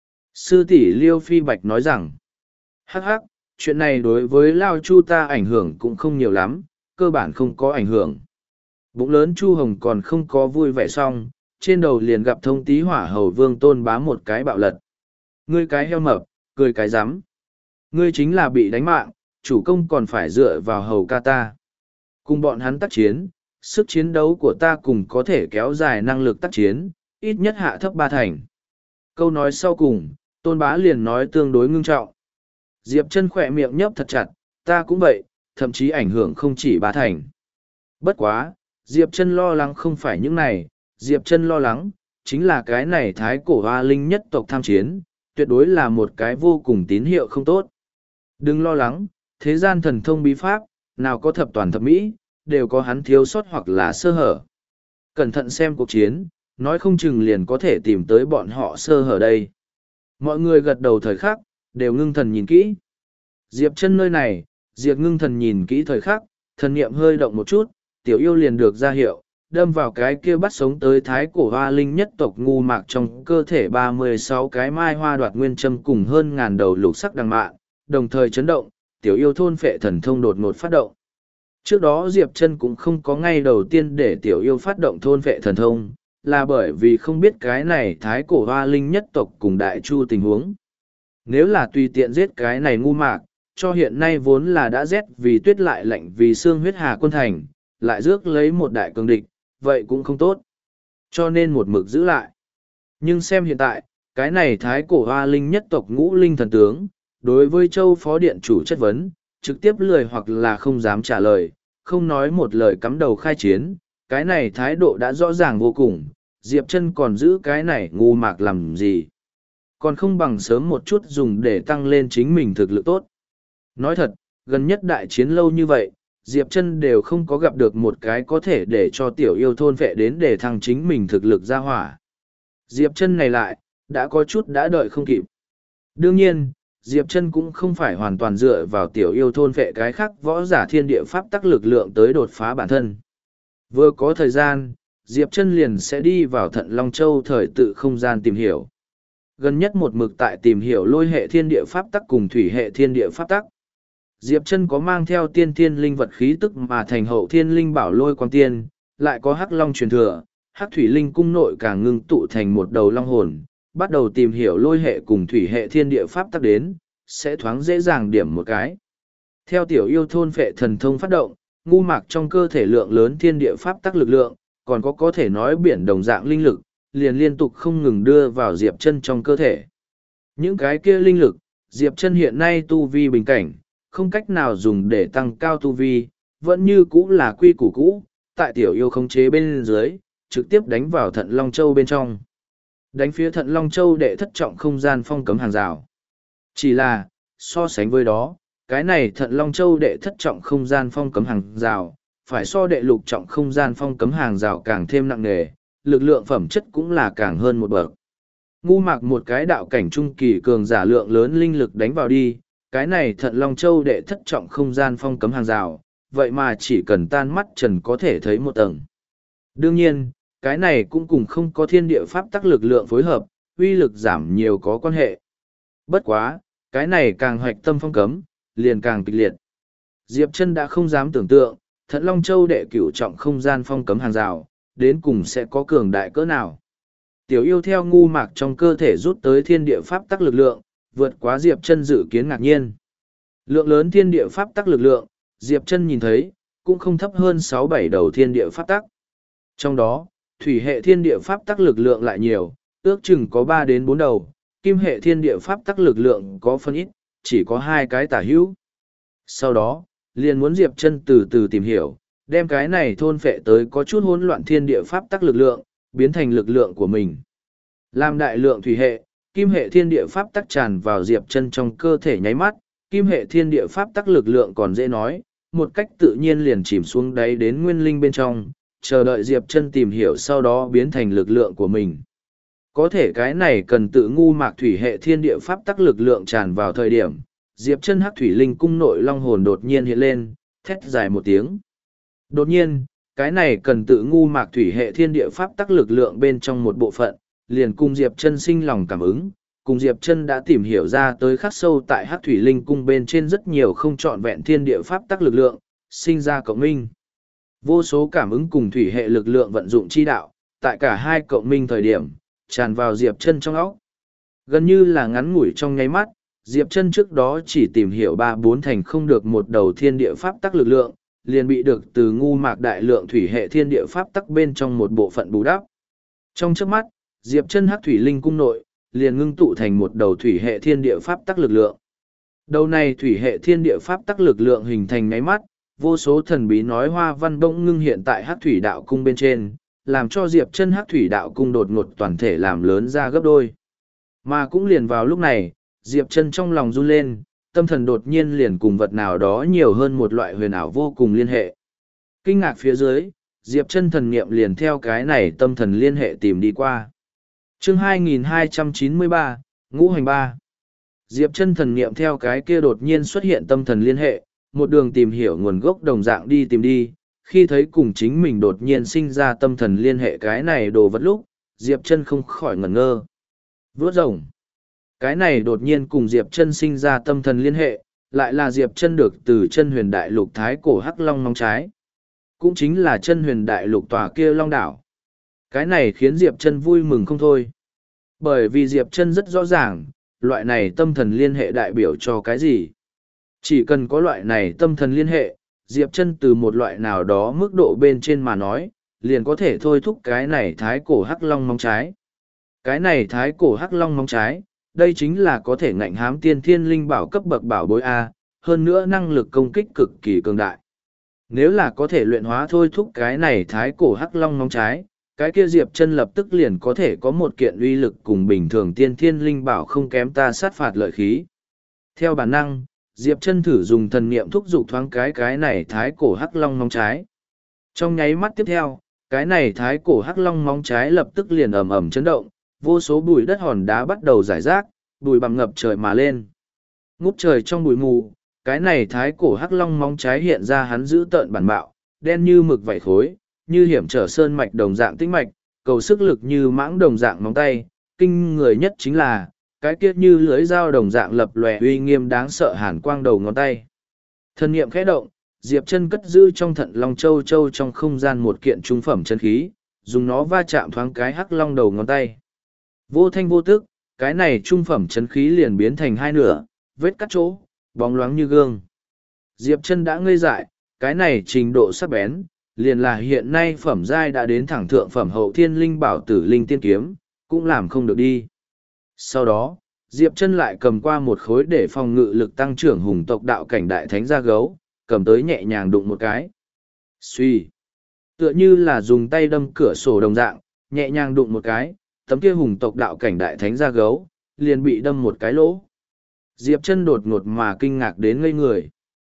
Sư tỷ Liêu Phi Bạch nói rằng, hắc hắc, chuyện này đối với Lao Chu ta ảnh hưởng cũng không nhiều lắm, cơ bản không có ảnh hưởng. Bụng lớn Chu Hồng còn không có vui vẻ xong, trên đầu liền gặp thông tý hỏa hầu vương tôn bá một cái bạo lật. Ngươi cái heo mập, cười cái rắm. Ngươi chính là bị đánh mạng, chủ công còn phải dựa vào hầu ca ta. Cùng bọn hắn tác chiến, sức chiến đấu của ta cùng có thể kéo dài năng lực tác chiến, ít nhất hạ thấp 3 thành. Câu nói sau cùng, tôn bá liền nói tương đối ngưng trọng. Diệp Chân khỏe miệng nhấp thật chặt, ta cũng vậy, thậm chí ảnh hưởng không chỉ 3 thành. Bất quá, Diệp Chân lo lắng không phải những này, Diệp Chân lo lắng, chính là cái này thái cổ hoa linh nhất tộc tham chiến, tuyệt đối là một cái vô cùng tín hiệu không tốt. Đừng lo lắng, thế gian thần thông bí pháp, nào có thập toàn thập mỹ, đều có hắn thiếu sót hoặc là sơ hở. Cẩn thận xem cuộc chiến, nói không chừng liền có thể tìm tới bọn họ sơ hở đây. Mọi người gật đầu thời khắc, đều ngưng thần nhìn kỹ. Diệp Chân nơi này, Diệp ngưng thần nhìn kỹ thời khắc, thần niệm hơi động một chút, tiểu yêu liền được ra hiệu, đâm vào cái kia bắt sống tới thái cổ hoa linh nhất tộc ngu mạc trong cơ thể 36 cái mai hoa đoạt nguyên châm cùng hơn ngàn đầu lục sắc đằng mạn, đồng thời chấn động, tiểu yêu thôn phệ thần thông đột ngột phát động. Trước đó Diệp Chân cũng không có ngay đầu tiên để tiểu yêu phát động thôn phệ thần thông, là bởi vì không biết cái này thái cổ hoa linh nhất tộc cùng đại chu tình huống. Nếu là tùy tiện giết cái này ngu mạc, cho hiện nay vốn là đã rét vì tuyết lại lạnh vì xương huyết hà quân thành, lại rước lấy một đại cường địch, vậy cũng không tốt. Cho nên một mực giữ lại. Nhưng xem hiện tại, cái này thái cổ hoa linh nhất tộc ngũ linh thần tướng, đối với châu phó điện chủ chất vấn, trực tiếp lười hoặc là không dám trả lời, không nói một lời cắm đầu khai chiến, cái này thái độ đã rõ ràng vô cùng, Diệp Chân còn giữ cái này ngu mạc làm gì. Còn không bằng sớm một chút dùng để tăng lên chính mình thực lực tốt. Nói thật, gần nhất đại chiến lâu như vậy, Diệp Chân đều không có gặp được một cái có thể để cho tiểu yêu thôn vệ đến để thăng chính mình thực lực ra hỏa. Diệp Chân này lại, đã có chút đã đợi không kịp. Đương nhiên, Diệp Chân cũng không phải hoàn toàn dựa vào tiểu yêu thôn vệ cái khác võ giả thiên địa pháp tắc lực lượng tới đột phá bản thân. Vừa có thời gian, Diệp Chân liền sẽ đi vào Thận Long Châu thời tự không gian tìm hiểu. Gần nhất một mực tại tìm hiểu lôi hệ thiên địa pháp tắc cùng thủy hệ thiên địa pháp tắc. Diệp Chân có mang theo tiên thiên linh vật khí tức mà thành hậu thiên linh bảo lôi quang tiên, lại có hắc long truyền thừa, hắc thủy linh cung nội càng ngưng tụ thành một đầu long hồn, bắt đầu tìm hiểu lôi hệ cùng thủy hệ thiên địa pháp tắc đến, sẽ thoáng dễ dàng điểm một cái. Theo tiểu yêu thôn phệ thần thông phát động, ngu mạc trong cơ thể lượng lớn thiên địa pháp tắc lực lượng, còn có thể nói biển đồng dạng linh lực, liền liên tục không ngừng đưa vào Diệp Chân trong cơ thể. Những cái kia linh lực, Diệp Chân hiện nay tu vi bình cảnh, không cách nào dùng để tăng cao tu vi, vẫn như cũ là quy củ cũ, tại tiểu yêu khống chế bên dưới, trực tiếp đánh vào Thận Long Châu bên trong. Đánh phía Thận Long Châu đệ thất trọng không gian phong cấm hàng rào. Chỉ là, so sánh với đó, cái này Thận Long Châu đệ thất trọng không gian phong cấm hàng rào, phải so đệ lục trọng không gian phong cấm hàng rào càng thêm nặng nề, lực lượng phẩm chất cũng là càng hơn một bậc. Ngu mạc một cái đạo cảnh trung kỳ cường giả lượng lớn linh lực đánh vào đi, cái này Thận Long Châu đệ thất trọng không gian phong cấm hàng rào, vậy mà chỉ cần tan mắt trần có thể thấy một tầng. Đương nhiên, cái này cũng cùng không có thiên địa pháp tắc lực lượng phối hợp, uy lực giảm nhiều có quan hệ. Bất quá, cái này càng hoạch tâm phong cấm, liền càng kịch liệt. Diệp Chân đã không dám tưởng tượng, Thận Long Châu đệ cửu trọng không gian phong cấm hàng rào, đến cùng sẽ có cường đại cỡ nào. Tiểu yêu theo ngu mạc trong cơ thể rút tới thiên địa pháp tắc lực lượng, vượt quá Diệp Chân dự kiến ngạc nhiên. Lượng lớn thiên địa pháp tắc lực lượng, Diệp Chân nhìn thấy, cũng không thấp hơn 6-7 đầu thiên địa pháp tắc. Trong đó, thủy hệ thiên địa pháp tắc lực lượng lại nhiều, ước chừng có 3 đến 4 đầu, kim hệ thiên địa pháp tắc lực lượng có phân ít, chỉ có 2 cái tả hữu. Sau đó, liền muốn Diệp Chân từ từ tìm hiểu, đem cái này thôn phệ tới có chút hỗn loạn thiên địa pháp tắc lực lượng, biến thành lực lượng của mình. Làm đại lượng thủy hệ, kim hệ thiên địa pháp tắc tràn vào Diệp Chân trong cơ thể nháy mắt, kim hệ thiên địa pháp tắc lực lượng còn dễ nói, một cách tự nhiên liền chìm xuống đáy đến nguyên linh bên trong, chờ đợi Diệp Chân tìm hiểu sau đó biến thành lực lượng của mình. Có thể cái này cần tự ngu mạc thủy hệ thiên địa pháp tắc lực lượng tràn vào thời điểm, Diệp Chân hắc thủy linh cung nội long hồn đột nhiên hiện lên, thét dài một tiếng. Đột nhiên, cái này cần tự ngu mạc thủy hệ thiên địa pháp tắc lực lượng bên trong một bộ phận, liền cùng Diệp Chân sinh lòng cảm ứng, cùng Diệp Chân đã tìm hiểu ra tới khắc sâu tại hắc thủy linh cung bên trên rất nhiều không trọn vẹn thiên địa pháp tắc lực lượng, sinh ra cộng minh. Vô số cảm ứng cùng thủy hệ lực lượng vận dụng chi đạo, tại cả hai cộng minh thời điểm, tràn vào Diệp Chân trong óc. Gần như là ngắn ngủi trong nháy mắt, Diệp Chân trước đó chỉ tìm hiểu 3-4 thành không được một đầu thiên địa pháp tắc lực lượng, liền bị được từ ngu mạc đại lượng thủy hệ thiên địa pháp tắc bên trong một bộ phận bù đắp. Trong chớp mắt, Diệp Chân hắc thủy linh cung nội, liền ngưng tụ thành một đầu thủy hệ thiên địa pháp tắc lực lượng. Đầu này thủy hệ thiên địa pháp tắc lực lượng hình thành nháy mắt, vô số thần bí nói hoa văn bỗng ngưng hiện tại hắc thủy đạo cung bên trên, làm cho Diệp Chân hắc thủy đạo cung đột ngột toàn thể làm lớn ra gấp đôi. Mà cũng liền vào lúc này, Diệp Chân trong lòng run lên, tâm thần đột nhiên liền cùng vật nào đó nhiều hơn một loại huyền ảo vô cùng liên hệ. Kinh ngạc phía dưới, Diệp Chân thần niệm liền theo cái này tâm thần liên hệ tìm đi qua. Chương 2293, Ngũ hành 3. Diệp Chân thần niệm theo cái kia đột nhiên xuất hiện tâm thần liên hệ, một đường tìm hiểu nguồn gốc đồng dạng đi tìm đi, khi thấy cùng chính mình đột nhiên sinh ra tâm thần liên hệ cái này đồ vật lúc, Diệp Chân không khỏi ngẩn ngơ. Vướt rồng. Cái này đột nhiên cùng Diệp Chân sinh ra tâm thần liên hệ, lại là Diệp Chân được từ Chân Huyền Đại Lục thái cổ hắc long móng trái. Cũng chính là Chân Huyền Đại Lục tòa kia long đảo. Cái này khiến Diệp Chân vui mừng không thôi. Bởi vì Diệp Chân rất rõ ràng, loại này tâm thần liên hệ đại biểu cho cái gì. Chỉ cần có loại này tâm thần liên hệ, Diệp Chân từ một loại nào đó mức độ bên trên mà nói, liền có thể thôi thúc cái này thái cổ hắc long móng trái. Cái này thái cổ hắc long móng trái, đây chính là có thể ngạnh hám tiên thiên linh bảo cấp bậc bảo bối A, hơn nữa năng lực công kích cực kỳ cường đại. Nếu là có thể luyện hóa thôi thúc cái này thái cổ hắc long móng trái, cái kia Diệp Chân lập tức liền có thể có một kiện uy lực cùng bình thường tiên thiên linh bảo không kém ta sát phạt lợi khí. Theo bản năng, Diệp Chân thử dùng thần niệm thúc giục thoáng cái này thái cổ hắc long móng trái. Trong nháy mắt tiếp theo, cái này thái cổ hắc long móng trái lập tức liền ầm ầm chấn động, vô số bụi đất hòn đá bắt đầu rải rác, bụi bặm ngập trời mà lên. Ngút trời trong bụi mù, cái này thái cổ hắc long móng trái hiện ra hắn giữ tợn bản bạo, đen như mực vảy khối, như hiểm trở sơn mạch đồng dạng tĩnh mạch, cầu sức lực như mãng đồng dạng móng tay, kinh người nhất chính là, cái kiết như lưới dao đồng dạng lập lòe uy nghiêm đáng sợ hàn quang đầu ngón tay. Thân niệm khẽ động, Diệp Chân cất giữ trong thận long châu châu trong không gian một kiện trung phẩm chân khí, dùng nó va chạm thoáng cái hắc long đầu ngón tay. Vô thanh vô tức, cái này trung phẩm chân khí liền biến thành hai nửa, vết cắt chỗ, bóng loáng như gương. Diệp Chân đã ngây dại, cái này trình độ sắc bén, liền là hiện nay phẩm giai đã đến thẳng thượng phẩm hậu thiên linh bảo tử linh tiên kiếm, cũng làm không được đi. Sau đó, Diệp Chân lại cầm qua một khối để phòng ngự lực tăng trưởng hùng tộc đạo cảnh đại thánh gia gấu, cầm tới nhẹ nhàng đụng một cái. Xuy, tựa như là dùng tay đâm cửa sổ đồng dạng, nhẹ nhàng đụng một cái, tấm kia hùng tộc đạo cảnh đại thánh gia gấu, liền bị đâm một cái lỗ. Diệp Chân đột ngột mà kinh ngạc đến ngây người.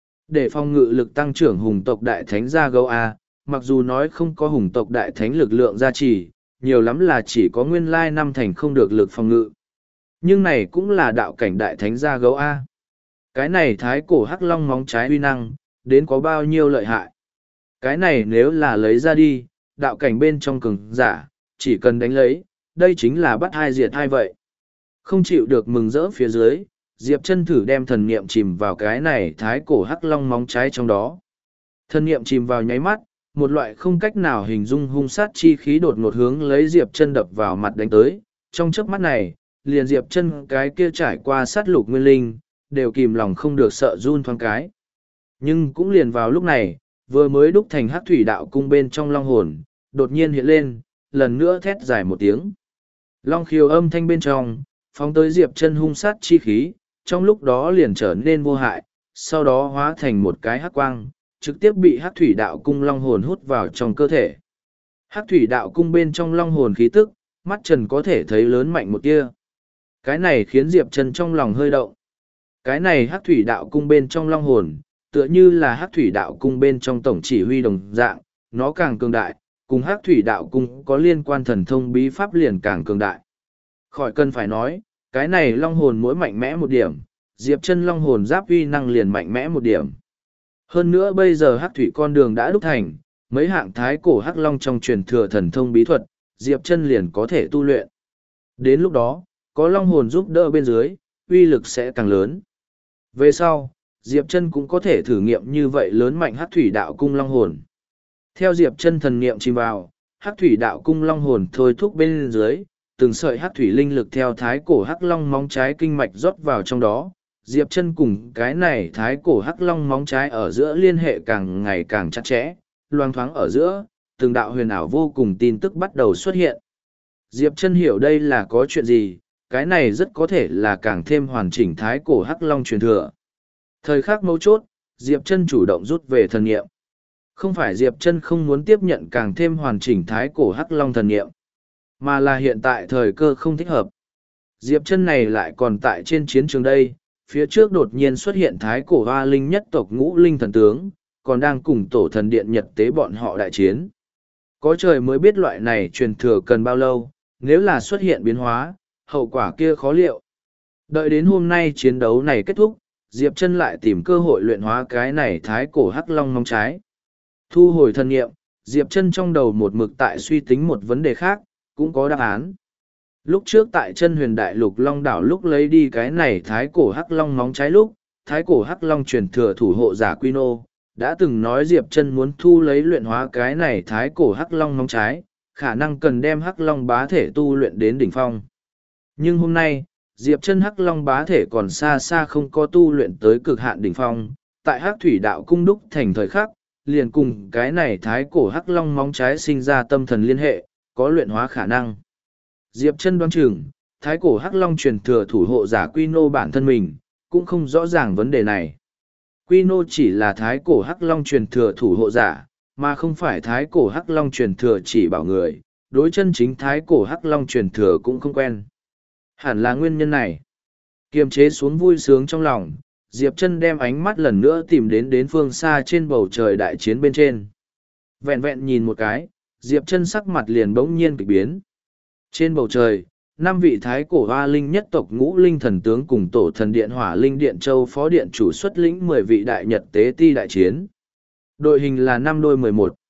Để phòng ngự lực tăng trưởng hùng tộc đại thánh gia gấu A, mặc dù nói không có hùng tộc đại thánh lực lượng gia trì, nhiều lắm là chỉ có nguyên lai năm thành không được lực phòng ngự. Nhưng này cũng là đạo cảnh đại thánh gia gấu A. Cái này thái cổ hắc long móng trái uy năng, đến có bao nhiêu lợi hại. Cái này nếu là lấy ra đi, đạo cảnh bên trong cường giả, chỉ cần đánh lấy, đây chính là bắt hai diệt hai vậy. Không chịu được mừng rỡ phía dưới, Diệp Chân thử đem thần niệm chìm vào cái này thái cổ hắc long móng trái trong đó. Thần niệm chìm vào nháy mắt, một loại không cách nào hình dung hung sát chi khí đột ngột hướng lấy Diệp Chân đập vào mặt đánh tới. Trong chớp mắt này, liền Diệp Chân cái kia trải qua sát lục nguyên linh, đều kìm lòng không được sợ run thoáng cái. Nhưng cũng liền vào lúc này, vừa mới đúc thành hắc thủy đạo cung bên trong long hồn, đột nhiên hiện lên, lần nữa thét dài một tiếng. Long khiếu âm thanh bên trong, phóng tới Diệp Chân hung sát chi khí, trong lúc đó liền trở nên vô hại, sau đó hóa thành một cái hắc quang, trực tiếp bị hắc thủy đạo cung long hồn hút vào trong cơ thể. Hắc thủy đạo cung bên trong long hồn khí tức, mắt Trần có thể thấy lớn mạnh một tia. Cái này khiến Diệp Chân trong lòng hơi động. Cái này hắc thủy đạo cung bên trong long hồn, tựa như là hắc thủy đạo cung bên trong tổng chỉ huy đồng dạng, nó càng cường đại, cùng hắc thủy đạo cung có liên quan thần thông bí pháp liền càng cường đại. Khỏi cần phải nói, cái này long hồn mỗi mạnh mẽ một điểm, Diệp Chân long hồn giáp uy năng liền mạnh mẽ một điểm. Hơn nữa bây giờ hắc thủy con đường đã đúc thành, mấy hạng thái cổ hắc long trong truyền thừa thần thông bí thuật, Diệp Chân liền có thể tu luyện. Đến lúc đó, có long hồn giúp đỡ bên dưới, uy lực sẽ càng lớn. Về sau, Diệp Chân cũng có thể thử nghiệm như vậy lớn mạnh hắc thủy đạo cung long hồn. Theo Diệp Chân thần niệm chìm vào, hắc thủy đạo cung long hồn thôi thúc bên dưới, từng sợi hắc thủy linh lực theo thái cổ hắc long móng trái kinh mạch rót vào trong đó. Diệp Chân cùng cái này thái cổ hắc long móng trái ở giữa liên hệ càng ngày càng chặt chẽ, loang thoáng ở giữa, từng đạo huyền ảo vô cùng tin tức bắt đầu xuất hiện. Diệp Chân hiểu đây là có chuyện gì, cái này rất có thể là càng thêm hoàn chỉnh thái cổ hắc long truyền thừa. Thời khắc mấu chốt, Diệp Chân chủ động rút về thần niệm. Không phải Diệp Chân không muốn tiếp nhận càng thêm hoàn chỉnh thái cổ hắc long thần niệm, mà là hiện tại thời cơ không thích hợp. Diệp Chân này lại còn tại trên chiến trường đây, phía trước đột nhiên xuất hiện thái cổ hoa linh nhất tộc ngũ linh thần tướng, còn đang cùng tổ thần điện nhật tế bọn họ đại chiến. Có trời mới biết loại này truyền thừa cần bao lâu, nếu là xuất hiện biến hóa, hậu quả kia khó liệu. Đợi đến hôm nay chiến đấu này kết thúc, Diệp Chân lại tìm cơ hội luyện hóa cái này thái cổ hắc long móng trái. Thu hồi thần niệm, Diệp Chân trong đầu một mực tại suy tính một vấn đề khác, cũng có đáp án. Lúc trước tại Chân Huyền Đại Lục Long đảo lúc lấy đi cái này thái cổ hắc long móng trái lúc, thái cổ hắc long truyền thừa thủ hộ giả Quy Nô đã từng nói Diệp Chân muốn thu lấy luyện hóa cái này thái cổ hắc long móng trái, khả năng cần đem hắc long bá thể tu luyện đến đỉnh phong. Nhưng hôm nay, Diệp Chân hắc long bá thể còn xa xa không có tu luyện tới cực hạn đỉnh phong, tại hắc thủy đạo cung đúc thành thời khắc, liền cùng cái này thái cổ hắc long móng trái sinh ra tâm thần liên hệ, có luyện hóa khả năng. Diệp Chân đoán chừng, thái cổ hắc long truyền thừa thủ hộ giả Quy Nô bản thân mình, cũng không rõ ràng vấn đề này. Quy Nô chỉ là thái cổ hắc long truyền thừa thủ hộ giả, mà không phải thái cổ hắc long truyền thừa chỉ bảo người, đối chân chính thái cổ hắc long truyền thừa cũng không quen. Hẳn là nguyên nhân này. Kiềm chế xuống vui sướng trong lòng, Diệp Chân đem ánh mắt lần nữa tìm đến phương xa trên bầu trời đại chiến bên trên. Vẹn vẹn nhìn một cái, Diệp Chân sắc mặt liền bỗng nhiên kịch biến. Trên bầu trời, 5 vị thái cổ hoa linh nhất tộc ngũ linh thần tướng cùng tổ thần điện hỏa linh điện châu phó điện chủ xuất lĩnh 10 vị đại nhật tế ti đại chiến. Đội hình là 5 đôi 11.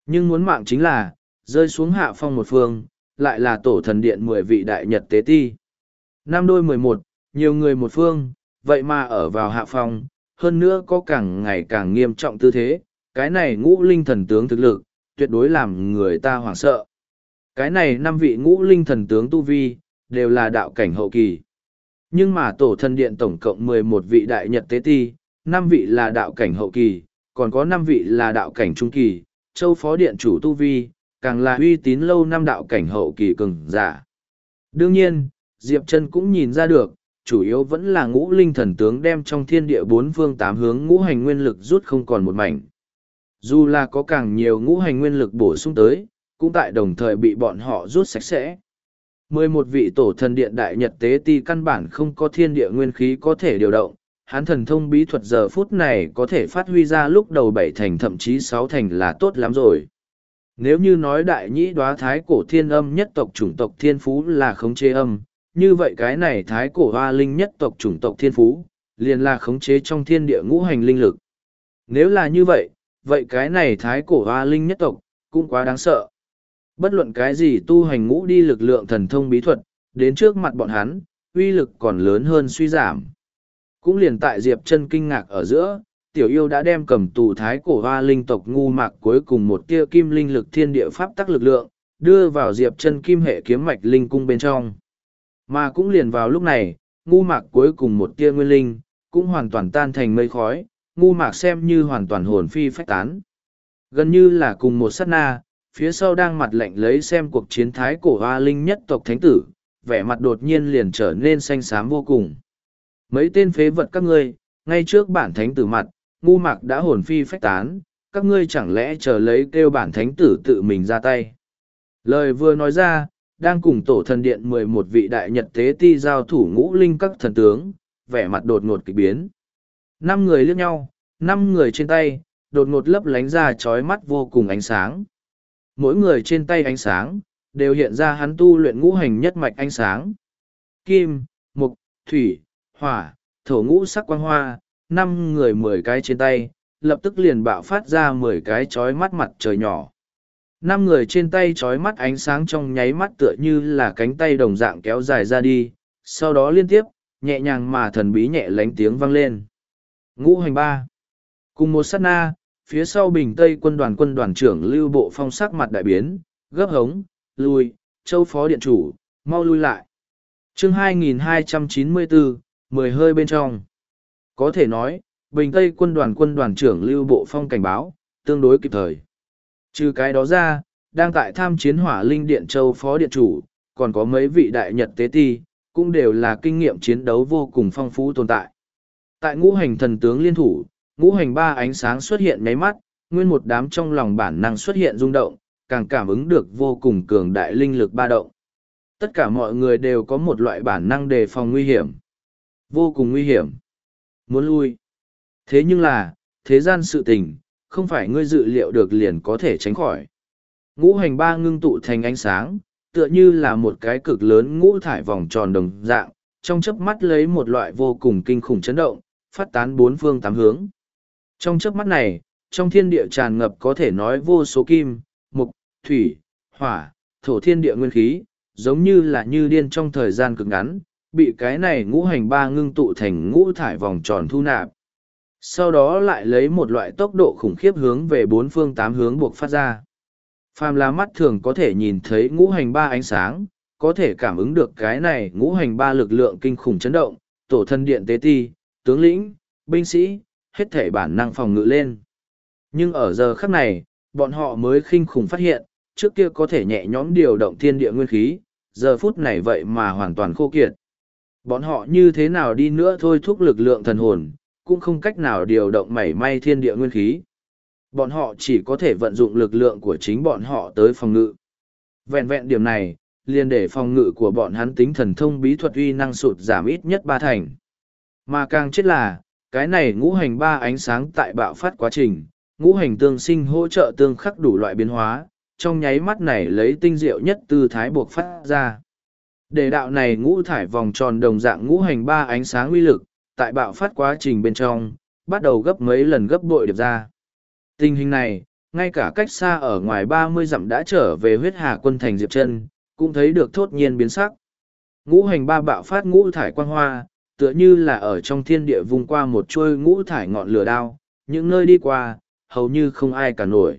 Nhưng muốn mạng chính là, rơi xuống hạ phong một phương, lại là tổ thần điện 10 vị đại nhật tế ti. Năm đôi 11, nhiều người một phương, vậy mà ở vào hạ phong, hơn nữa có càng ngày càng nghiêm trọng tư thế, cái này ngũ linh thần tướng thực lực, tuyệt đối làm người ta hoảng sợ. Cái này 5 vị ngũ linh thần tướng tu vi, đều là đạo cảnh hậu kỳ. Nhưng mà tổ thần điện tổng cộng 11 vị đại nhật tế ti, 5 vị là đạo cảnh hậu kỳ, còn có 5 vị là đạo cảnh trung kỳ, châu phó điện chủ tu vi, càng là uy tín lâu năm đạo cảnh hậu kỳ cường giả. Đương nhiên, Diệp Trần cũng nhìn ra được, chủ yếu vẫn là ngũ linh thần tướng đem trong thiên địa 4 phương 8 hướng ngũ hành nguyên lực rút không còn một mảnh. Dù là có càng nhiều ngũ hành nguyên lực bổ sung tới, cũng tại đồng thời bị bọn họ rút sạch sẽ. 11 vị tổ thần điện đại nhật tế ti căn bản không có thiên địa nguyên khí có thể điều động, hắn thần thông bí thuật giờ phút này có thể phát huy ra lúc đầu 7 thành thậm chí 6 thành là tốt lắm rồi. Nếu như nói đại nhĩ đoá thái cổ thiên âm nhất tộc chủng tộc thiên phú là khống chế âm, như vậy cái này thái cổ hoa linh nhất tộc chủng tộc thiên phú, liền là khống chế trong thiên địa ngũ hành linh lực. Nếu là như vậy, vậy cái này thái cổ hoa linh nhất tộc, cũng quá đáng sợ. Bất luận cái gì tu hành ngũ đi lực lượng thần thông bí thuật, đến trước mặt bọn hắn, uy lực còn lớn hơn suy giảm. Cũng liền tại Diệp Chân kinh ngạc ở giữa, tiểu yêu đã đem cầm tù thái cổ hoa linh tộc ngu mạc cuối cùng một tia kim linh lực thiên địa pháp tắc lực lượng, đưa vào Diệp Chân kim hệ kiếm mạch linh cung bên trong. Mà cũng liền vào lúc này, ngu mạc cuối cùng một tia nguyên linh, cũng hoàn toàn tan thành mây khói, ngu mạc xem như hoàn toàn hồn phi phách tán. Gần như là cùng một sát na, phía sau đang mặt lạnh lấy xem cuộc chiến thái cổ hoa linh nhất tộc thánh tử, vẻ mặt đột nhiên liền trở nên xanh xám vô cùng. Mấy tên phế vật các ngươi, ngay trước bản thánh tử mặt, ngu mạc đã hồn phi phách tán, các ngươi chẳng lẽ chờ lấy kêu bản thánh tử tự mình ra tay. Lời vừa nói ra, đang cùng tổ thần điện 11 vị đại nhật tế ti giao thủ ngũ linh các thần tướng, vẻ mặt đột ngột kịch biến. 5 người liếc nhau, 5 người trên tay, đột ngột lấp lánh ra chói mắt vô cùng ánh sáng. Mỗi người trên tay ánh sáng, đều hiện ra hắn tu luyện ngũ hành nhất mạch ánh sáng. Kim, mộc, thủy, hỏa, thổ ngũ sắc quang hoa, 5 người 10 cái trên tay, lập tức liền bạo phát ra 10 cái chói mắt mặt trời nhỏ. 5 người trên tay chói mắt ánh sáng trong nháy mắt tựa như là cánh tay đồng dạng kéo dài ra đi, sau đó liên tiếp, nhẹ nhàng mà thần bí nhẹ lánh tiếng vang lên. Ngũ hành 3. Cùng một sát na, phía sau bình tây quân đoàn trưởng Lưu Bộ Phong sắc mặt đại biến, gấp hống, lui, châu phó điện chủ, mau lui lại. Chương 2294, 10 hơi bên trong. Có thể nói, bình tây quân đoàn trưởng Lưu Bộ Phong cảnh báo, tương đối kịp thời. Trừ cái đó ra, đang tại tham chiến hỏa linh điện châu phó điện chủ, còn có mấy vị đại nhật tế ti, cũng đều là kinh nghiệm chiến đấu vô cùng phong phú tồn tại. Tại ngũ hành thần tướng liên thủ, ngũ hành 3 ánh sáng xuất hiện nháy mắt, nguyên một đám trong lòng bản năng xuất hiện rung động, càng cảm ứng được vô cùng cường đại linh lực ba động. Tất cả mọi người đều có một loại bản năng đề phòng nguy hiểm. Vô cùng nguy hiểm. Muốn lui. Thế nhưng là, thế gian sự tình, không phải ngươi dự liệu được liền có thể tránh khỏi. Ngũ hành 3 ngưng tụ thành ánh sáng, tựa như là một cái cực lớn ngũ thải vòng tròn đồng dạng, trong chớp mắt lấy một loại vô cùng kinh khủng chấn động, phát tán 4 phương 8 hướng. Trong chớp mắt này, trong thiên địa tràn ngập có thể nói vô số kim, mộc, thủy, hỏa, thổ thiên địa nguyên khí, giống như là như điên trong thời gian cực ngắn, bị cái này ngũ hành 3 ngưng tụ thành ngũ thải vòng tròn thu nạp. Sau đó lại lấy một loại tốc độ khủng khiếp hướng về 4 phương 8 hướng buộc phát ra. Phàm là mắt thường có thể nhìn thấy ngũ hành 3 ánh sáng, có thể cảm ứng được cái này ngũ hành 3 lực lượng kinh khủng chấn động, tổ thân điện tế ti, tướng lĩnh, binh sĩ, hết thể bản năng phòng ngự lên. Nhưng ở giờ khắc này, bọn họ mới kinh khủng phát hiện, trước kia có thể nhẹ nhõm điều động thiên địa nguyên khí, giờ phút này vậy mà hoàn toàn khô kiệt. Bọn họ như thế nào đi nữa thôi thúc lực lượng thần hồn, cũng không cách nào điều động mảy may thiên địa nguyên khí. Bọn họ chỉ có thể vận dụng lực lượng của chính bọn họ tới phòng ngự. Vẹn vẹn điểm này, liền để phòng ngự của bọn hắn tính thần thông bí thuật uy năng sụt giảm ít nhất 3 thành. Mà càng chết là, cái này ngũ hành 3 ánh sáng tại bạo phát quá trình, ngũ hành tương sinh hỗ trợ tương khắc đủ loại biến hóa, trong nháy mắt này lấy tinh diệu nhất tư thái buộc phát ra. Để đạo này ngũ thải vòng tròn đồng dạng ngũ hành 3 ánh sáng uy lực, tại bạo phát quá trình bên trong, bắt đầu gấp mấy lần gấp bội điệp ra. Tình hình này, ngay cả cách xa ở ngoài 30 dặm đã trở về huyết hà quân thành Diệp Chân, cũng thấy được thốt nhiên biến sắc. Ngũ hành ba bạo phát ngũ thải quang hoa, tựa như là ở trong thiên địa vùng qua một chuôi ngũ thải ngọn lửa đao, những nơi đi qua, hầu như không ai cả nổi.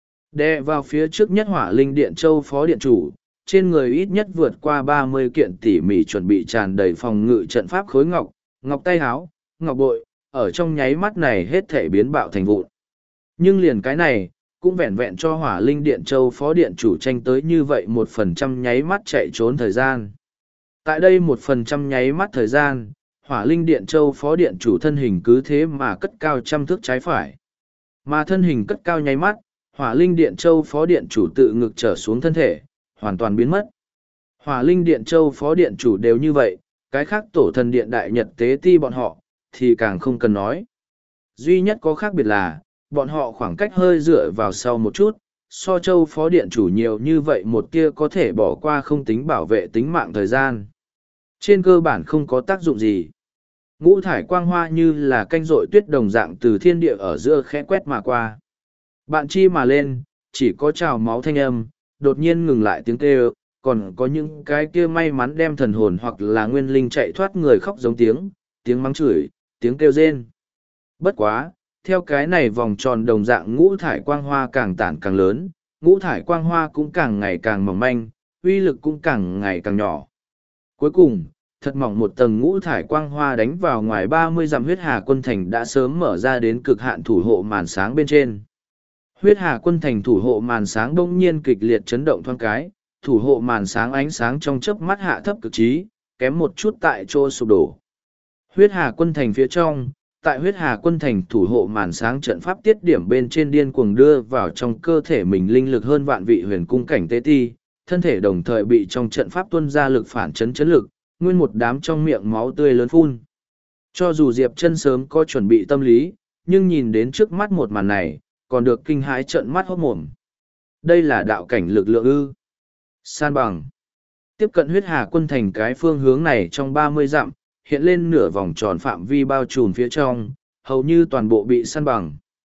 Đè vào phía trước nhất Hỏa Linh Điện Châu phó điện chủ, trên người ít nhất vượt qua 30 kiện tỉ mỉ chuẩn bị tràn đầy phòng ngự trận pháp khối ngọc, ngọc tay háo, ngọc bội, ở trong nháy mắt này hết thể biến bạo thành vụn. Nhưng liền cái này, cũng vẹn vẹn cho Hỏa Linh Điện Châu phó điện chủ tranh tới như vậy 1% nháy mắt chạy trốn thời gian. Tại đây 1% nháy mắt thời gian, Hỏa Linh Điện Châu phó điện chủ thân hình cứ thế mà cất cao trăm thước trái phải. Mà thân hình cất cao nháy mắt, Hỏa Linh Điện Châu phó điện chủ tự ngực trở xuống thân thể, hoàn toàn biến mất. Hỏa Linh Điện Châu phó điện chủ đều như vậy, cái khác tổ thần điện đại nhật tế ti bọn họ, thì càng không cần nói. Duy nhất có khác biệt là, bọn họ khoảng cách hơi dựa vào sau một chút, so Châu phó điện chủ nhiều như vậy một kia có thể bỏ qua không tính bảo vệ tính mạng thời gian. Trên cơ bản không có tác dụng gì. Ngũ thải quang hoa như là canh rội tuyết đồng dạng từ thiên địa ở giữa khẽ quét mà qua. Bạn chi mà lên, chỉ có trào máu thanh âm, đột nhiên ngừng lại tiếng kêu, còn có những cái kia may mắn đem thần hồn hoặc là nguyên linh chạy thoát người khóc giống tiếng, tiếng mắng chửi, tiếng kêu rên. Bất quá, theo cái này vòng tròn đồng dạng ngũ thải quang hoa càng tản càng lớn, ngũ thải quang hoa cũng càng ngày càng mỏng manh, uy lực cũng càng ngày càng nhỏ. Cuối cùng, thật mỏng một tầng ngũ thải quang hoa đánh vào ngoài 30 dặm huyết hà quân thành đã sớm mở ra đến cực hạn thủ hộ màn sáng bên trên. Huyết hà quân thành thủ hộ màn sáng bỗng nhiên kịch liệt chấn động thoáng cái, thủ hộ màn sáng ánh sáng trong chớp mắt hạ thấp cực trí, kém một chút tại chỗ sụp đổ. Huyết hà quân thành phía trong, tại huyết hà quân thành thủ hộ màn sáng trận pháp tiết điểm bên trên điên cuồng đưa vào trong cơ thể mình linh lực hơn vạn vị huyền cung cảnh tế ti, thân thể đồng thời bị trong trận pháp tuôn ra lực phản chấn chấn lực, nguyên một đám trong miệng máu tươi lớn phun. Cho dù Diệp Chân sớm có chuẩn bị tâm lý, nhưng nhìn đến trước mắt một màn này, còn được kinh hãi trợn mắt hốt mồm. Đây là đạo cảnh lực lượng ư? San bằng. Tiếp cận huyết hà quân thành cái phương hướng này trong 30 dặm, hiện lên nửa vòng tròn phạm vi bao trùm phía trong, hầu như toàn bộ bị san bằng.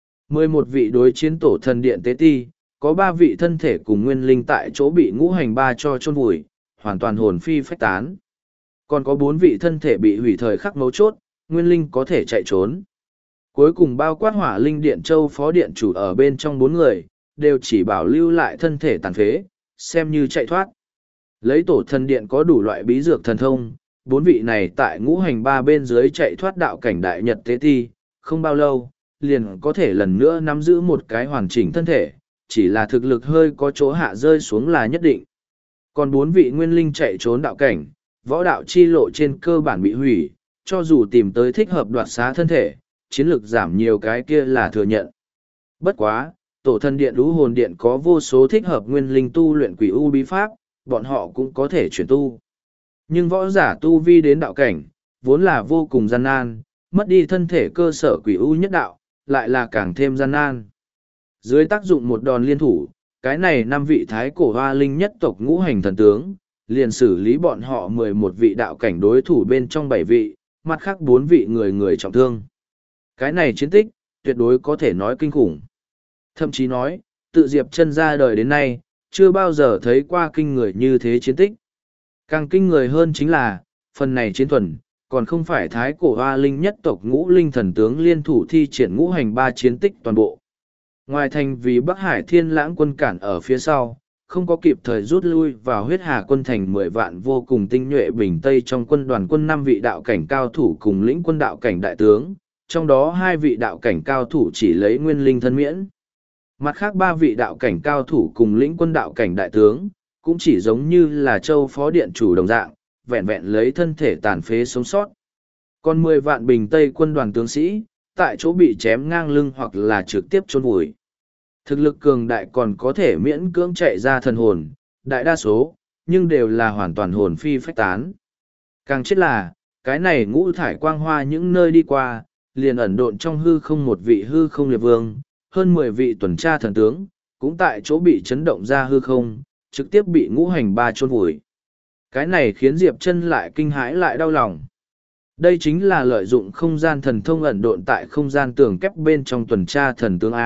11 vị đối chiến tổ thần điện tế ti, có 3 vị thân thể cùng nguyên linh tại chỗ bị ngũ hành ba cho chôn vùi, hoàn toàn hồn phi phách tán. Còn có 4 vị thân thể bị hủy thời khắc mấu chốt, nguyên linh có thể chạy trốn. Cuối cùng bao quát Hỏa Linh Điện Châu phó điện chủ ở bên trong 4 người, đều chỉ bảo lưu lại thân thể tàn phế, xem như chạy thoát. Lấy tổ thần điện có đủ loại bí dược thần thông, 4 vị này tại ngũ hành ba bên dưới chạy thoát đạo cảnh đại nhật tế ti, không bao lâu, liền có thể lần nữa nắm giữ một cái hoàn chỉnh thân thể, chỉ là thực lực hơi có chỗ hạ rơi xuống là nhất định. Còn 4 vị nguyên linh chạy trốn đạo cảnh, võ đạo chi lộ trên cơ bản bị hủy, cho dù tìm tới thích hợp đoạt xá thân thể, chiến lực giảm nhiều cái kia là thừa nhận. Bất quá, tổ thần điện lũ hồn điện có vô số thích hợp nguyên linh tu luyện quỷ u bí pháp, bọn họ cũng có thể chuyển tu. Nhưng võ giả tu vi đến đạo cảnh, vốn là vô cùng gian nan, mất đi thân thể cơ sở quỷ u nhất đạo, lại là càng thêm gian nan. Dưới tác dụng một đòn liên thủ, cái này 5 vị thái cổ hoa linh nhất tộc ngũ hành thần tướng, liền xử lý bọn họ 11 vị đạo cảnh đối thủ bên trong 7 vị, mặt khác 4 vị người người trọng thương. Cái này chiến tích, tuyệt đối có thể nói kinh khủng. Thậm chí nói, tự Diệp Chân ra đời đến nay, chưa bao giờ thấy qua kinh người như thế chiến tích. Càng kinh người hơn chính là, phần này chiến thuần, còn không phải thái cổ hoa linh nhất tộc ngũ linh thần tướng liên thủ thi triển ngũ hành ba chiến tích toàn bộ. Ngoài thành vì Bắc Hải Thiên Lãng quân cản ở phía sau, không có kịp thời rút lui vào huyết hà quân thành 10 vạn vô cùng tinh nhuệ bình Tây trong quân đoàn quân 5 vị đạo cảnh cao thủ cùng lĩnh quân đạo cảnh đại tướng, trong đó 2 vị đạo cảnh cao thủ chỉ lấy nguyên linh thân miễn. Mặt khác 3 vị đạo cảnh cao thủ cùng lĩnh quân đạo cảnh đại tướng, cũng chỉ giống như là châu phó điện chủ đồng dạng, vẹn vẹn lấy thân thể tàn phế sống sót. Còn 10 vạn bình Tây quân đoàn tướng sĩ, tại chỗ bị chém ngang lưng hoặc là trực tiếp chôn vùi. Thực lực cường đại còn có thể miễn cưỡng chạy ra thần hồn, đại đa số, nhưng đều là hoàn toàn hồn phi phách tán. Càng chết là, cái này ngũ thải quang hoa những nơi đi qua, liền ẩn độn trong hư không một vị hư không liệt vương, hơn 10 vị tuần tra thần tướng, cũng tại chỗ bị chấn động ra hư không, trực tiếp bị ngũ hành ba chôn vùi. Cái này khiến Diệp Chân lại kinh hãi lại đau lòng. Đây chính là lợi dụng không gian thần thông ẩn độn tại không gian tường kép bên trong tuần tra thần tướng A,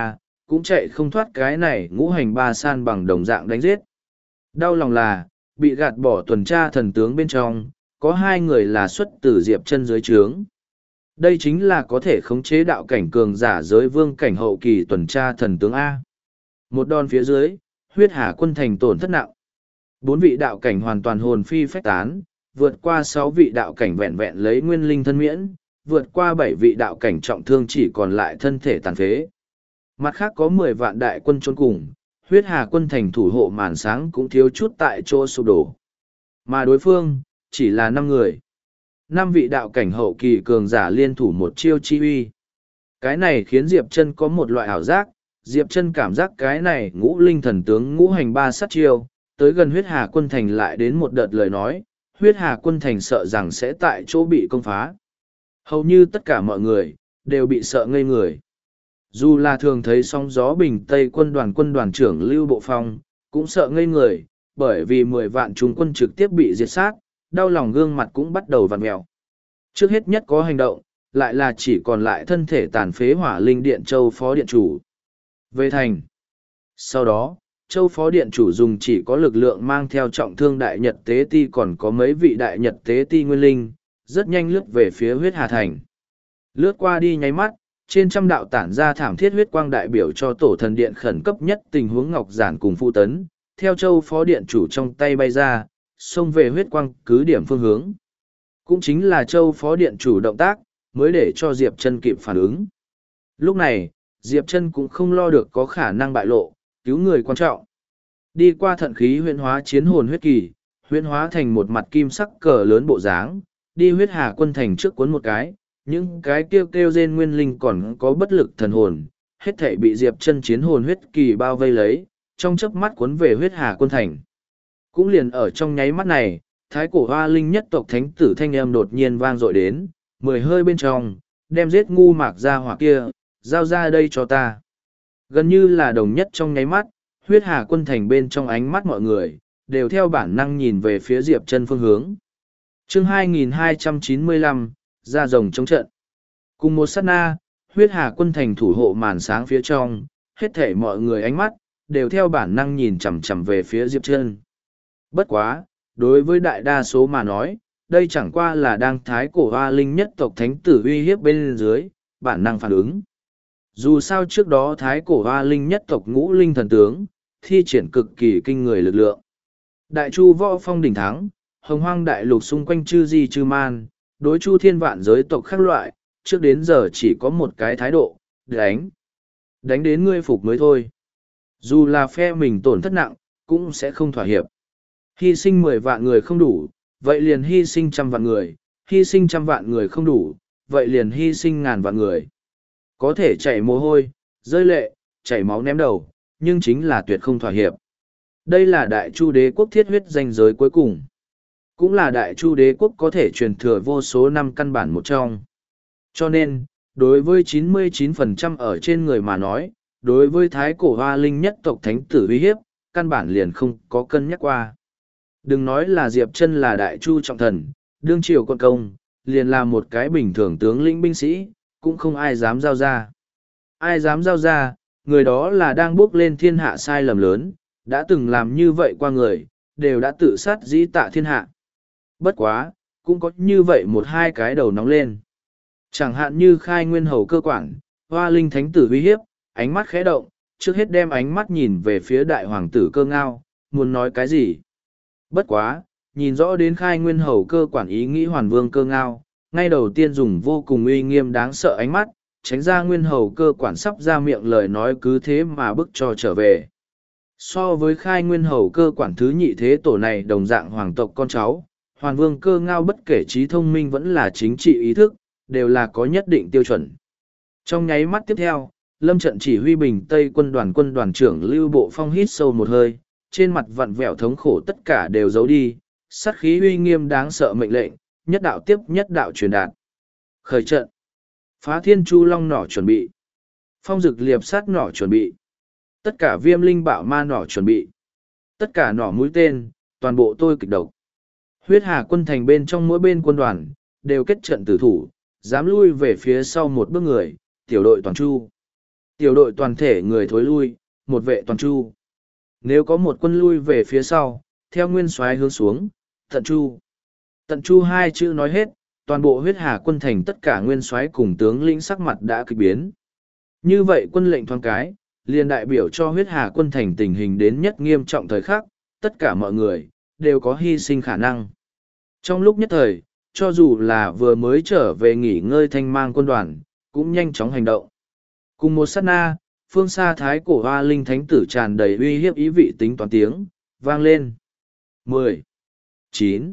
cũng chạy không thoát cái này ngũ hành ba san bằng đồng dạng đánh giết. Đau lòng là, bị gạt bỏ tuần tra thần tướng bên trong, có hai người là xuất từ Diệp Chân dưới trướng. Đây chính là có thể khống chế đạo cảnh cường giả giới vương cảnh hậu kỳ tuần tra thần tướng A. Một đòn phía dưới, huyết hà quân thành tổn thất nặng. 4 vị đạo cảnh hoàn toàn hồn phi phách tán, vượt qua 6 vị đạo cảnh vẹn vẹn lấy nguyên linh thân miễn, vượt qua 7 vị đạo cảnh trọng thương chỉ còn lại thân thể tàn phế. Mặt khác có 10 vạn đại quân trốn cùng, huyết hà quân thành thủ hộ màn sáng cũng thiếu chút tại chỗ sụp đổ. Mà đối phương, chỉ là 5 người. 5 vị đạo cảnh hậu kỳ cường giả liên thủ một chiêu chi uy. Cái này khiến Diệp Chân có một loại ảo giác, Diệp Chân cảm giác cái này ngũ linh thần tướng ngũ hành ba sát chiêu, tới gần huyết hà quân thành lại đến một đợt lời nói, huyết hà quân thành sợ rằng sẽ tại chỗ bị công phá. Hầu như tất cả mọi người, đều bị sợ ngây người. Dù là thường thấy sóng gió bình Tây quân đoàn trưởng Lưu Bộ Phong, cũng sợ ngây người, bởi vì 10 vạn trung quân trực tiếp bị diệt sát, đau lòng gương mặt cũng bắt đầu vặn mèo. Trước hết nhất có hành động, lại là chỉ còn lại thân thể tàn phế Hỏa Linh Điện Châu Phó Điện Chủ. Về thành. Sau đó, Châu Phó Điện Chủ dùng chỉ có lực lượng mang theo trọng thương Đại Nhật Tế Ti còn có mấy vị Đại Nhật Tế Ti nguyên linh, rất nhanh lướt về phía huyết hà thành. Lướt qua đi nháy mắt, trên trăm đạo tản ra thảm thiết huyết quang đại biểu cho tổ thần điện khẩn cấp nhất tình huống Ngọc Giản cùng Phu Tấn, theo Châu Phó Điện Chủ trong tay bay ra, xông về huyết quang cứ điểm phương hướng. Cũng chính là Châu Phó Điện Chủ động tác, mới để cho Diệp Chân kịp phản ứng. Lúc này, Diệp Chân cũng không lo được có khả năng bại lộ, cứu người quan trọng. Đi qua thận khí huyễn hóa chiến hồn huyết kỳ, huyễn hóa thành một mặt kim sắc cờ lớn bộ dáng, đi huyết hà quân thành trước cuốn một cái, những cái kêu kêu rên nguyên linh còn có bất lực thần hồn, hết thảy bị Diệp Chân chiến hồn huyết kỳ bao vây lấy, trong chớp mắt cuốn về huyết hà quân thành. Cũng liền ở trong nháy mắt này, thái cổ hoa linh nhất tộc thánh tử thanh âm đột nhiên vang dội đến, 10 hơi bên trong, đem giết ngu mạc ra hỏa kia, giao ra đây cho ta. Gần như là đồng nhất trong nháy mắt, huyết hà quân thành bên trong ánh mắt mọi người, đều theo bản năng nhìn về phía Diệp Chân phương hướng. Chương 2295, ra rồng chống trận. Cùng một sát na, huyết hà quân thành thủ hộ màn sáng phía trong, hết thảy mọi người ánh mắt, đều theo bản năng nhìn chằm chằm về phía Diệp Chân. Bất quá, đối với đại đa số mà nói, đây chẳng qua là đang thái cổ hoa linh nhất tộc thánh tử uy hiếp bên dưới, bản năng phản ứng. Dù sao trước đó thái cổ hoa linh nhất tộc ngũ linh thần tướng, thi triển cực kỳ kinh người lực lượng. Đại chu võ phong đỉnh thắng, hồng hoang đại lục xung quanh chư di chư man, đối chu thiên vạn giới tộc khác loại, trước đến giờ chỉ có một cái thái độ, đánh. Đánh đến ngươi phục mới thôi. Dù là phe mình tổn thất nặng, cũng sẽ không thỏa hiệp. Hy sinh 10 vạn người không đủ, vậy liền hy sinh 100 vạn người, hy sinh 100 vạn người không đủ, vậy liền hy sinh 1000 vạn người. Có thể chảy mồ hôi, rơi lệ, chảy máu ném đầu, nhưng chính là tuyệt không thỏa hiệp. Đây là đại chu đế quốc thiết huyết danh giới cuối cùng. Cũng là đại chu đế quốc có thể truyền thừa vô số năm căn bản một trong. Cho nên, đối với 99% ở trên người mà nói, đối với thái cổ hoa linh nhất tộc thánh tử uy hiếp, căn bản liền không có cân nhắc qua. Đừng nói là Diệp Chân là đại chu trọng thần, đương triều quân công, liền là một cái bình thường tướng lĩnh binh sĩ, cũng không ai dám giao ra. Ai dám giao ra, người đó là đang bước lên thiên hạ sai lầm lớn, đã từng làm như vậy qua người, đều đã tự sát dĩ tạ thiên hạ. Bất quá, cũng có như vậy một hai cái đầu nóng lên. Chẳng hạn như khai nguyên hầu cơ quản, hoa linh thánh tử uy hiếp, ánh mắt khẽ động, trước hết đem ánh mắt nhìn về phía đại hoàng tử Cơ Ngao, muốn nói cái gì. Bất quá, nhìn rõ đến khai nguyên hầu cơ quản ý nghĩ hoàn vương Cơ Ngao, ngay đầu tiên dùng vô cùng uy nghiêm đáng sợ ánh mắt, tránh ra nguyên hầu cơ quản sắp ra miệng lời nói cứ thế mà bức cho trở về. So với khai nguyên hầu cơ quản thứ nhị thế tổ này đồng dạng hoàng tộc con cháu, hoàn vương Cơ Ngao bất kể trí thông minh vẫn là chính trị ý thức, đều là có nhất định tiêu chuẩn. Trong nháy mắt tiếp theo, lâm trận chỉ huy bình Tây quân đoàn trưởng Lưu Bộ Phong hít sâu một hơi, trên mặt vặn vẹo thống khổ tất cả đều giấu đi, sát khí uy nghiêm đáng sợ mệnh lệnh, nhất đạo tiếp nhất đạo truyền đạt. Khởi trận. Phá thiên chu long nỏ chuẩn bị. Phong dực liệp sát nỏ chuẩn bị. Tất cả viêm linh bạo ma nỏ chuẩn bị. Tất cả nỏ mũi tên, toàn bộ tôi kịch độc. Huyết hà quân thành bên trong mỗi bên quân đoàn, đều kết trận tử thủ, dám lui về phía sau một bước người, tiểu đội toàn chu. Tiểu đội toàn thể người thối lui, một vệ toàn chu. Nếu có một quân lui về phía sau, theo nguyên soái hướng xuống, tận chu. Tận chu hai chữ nói hết, toàn bộ huyết hà quân thành tất cả nguyên soái cùng tướng lĩnh sắc mặt đã kịch biến. Như vậy quân lệnh thoáng cái, liền đại biểu cho huyết hà quân thành tình hình đến nhất nghiêm trọng thời khắc, tất cả mọi người, đều có hy sinh khả năng. Trong lúc nhất thời, cho dù là vừa mới trở về nghỉ ngơi thanh mang quân đoàn, cũng nhanh chóng hành động. Cùng một sát na, phương xa thái cổ hoa linh thánh tử tràn đầy uy hiếp ý vị tính toán tiếng, vang lên. 10, 9,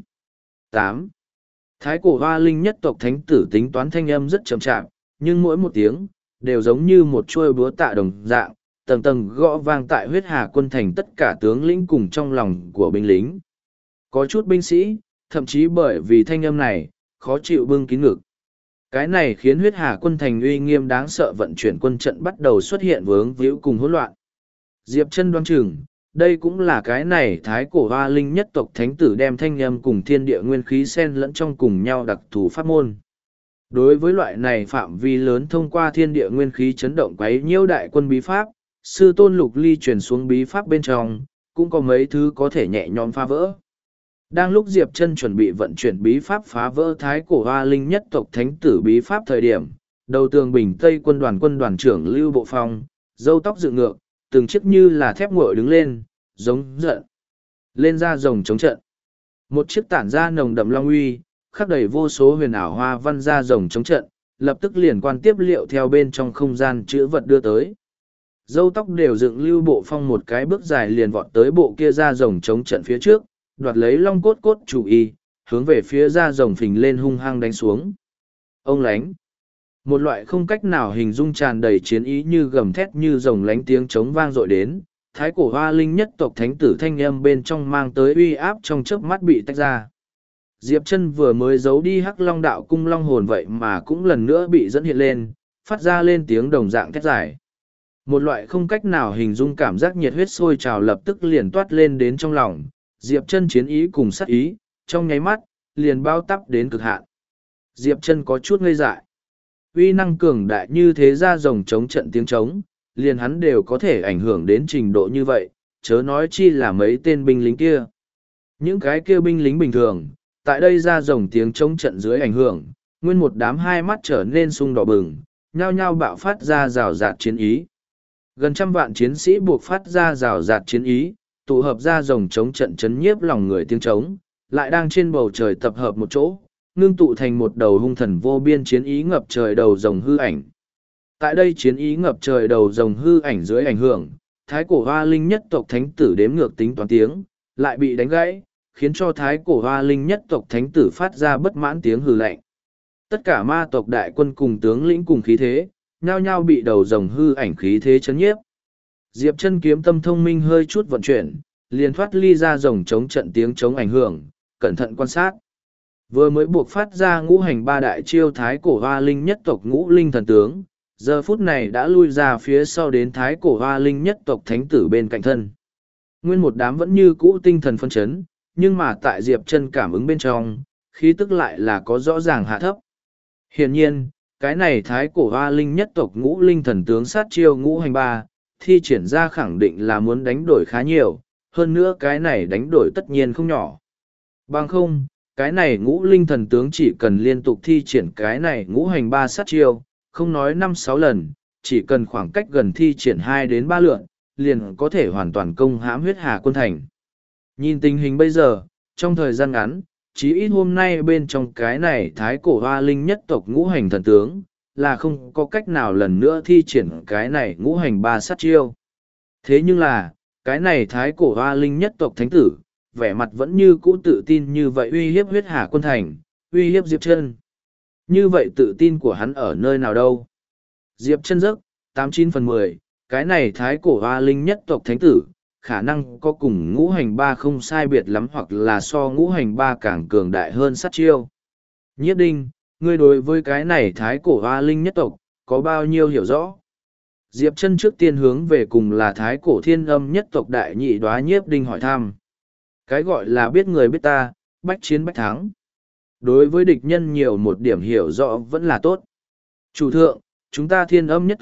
8. Thái cổ hoa linh nhất tộc thánh tử tính toán thanh âm rất chậm chạp, nhưng mỗi một tiếng, đều giống như một chuôi búa tạ đồng dạng, tầng tầng gõ vang tại huyết hà quân thành tất cả tướng lĩnh cùng trong lòng của binh lính. Có chút binh sĩ, thậm chí bởi vì thanh âm này, khó chịu bưng kín ngực. Cái này khiến huyết hà quân thành uy nghiêm đáng sợ vận chuyển quân trận bắt đầu xuất hiện vướng víu cùng hỗn loạn. Diệp chân đoán chừng, đây cũng là cái này thái cổ hoa linh nhất tộc thánh tử đem thanh âm cùng thiên địa nguyên khí xen lẫn trong cùng nhau đặc thù pháp môn. Đối với loại này phạm vi lớn thông qua thiên địa nguyên khí chấn động quấy nhiễu đại quân bí pháp, sư tôn lục ly truyền xuống bí pháp bên trong, cũng có mấy thứ có thể nhẹ nhõm phá vỡ. Đang lúc Diệp Chân chuẩn bị vận chuyển bí pháp phá vỡ thái cổ hoa linh nhất tộc thánh tử bí pháp thời điểm, đầu tường bình Tây quân đoàn trưởng Lưu Bộ Phong, râu tóc dựng ngược, từng chiếc như là thép nguội đứng lên, giống giận. Lên ra rồng chống trận. Một chiếc tản ra nồng đậm long uy, khắc đầy vô số huyền ảo hoa văn ra rồng chống trận, lập tức liền quan tiếp liệu theo bên trong không gian chữ vật đưa tới. Râu tóc đều dựng Lưu Bộ Phong một cái bước dài liền vọt tới bộ kia ra rồng chống trận phía trước, đoạt lấy long cốt cốt chủ y, hướng về phía ra rồng phình lên hung hăng đánh xuống. Ông lánh. Một loại không cách nào hình dung tràn đầy chiến ý như gầm thét như rồng lánh tiếng trống vang dội đến, thái cổ hoa linh nhất tộc thánh tử thanh âm bên trong mang tới uy áp trong chớp mắt bị tách ra. Diệp Chân vừa mới giấu đi hắc long đạo cung long hồn vậy mà cũng lần nữa bị dẫn hiện lên, phát ra lên tiếng đồng dạng thét dài. Một loại không cách nào hình dung cảm giác nhiệt huyết sôi trào lập tức liền toát lên đến trong lòng, Diệp Chân chiến ý cùng sát ý, trong nháy mắt, liền bao tắp đến cực hạn. Diệp Chân có chút ngây dại. Uy năng cường đại như thế ra rồng chống trận tiếng trống, liền hắn đều có thể ảnh hưởng đến trình độ như vậy, chớ nói chi là mấy tên binh lính kia. Những cái kia binh lính bình thường, tại đây ra rồng tiếng trống trận dưới ảnh hưởng, nguyên một đám hai mắt trở nên sung đỏ bừng, nhao nhao bạo phát ra rào rạt chiến ý. Gần trăm vạn chiến sĩ buộc phát ra rào rạt chiến ý, tụ hợp ra rồng chống trận chấn nhiếp lòng người tiếng trống, lại đang trên bầu trời tập hợp một chỗ, ngưng tụ thành một đầu hung thần vô biên chiến ý ngập trời đầu rồng hư ảnh. Tại đây chiến ý ngập trời đầu rồng hư ảnh dưới ảnh hưởng, thái cổ hoa linh nhất tộc thánh tử đếm ngược tính toán tiếng, lại bị đánh gãy, khiến cho thái cổ hoa linh nhất tộc thánh tử phát ra bất mãn tiếng hừ lạnh. Tất cả ma tộc đại quân cùng tướng lĩnh cùng khí thế, nhao nhao bị đầu rồng hư ảnh khí thế chấn nhiếp. Diệp Chân kiếm tâm thông minh hơi chút vận chuyển, liền thoát ly ra rồng chống trận tiếng chống ảnh hưởng, cẩn thận quan sát. Vừa mới buộc phát ra ngũ hành ba đại chiêu thái cổ hoa linh nhất tộc ngũ linh thần tướng, giờ phút này đã lui ra phía sau đến thái cổ hoa linh nhất tộc thánh tử bên cạnh thân. Nguyên một đám vẫn như cũ tinh thần phân chấn, nhưng mà tại Diệp Chân cảm ứng bên trong, khí tức lại là có rõ ràng hạ thấp. Hiển nhiên, cái này thái cổ hoa linh nhất tộc ngũ linh thần tướng sát chiêu ngũ hành ba, thi triển ra khẳng định là muốn đánh đổi khá nhiều, hơn nữa cái này đánh đổi tất nhiên không nhỏ. Bằng không, cái này ngũ linh thần tướng chỉ cần liên tục thi triển cái này ngũ hành ba sát chiêu, không nói 5-6 lần, chỉ cần khoảng cách gần thi triển 2 đến 3 lượt, liền có thể hoàn toàn công hãm huyết hà quân thành. Nhìn tình hình bây giờ, trong thời gian ngắn, chí ít hôm nay bên trong cái này thái cổ hoa linh nhất tộc ngũ hành thần tướng, là không có cách nào lần nữa thi triển cái này ngũ hành ba sát chiêu. Thế nhưng là, cái này thái cổ hoa linh nhất tộc thánh tử, vẻ mặt vẫn như cũ tự tin như vậy uy hiếp huyết hà quân thành, uy hiếp Diệp Chân. Như vậy tự tin của hắn ở nơi nào đâu? Diệp Chân giấc, 89/10, cái này thái cổ hoa linh nhất tộc thánh tử, khả năng có cùng ngũ hành ba không sai biệt lắm hoặc là so ngũ hành ba càng cường đại hơn sát chiêu. Nhiếp Đinh, ngươi đối với cái này thái cổ hoa linh nhất tộc, có bao nhiêu hiểu rõ? Diệp Chân trước tiên hướng về cùng là thái cổ thiên âm nhất tộc đại nhị đoá Nhiếp Đinh hỏi thăm. Cái gọi là biết người biết ta, bách chiến bách thắng. Đối với địch nhân nhiều một điểm hiểu rõ vẫn là tốt. Chủ thượng, chúng ta thiên âm nhất tộc,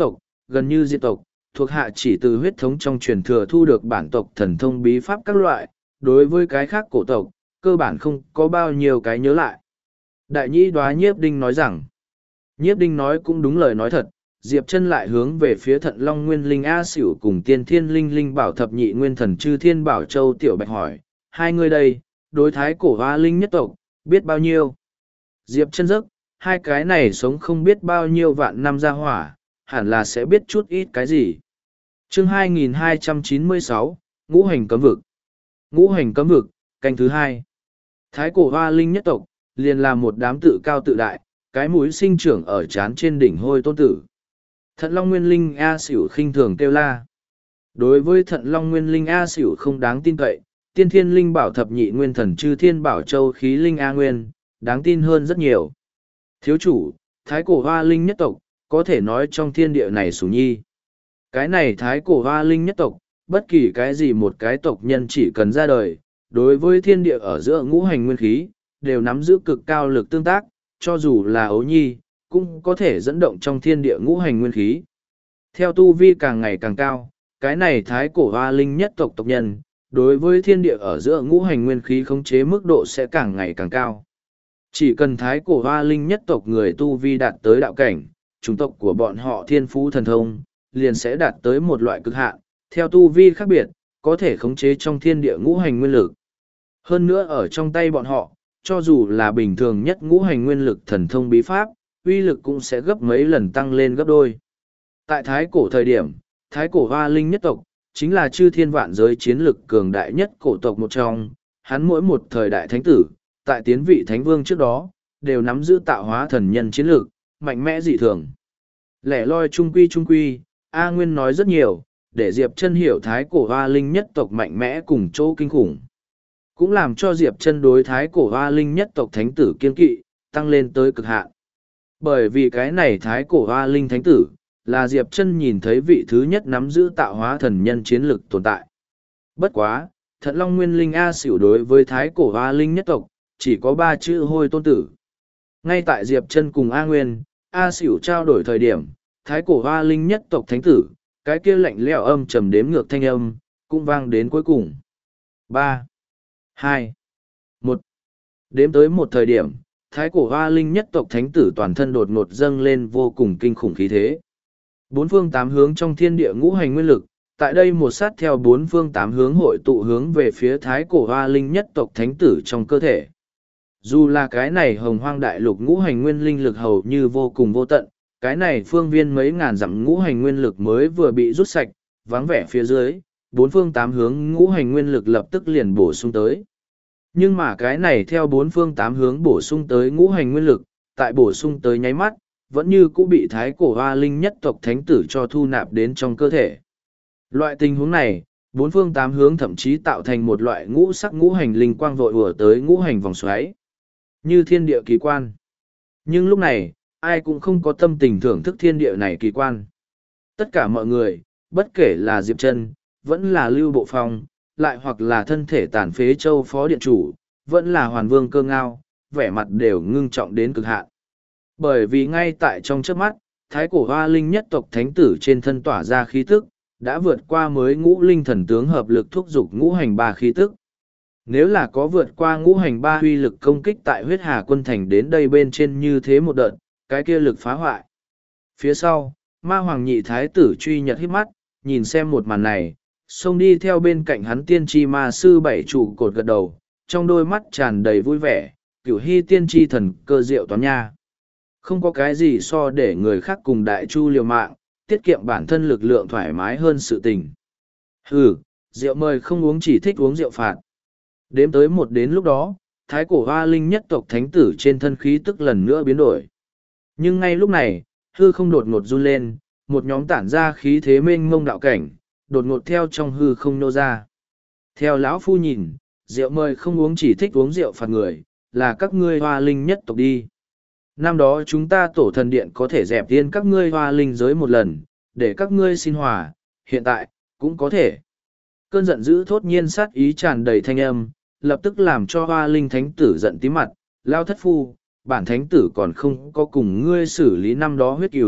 gần như diệt tộc, thuộc hạ chỉ từ huyết thống trong truyền thừa thu được bản tộc thần thông bí pháp các loại, đối với cái khác cổ tộc, cơ bản không có bao nhiêu cái nhớ lại. Đại nhĩ đoá Nhiếp Đinh nói rằng, Nhiếp Đinh nói cũng đúng lời nói thật, Diệp Chân lại hướng về phía Thận Long Nguyên Linh A Sửu cùng Tiên Thiên Linh Linh Bảo Thập Nhị Nguyên Thần Chư Thiên Bảo Châu Tiểu Bạch hỏi, hai người đây, đối thái cổ hoa linh nhất tộc, biết bao nhiêu? Diệp Chân giấc, hai cái này sống không biết bao nhiêu vạn năm ra hỏa, hẳn là sẽ biết chút ít cái gì. Chương 2296, Ngũ Hành Cấm Vực. Ngũ Hành Cấm Vực, canh thứ hai. Thái cổ hoa linh nhất tộc, liền là một đám tự cao tự đại, cái mũi sinh trưởng ở trán trên đỉnh hôi tôn tử. Thận Long Nguyên Linh A Sửu khinh thường kêu la. Đối với Thận Long Nguyên Linh A Sửu không đáng tin cậy, Tiên Thiên Linh Bảo Thập Nhị Nguyên Thần Chư Thiên Bảo Châu Khí Linh A Nguyên, đáng tin hơn rất nhiều. Thiếu chủ, thái cổ hoa linh nhất tộc, có thể nói trong thiên địa này sủng nhi. Cái này thái cổ hoa linh nhất tộc, bất kỳ cái gì một cái tộc nhân chỉ cần ra đời, đối với thiên địa ở giữa ngũ hành nguyên khí, đều nắm giữ cực cao lực tương tác, cho dù là ấu nhi, cũng có thể dẫn động trong thiên địa ngũ hành nguyên khí. Theo tu vi càng ngày càng cao, cái này thái cổ hoa linh nhất tộc tộc nhân, đối với thiên địa ở giữa ngũ hành nguyên khí khống chế mức độ sẽ càng ngày càng cao. Chỉ cần thái cổ hoa linh nhất tộc người tu vi đạt tới đạo cảnh, chủng tộc của bọn họ thiên phú thần thông, liền sẽ đạt tới một loại cực hạn, theo tu vi khác biệt, có thể khống chế trong thiên địa ngũ hành nguyên lực. Hơn nữa ở trong tay bọn họ, cho dù là bình thường nhất ngũ hành nguyên lực thần thông bí pháp, uy lực cũng sẽ gấp mấy lần tăng lên gấp đôi. Tại thái cổ thời điểm, thái cổ hoa linh nhất tộc, chính là chư thiên vạn giới chiến lực cường đại nhất cổ tộc một trong, hắn mỗi một thời đại thánh tử, tại tiến vị thánh vương trước đó, đều nắm giữ tạo hóa thần nhân chiến lược, mạnh mẽ dị thường. Lẻ loi trung quy, A Nguyên nói rất nhiều, để Diệp Chân hiểu thái cổ hoa linh nhất tộc mạnh mẽ cùng chỗ kinh khủng. Cũng làm cho Diệp Chân đối thái cổ hoa linh nhất tộc thánh tử kiên kỵ, tăng lên tới cực hạn. Bởi vì cái này thái cổ hoa linh thánh tử, là Diệp Chân nhìn thấy vị thứ nhất nắm giữ tạo hóa thần nhân chiến lực tồn tại. Bất quá, Thận Long Nguyên Linh A Sửu đối với thái cổ hoa linh nhất tộc, chỉ có 3 chữ hôi tôn tử. Ngay tại Diệp Chân cùng A Nguyên, A Sửu trao đổi thời điểm, thái cổ hoa linh nhất tộc thánh tử, cái kia lạnh lẽo âm trầm đếm ngược thanh âm, cũng vang đến cuối cùng. 3, 2, 1. Đếm tới một thời điểm, thái cổ hoa linh nhất tộc thánh tử toàn thân đột ngột dâng lên vô cùng kinh khủng khí thế. Bốn phương tám hướng trong thiên địa ngũ hành nguyên lực, tại đây một sát theo bốn phương tám hướng hội tụ hướng về phía thái cổ hoa linh nhất tộc thánh tử trong cơ thể. Dù là cái này hồng hoang đại lục ngũ hành nguyên linh lực hầu như vô cùng vô tận, cái này phương viên mấy ngàn dặm ngũ hành nguyên lực mới vừa bị rút sạch, vắng vẻ phía dưới, bốn phương tám hướng ngũ hành nguyên lực lập tức liền bổ sung tới. Nhưng mà cái này theo bốn phương tám hướng bổ sung tới ngũ hành nguyên lực, tại bổ sung tới nháy mắt, vẫn như cũng bị thái cổ hoa linh nhất tộc thánh tử cho thu nạp đến trong cơ thể. Loại tình huống này, bốn phương tám hướng thậm chí tạo thành một loại ngũ sắc ngũ hành linh quang vội ùa tới ngũ hành vòng xoáy, như thiên địa kỳ quan. Nhưng lúc này, ai cũng không có tâm tình thưởng thức thiên địa này kỳ quan. Tất cả mọi người, bất kể là Diệp Chân, vẫn là Lưu Bộ Phong, lại hoặc là thân thể tàn phế Châu Phó Điện Chủ, vẫn là Hoàn Vương Cơ Ngao, vẻ mặt đều ngưng trọng đến cực hạn. Bởi vì ngay tại trong chớp mắt, thái cổ hoa linh nhất tộc thánh tử trên thân tỏa ra khí tức, đã vượt qua mới ngũ linh thần tướng hợp lực thúc giục ngũ hành ba khí tức. Nếu là có vượt qua ngũ hành ba huy lực công kích tại huyết hà quân thành đến đây bên trên như thế một đợt, cái kia lực phá hoại. Phía sau, ma hoàng nhị thái tử truy nhật hít mắt, nhìn xem một màn này, xông đi theo bên cạnh hắn tiên tri ma sư bảy trụ cột gật đầu, trong đôi mắt tràn đầy vui vẻ, cửu hy tiên tri thần cơ diệu toán nha. Không có cái gì so để người khác cùng đại chu liều mạng, tiết kiệm bản thân lực lượng thoải mái hơn sự tình. Hừ, rượu mời không uống chỉ thích uống rượu phạt. Đếm tới một đến lúc đó, thái cổ hoa linh nhất tộc thánh tử trên thân khí tức lần nữa biến đổi. Nhưng ngay lúc này, hư không đột ngột run lên, một nhóm tản ra khí thế mênh mông đạo cảnh, đột ngột theo trong hư không nô ra. Theo lão phu nhìn, rượu mời không uống chỉ thích uống rượu phạt người, là các ngươi hoa linh nhất tộc đi. Năm đó chúng ta tổ thần điện có thể dẹp tiên các ngươi hoa linh giới một lần, để các ngươi xin hòa, hiện tại, cũng có thể. Cơn giận dữ thốt nhiên sát ý tràn đầy thanh âm, lập tức làm cho hoa linh thánh tử giận tím mặt, lao thất phu, bản thánh tử còn không có cùng ngươi xử lý năm đó huyết cửu,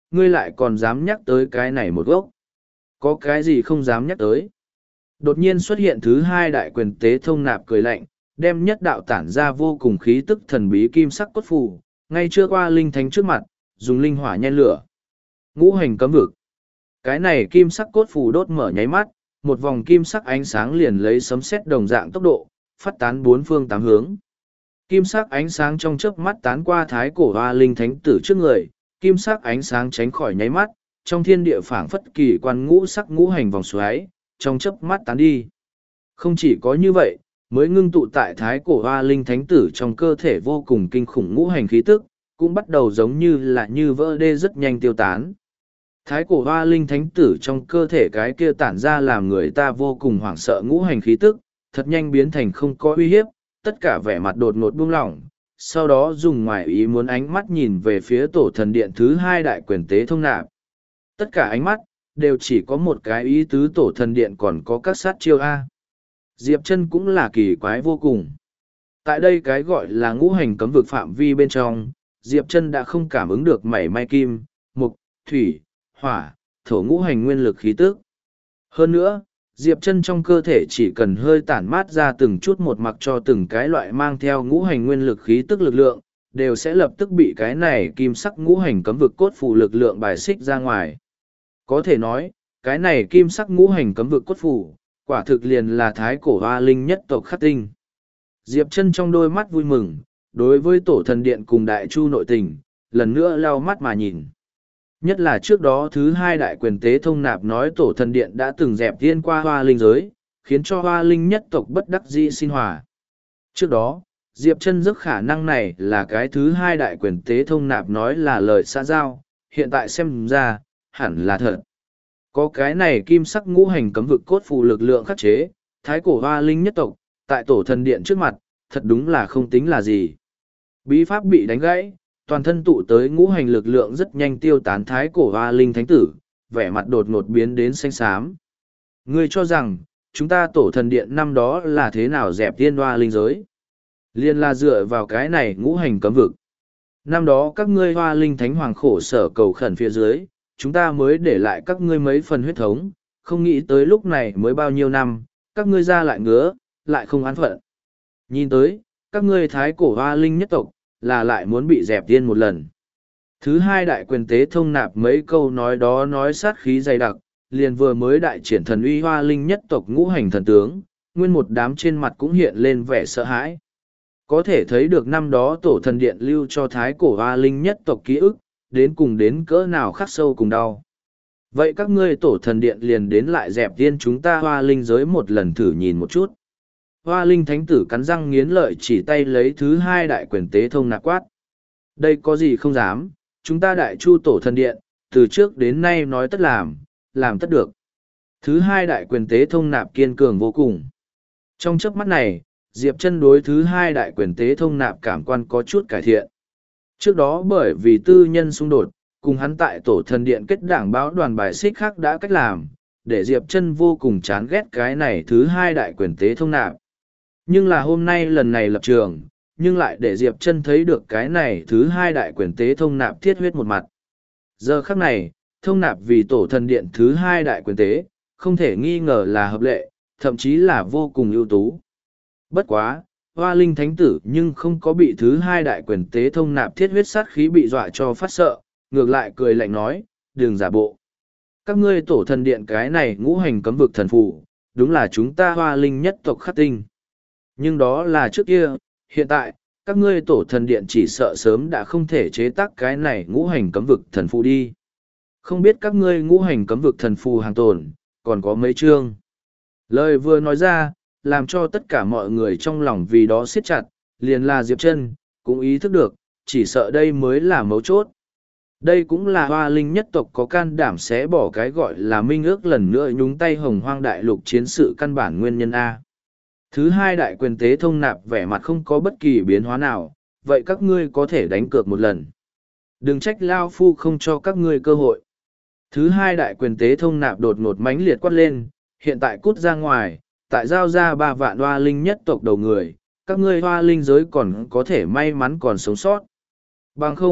ngươi lại còn dám nhắc tới cái này một gốc. Có cái gì không dám nhắc tới. Đột nhiên xuất hiện thứ hai đại quyền tế thông nạp cười lạnh, đem nhất đạo tản ra vô cùng khí tức thần bí kim sắc cốt phù, ngay chưa qua linh thánh trước mặt, dùng linh hỏa nhen lửa. Ngũ hành cấm vực. Cái này kim sắc cốt phù đốt mở nháy mắt, một vòng kim sắc ánh sáng liền lấy sấm sét đồng dạng tốc độ, phát tán bốn phương tám hướng. Kim sắc ánh sáng trong chớp mắt tán qua thái cổ hoa linh thánh tử trước người, kim sắc ánh sáng tránh khỏi nháy mắt, trong thiên địa phảng phất kỳ quan ngũ sắc ngũ hành vòng xoáy, trong chớp mắt tán đi. Không chỉ có như vậy, mới ngưng tụ tại thái cổ hoa linh thánh tử trong cơ thể vô cùng kinh khủng ngũ hành khí tức, cũng bắt đầu giống như là như vỡ đê rất nhanh tiêu tán. Thái cổ hoa linh thánh tử trong cơ thể cái kia tản ra làm người ta vô cùng hoảng sợ ngũ hành khí tức, thật nhanh biến thành không có uy hiếp, tất cả vẻ mặt đột ngột buông lỏng, sau đó dùng ngoài ý muốn ánh mắt nhìn về phía tổ thần điện thứ hai đại quyền tế thông nạp. Tất cả ánh mắt, đều chỉ có một cái ý tứ tổ thần điện còn có các sát chiêu A. Diệp Chân cũng là kỳ quái vô cùng. Tại đây cái gọi là ngũ hành cấm vực phạm vi bên trong, Diệp Chân đã không cảm ứng được mảy may kim, mộc, thủy, hỏa, thổ ngũ hành nguyên lực khí tức. Hơn nữa, Diệp Chân trong cơ thể chỉ cần hơi tản mát ra từng chút một mặc cho từng cái loại mang theo ngũ hành nguyên lực khí tức lực lượng, đều sẽ lập tức bị cái này kim sắc ngũ hành cấm vực cốt phù lực lượng bài xích ra ngoài. Có thể nói, cái này kim sắc ngũ hành cấm vực cốt phù, quả thực liền là thái cổ hoa linh nhất tộc khắc tinh. Diệp Chân trong đôi mắt vui mừng, đối với tổ thần điện cùng đại chu nội tình, lần nữa lau mắt mà nhìn. Nhất là trước đó thứ hai đại quyền tế thông nạp nói tổ thần điện đã từng dẹp tiên qua hoa linh giới, khiến cho hoa linh nhất tộc bất đắc dĩ xin hòa. Trước đó, Diệp Chân rất khả năng này là cái thứ hai đại quyền tế thông nạp nói là lời xã giao, hiện tại xem ra, hẳn là thật. Có cái này kim sắc ngũ hành cấm vực cốt phù lực lượng khắc chế, thái cổ hoa linh nhất tộc, tại tổ thần điện trước mặt, thật đúng là không tính là gì. Bí pháp bị đánh gãy, toàn thân tụ tới ngũ hành lực lượng rất nhanh tiêu tán thái cổ hoa linh thánh tử, vẻ mặt đột ngột biến đến xanh xám. Ngươi cho rằng, chúng ta tổ thần điện năm đó là thế nào dẹp tiên hoa linh giới? Liên là dựa vào cái này ngũ hành cấm vực. Năm đó các ngươi hoa linh thánh hoàng khổ sở cầu khẩn phía dưới, chúng ta mới để lại các ngươi mấy phần huyết thống, không nghĩ tới lúc này mới bao nhiêu năm, các ngươi ra lại ngứa, lại không an phận. Nhìn tới, các ngươi thái cổ hoa linh nhất tộc, là lại muốn bị dẹp tiên một lần. Thứ hai đại quyền tế thông nạp mấy câu nói đó nói sát khí dày đặc, liền vừa mới đại triển thần uy hoa linh nhất tộc ngũ hành thần tướng, nguyên một đám trên mặt cũng hiện lên vẻ sợ hãi. Có thể thấy được năm đó tổ thần điện lưu cho thái cổ hoa linh nhất tộc ký ức, đến cùng đến cỡ nào khắc sâu cùng đau. Vậy các ngươi tổ thần điện liền đến lại dẹp tiên chúng ta hoa linh giới một lần thử nhìn một chút. Hoa linh thánh tử cắn răng nghiến lợi chỉ tay lấy thứ hai đại quyền tế thông nạp quát. Đây có gì không dám, chúng ta đại chu tổ thần điện, từ trước đến nay nói tất làm tất được. Thứ hai đại quyền tế thông nạp kiên cường vô cùng. Trong chớp mắt này, Diệp Chân đối thứ hai đại quyền tế thông nạp cảm quan có chút cải thiện. Trước đó bởi vì tư nhân xung đột, cùng hắn tại tổ thần điện kết đảng báo đoàn bài xích khác đã cách làm, để Diệp Chân vô cùng chán ghét cái này thứ hai đại quyền tế thông nạp. Nhưng là hôm nay lần này lập trường, nhưng lại để Diệp Chân thấy được cái này thứ hai đại quyền tế thông nạp thiết huyết một mặt. Giờ khắc này, thông nạp vì tổ thần điện thứ hai đại quyền tế, không thể nghi ngờ là hợp lệ, thậm chí là vô cùng ưu tú. Bất quá, hoa linh thánh tử nhưng không có bị thứ hai đại quyền tế thông nạp thiết huyết sát khí bị dọa cho phát sợ, ngược lại cười lạnh nói, đừng giả bộ. Các ngươi tổ thần điện cái này ngũ hành cấm vực thần phù, đúng là chúng ta hoa linh nhất tộc khắc tinh. Nhưng đó là trước kia, hiện tại, các ngươi tổ thần điện chỉ sợ sớm đã không thể chế tác cái này ngũ hành cấm vực thần phù đi. Không biết các ngươi ngũ hành cấm vực thần phù hàng tồn, còn có mấy chương. Lời vừa nói ra, làm cho tất cả mọi người trong lòng vì đó siết chặt, liền là Diệp Chân cũng ý thức được, chỉ sợ đây mới là mấu chốt. Đây cũng là hoa linh nhất tộc có can đảm sẽ bỏ cái gọi là minh ước lần nữa nhúng tay hồng hoang đại lục chiến sự căn bản nguyên nhân A. Thứ hai đại quyền tế thông nạp vẻ mặt không có bất kỳ biến hóa nào, vậy các ngươi có thể đánh cược một lần. Đừng trách Lao Phu không cho các ngươi cơ hội. Thứ hai đại quyền tế thông nạp đột ngột mãnh liệt quát lên, hiện tại cút ra ngoài, tại giao ra 3 vạn hoa linh nhất tộc đầu người, các ngươi hoa linh giới còn có thể may mắn còn sống sót. Bằng không,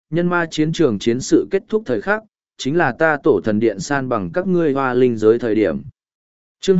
nhân ma chiến trường chiến sự kết thúc thời khắc, chính là ta tổ thần điện san bằng các ngươi hoa linh giới thời điểm. Chương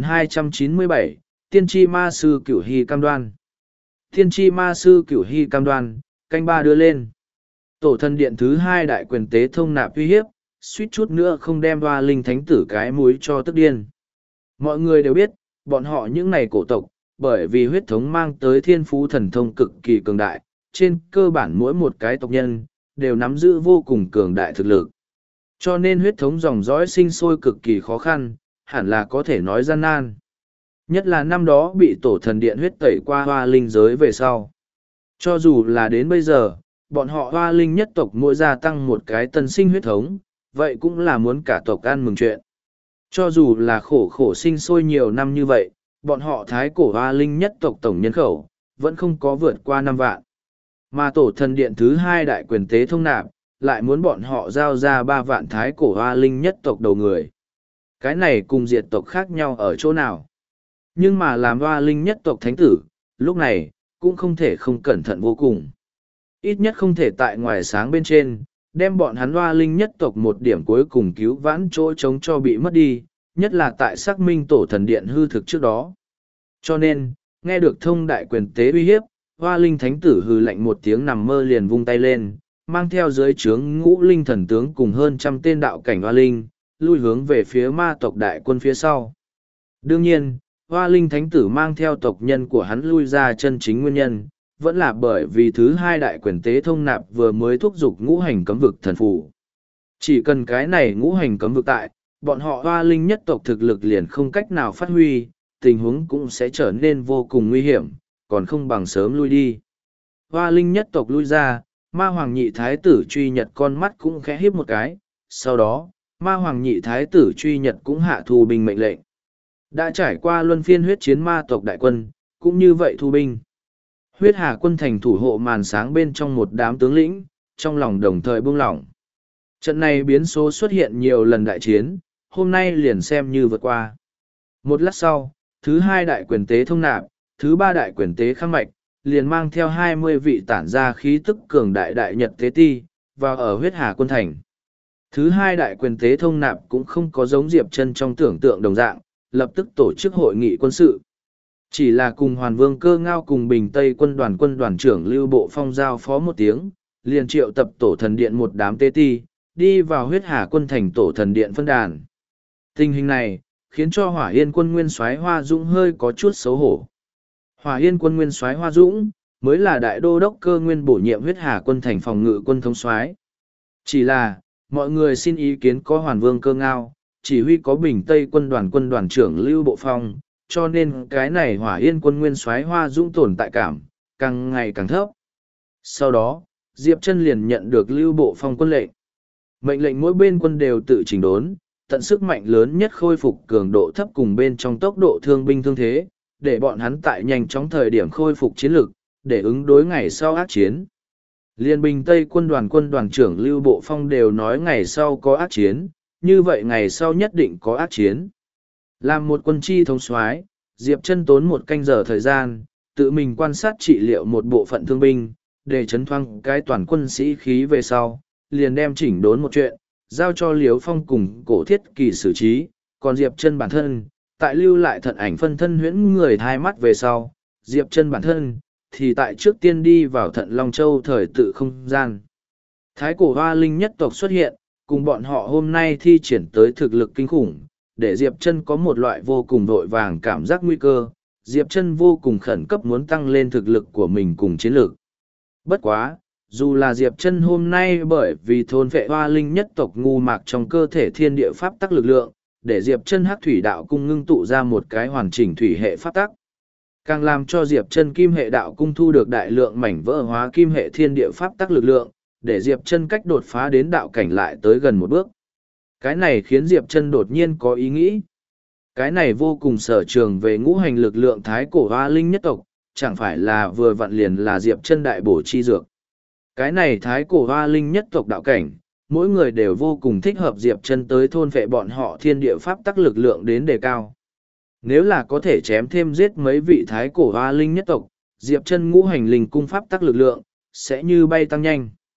2297, Tiên tri ma sư Cửu Hy cam đoan. Tiên tri ma sư Cửu Hy cam đoan, canh ba đưa lên. Tổ thần điện thứ hai đại quyền tế thông nạp uy hiếp, suýt chút nữa không đem hoa linh thánh tử cái múi cho tức điên. Mọi người đều biết, bọn họ những này cổ tộc, bởi vì huyết thống mang tới thiên phú thần thông cực kỳ cường đại, trên cơ bản mỗi một cái tộc nhân, đều nắm giữ vô cùng cường đại thực lực. Cho nên huyết thống dòng dõi sinh sôi cực kỳ khó khăn, hẳn là có thể nói gian nan. Nhất là năm đó bị tổ thần điện huyết tẩy qua hoa linh giới về sau. Cho dù là đến bây giờ, bọn họ hoa linh nhất tộc mỗi gia tăng một cái tân sinh huyết thống, vậy cũng là muốn cả tộc ăn mừng chuyện. Cho dù là khổ khổ sinh sôi nhiều năm như vậy, bọn họ thái cổ hoa linh nhất tộc tổng nhân khẩu, vẫn không có vượt qua 5 vạn. Mà tổ thần điện thứ hai đại quyền tế thông nạp, lại muốn bọn họ giao ra 3 vạn thái cổ hoa linh nhất tộc đầu người. Cái này cùng diệt tộc khác nhau ở chỗ nào? Nhưng mà làm hoa linh nhất tộc thánh tử, lúc này, cũng không thể không cẩn thận vô cùng. Ít nhất không thể tại ngoài sáng bên trên, đem bọn hắn hoa linh nhất tộc một điểm cuối cùng cứu vãn chỗ trống cho bị mất đi, nhất là tại xác minh tổ thần điện hư thực trước đó. Cho nên, nghe được thông đại quyền tế uy hiếp, hoa linh thánh tử hừ lạnh một tiếng nằm mơ liền vung tay lên, mang theo dưới trướng ngũ linh thần tướng cùng hơn 100 tên đạo cảnh hoa linh, lui hướng về phía ma tộc đại quân phía sau. Đương nhiên, hoa linh thánh tử mang theo tộc nhân của hắn lui ra chân chính nguyên nhân, vẫn là bởi vì thứ hai đại quyền tế thông nạp vừa mới thúc giục ngũ hành cấm vực thần phù. Chỉ cần cái này ngũ hành cấm vực tại, bọn họ hoa linh nhất tộc thực lực liền không cách nào phát huy, tình huống cũng sẽ trở nên vô cùng nguy hiểm, còn không bằng sớm lui đi. Hoa linh nhất tộc lui ra, ma hoàng nhị thái tử truy nhật con mắt cũng khẽ híp một cái, sau đó, ma hoàng nhị thái tử truy nhật cũng hạ thu binh mệnh lệnh. Đã trải qua luân phiên huyết chiến ma tộc đại quân, cũng như vậy thu binh. Huyết hà quân thành thủ hộ màn sáng bên trong một đám tướng lĩnh, trong lòng đồng thời buông lỏng. Trận này biến số xuất hiện nhiều lần đại chiến, hôm nay liền xem như vượt qua. Một lát sau, thứ hai đại quyền tế thông nạp, thứ ba đại quyền tế khắc mạch, liền mang theo 20 vị tản ra khí tức cường đại đại nhật tế ti, vào ở huyết hà quân thành. Thứ hai đại quyền tế thông nạp cũng không có giống Diệp Chân trong tưởng tượng đồng dạng, lập tức tổ chức hội nghị quân sự. Chỉ là cùng Hoàn Vương Cơ Ngao cùng Bình Tây quân đoàn trưởng Lưu Bộ Phong giao phó một tiếng, liền triệu tập tổ thần điện một đám tế ti, đi vào huyết hà quân thành tổ thần điện phân đàn. Tình hình này, khiến cho Hỏa Yên quân nguyên soái Hoa Dũng hơi có chút xấu hổ. Hỏa Yên quân nguyên soái Hoa Dũng, mới là đại đô đốc Cơ Nguyên bổ nhiệm huyết hà quân thành phòng ngự quân thống soái. Chỉ là, mọi người xin ý kiến có Hoàn Vương Cơ Ngao, chỉ huy có Bình Tây quân đoàn trưởng Lưu Bộ Phong, cho nên cái này Hỏa Yên quân nguyên soái Hoa Dũng tồn tại cảm, càng ngày càng thấp. Sau đó, Diệp Chân liền nhận được Lưu Bộ Phong quân lệnh. Mệnh lệnh mỗi bên quân đều tự chỉnh đốn, tận sức mạnh lớn nhất khôi phục cường độ thấp cùng bên trong tốc độ thương binh thương thế, để bọn hắn tại nhanh chóng thời điểm khôi phục chiến lực, để ứng đối ngày sau ác chiến. Liên Bình Tây quân đoàn trưởng Lưu Bộ Phong đều nói ngày sau có ác chiến, như vậy ngày sau nhất định có ác chiến. Làm một quân chi thống soái, Diệp Chân tốn 1 canh giờ thời gian, tự mình quan sát trị liệu một bộ phận thương binh, để chấn thoáng cái toàn quân sĩ khí về sau, liền đem chỉnh đốn một chuyện, giao cho Liếu Phong cùng Cổ Thiết Kỳ xử trí, còn Diệp Chân bản thân, tại lưu lại thận ảnh phân thân huyễn người thai mắt về sau, Diệp Chân bản thân, thì tại trước tiên đi vào thận Long Châu thời tự không gian. Thái cổ hoa linh nhất tộc xuất hiện, cùng bọn họ hôm nay thi triển tới thực lực kinh khủng, để Diệp Chân có một loại vô cùng vội vàng cảm giác nguy cơ, Diệp Chân vô cùng khẩn cấp muốn tăng lên thực lực của mình cùng chiến lược. Bất quá, dù là Diệp Chân hôm nay bởi vì thôn vệ hoa linh nhất tộc ngu mạc trong cơ thể thiên địa pháp tắc lực lượng, để Diệp Chân hắc thủy đạo cung ngưng tụ ra một cái hoàn chỉnh thủy hệ pháp tắc. Càng làm cho Diệp Chân kim hệ đạo cung thu được đại lượng mảnh vỡ hóa kim hệ thiên địa pháp tắc lực lượng, để Diệp Chân cách đột phá đến đạo cảnh lại tới gần một bước. Cái này khiến Diệp Chân đột nhiên có ý nghĩ. Cái này vô cùng sở trường về ngũ hành lực lượng thái cổ hoa linh nhất tộc, chẳng phải là vừa vặn liền là Diệp Chân đại bổ chi dược. Cái này thái cổ hoa linh nhất tộc đạo cảnh, mỗi người đều vô cùng thích hợp Diệp Chân tới thôn vệ bọn họ thiên địa pháp tắc lực lượng đến đề cao. Nếu là có thể chém thêm giết mấy vị thái cổ hoa linh nhất tộc, Diệp Chân ngũ hành linh cung pháp tắc lực lượng, sẽ như bay tăng nhanh.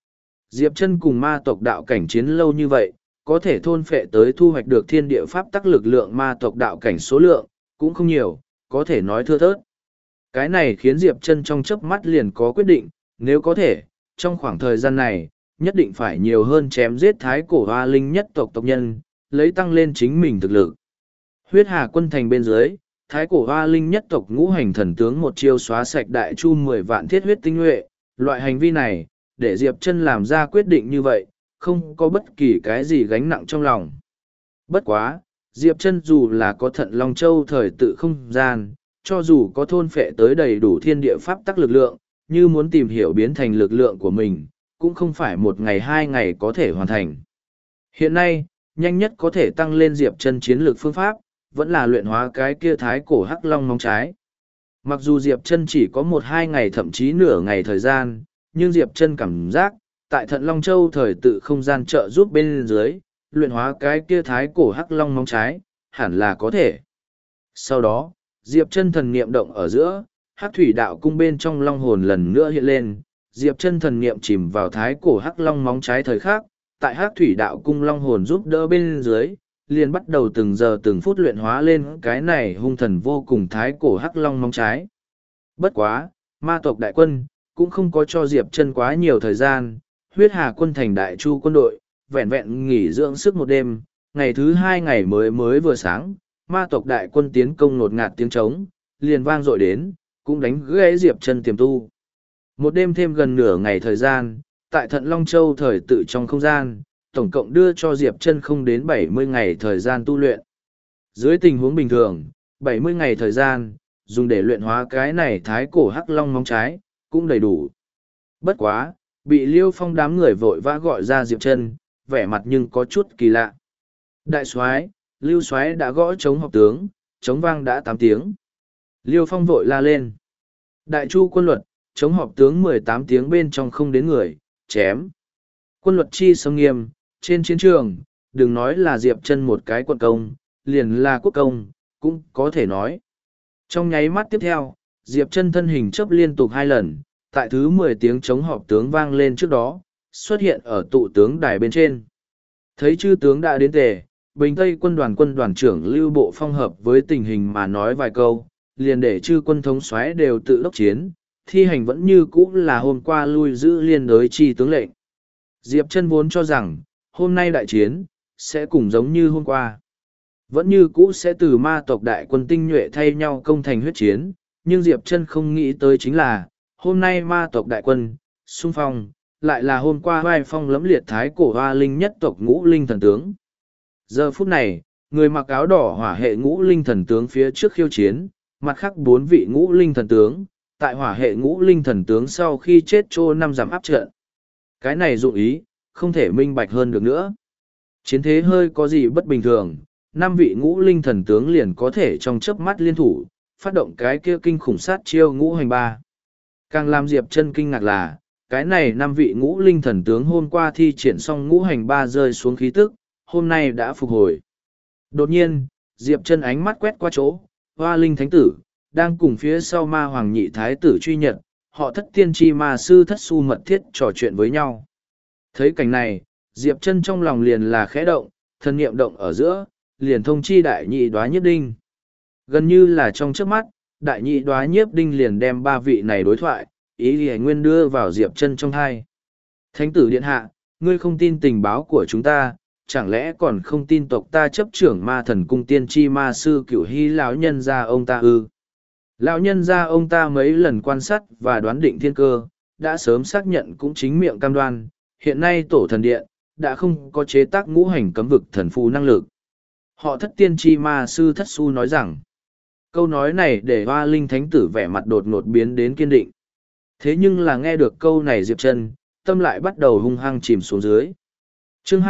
Diệp Chân cùng ma tộc đạo cảnh chiến lâu như vậy, có thể thôn phệ tới thu hoạch được thiên địa pháp tắc lực lượng ma tộc đạo cảnh số lượng, cũng không nhiều, có thể nói thưa thớt. Cái này khiến Diệp Chân trong chớp mắt liền có quyết định, nếu có thể, trong khoảng thời gian này, nhất định phải nhiều hơn chém giết thái cổ hoa linh nhất tộc tộc nhân, lấy tăng lên chính mình thực lực. Huyết Hà quân thành bên dưới, thái cổ hoa linh nhất tộc ngũ hành thần tướng một chiêu xóa sạch đại chu 10 vạn thiết huyết tinh nhuệ, loại hành vi này, để Diệp Chân làm ra quyết định như vậy, không có bất kỳ cái gì gánh nặng trong lòng. Bất quá, Diệp Chân dù là có Thận Long Châu thời tự không gian, cho dù có thôn phệ tới đầy đủ thiên địa pháp tắc lực lượng, như muốn tìm hiểu biến thành lực lượng của mình, cũng không phải một ngày 2 ngày có thể hoàn thành. Hiện nay, nhanh nhất có thể tăng lên Diệp Chân chiến lược phương pháp, vẫn là luyện hóa cái kia thái cổ hắc long móng trái. Mặc dù Diệp Chân chỉ có 1-2 ngày thậm chí nửa ngày thời gian, nhưng Diệp Chân cảm giác, tại Thận Long Châu thời tự không gian trợ giúp bên dưới, luyện hóa cái kia thái cổ hắc long móng trái, hẳn là có thể. Sau đó, Diệp Chân thần niệm động ở giữa, Hắc Thủy Đạo cung bên trong long hồn lần nữa hiện lên, Diệp Chân thần niệm chìm vào thái cổ hắc long móng trái thời khắc, tại Hắc Thủy Đạo cung long hồn giúp đỡ bên dưới, liền bắt đầu từng giờ từng phút luyện hóa lên cái này hung thần vô cùng thái cổ hắc long móng trái. Bất quá, ma tộc đại quân cũng không có cho Diệp Chân quá nhiều thời gian, Huyết Hà quân thành đại chu quân đội, vẹn vẹn nghỉ dưỡng sức một đêm, ngày thứ 2 ngày mới vừa sáng, ma tộc đại quân tiến công ngột ngạt tiếng trống, liền vang dội đến, cũng đánh gãy Diệp Chân tiềm tu. Một đêm thêm gần nửa ngày thời gian, tại Thận Long Châu thời tự trong không gian, tổng cộng đưa cho Diệp Chân không đến 70 ngày thời gian tu luyện. Dưới tình huống bình thường, 70 ngày thời gian, dùng để luyện hóa cái này thái cổ hắc long móng trái, cũng đầy đủ. Bất quá, bị Liêu Phong đám người vội vã gọi ra Diệp Chân, vẻ mặt nhưng có chút kỳ lạ. Đại soái, Lưu soái đã gõ trống họp tướng, trống vang đã 8 tiếng. Liêu Phong vội la lên. Đại chu quân luật, trống họp tướng 18 tiếng bên trong không đến người, chém. Quân luật chi sâm nghiêm, trên chiến trường, đừng nói là Diệp Chân một cái quận công, liền là quốc công, cũng có thể nói. Trong nháy mắt tiếp theo, Diệp Chân thân hình chớp liên tục 2 lần, tại thứ 10 tiếng trống họp tướng vang lên trước đó, xuất hiện ở tụ tướng đài bên trên. Thấy chư tướng đã đến tề, Bình Tây quân đoàn trưởng Lưu Bộ Phong hợp với tình hình mà nói vài câu, liền để chư quân thống soái đều tự đốc chiến, thi hành vẫn như cũ là hôm qua lui giữ liên đối chi tướng lệnh. Diệp Chân vốn cho rằng, hôm nay đại chiến, sẽ cùng giống như hôm qua. Vẫn như cũ sẽ từ ma tộc đại quân tinh nhuệ thay nhau công thành huyết chiến, nhưng Diệp Chân không nghĩ tới chính là, hôm nay ma tộc đại quân, xung phong, lại là hôm qua vai phong lẫm liệt thái cổ hoa linh nhất tộc ngũ linh thần tướng. Giờ phút này, người mặc áo đỏ hỏa hệ ngũ linh thần tướng phía trước khiêu chiến, mặt khác 4 vị ngũ linh thần tướng, tại hỏa hệ ngũ linh thần tướng sau khi chết trô 5 giảm áp trận. Cái này dụng ý, không thể minh bạch hơn được nữa. Chiến thế hơi có gì bất bình thường, 5 vị ngũ linh thần tướng liền có thể trong chớp mắt liên thủ, phát động cái kia kinh khủng sát chiêu ngũ hành ba. Càng làm Diệp Chân kinh ngạc là, cái này 5 vị ngũ linh thần tướng hôm qua thi triển xong ngũ hành ba rơi xuống khí tức, hôm nay đã phục hồi. Đột nhiên, Diệp Chân ánh mắt quét qua chỗ, Hoa Linh Thánh Tử, đang cùng phía sau ma hoàng nhị thái tử truy nhật, họ Thất Tiên Tri Ma Sư Thất Su mật thiết trò chuyện với nhau. Thấy cảnh này, Diệp Chân trong lòng liền là khẽ động, thần niệm động ở giữa, liền thông chi đại nhị đoá nhiếp đinh. Gần như là trong chớp mắt, đại nhị đoá nhiếp đinh liền đem 3 vị này đối thoại, ý lý nguyên đưa vào Diệp Chân trong thai. Thánh tử điện hạ, ngươi không tin tình báo của chúng ta, chẳng lẽ còn không tin tộc ta chấp trưởng ma thần cung tiên tri ma sư Cửu Hy lão nhân gia ông ta ư? Lão nhân gia ông ta mấy lần quan sát và đoán định thiên cơ, đã sớm xác nhận cũng chính miệng cam đoan, hiện nay tổ thần điện đã không có chế tác ngũ hành cấm vực thần phù năng lực. Họ Thất Tiên tri ma sư Thất Su nói rằng, câu nói này để Hoa Linh Thánh Tử vẻ mặt đột ngột biến đến kiên định. Thế nhưng là nghe được câu này Diệp Chân, tâm lại bắt đầu hung hăng chìm xuống dưới. Chương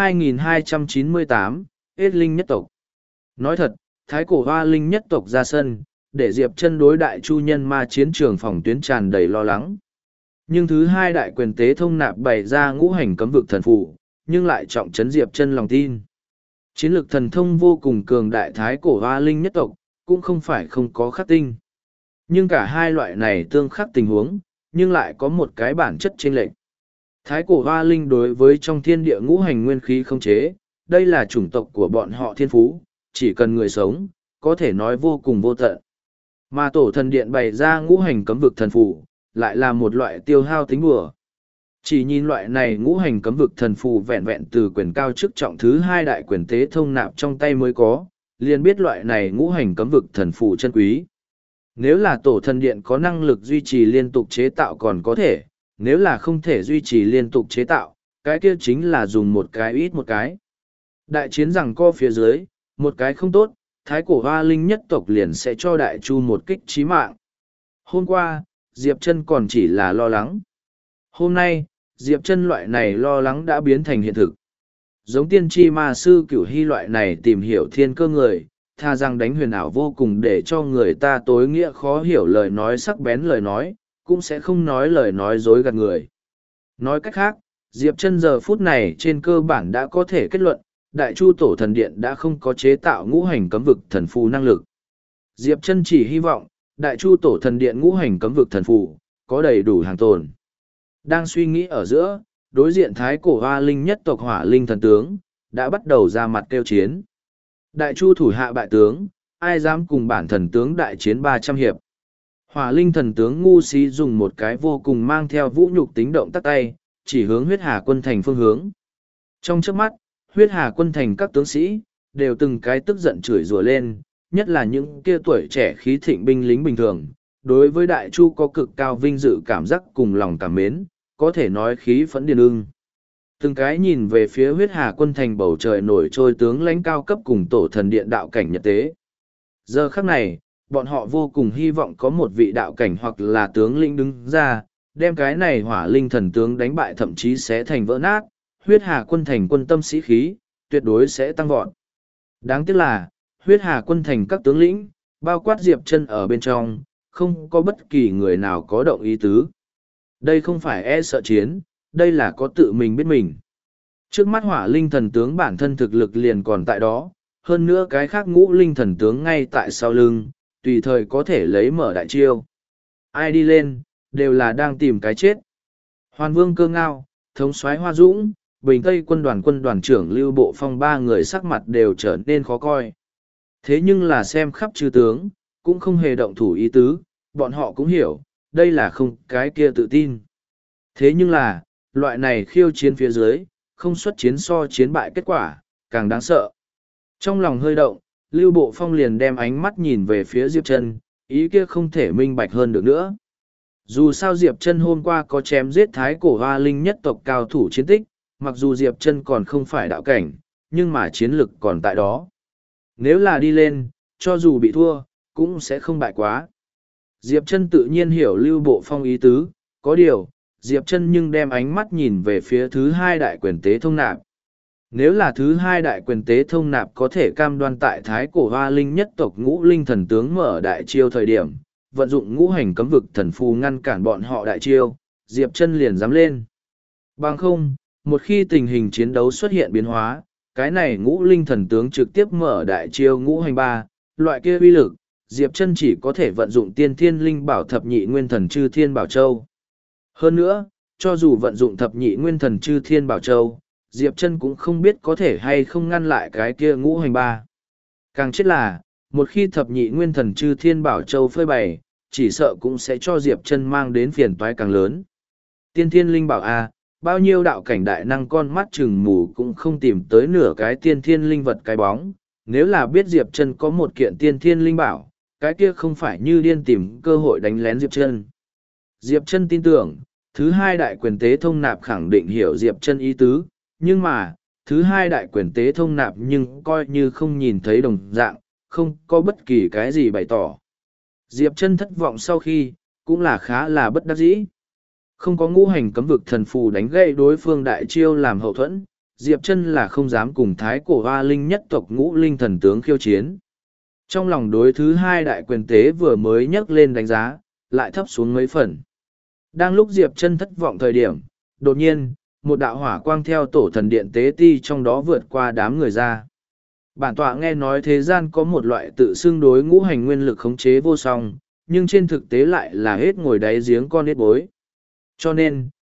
2298, Ết Linh nhất tộc. Nói thật, thái cổ Hoa Linh nhất tộc ra sân, để Diệp Chân đối đại chu nhân ma chiến trường phòng tuyến tràn đầy lo lắng. Nhưng thứ hai đại quyền tế thông nạp bày ra ngũ hành cấm vực thần phù, nhưng lại trọng trấn Diệp Chân lòng tin. Chiến lược thần thông vô cùng cường đại thái cổ Hoa Linh nhất tộc, cũng không phải không có khắc tinh. Nhưng cả hai loại này tương khắc tình huống, nhưng lại có một cái bản chất chênh lệch. Thái cổ hoa linh đối với trong thiên địa ngũ hành nguyên khí không chế, đây là chủng tộc của bọn họ thiên phú, chỉ cần người sống, có thể nói vô cùng vô tận. Mà tổ thần điện bày ra ngũ hành cấm vực thần phù, lại là một loại tiêu hao tính bừa. Chỉ nhìn loại này ngũ hành cấm vực thần phù vẹn vẹn từ quyền cao chức trọng thứ hai đại quyền tế thông nạp trong tay mới có, liền biết loại này ngũ hành cấm vực thần phù chân quý. Nếu là tổ thần điện có năng lực duy trì liên tục chế tạo còn có thể, nếu là không thể duy trì liên tục chế tạo, cái kia chính là dùng một cái ít một cái. Đại chiến rằng co phía dưới, một cái không tốt, thái cổ hoa linh nhất tộc liền sẽ cho đại chu một kích chí mạng. Hôm qua, Diệp Chân còn chỉ là lo lắng. Hôm nay, Diệp Chân loại này lo lắng đã biến thành hiện thực. Giống tiên tri ma sư Cửu Hy loại này tìm hiểu thiên cơ người, tha rằng đánh huyền ảo vô cùng để cho người ta tối nghĩa khó hiểu lời nói sắc bén lời nói, cũng sẽ không nói lời nói dối gạt người. Nói cách khác, Diệp Chân giờ phút này trên cơ bản đã có thể kết luận, Đại Chu Tổ Thần Điện đã không có chế tạo ngũ hành cấm vực thần phù năng lực. Diệp Chân chỉ hy vọng, Đại Chu Tổ Thần Điện ngũ hành cấm vực thần phù có đầy đủ hàng tồn. Đang suy nghĩ ở giữa, đối diện thái cổ hoa linh nhất tộc Hỏa Linh thần tướng đã bắt đầu ra mặt kêu chiến. Đại Chu thủ hạ bại tướng, ai dám cùng bản thần tướng đại chiến 300 hiệp. Hỏa Linh thần tướng ngu si dùng một cái vô cùng mang theo vũ nhục tính động tắt tay, chỉ hướng huyết hà quân thành phương hướng. Trong chớp mắt, huyết hà quân thành các tướng sĩ, đều từng cái tức giận chửi rủa lên, nhất là những kia tuổi trẻ khí thịnh binh lính bình thường. Đối với Đại Chu có cực cao vinh dự cảm giác cùng lòng cảm mến, có thể nói khí phẫn điên ưng. Từng cái nhìn về phía huyết hà quân thành bầu trời nổi trôi tướng lãnh cao cấp cùng tổ thần điện đạo cảnh nhật tế. Giờ khắc này, bọn họ vô cùng hy vọng có một vị đạo cảnh hoặc là tướng lĩnh đứng ra, đem cái này hỏa linh thần tướng đánh bại thậm chí sẽ thành vỡ nát, huyết hà quân thành quân tâm sĩ khí, tuyệt đối sẽ tăng vọt. Đáng tiếc là, huyết hà quân thành các tướng lĩnh, bao quát Diệp Chân ở bên trong, không có bất kỳ người nào có động ý tứ. Đây không phải e sợ chiến, đây là có tự mình biết mình. Trước mắt hỏa linh thần tướng bản thân thực lực liền còn tại đó, hơn nữa cái khác ngũ linh thần tướng ngay tại sau lưng, tùy thời có thể lấy mở đại chiêu. Ai đi lên, đều là đang tìm cái chết. Hoàn Vương Cơ Ngao, thống soái Hoa Dũng, Bình Tây quân đoàn trưởng Lưu Bộ Phong ba người sắc mặt đều trở nên khó coi. Thế nhưng là xem khắp chư tướng, cũng không hề động thủ ý tứ, bọn họ cũng hiểu, đây là không cái kia tự tin. Thế nhưng là, loại này khiêu chiến phía dưới, không xuất chiến so chiến bại kết quả, càng đáng sợ. Trong lòng hơi động, Lưu Bộ Phong liền đem ánh mắt nhìn về phía Diệp Chân, ý kia không thể minh bạch hơn được nữa. Dù sao Diệp Chân hôm qua có chém giết thái cổ hoa linh nhất tộc cao thủ chiến tích, mặc dù Diệp Chân còn không phải đạo cảnh, nhưng mà chiến lực còn tại đó. Nếu là đi lên, cho dù bị thua, cũng sẽ không bại quá. Diệp Chân tự nhiên hiểu Lưu Bộ Phong ý tứ, có điều, Diệp Chân nhưng đem ánh mắt nhìn về phía thứ hai đại quyền tế thông nạp. Nếu là thứ hai đại quyền tế thông nạp có thể cam đoan tại thái cổ hoa linh nhất tộc ngũ linh thần tướng mở đại chiêu thời điểm, vận dụng ngũ hành cấm vực thần phù ngăn cản bọn họ đại chiêu, Diệp Chân liền dám lên. Bằng không, một khi tình hình chiến đấu xuất hiện biến hóa, cái này ngũ linh thần tướng trực tiếp mở đại chiêu ngũ hành ba, loại kia uy lực, Diệp Chân chỉ có thể vận dụng tiên thiên linh bảo thập nhị nguyên thần chư thiên bảo châu. Hơn nữa, cho dù vận dụng thập nhị nguyên thần chư thiên bảo châu, Diệp Chân cũng không biết có thể hay không ngăn lại cái kia ngũ hành ba. Càng chết là, một khi thập nhị nguyên thần chư thiên bảo châu phơi bày, chỉ sợ cũng sẽ cho Diệp Chân mang đến phiền toái càng lớn. Tiên thiên linh bảo a, bao nhiêu đạo cảnh đại năng con mắt chừng mù cũng không tìm tới nửa cái tiên thiên linh vật cái bóng, nếu là biết Diệp Chân có một kiện tiên thiên linh bảo, cái kia không phải như điên tìm cơ hội đánh lén Diệp Chân. Diệp Chân tin tưởng, thứ hai đại quyền tế thông nạp khẳng định hiểu Diệp Chân ý tứ, nhưng mà, thứ hai đại quyền tế thông nạp nhưng coi như không nhìn thấy đồng dạng, không có bất kỳ cái gì bày tỏ. Diệp Chân thất vọng sau khi, cũng là khá là bất đắc dĩ. Không có ngũ hành cấm vực thần phù đánh gãy đối phương đại chiêu làm hậu thuẫn, Diệp Chân là không dám cùng thái cổ hoa linh nhất tộc ngũ linh thần tướng khiêu chiến. Trong lòng đối thứ hai đại quyền tế vừa mới nhấc lên đánh giá, lại thấp xuống mấy phần. Đang lúc Diệp Chân thất vọng thời điểm, đột nhiên, một đạo hỏa quang theo tổ thần điện tế ti trong đó vượt qua đám người ra. Bản tọa nghe nói thế gian có một loại tự xưng đối ngũ hành nguyên lực khống chế vô song, nhưng trên thực tế lại là hết ngồi đáy giếng con nết bối. Cho nên,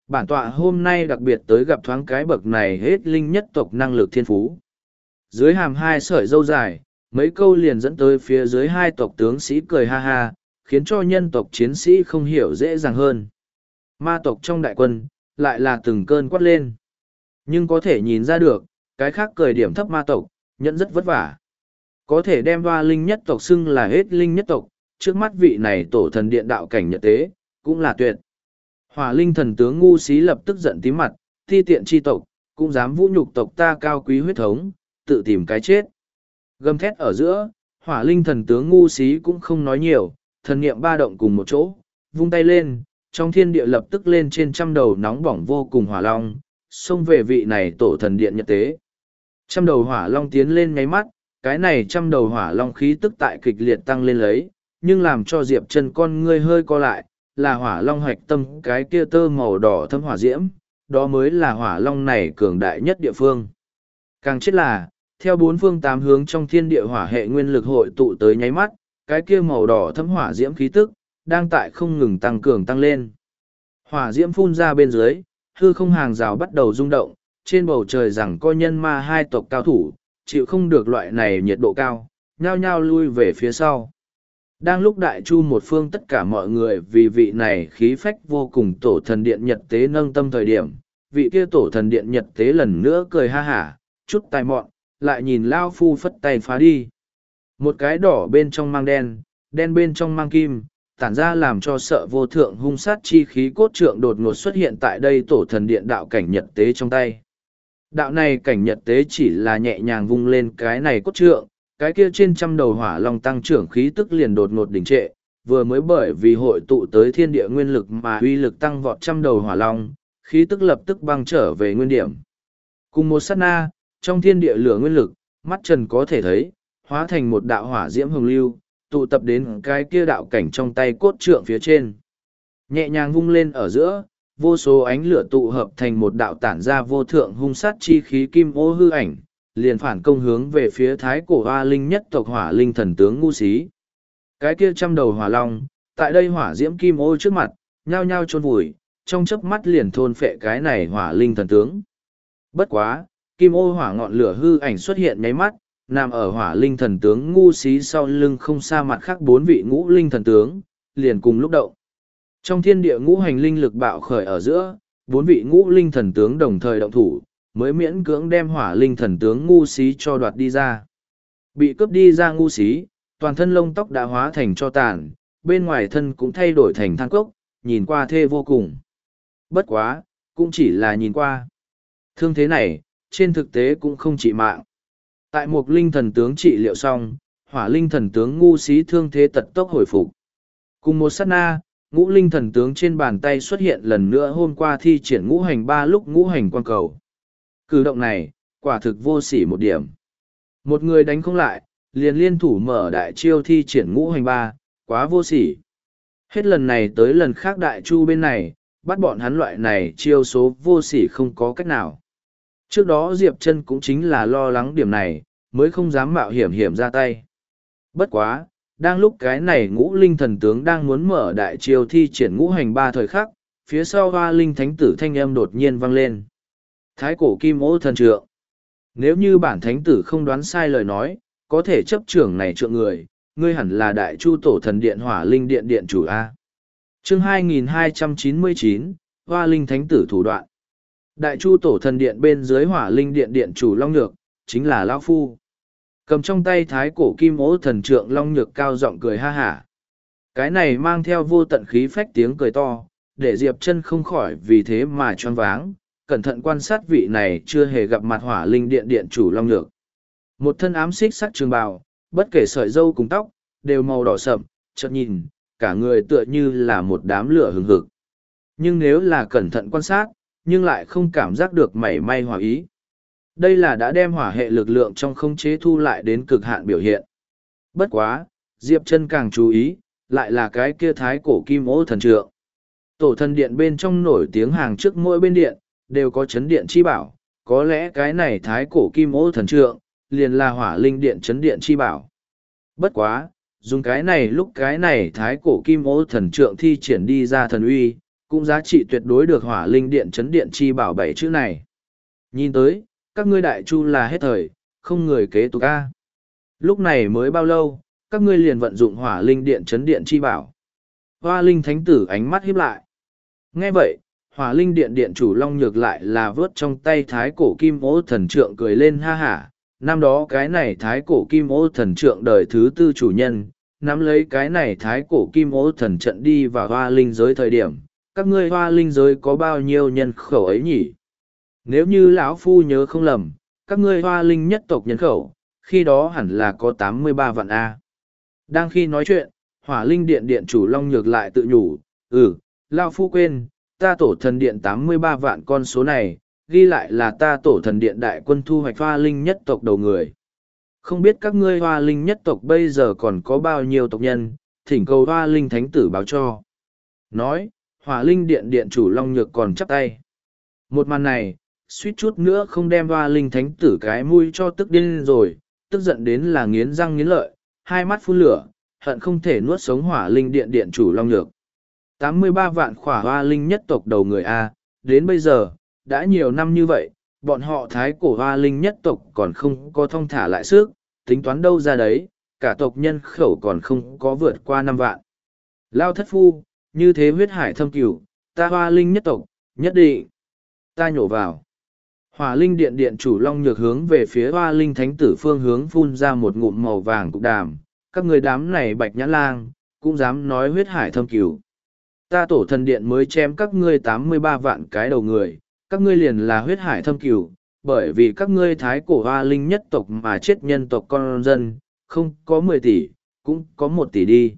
Bản tọa hôm nay đặc biệt tới gặp thoáng cái bậc này hết linh nhất tộc năng lực thiên phú. Dưới hàm hai sợi râu dài, mấy câu liền dẫn tới phía dưới hai tộc tướng sĩ cười ha ha, khiến cho nhân tộc chiến sĩ không hiểu dễ dàng hơn. Ma tộc trong đại quân, lại là từng cơn quát lên. Nhưng có thể nhìn ra được, cái khác cười điểm thấp ma tộc, nhận rất vất vả. Có thể đem hoa linh nhất tộc xưng là hết linh nhất tộc, trước mắt vị này tổ thần điện đạo cảnh nhật tế, cũng là tuyệt. Hỏa linh thần tướng ngu xí lập tức giận tím mặt, thi tiện chi tộc, cũng dám vũ nhục tộc ta cao quý huyết thống, tự tìm cái chết. Gầm thét ở giữa, hỏa linh thần tướng ngu xí cũng không nói nhiều, thần niệm ba động cùng một chỗ, vung tay lên, trong thiên địa lập tức lên trên trăm đầu nóng bỏng vô cùng hỏa long, xông về vị này tổ thần điện nhật tế. Trăm đầu hỏa long tiến lên ngáy mắt, cái này trăm đầu hỏa long khí tức tại kịch liệt tăng lên lấy, nhưng làm cho Diệp Chân con ngươi hơi co lại, là hỏa long hoạch tâm cái kia tơ màu đỏ thâm hỏa diễm, đó mới là hỏa long này cường đại nhất địa phương. Càng chết là, theo bốn phương tám hướng trong thiên địa hỏa hệ nguyên lực hội tụ tới nháy mắt, cái kia màu đỏ thâm hỏa diễm khí tức, đang tại không ngừng tăng cường tăng lên. Hỏa diễm phun ra bên dưới, hư không hàng rào bắt đầu rung động, trên bầu trời rằng coi nhân ma hai tộc cao thủ, chịu không được loại này nhiệt độ cao, nhao nhao lui về phía sau. Đang lúc đại chu một phương tất cả mọi người vì vị này khí phách vô cùng tổ thần điện nhật tế nâng tâm thời điểm, vị kia tổ thần điện nhật tế lần nữa cười ha hả, chút tài mọn, lại nhìn Lao Phu phất tay phá đi. Một cái đỏ bên trong mang đen, đen bên trong mang kim, tản ra làm cho sợ vô thượng hung sát chi khí cốt trượng đột ngột xuất hiện tại đây tổ thần điện đạo cảnh nhật tế trong tay. Đạo này cảnh nhật tế chỉ là nhẹ nhàng vung lên cái này cốt trượng, cái kia trên trăm đầu hỏa long tăng trưởng khí tức liền đột ngột đỉnh trệ, vừa mới bởi vì hội tụ tới thiên địa nguyên lực mà uy lực tăng vọt trăm đầu hỏa long, khí tức lập tức băng trở về nguyên điểm. Cùng một sát na, trong thiên địa lửa nguyên lực, mắt trần có thể thấy, hóa thành một đạo hỏa diễm hồng lưu, tụ tập đến cái kia đạo cảnh trong tay cốt trượng phía trên. Nhẹ nhàng vung lên ở giữa, vô số ánh lửa tụ hợp thành một đạo tản ra vô thượng hung sát chi khí kim ô hư ảnh, liền phản công hướng về phía thái cổ hoa linh nhất tộc hỏa linh thần tướng ngu xí. Cái kia trăm đầu hỏa long, tại đây hỏa diễm kim ô trước mặt, nhao nhao chôn vùi, trong chớp mắt liền thôn phệ cái này hỏa linh thần tướng. Bất quá, kim ô hỏa ngọn lửa hư ảnh xuất hiện nháy mắt, nằm ở hỏa linh thần tướng ngu xí sau lưng không xa mặt khác bốn vị ngũ linh thần tướng, liền cùng lúc động. Trong thiên địa ngũ hành linh lực bạo khởi ở giữa, bốn vị ngũ linh thần tướng đồng thời động thủ, mới miễn cưỡng đem hỏa linh thần tướng ngu xí cho đoạt đi ra. Bị cướp đi ra ngu xí, toàn thân lông tóc đã hóa thành cho tàn, bên ngoài thân cũng thay đổi thành than cốc, nhìn qua thê vô cùng. Bất quá, cũng chỉ là nhìn qua. Thương thế này, trên thực tế cũng không trị mạng. Tại một linh thần tướng trị liệu xong, hỏa linh thần tướng ngu xí thương thế tật tốc hồi phục. Cùng một sát na, ngũ linh thần tướng trên bàn tay xuất hiện lần nữa hôm qua thi triển ngũ hành ba lúc ngũ hành quan cầu. Cử động này, quả thực vô sỉ một điểm. Một người đánh không lại, liền liên thủ mở đại chiêu thi triển ngũ hành ba, quá vô sỉ. Hết lần này tới lần khác đại chu bên này, bắt bọn hắn loại này chiêu số vô sỉ không có cách nào. Trước đó Diệp Chân cũng chính là lo lắng điểm này, mới không dám mạo hiểm ra tay. Bất quá, đang lúc cái này ngũ linh thần tướng đang muốn mở đại chiêu thi triển ngũ hành ba thời khắc, phía sau hoa linh thánh tử thanh âm đột nhiên vang lên. Thái cổ kim ô thần trượng. Nếu như bản thánh tử không đoán sai lời nói, có thể chấp trưởng này trượng người, ngươi hẳn là đại chu tổ thần điện hỏa linh điện điện chủ A. Chương 2299, hoa linh thánh tử thủ đoạn. Đại chu tổ thần điện bên dưới hỏa linh điện điện chủ Long Nhược, chính là Lão Phu. Cầm trong tay thái cổ kim ố thần trượng Long Nhược cao giọng cười ha hả. Cái này mang theo vô tận khí phách tiếng cười to, để Diệp Chân không khỏi vì thế mà choáng váng, cẩn thận quan sát vị này chưa hề gặp mặt hỏa linh điện điện chủ Long Nhược. Một thân ám xích sắc trường bào, bất kể sợi râu cùng tóc, đều màu đỏ sậm, chợt nhìn, cả người tựa như là một đám lửa hừng hực. Nhưng nếu là cẩn thận quan sát, nhưng lại không cảm giác được mảy may hỏa ý. Đây là đã đem hỏa hệ lực lượng trong khống chế thu lại đến cực hạn biểu hiện. Bất quá, Diệp Chân càng chú ý, lại là cái kia thái cổ kim ô thần trượng. Tổ thần điện bên trong nổi tiếng hàng trước mỗi bên điện, đều có chấn điện chi bảo, có lẽ cái này thái cổ kim ô thần trượng, liền là hỏa linh điện chấn điện chi bảo. Bất quá, dùng cái này lúc cái này thái cổ kim ô thần trượng thi triển đi ra thần uy, cũng giá trị tuyệt đối được hỏa linh điện chấn điện chi bảo 7 chữ này. Nhìn tới, các ngươi đại chu là hết thời, không người kế tục a. Lúc này mới bao lâu, các ngươi liền vận dụng hỏa linh điện chấn điện chi bảo. Hoa linh thánh tử ánh mắt híp lại. Nghe vậy, hỏa linh điện điện chủ Long Nhược lại là vớt trong tay thái cổ kim ô thần trượng cười lên ha hả. Năm đó cái này thái cổ kim ô thần trượng đời thứ tư chủ nhân, nắm lấy cái này thái cổ kim ô thần trận đi vào hoa linh giới thời điểm, các ngươi hoa linh giới có bao nhiêu nhân khẩu ấy nhỉ? Nếu như lão phu nhớ không lầm, các ngươi hoa linh nhất tộc nhân khẩu, khi đó hẳn là có 83 vạn A. Đang khi nói chuyện, hỏa linh điện điện chủ Long Nhược lại tự nhủ, lão phu quên, ta tổ thần điện 83 vạn con số này, ghi lại là ta tổ thần điện đại quân thu hoạch hoa linh nhất tộc đầu người. Không biết các ngươi hoa linh nhất tộc bây giờ còn có bao nhiêu tộc nhân, thỉnh cầu hoa linh thánh tử báo cho. Nói, hỏa linh điện điện chủ Long Nhược còn chắp tay. Một màn này, suýt chút nữa không đem hoa linh thánh tử cái mũi cho tức điên rồi, tức giận đến là nghiến răng nghiến lợi, hai mắt phun lửa, hận không thể nuốt sống hỏa linh điện điện chủ Long Nhược. 83 vạn khỏa hoa linh nhất tộc đầu người A, đến bây giờ, đã nhiều năm như vậy, bọn họ thái cổ hoa linh nhất tộc còn không có thong thả lại sức, tính toán đâu ra đấy, cả tộc nhân khẩu còn không có vượt qua 5 vạn. Lao thất phu, như thế huyết hải thâm cửu, ta hoa linh nhất tộc, nhất định, ta nhổ vào. Hỏa linh điện điện chủ Long Nhược hướng về phía hoa linh thánh tử phương hướng phun ra một ngụm màu vàng cục đàm, các người đám này bạch nhãn lang, cũng dám nói huyết hải thâm cửu. Ta tổ thần điện mới chém các ngươi 83 vạn cái đầu người, các ngươi liền là huyết hải thâm cửu, bởi vì các ngươi thái cổ hoa linh nhất tộc mà chết nhân tộc con dân, không có 10 tỷ, cũng có 1 tỷ đi.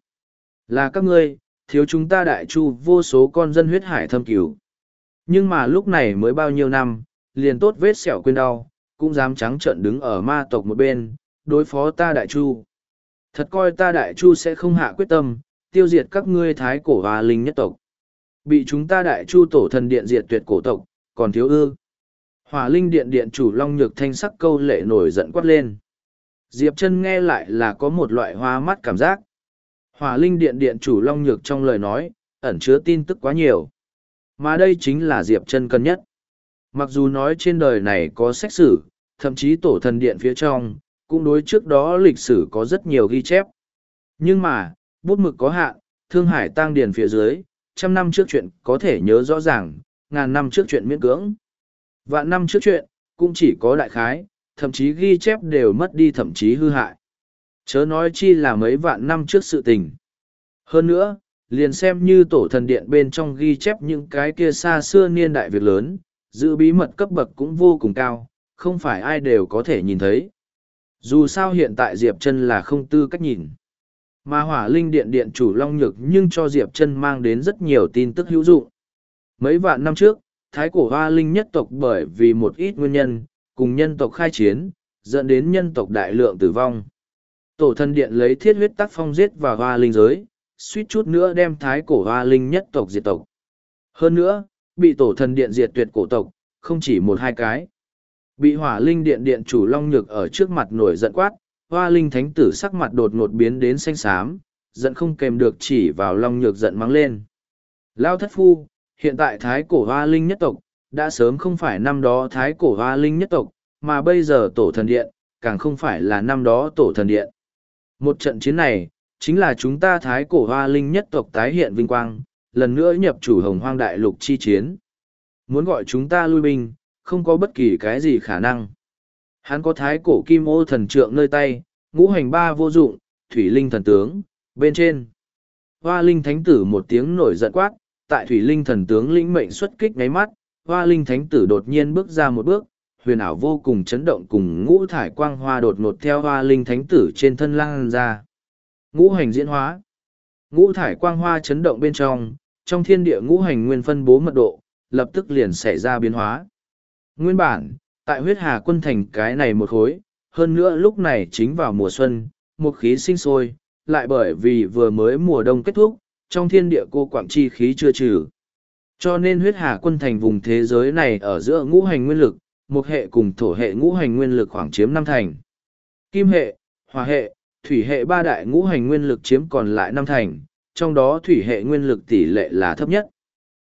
Là các ngươi, thiếu chúng ta đại chu vô số con dân huyết hải thâm cửu. Nhưng mà lúc này mới bao nhiêu năm, liền tốt vết sẹo quên đau, cũng dám trắng trợn đứng ở ma tộc một bên, đối phó ta đại chu. Thật coi ta đại chu sẽ không hạ quyết tâm, tiêu diệt các ngươi thái cổ hoa linh nhất tộc. Bị chúng ta đại chu tổ thần điện diệt tuyệt cổ tộc, còn thiếu ư. Hỏa linh điện điện chủ Long Nhược thanh sắc câu lệ nổi giận quát lên. Diệp Chân nghe lại là có một loại hoa mắt cảm giác. Hỏa linh điện điện chủ Long Nhược trong lời nói, ẩn chứa tin tức quá nhiều. Mà đây chính là Diệp Chân cần nhất. Mặc dù nói trên đời này có sách sử, thậm chí tổ thần điện phía trong, cũng đối trước đó lịch sử có rất nhiều ghi chép. Nhưng mà, bút mực có hạn, Thương Hải Tang Điền phía dưới, 100 năm trước chuyện có thể nhớ rõ ràng, ngàn năm trước chuyện miễn cưỡng. Vạn năm trước chuyện, cũng chỉ có đại khái, thậm chí ghi chép đều mất đi thậm chí hư hại. Chớ nói chi là mấy vạn năm trước sự tình. Hơn nữa, liền xem như tổ thần điện bên trong ghi chép những cái kia xa xưa niên đại việc lớn, giữ bí mật cấp bậc cũng vô cùng cao, không phải ai đều có thể nhìn thấy. Dù sao hiện tại Diệp Chân là không tư cách nhìn. Mà hỏa linh điện điện chủ Long Nhược nhưng cho Diệp Chân mang đến rất nhiều tin tức hữu dụng. Mấy vạn năm trước, thái cổ hoa linh nhất tộc bởi vì một ít nguyên nhân, cùng nhân tộc khai chiến, dẫn đến nhân tộc đại lượng tử vong. Tổ thần điện lấy thiết huyết tác phong giết vào hoa linh giới, suýt chút nữa đem thái cổ hoa linh nhất tộc diệt tộc. Hơn nữa, bị tổ thần điện diệt tuyệt cổ tộc, không chỉ một hai cái. Bị hỏa linh điện điện chủ Long Nhược ở trước mặt nổi giận quát, hoa linh thánh tử sắc mặt đột ngột biến đến xanh xám, giận không kèm được chỉ vào Long Nhược giận mắng lên. Lao thất phu, hiện tại thái cổ hoa linh nhất tộc, đã sớm không phải năm đó thái cổ hoa linh nhất tộc, mà bây giờ tổ thần điện, càng không phải là năm đó tổ thần điện. Một trận chiến này, chính là chúng ta thái cổ hoa linh nhất tộc tái hiện vinh quang, lần nữa nhập chủ hồng hoang đại lục chi chiến. Muốn gọi chúng ta lui binh, không có bất kỳ cái gì khả năng. Hắn có thái cổ kim ô thần trượng nơi tay, ngũ hành ba vô dụng, thủy linh thần tướng, bên trên. Hoa linh thánh tử một tiếng nổi giận quát, tại thủy linh thần tướng lĩnh mệnh xuất kích ngáy mắt, hoa linh thánh tử đột nhiên bước ra một bước, huyền ảo vô cùng chấn động cùng ngũ thải quang hoa đột ngột theo hoa linh thánh tử trên thân lan ra. Ngũ hành diễn hóa. Ngũ thải quang hoa chấn động bên trong thiên địa ngũ hành nguyên phân bố mật độ, lập tức liền xảy ra biến hóa. Nguyên bản, tại huyết hà quân thành cái này một khối, hơn nữa lúc này chính vào mùa xuân, một khí sinh sôi, lại bởi vì vừa mới mùa đông kết thúc, trong thiên địa cô quạng chi khí chưa trừ. Cho nên huyết hà quân thành vùng thế giới này ở giữa ngũ hành nguyên lực, một hệ cùng thổ hệ ngũ hành nguyên lực khoảng chiếm 5 thành. Kim hệ, hỏa hệ, thủy hệ ba đại ngũ hành nguyên lực chiếm còn lại 5 thành, trong đó thủy hệ nguyên lực tỷ lệ là thấp nhất.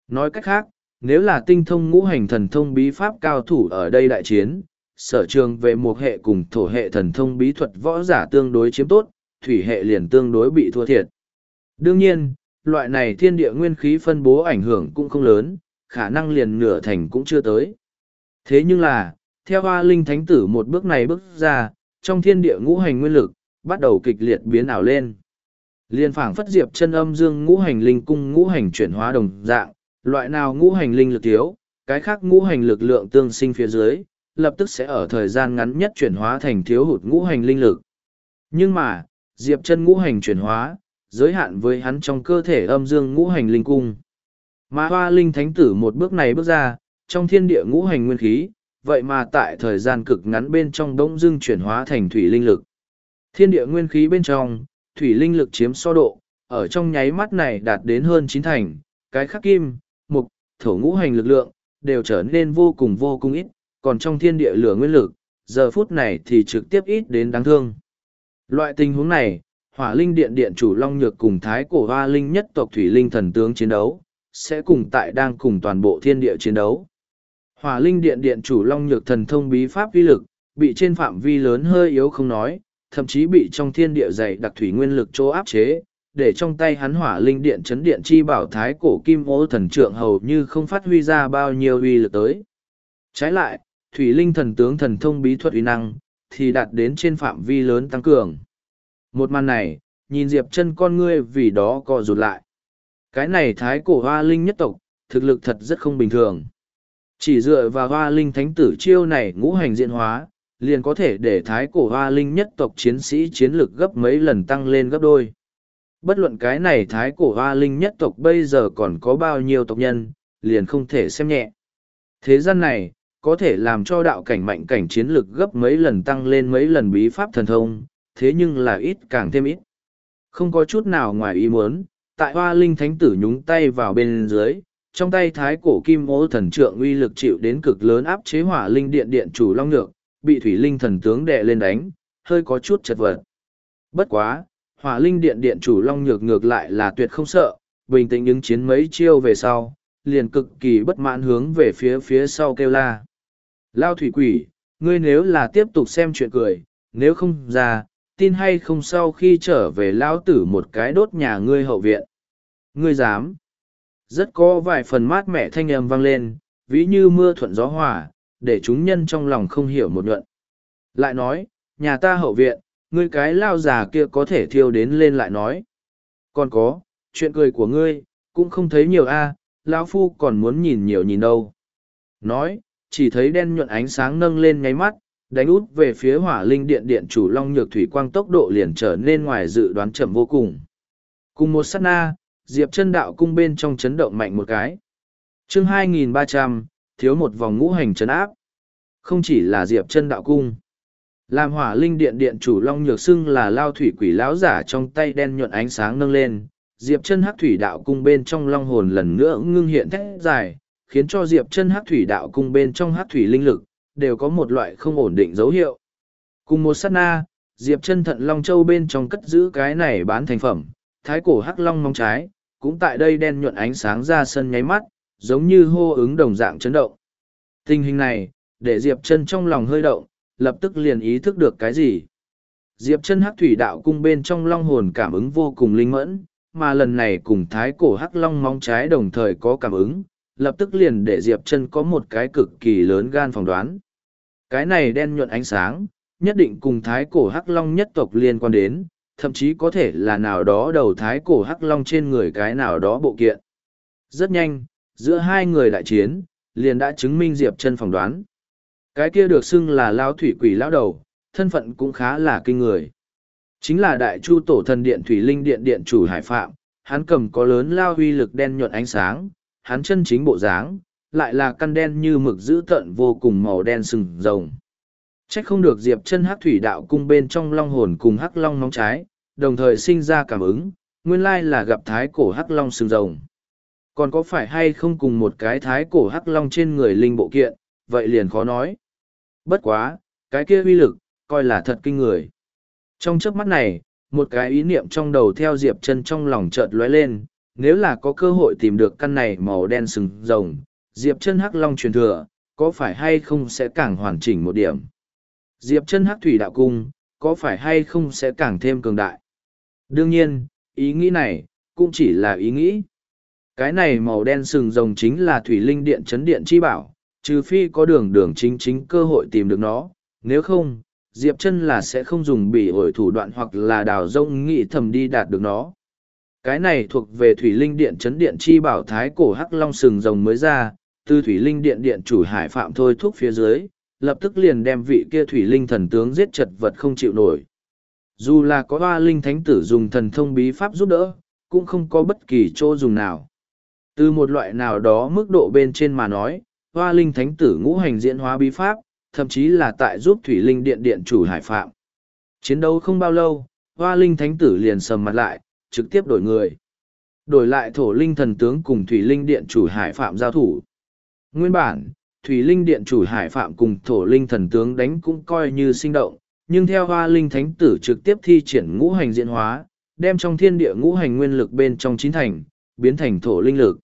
Nói cách khác, nếu là tinh thông ngũ hành thần thông bí pháp cao thủ ở đây đại chiến, sở trường về một hệ cùng thổ hệ thần thông bí thuật võ giả tương đối chiếm tốt, thủy hệ liền tương đối bị thua thiệt. Đương nhiên, loại này thiên địa nguyên khí phân bố ảnh hưởng cũng không lớn, khả năng liền nửa thành cũng chưa tới. Thế nhưng là, theo Hoa Linh Thánh Tử một bước này bước ra, trong thiên địa ngũ hành nguyên lực, bắt đầu kịch liệt biến ảo lên. Liên phảng phất diệp chân âm dương ngũ hành linh cung ngũ hành chuyển hóa đồng dạng, loại nào ngũ hành linh lực thiếu, cái khác ngũ hành lực lượng tương sinh phía dưới, lập tức sẽ ở thời gian ngắn nhất chuyển hóa thành thiếu hụt ngũ hành linh lực. Nhưng mà, diệp chân ngũ hành chuyển hóa, giới hạn với hắn trong cơ thể âm dương ngũ hành linh cung. Mà Hoa Linh Thánh Tử một bước này bước ra, trong thiên địa ngũ hành nguyên khí, vậy mà tại thời gian cực ngắn bên trong bỗng dưng chuyển hóa thành thủy linh lực. Thiên địa nguyên khí bên trong, thủy linh lực chiếm so độ, ở trong nháy mắt này đạt đến hơn 9 thành, cái khắc kim, mục, thổ ngũ hành lực lượng, đều trở nên vô cùng ít, còn trong thiên địa lửa nguyên lực, giờ phút này thì trực tiếp ít đến đáng thương. Loại tình huống này, Hỏa Linh Điện Điện chủ Long Nhược cùng Thái Cổ Hoa Linh nhất tộc Thủy Linh thần tướng chiến đấu, sẽ cùng đang cùng toàn bộ thiên địa chiến đấu. Hỏa Linh Điện Điện chủ Long Nhược thần thông bí pháp uy lực, bị trên phạm vi lớn hơi yếu không nói, thậm chí bị trong thiên địa dày đặc thủy nguyên lực chỗ áp chế, để trong tay hắn Hỏa Linh Điện chấn điện chi bảo Thái Cổ Kim Ô thần trượng hầu như không phát huy ra bao nhiêu uy lực tới. Trái lại, Thủy Linh thần tướng thần thông bí thuật uy năng, thì đạt đến trên phạm vi lớn tăng cường. Một màn này, nhìn Diệp Chân con ngươi vì đó co rụt lại. Cái này Thái Cổ Hoa Linh nhất tộc, thực lực thật rất không bình thường. Chỉ dựa vào Hoa Linh Thánh Tử chiêu này ngũ hành diễn hóa, liền có thể để Thái Cổ Hoa Linh nhất tộc chiến sĩ chiến lực gấp mấy lần tăng lên gấp đôi. Bất luận cái này Thái Cổ Hoa Linh nhất tộc bây giờ còn có bao nhiêu tộc nhân, liền không thể xem nhẹ. Thế gian này, có thể làm cho đạo cảnh mạnh cảnh chiến lực gấp mấy lần tăng lên mấy lần bí pháp thần thông, thế nhưng là ít càng thêm ít. Không có chút nào ngoài ý muốn, tại Hoa Linh Thánh Tử nhúng tay vào bên dưới, trong tay Thái Cổ Kim Ô thần trượng uy lực chịu đến cực lớn áp chế Hỏa Linh Điện Điện chủ Long Nhược, bị Thủy Linh thần tướng đè lên đánh, hơi có chút chật vật. Bất quá, Hỏa Linh Điện Điện chủ Long Nhược ngược lại là tuyệt không sợ, bình tĩnh ứng chiến mấy chiêu về sau, liền cực kỳ bất mãn hướng về phía sau kêu la. Lao thủy quỷ, ngươi nếu là tiếp tục xem chuyện cười, nếu không ra, tin hay không sau khi trở về lão tử một cái đốt nhà ngươi hậu viện. Ngươi dám. Rất có vài phần mát mẻ thanh âm vang lên, ví như mưa thuận gió hòa, để chúng nhân trong lòng không hiểu một nhuận. Lại nói, nhà ta hậu viện, ngươi cái lao già kia có thể thiêu đến lên lại nói. Còn có, chuyện cười của ngươi, cũng không thấy nhiều a, lão phu còn muốn nhìn nhiều nhìn đâu. Nói, chỉ thấy đen nhuận ánh sáng nâng lên nháy mắt, đánh út về phía Hỏa Linh Điện Điện chủ Long Nhược thủy quang tốc độ liền trở nên ngoài dự đoán chậm vô cùng. Cùng một sát na, Diệp Chân đạo cung bên trong chấn động mạnh một cái. Chương 2300, thiếu một vòng ngũ hành trấn áp. Không chỉ là Diệp Chân đạo cung, làm Hỏa Linh Điện Điện chủ Long Nhược xưng là lao thủy quỷ lão giả trong tay đen nhuận ánh sáng nâng lên, Diệp Chân hắc thủy đạo cung bên trong long hồn lần nữa ngưng hiện thét dài, khiến cho Diệp Chân hắc thủy đạo cung bên trong hắc thủy linh lực đều có một loại không ổn định dấu hiệu. Cùng một sát na, Diệp Chân thận long châu bên trong cất giữ cái này bán thành phẩm, Thái Cổ hắc long móng trái, cũng tại đây đen nhuận ánh sáng ra sân nháy mắt, giống như hô ứng đồng dạng chấn động. Tình hình này, để Diệp Chân trong lòng hơi động, lập tức liền ý thức được cái gì. Diệp Chân hắc thủy đạo cung bên trong long hồn cảm ứng vô cùng linh mẫn, mà lần này cùng Thái Cổ hắc long móng trái đồng thời có cảm ứng, lập tức liền để Diệp Chân có một cái cực kỳ lớn gan phỏng đoán. Cái này đen nhuận ánh sáng, nhất định cùng Thái Cổ hắc long nhất tộc liên quan đến, thậm chí có thể là nào đó đầu Thái Cổ hắc long trên người cái nào đó bộ kiện. Rất nhanh, giữa hai người đại chiến, liền đã chứng minh Diệp Chân phỏng đoán. Cái kia được xưng là lao thủy quỷ lão đầu, thân phận cũng khá là kinh người. Chính là Đại Chu Tổ Thần Điện Thủy Linh Điện Điện chủ Hải Phạm, hắn cầm có lớn lao huy lực đen nhuận ánh sáng, hắn chân chính bộ dáng, lại là căn đen như mực dữ tợn vô cùng màu đen sừng rồng. Trách không được Diệp Chân hắc thủy đạo cung bên trong long hồn cùng hắc long móng trái, đồng thời sinh ra cảm ứng, nguyên lai là gặp Thái Cổ hắc long sừng rồng. Còn có phải hay không cùng một cái Thái Cổ hắc long trên người linh bộ kiện, vậy liền khó nói. Bất quá, cái kia uy lực, coi là thật kinh người. Trong chớp mắt này, một cái ý niệm trong đầu theo Diệp Chân trong lòng chợt lóe lên, nếu là có cơ hội tìm được căn này màu đen sừng rồng, Diệp Chân Hắc Long truyền thừa, có phải hay không sẽ càng hoàn chỉnh một điểm? Diệp Chân Hắc Thủy Đạo Cung, có phải hay không sẽ càng thêm cường đại? Đương nhiên, ý nghĩ này, cũng chỉ là ý nghĩ. Cái này màu đen sừng rồng chính là Thủy Linh Điện Chấn Điện chi bảo, trừ phi có đường chính cơ hội tìm được nó, nếu không, Diệp Chân là sẽ không dùng bỉ ổi thủ đoạn hoặc là đào rông nghĩ thầm đi đạt được nó. Cái này thuộc về Thủy Linh Điện Chấn Điện chi bảo thái cổ hắc long sừng rồng mới ra, từ Thủy Linh Điện Điện chủ Hải Phạm thôi thúc phía dưới, lập tức liền đem vị kia Thủy Linh thần tướng giết chật vật không chịu nổi. Dù là có Hoa Linh Thánh Tử dùng thần thông bí pháp giúp đỡ, cũng không có bất kỳ chỗ dùng nào. Từ một loại nào đó mức độ bên trên mà nói, Hoa Linh Thánh Tử ngũ hành diễn hóa bí pháp, thậm chí là tại giúp Thủy Linh Điện Điện chủ Hải Phạm. Chiến đấu không bao lâu, Hoa Linh Thánh Tử liền sầm mặt lại, trực tiếp đổi người. Đổi lại Thổ Linh thần tướng cùng Thủy Linh Điện chủ Hải Phạm giao thủ. Nguyên bản, Thủy Linh Điện chủ Hải Phạm cùng Thổ Linh thần tướng đánh cũng coi như sinh động, nhưng theo Hoa Linh Thánh Tử trực tiếp thi triển ngũ hành diễn hóa, đem trong thiên địa ngũ hành nguyên lực bên trong chín thành, biến thành thổ linh lực.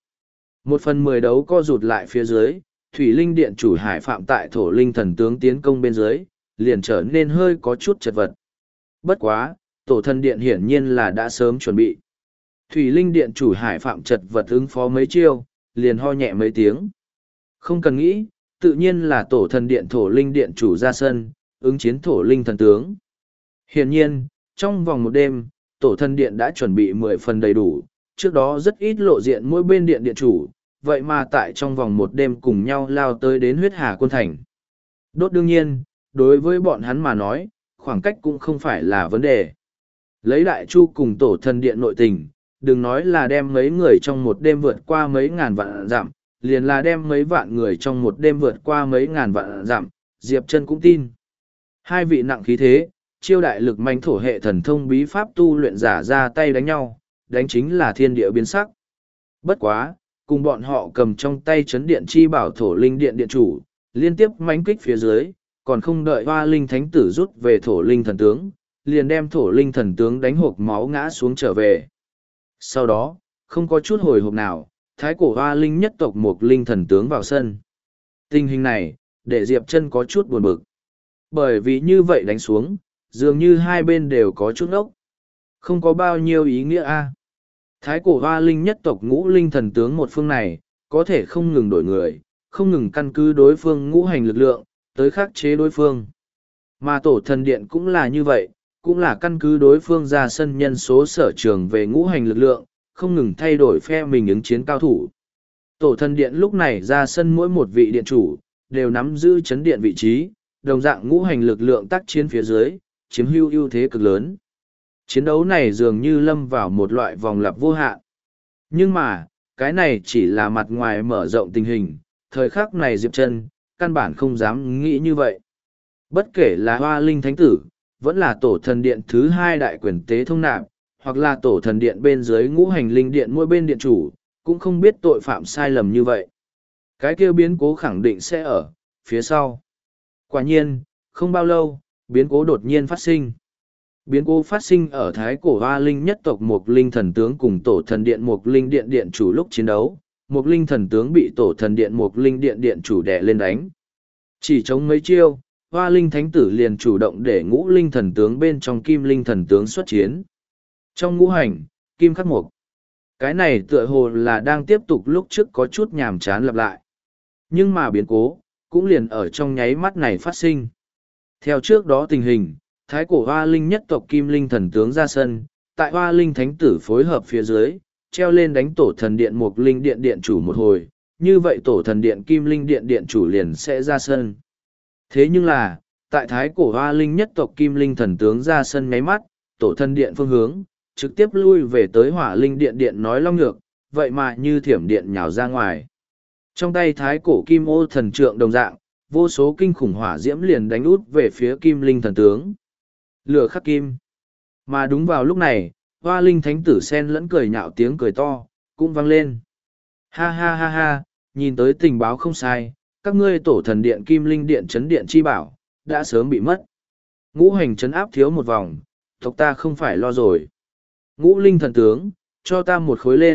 1/10 đấu co rụt lại phía dưới, Thủy Linh Điện chủ Hải Phạm tại Thổ Linh thần tướng tiến công bên dưới, liền trở nên hơi có chút chật vật. Bất quá, Tổ thần điện hiển nhiên là đã sớm chuẩn bị. Thủy Linh Điện chủ Hải Phạm chật vật ứng phó mấy chiêu, liền ho nhẹ mấy tiếng. Không cần nghĩ, tự nhiên là Tổ thần điện Thổ Linh Điện chủ ra sân, ứng chiến Thổ Linh thần tướng. Hiển nhiên, trong vòng một đêm, Tổ thần điện đã chuẩn bị 10 phần đầy đủ, trước đó rất ít lộ diện mỗi bên điện điện chủ, vậy mà tại trong vòng một đêm cùng nhau lao tới đến huyết hà quân thành. Đốt đương nhiên, đối với bọn hắn mà nói, khoảng cách cũng không phải là vấn đề. Lấy đại chu cùng Tổ thần điện nội tình, đừng nói là đem mấy người trong một đêm vượt qua mấy ngàn vạn dặm, liền là đem mấy vạn người trong một đêm vượt qua mấy ngàn vạn dặm, Diệp Chân cũng tin. Hai vị nặng khí thế, chiêu đại lực manh thổ hệ thần thông bí pháp tu luyện giả ra tay đánh nhau, đánh chính là thiên địa biến sắc. Bất quá, cùng bọn họ cầm trong tay chấn điện chi bảo Thổ Linh Điện điện chủ, liên tiếp mãnh kích phía dưới, còn không đợi Hoa Linh Thánh Tử rút về Thổ Linh thần tướng, liền đem Thổ Linh thần tướng đánh hộc máu ngã xuống trở về. Sau đó, không có chút hồi hộp nào, thái cổ Hoa Linh nhất tộc Mộc Linh thần tướng vào sân. Tình hình này, để Diệp Chân có chút buồn bực. Bởi vì như vậy đánh xuống, dường như hai bên đều có chút ốc. Không có bao nhiêu ý nghĩa a. Thái cổ Hoa Linh nhất tộc ngũ linh thần tướng một phương này, có thể không ngừng đổi người, không ngừng căn cứ đối phương ngũ hành lực lượng, tới khắc chế đối phương. Mà Tổ thần điện cũng là như vậy, cũng là căn cứ đối phương ra sân nhân số sở trường về ngũ hành lực lượng, không ngừng thay đổi phe mình ứng chiến cao thủ. Tổ thần điện lúc này ra sân mỗi một vị điện chủ, đều nắm giữ chấn điện vị trí, đồng dạng ngũ hành lực lượng tác chiến phía dưới, chiếm hữu ưu thế cực lớn. Chiến đấu này dường như lâm vào một loại vòng lặp vô hạn. Nhưng mà, cái này chỉ là mặt ngoài mở rộng tình hình, thời khắc này Diệp Chân căn bản không dám nghĩ như vậy. Bất kể là Hoa Linh Thánh Tử, vẫn là Tổ thần điện thứ hai đại quyền tế thông nạp, hoặc là Tổ thần điện bên dưới ngũ hành linh điện mỗi bên điện chủ, cũng không biết tội phạm sai lầm như vậy. Cái kia biến cố khẳng định sẽ ở phía sau. Quả nhiên, không bao lâu, biến cố đột nhiên phát sinh. Biến cố phát sinh ở thái cổ Hoa Linh nhất tộc Mộc Linh thần tướng cùng Tổ thần điện Mộc Linh điện điện chủ lúc chiến đấu. Mộc Linh thần tướng bị Tổ thần điện Mộc Linh điện điện chủ đè lên đánh. Chỉ chống mấy chiêu, Hoa Linh thánh tử liền chủ động để ngũ linh thần tướng bên trong Kim Linh thần tướng xuất chiến. Trong ngũ hành, Kim khắc mộc. Cái này tựa hồ là đang tiếp tục lúc trước có chút nhàm chán lặp lại. Nhưng mà biến cố, cũng liền ở trong nháy mắt này phát sinh. Theo trước đó tình hình, thái cổ Hoa Linh nhất tộc Kim Linh thần tướng ra sân, tại Hoa Linh thánh tử phối hợp phía dưới, treo lên đánh Tổ thần điện Mộc Linh điện điện chủ một hồi, như vậy Tổ thần điện Kim Linh điện điện chủ liền sẽ ra sân. Thế nhưng là, tại thái cổ Hoa Linh nhất tộc Kim Linh thần tướng ra sân nháy mắt, Tổ thần điện phương hướng, trực tiếp lui về tới Hỏa Linh điện điện nói long nhược, vậy mà như thiểm điện nhào ra ngoài. Trong tay thái cổ Kim ô thần trượng đồng dạng, vô số kinh khủng hỏa diễm liền đánh út về phía Kim Linh thần tướng. Lửa khắc kim. Mà đúng vào lúc này, Hoa Linh thánh tử sen lẫn cười nhạo tiếng cười to, cũng vang lên. Ha ha ha ha, nhìn tới tình báo không sai, các ngươi Tổ thần điện Kim Linh điện chấn điện chi bảo, đã sớm bị mất. Ngũ hành chấn áp thiếu một vòng, tộc ta không phải lo rồi. Ngũ Linh thần tướng, cho ta một khối lên,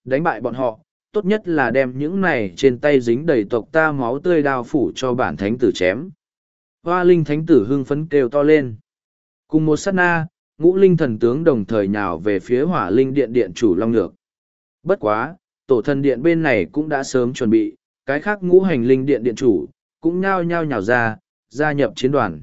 đánh bại bọn họ, tốt nhất là đem những này trên tay dính đầy tộc ta máu tươi đao phủ cho bản thánh tử chém. Hoa linh thánh tử hưng phấn kêu to lên. Cùng một sát na, ngũ linh thần tướng đồng thời nhào về phía hỏa linh điện điện chủ Long Nhược. Bất quá, tổ thần điện bên này cũng đã sớm chuẩn bị, cái khác ngũ hành linh điện điện chủ, cũng nhao nhào ra, gia nhập chiến đoàn.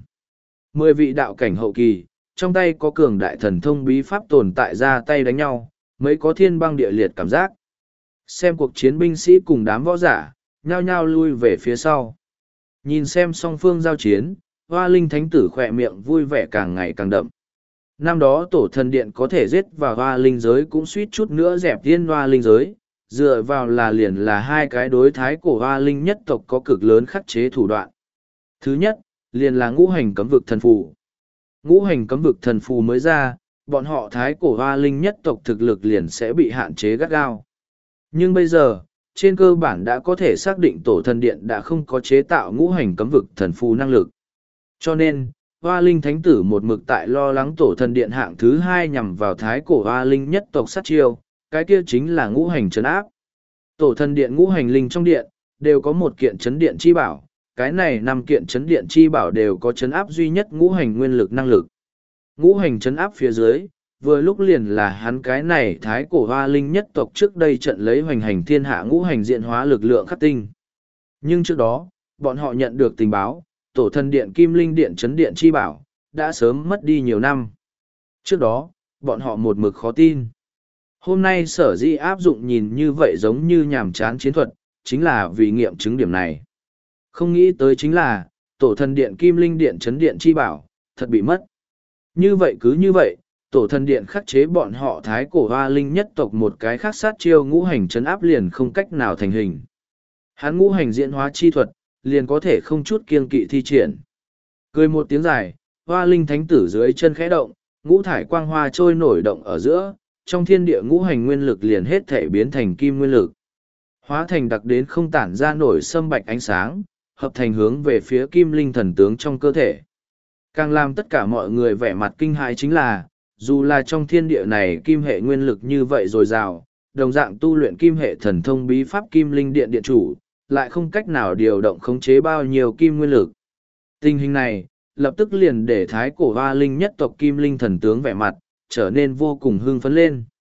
10 vị đạo cảnh hậu kỳ, trong tay có cường đại thần thông bí pháp tồn tại ra tay đánh nhau, mấy có thiên băng địa liệt cảm giác. Xem cuộc chiến binh sĩ cùng đám võ giả, nhao nhao lui về phía sau. Nhìn xem song phương giao chiến, hoa linh thánh tử khỏe miệng vui vẻ càng ngày càng đậm. Năm đó tổ thần điện có thể giết vào hoa linh giới cũng suýt chút nữa dẹp tiên hoa linh giới, dựa vào là liền là hai cái đối thái của hoa linh nhất tộc có cực lớn khắc chế thủ đoạn. Thứ nhất, liền là ngũ hành cấm vực thần phù. Ngũ hành cấm vực thần phù mới ra, bọn họ thái cổ hoa linh nhất tộc thực lực liền sẽ bị hạn chế gắt gao. Nhưng bây giờ, trên cơ bản đã có thể xác định tổ thần điện đã không có chế tạo ngũ hành cấm vực thần phù năng lực. Cho nên, hoa linh thánh tử một mực tại lo lắng tổ thần điện hạng thứ hai nhằm vào thái cổ hoa linh nhất tộc sát chiêu, cái kia chính là ngũ hành trấn áp. Tổ thần điện ngũ hành linh trong điện, đều có một kiện chấn điện chi bảo, cái này 5 kiện chấn điện chi bảo đều có chấn áp duy nhất ngũ hành nguyên lực năng lực. Ngũ hành chấn áp phía dưới, vừa lúc liền là hắn cái này thái cổ hoa linh nhất tộc trước đây trận lấy hoành hành thiên hạ ngũ hành diện hóa lực lượng khắc tinh. Nhưng trước đó, bọn họ nhận được tình báo, tổ thần điện kim linh điện chấn điện chi bảo, đã sớm mất đi nhiều năm. Trước đó, bọn họ một mực khó tin. Hôm nay sở dĩ áp dụng nhìn như vậy giống như nhàm chán chiến thuật, chính là vì nghiệm chứng điểm này. Không nghĩ tới chính là, tổ thần điện kim linh điện chấn điện chi bảo, thật bị mất. Như vậy cứ như vậy, tổ thần điện khắc chế bọn họ thái cổ hoa linh nhất tộc một cái khác sát chiêu ngũ hành chấn áp liền không cách nào thành hình. Hắn ngũ hành diễn hóa chi thuật, liền có thể không chút kiêng kỵ thi triển. Cười một tiếng dài, hoa linh thánh tử dưới chân khẽ động, ngũ thải quang hoa trôi nổi động ở giữa, trong thiên địa ngũ hành nguyên lực liền hết thể biến thành kim nguyên lực. Hóa thành đặc đến không tản ra nổi sâm bạch ánh sáng, hợp thành hướng về phía kim linh thần tướng trong cơ thể. Càng làm tất cả mọi người vẻ mặt kinh hãi chính là, dù là trong thiên địa này kim hệ nguyên lực như vậy dồi dào, đồng dạng tu luyện kim hệ thần thông bí pháp kim linh điện điện chủ, lại không cách nào điều động khống chế bao nhiêu kim nguyên lực. Tình hình này, lập tức liền để thái cổ hoa linh nhất tộc kim linh thần tướng vẻ mặt, trở nên vô cùng hưng phấn lên.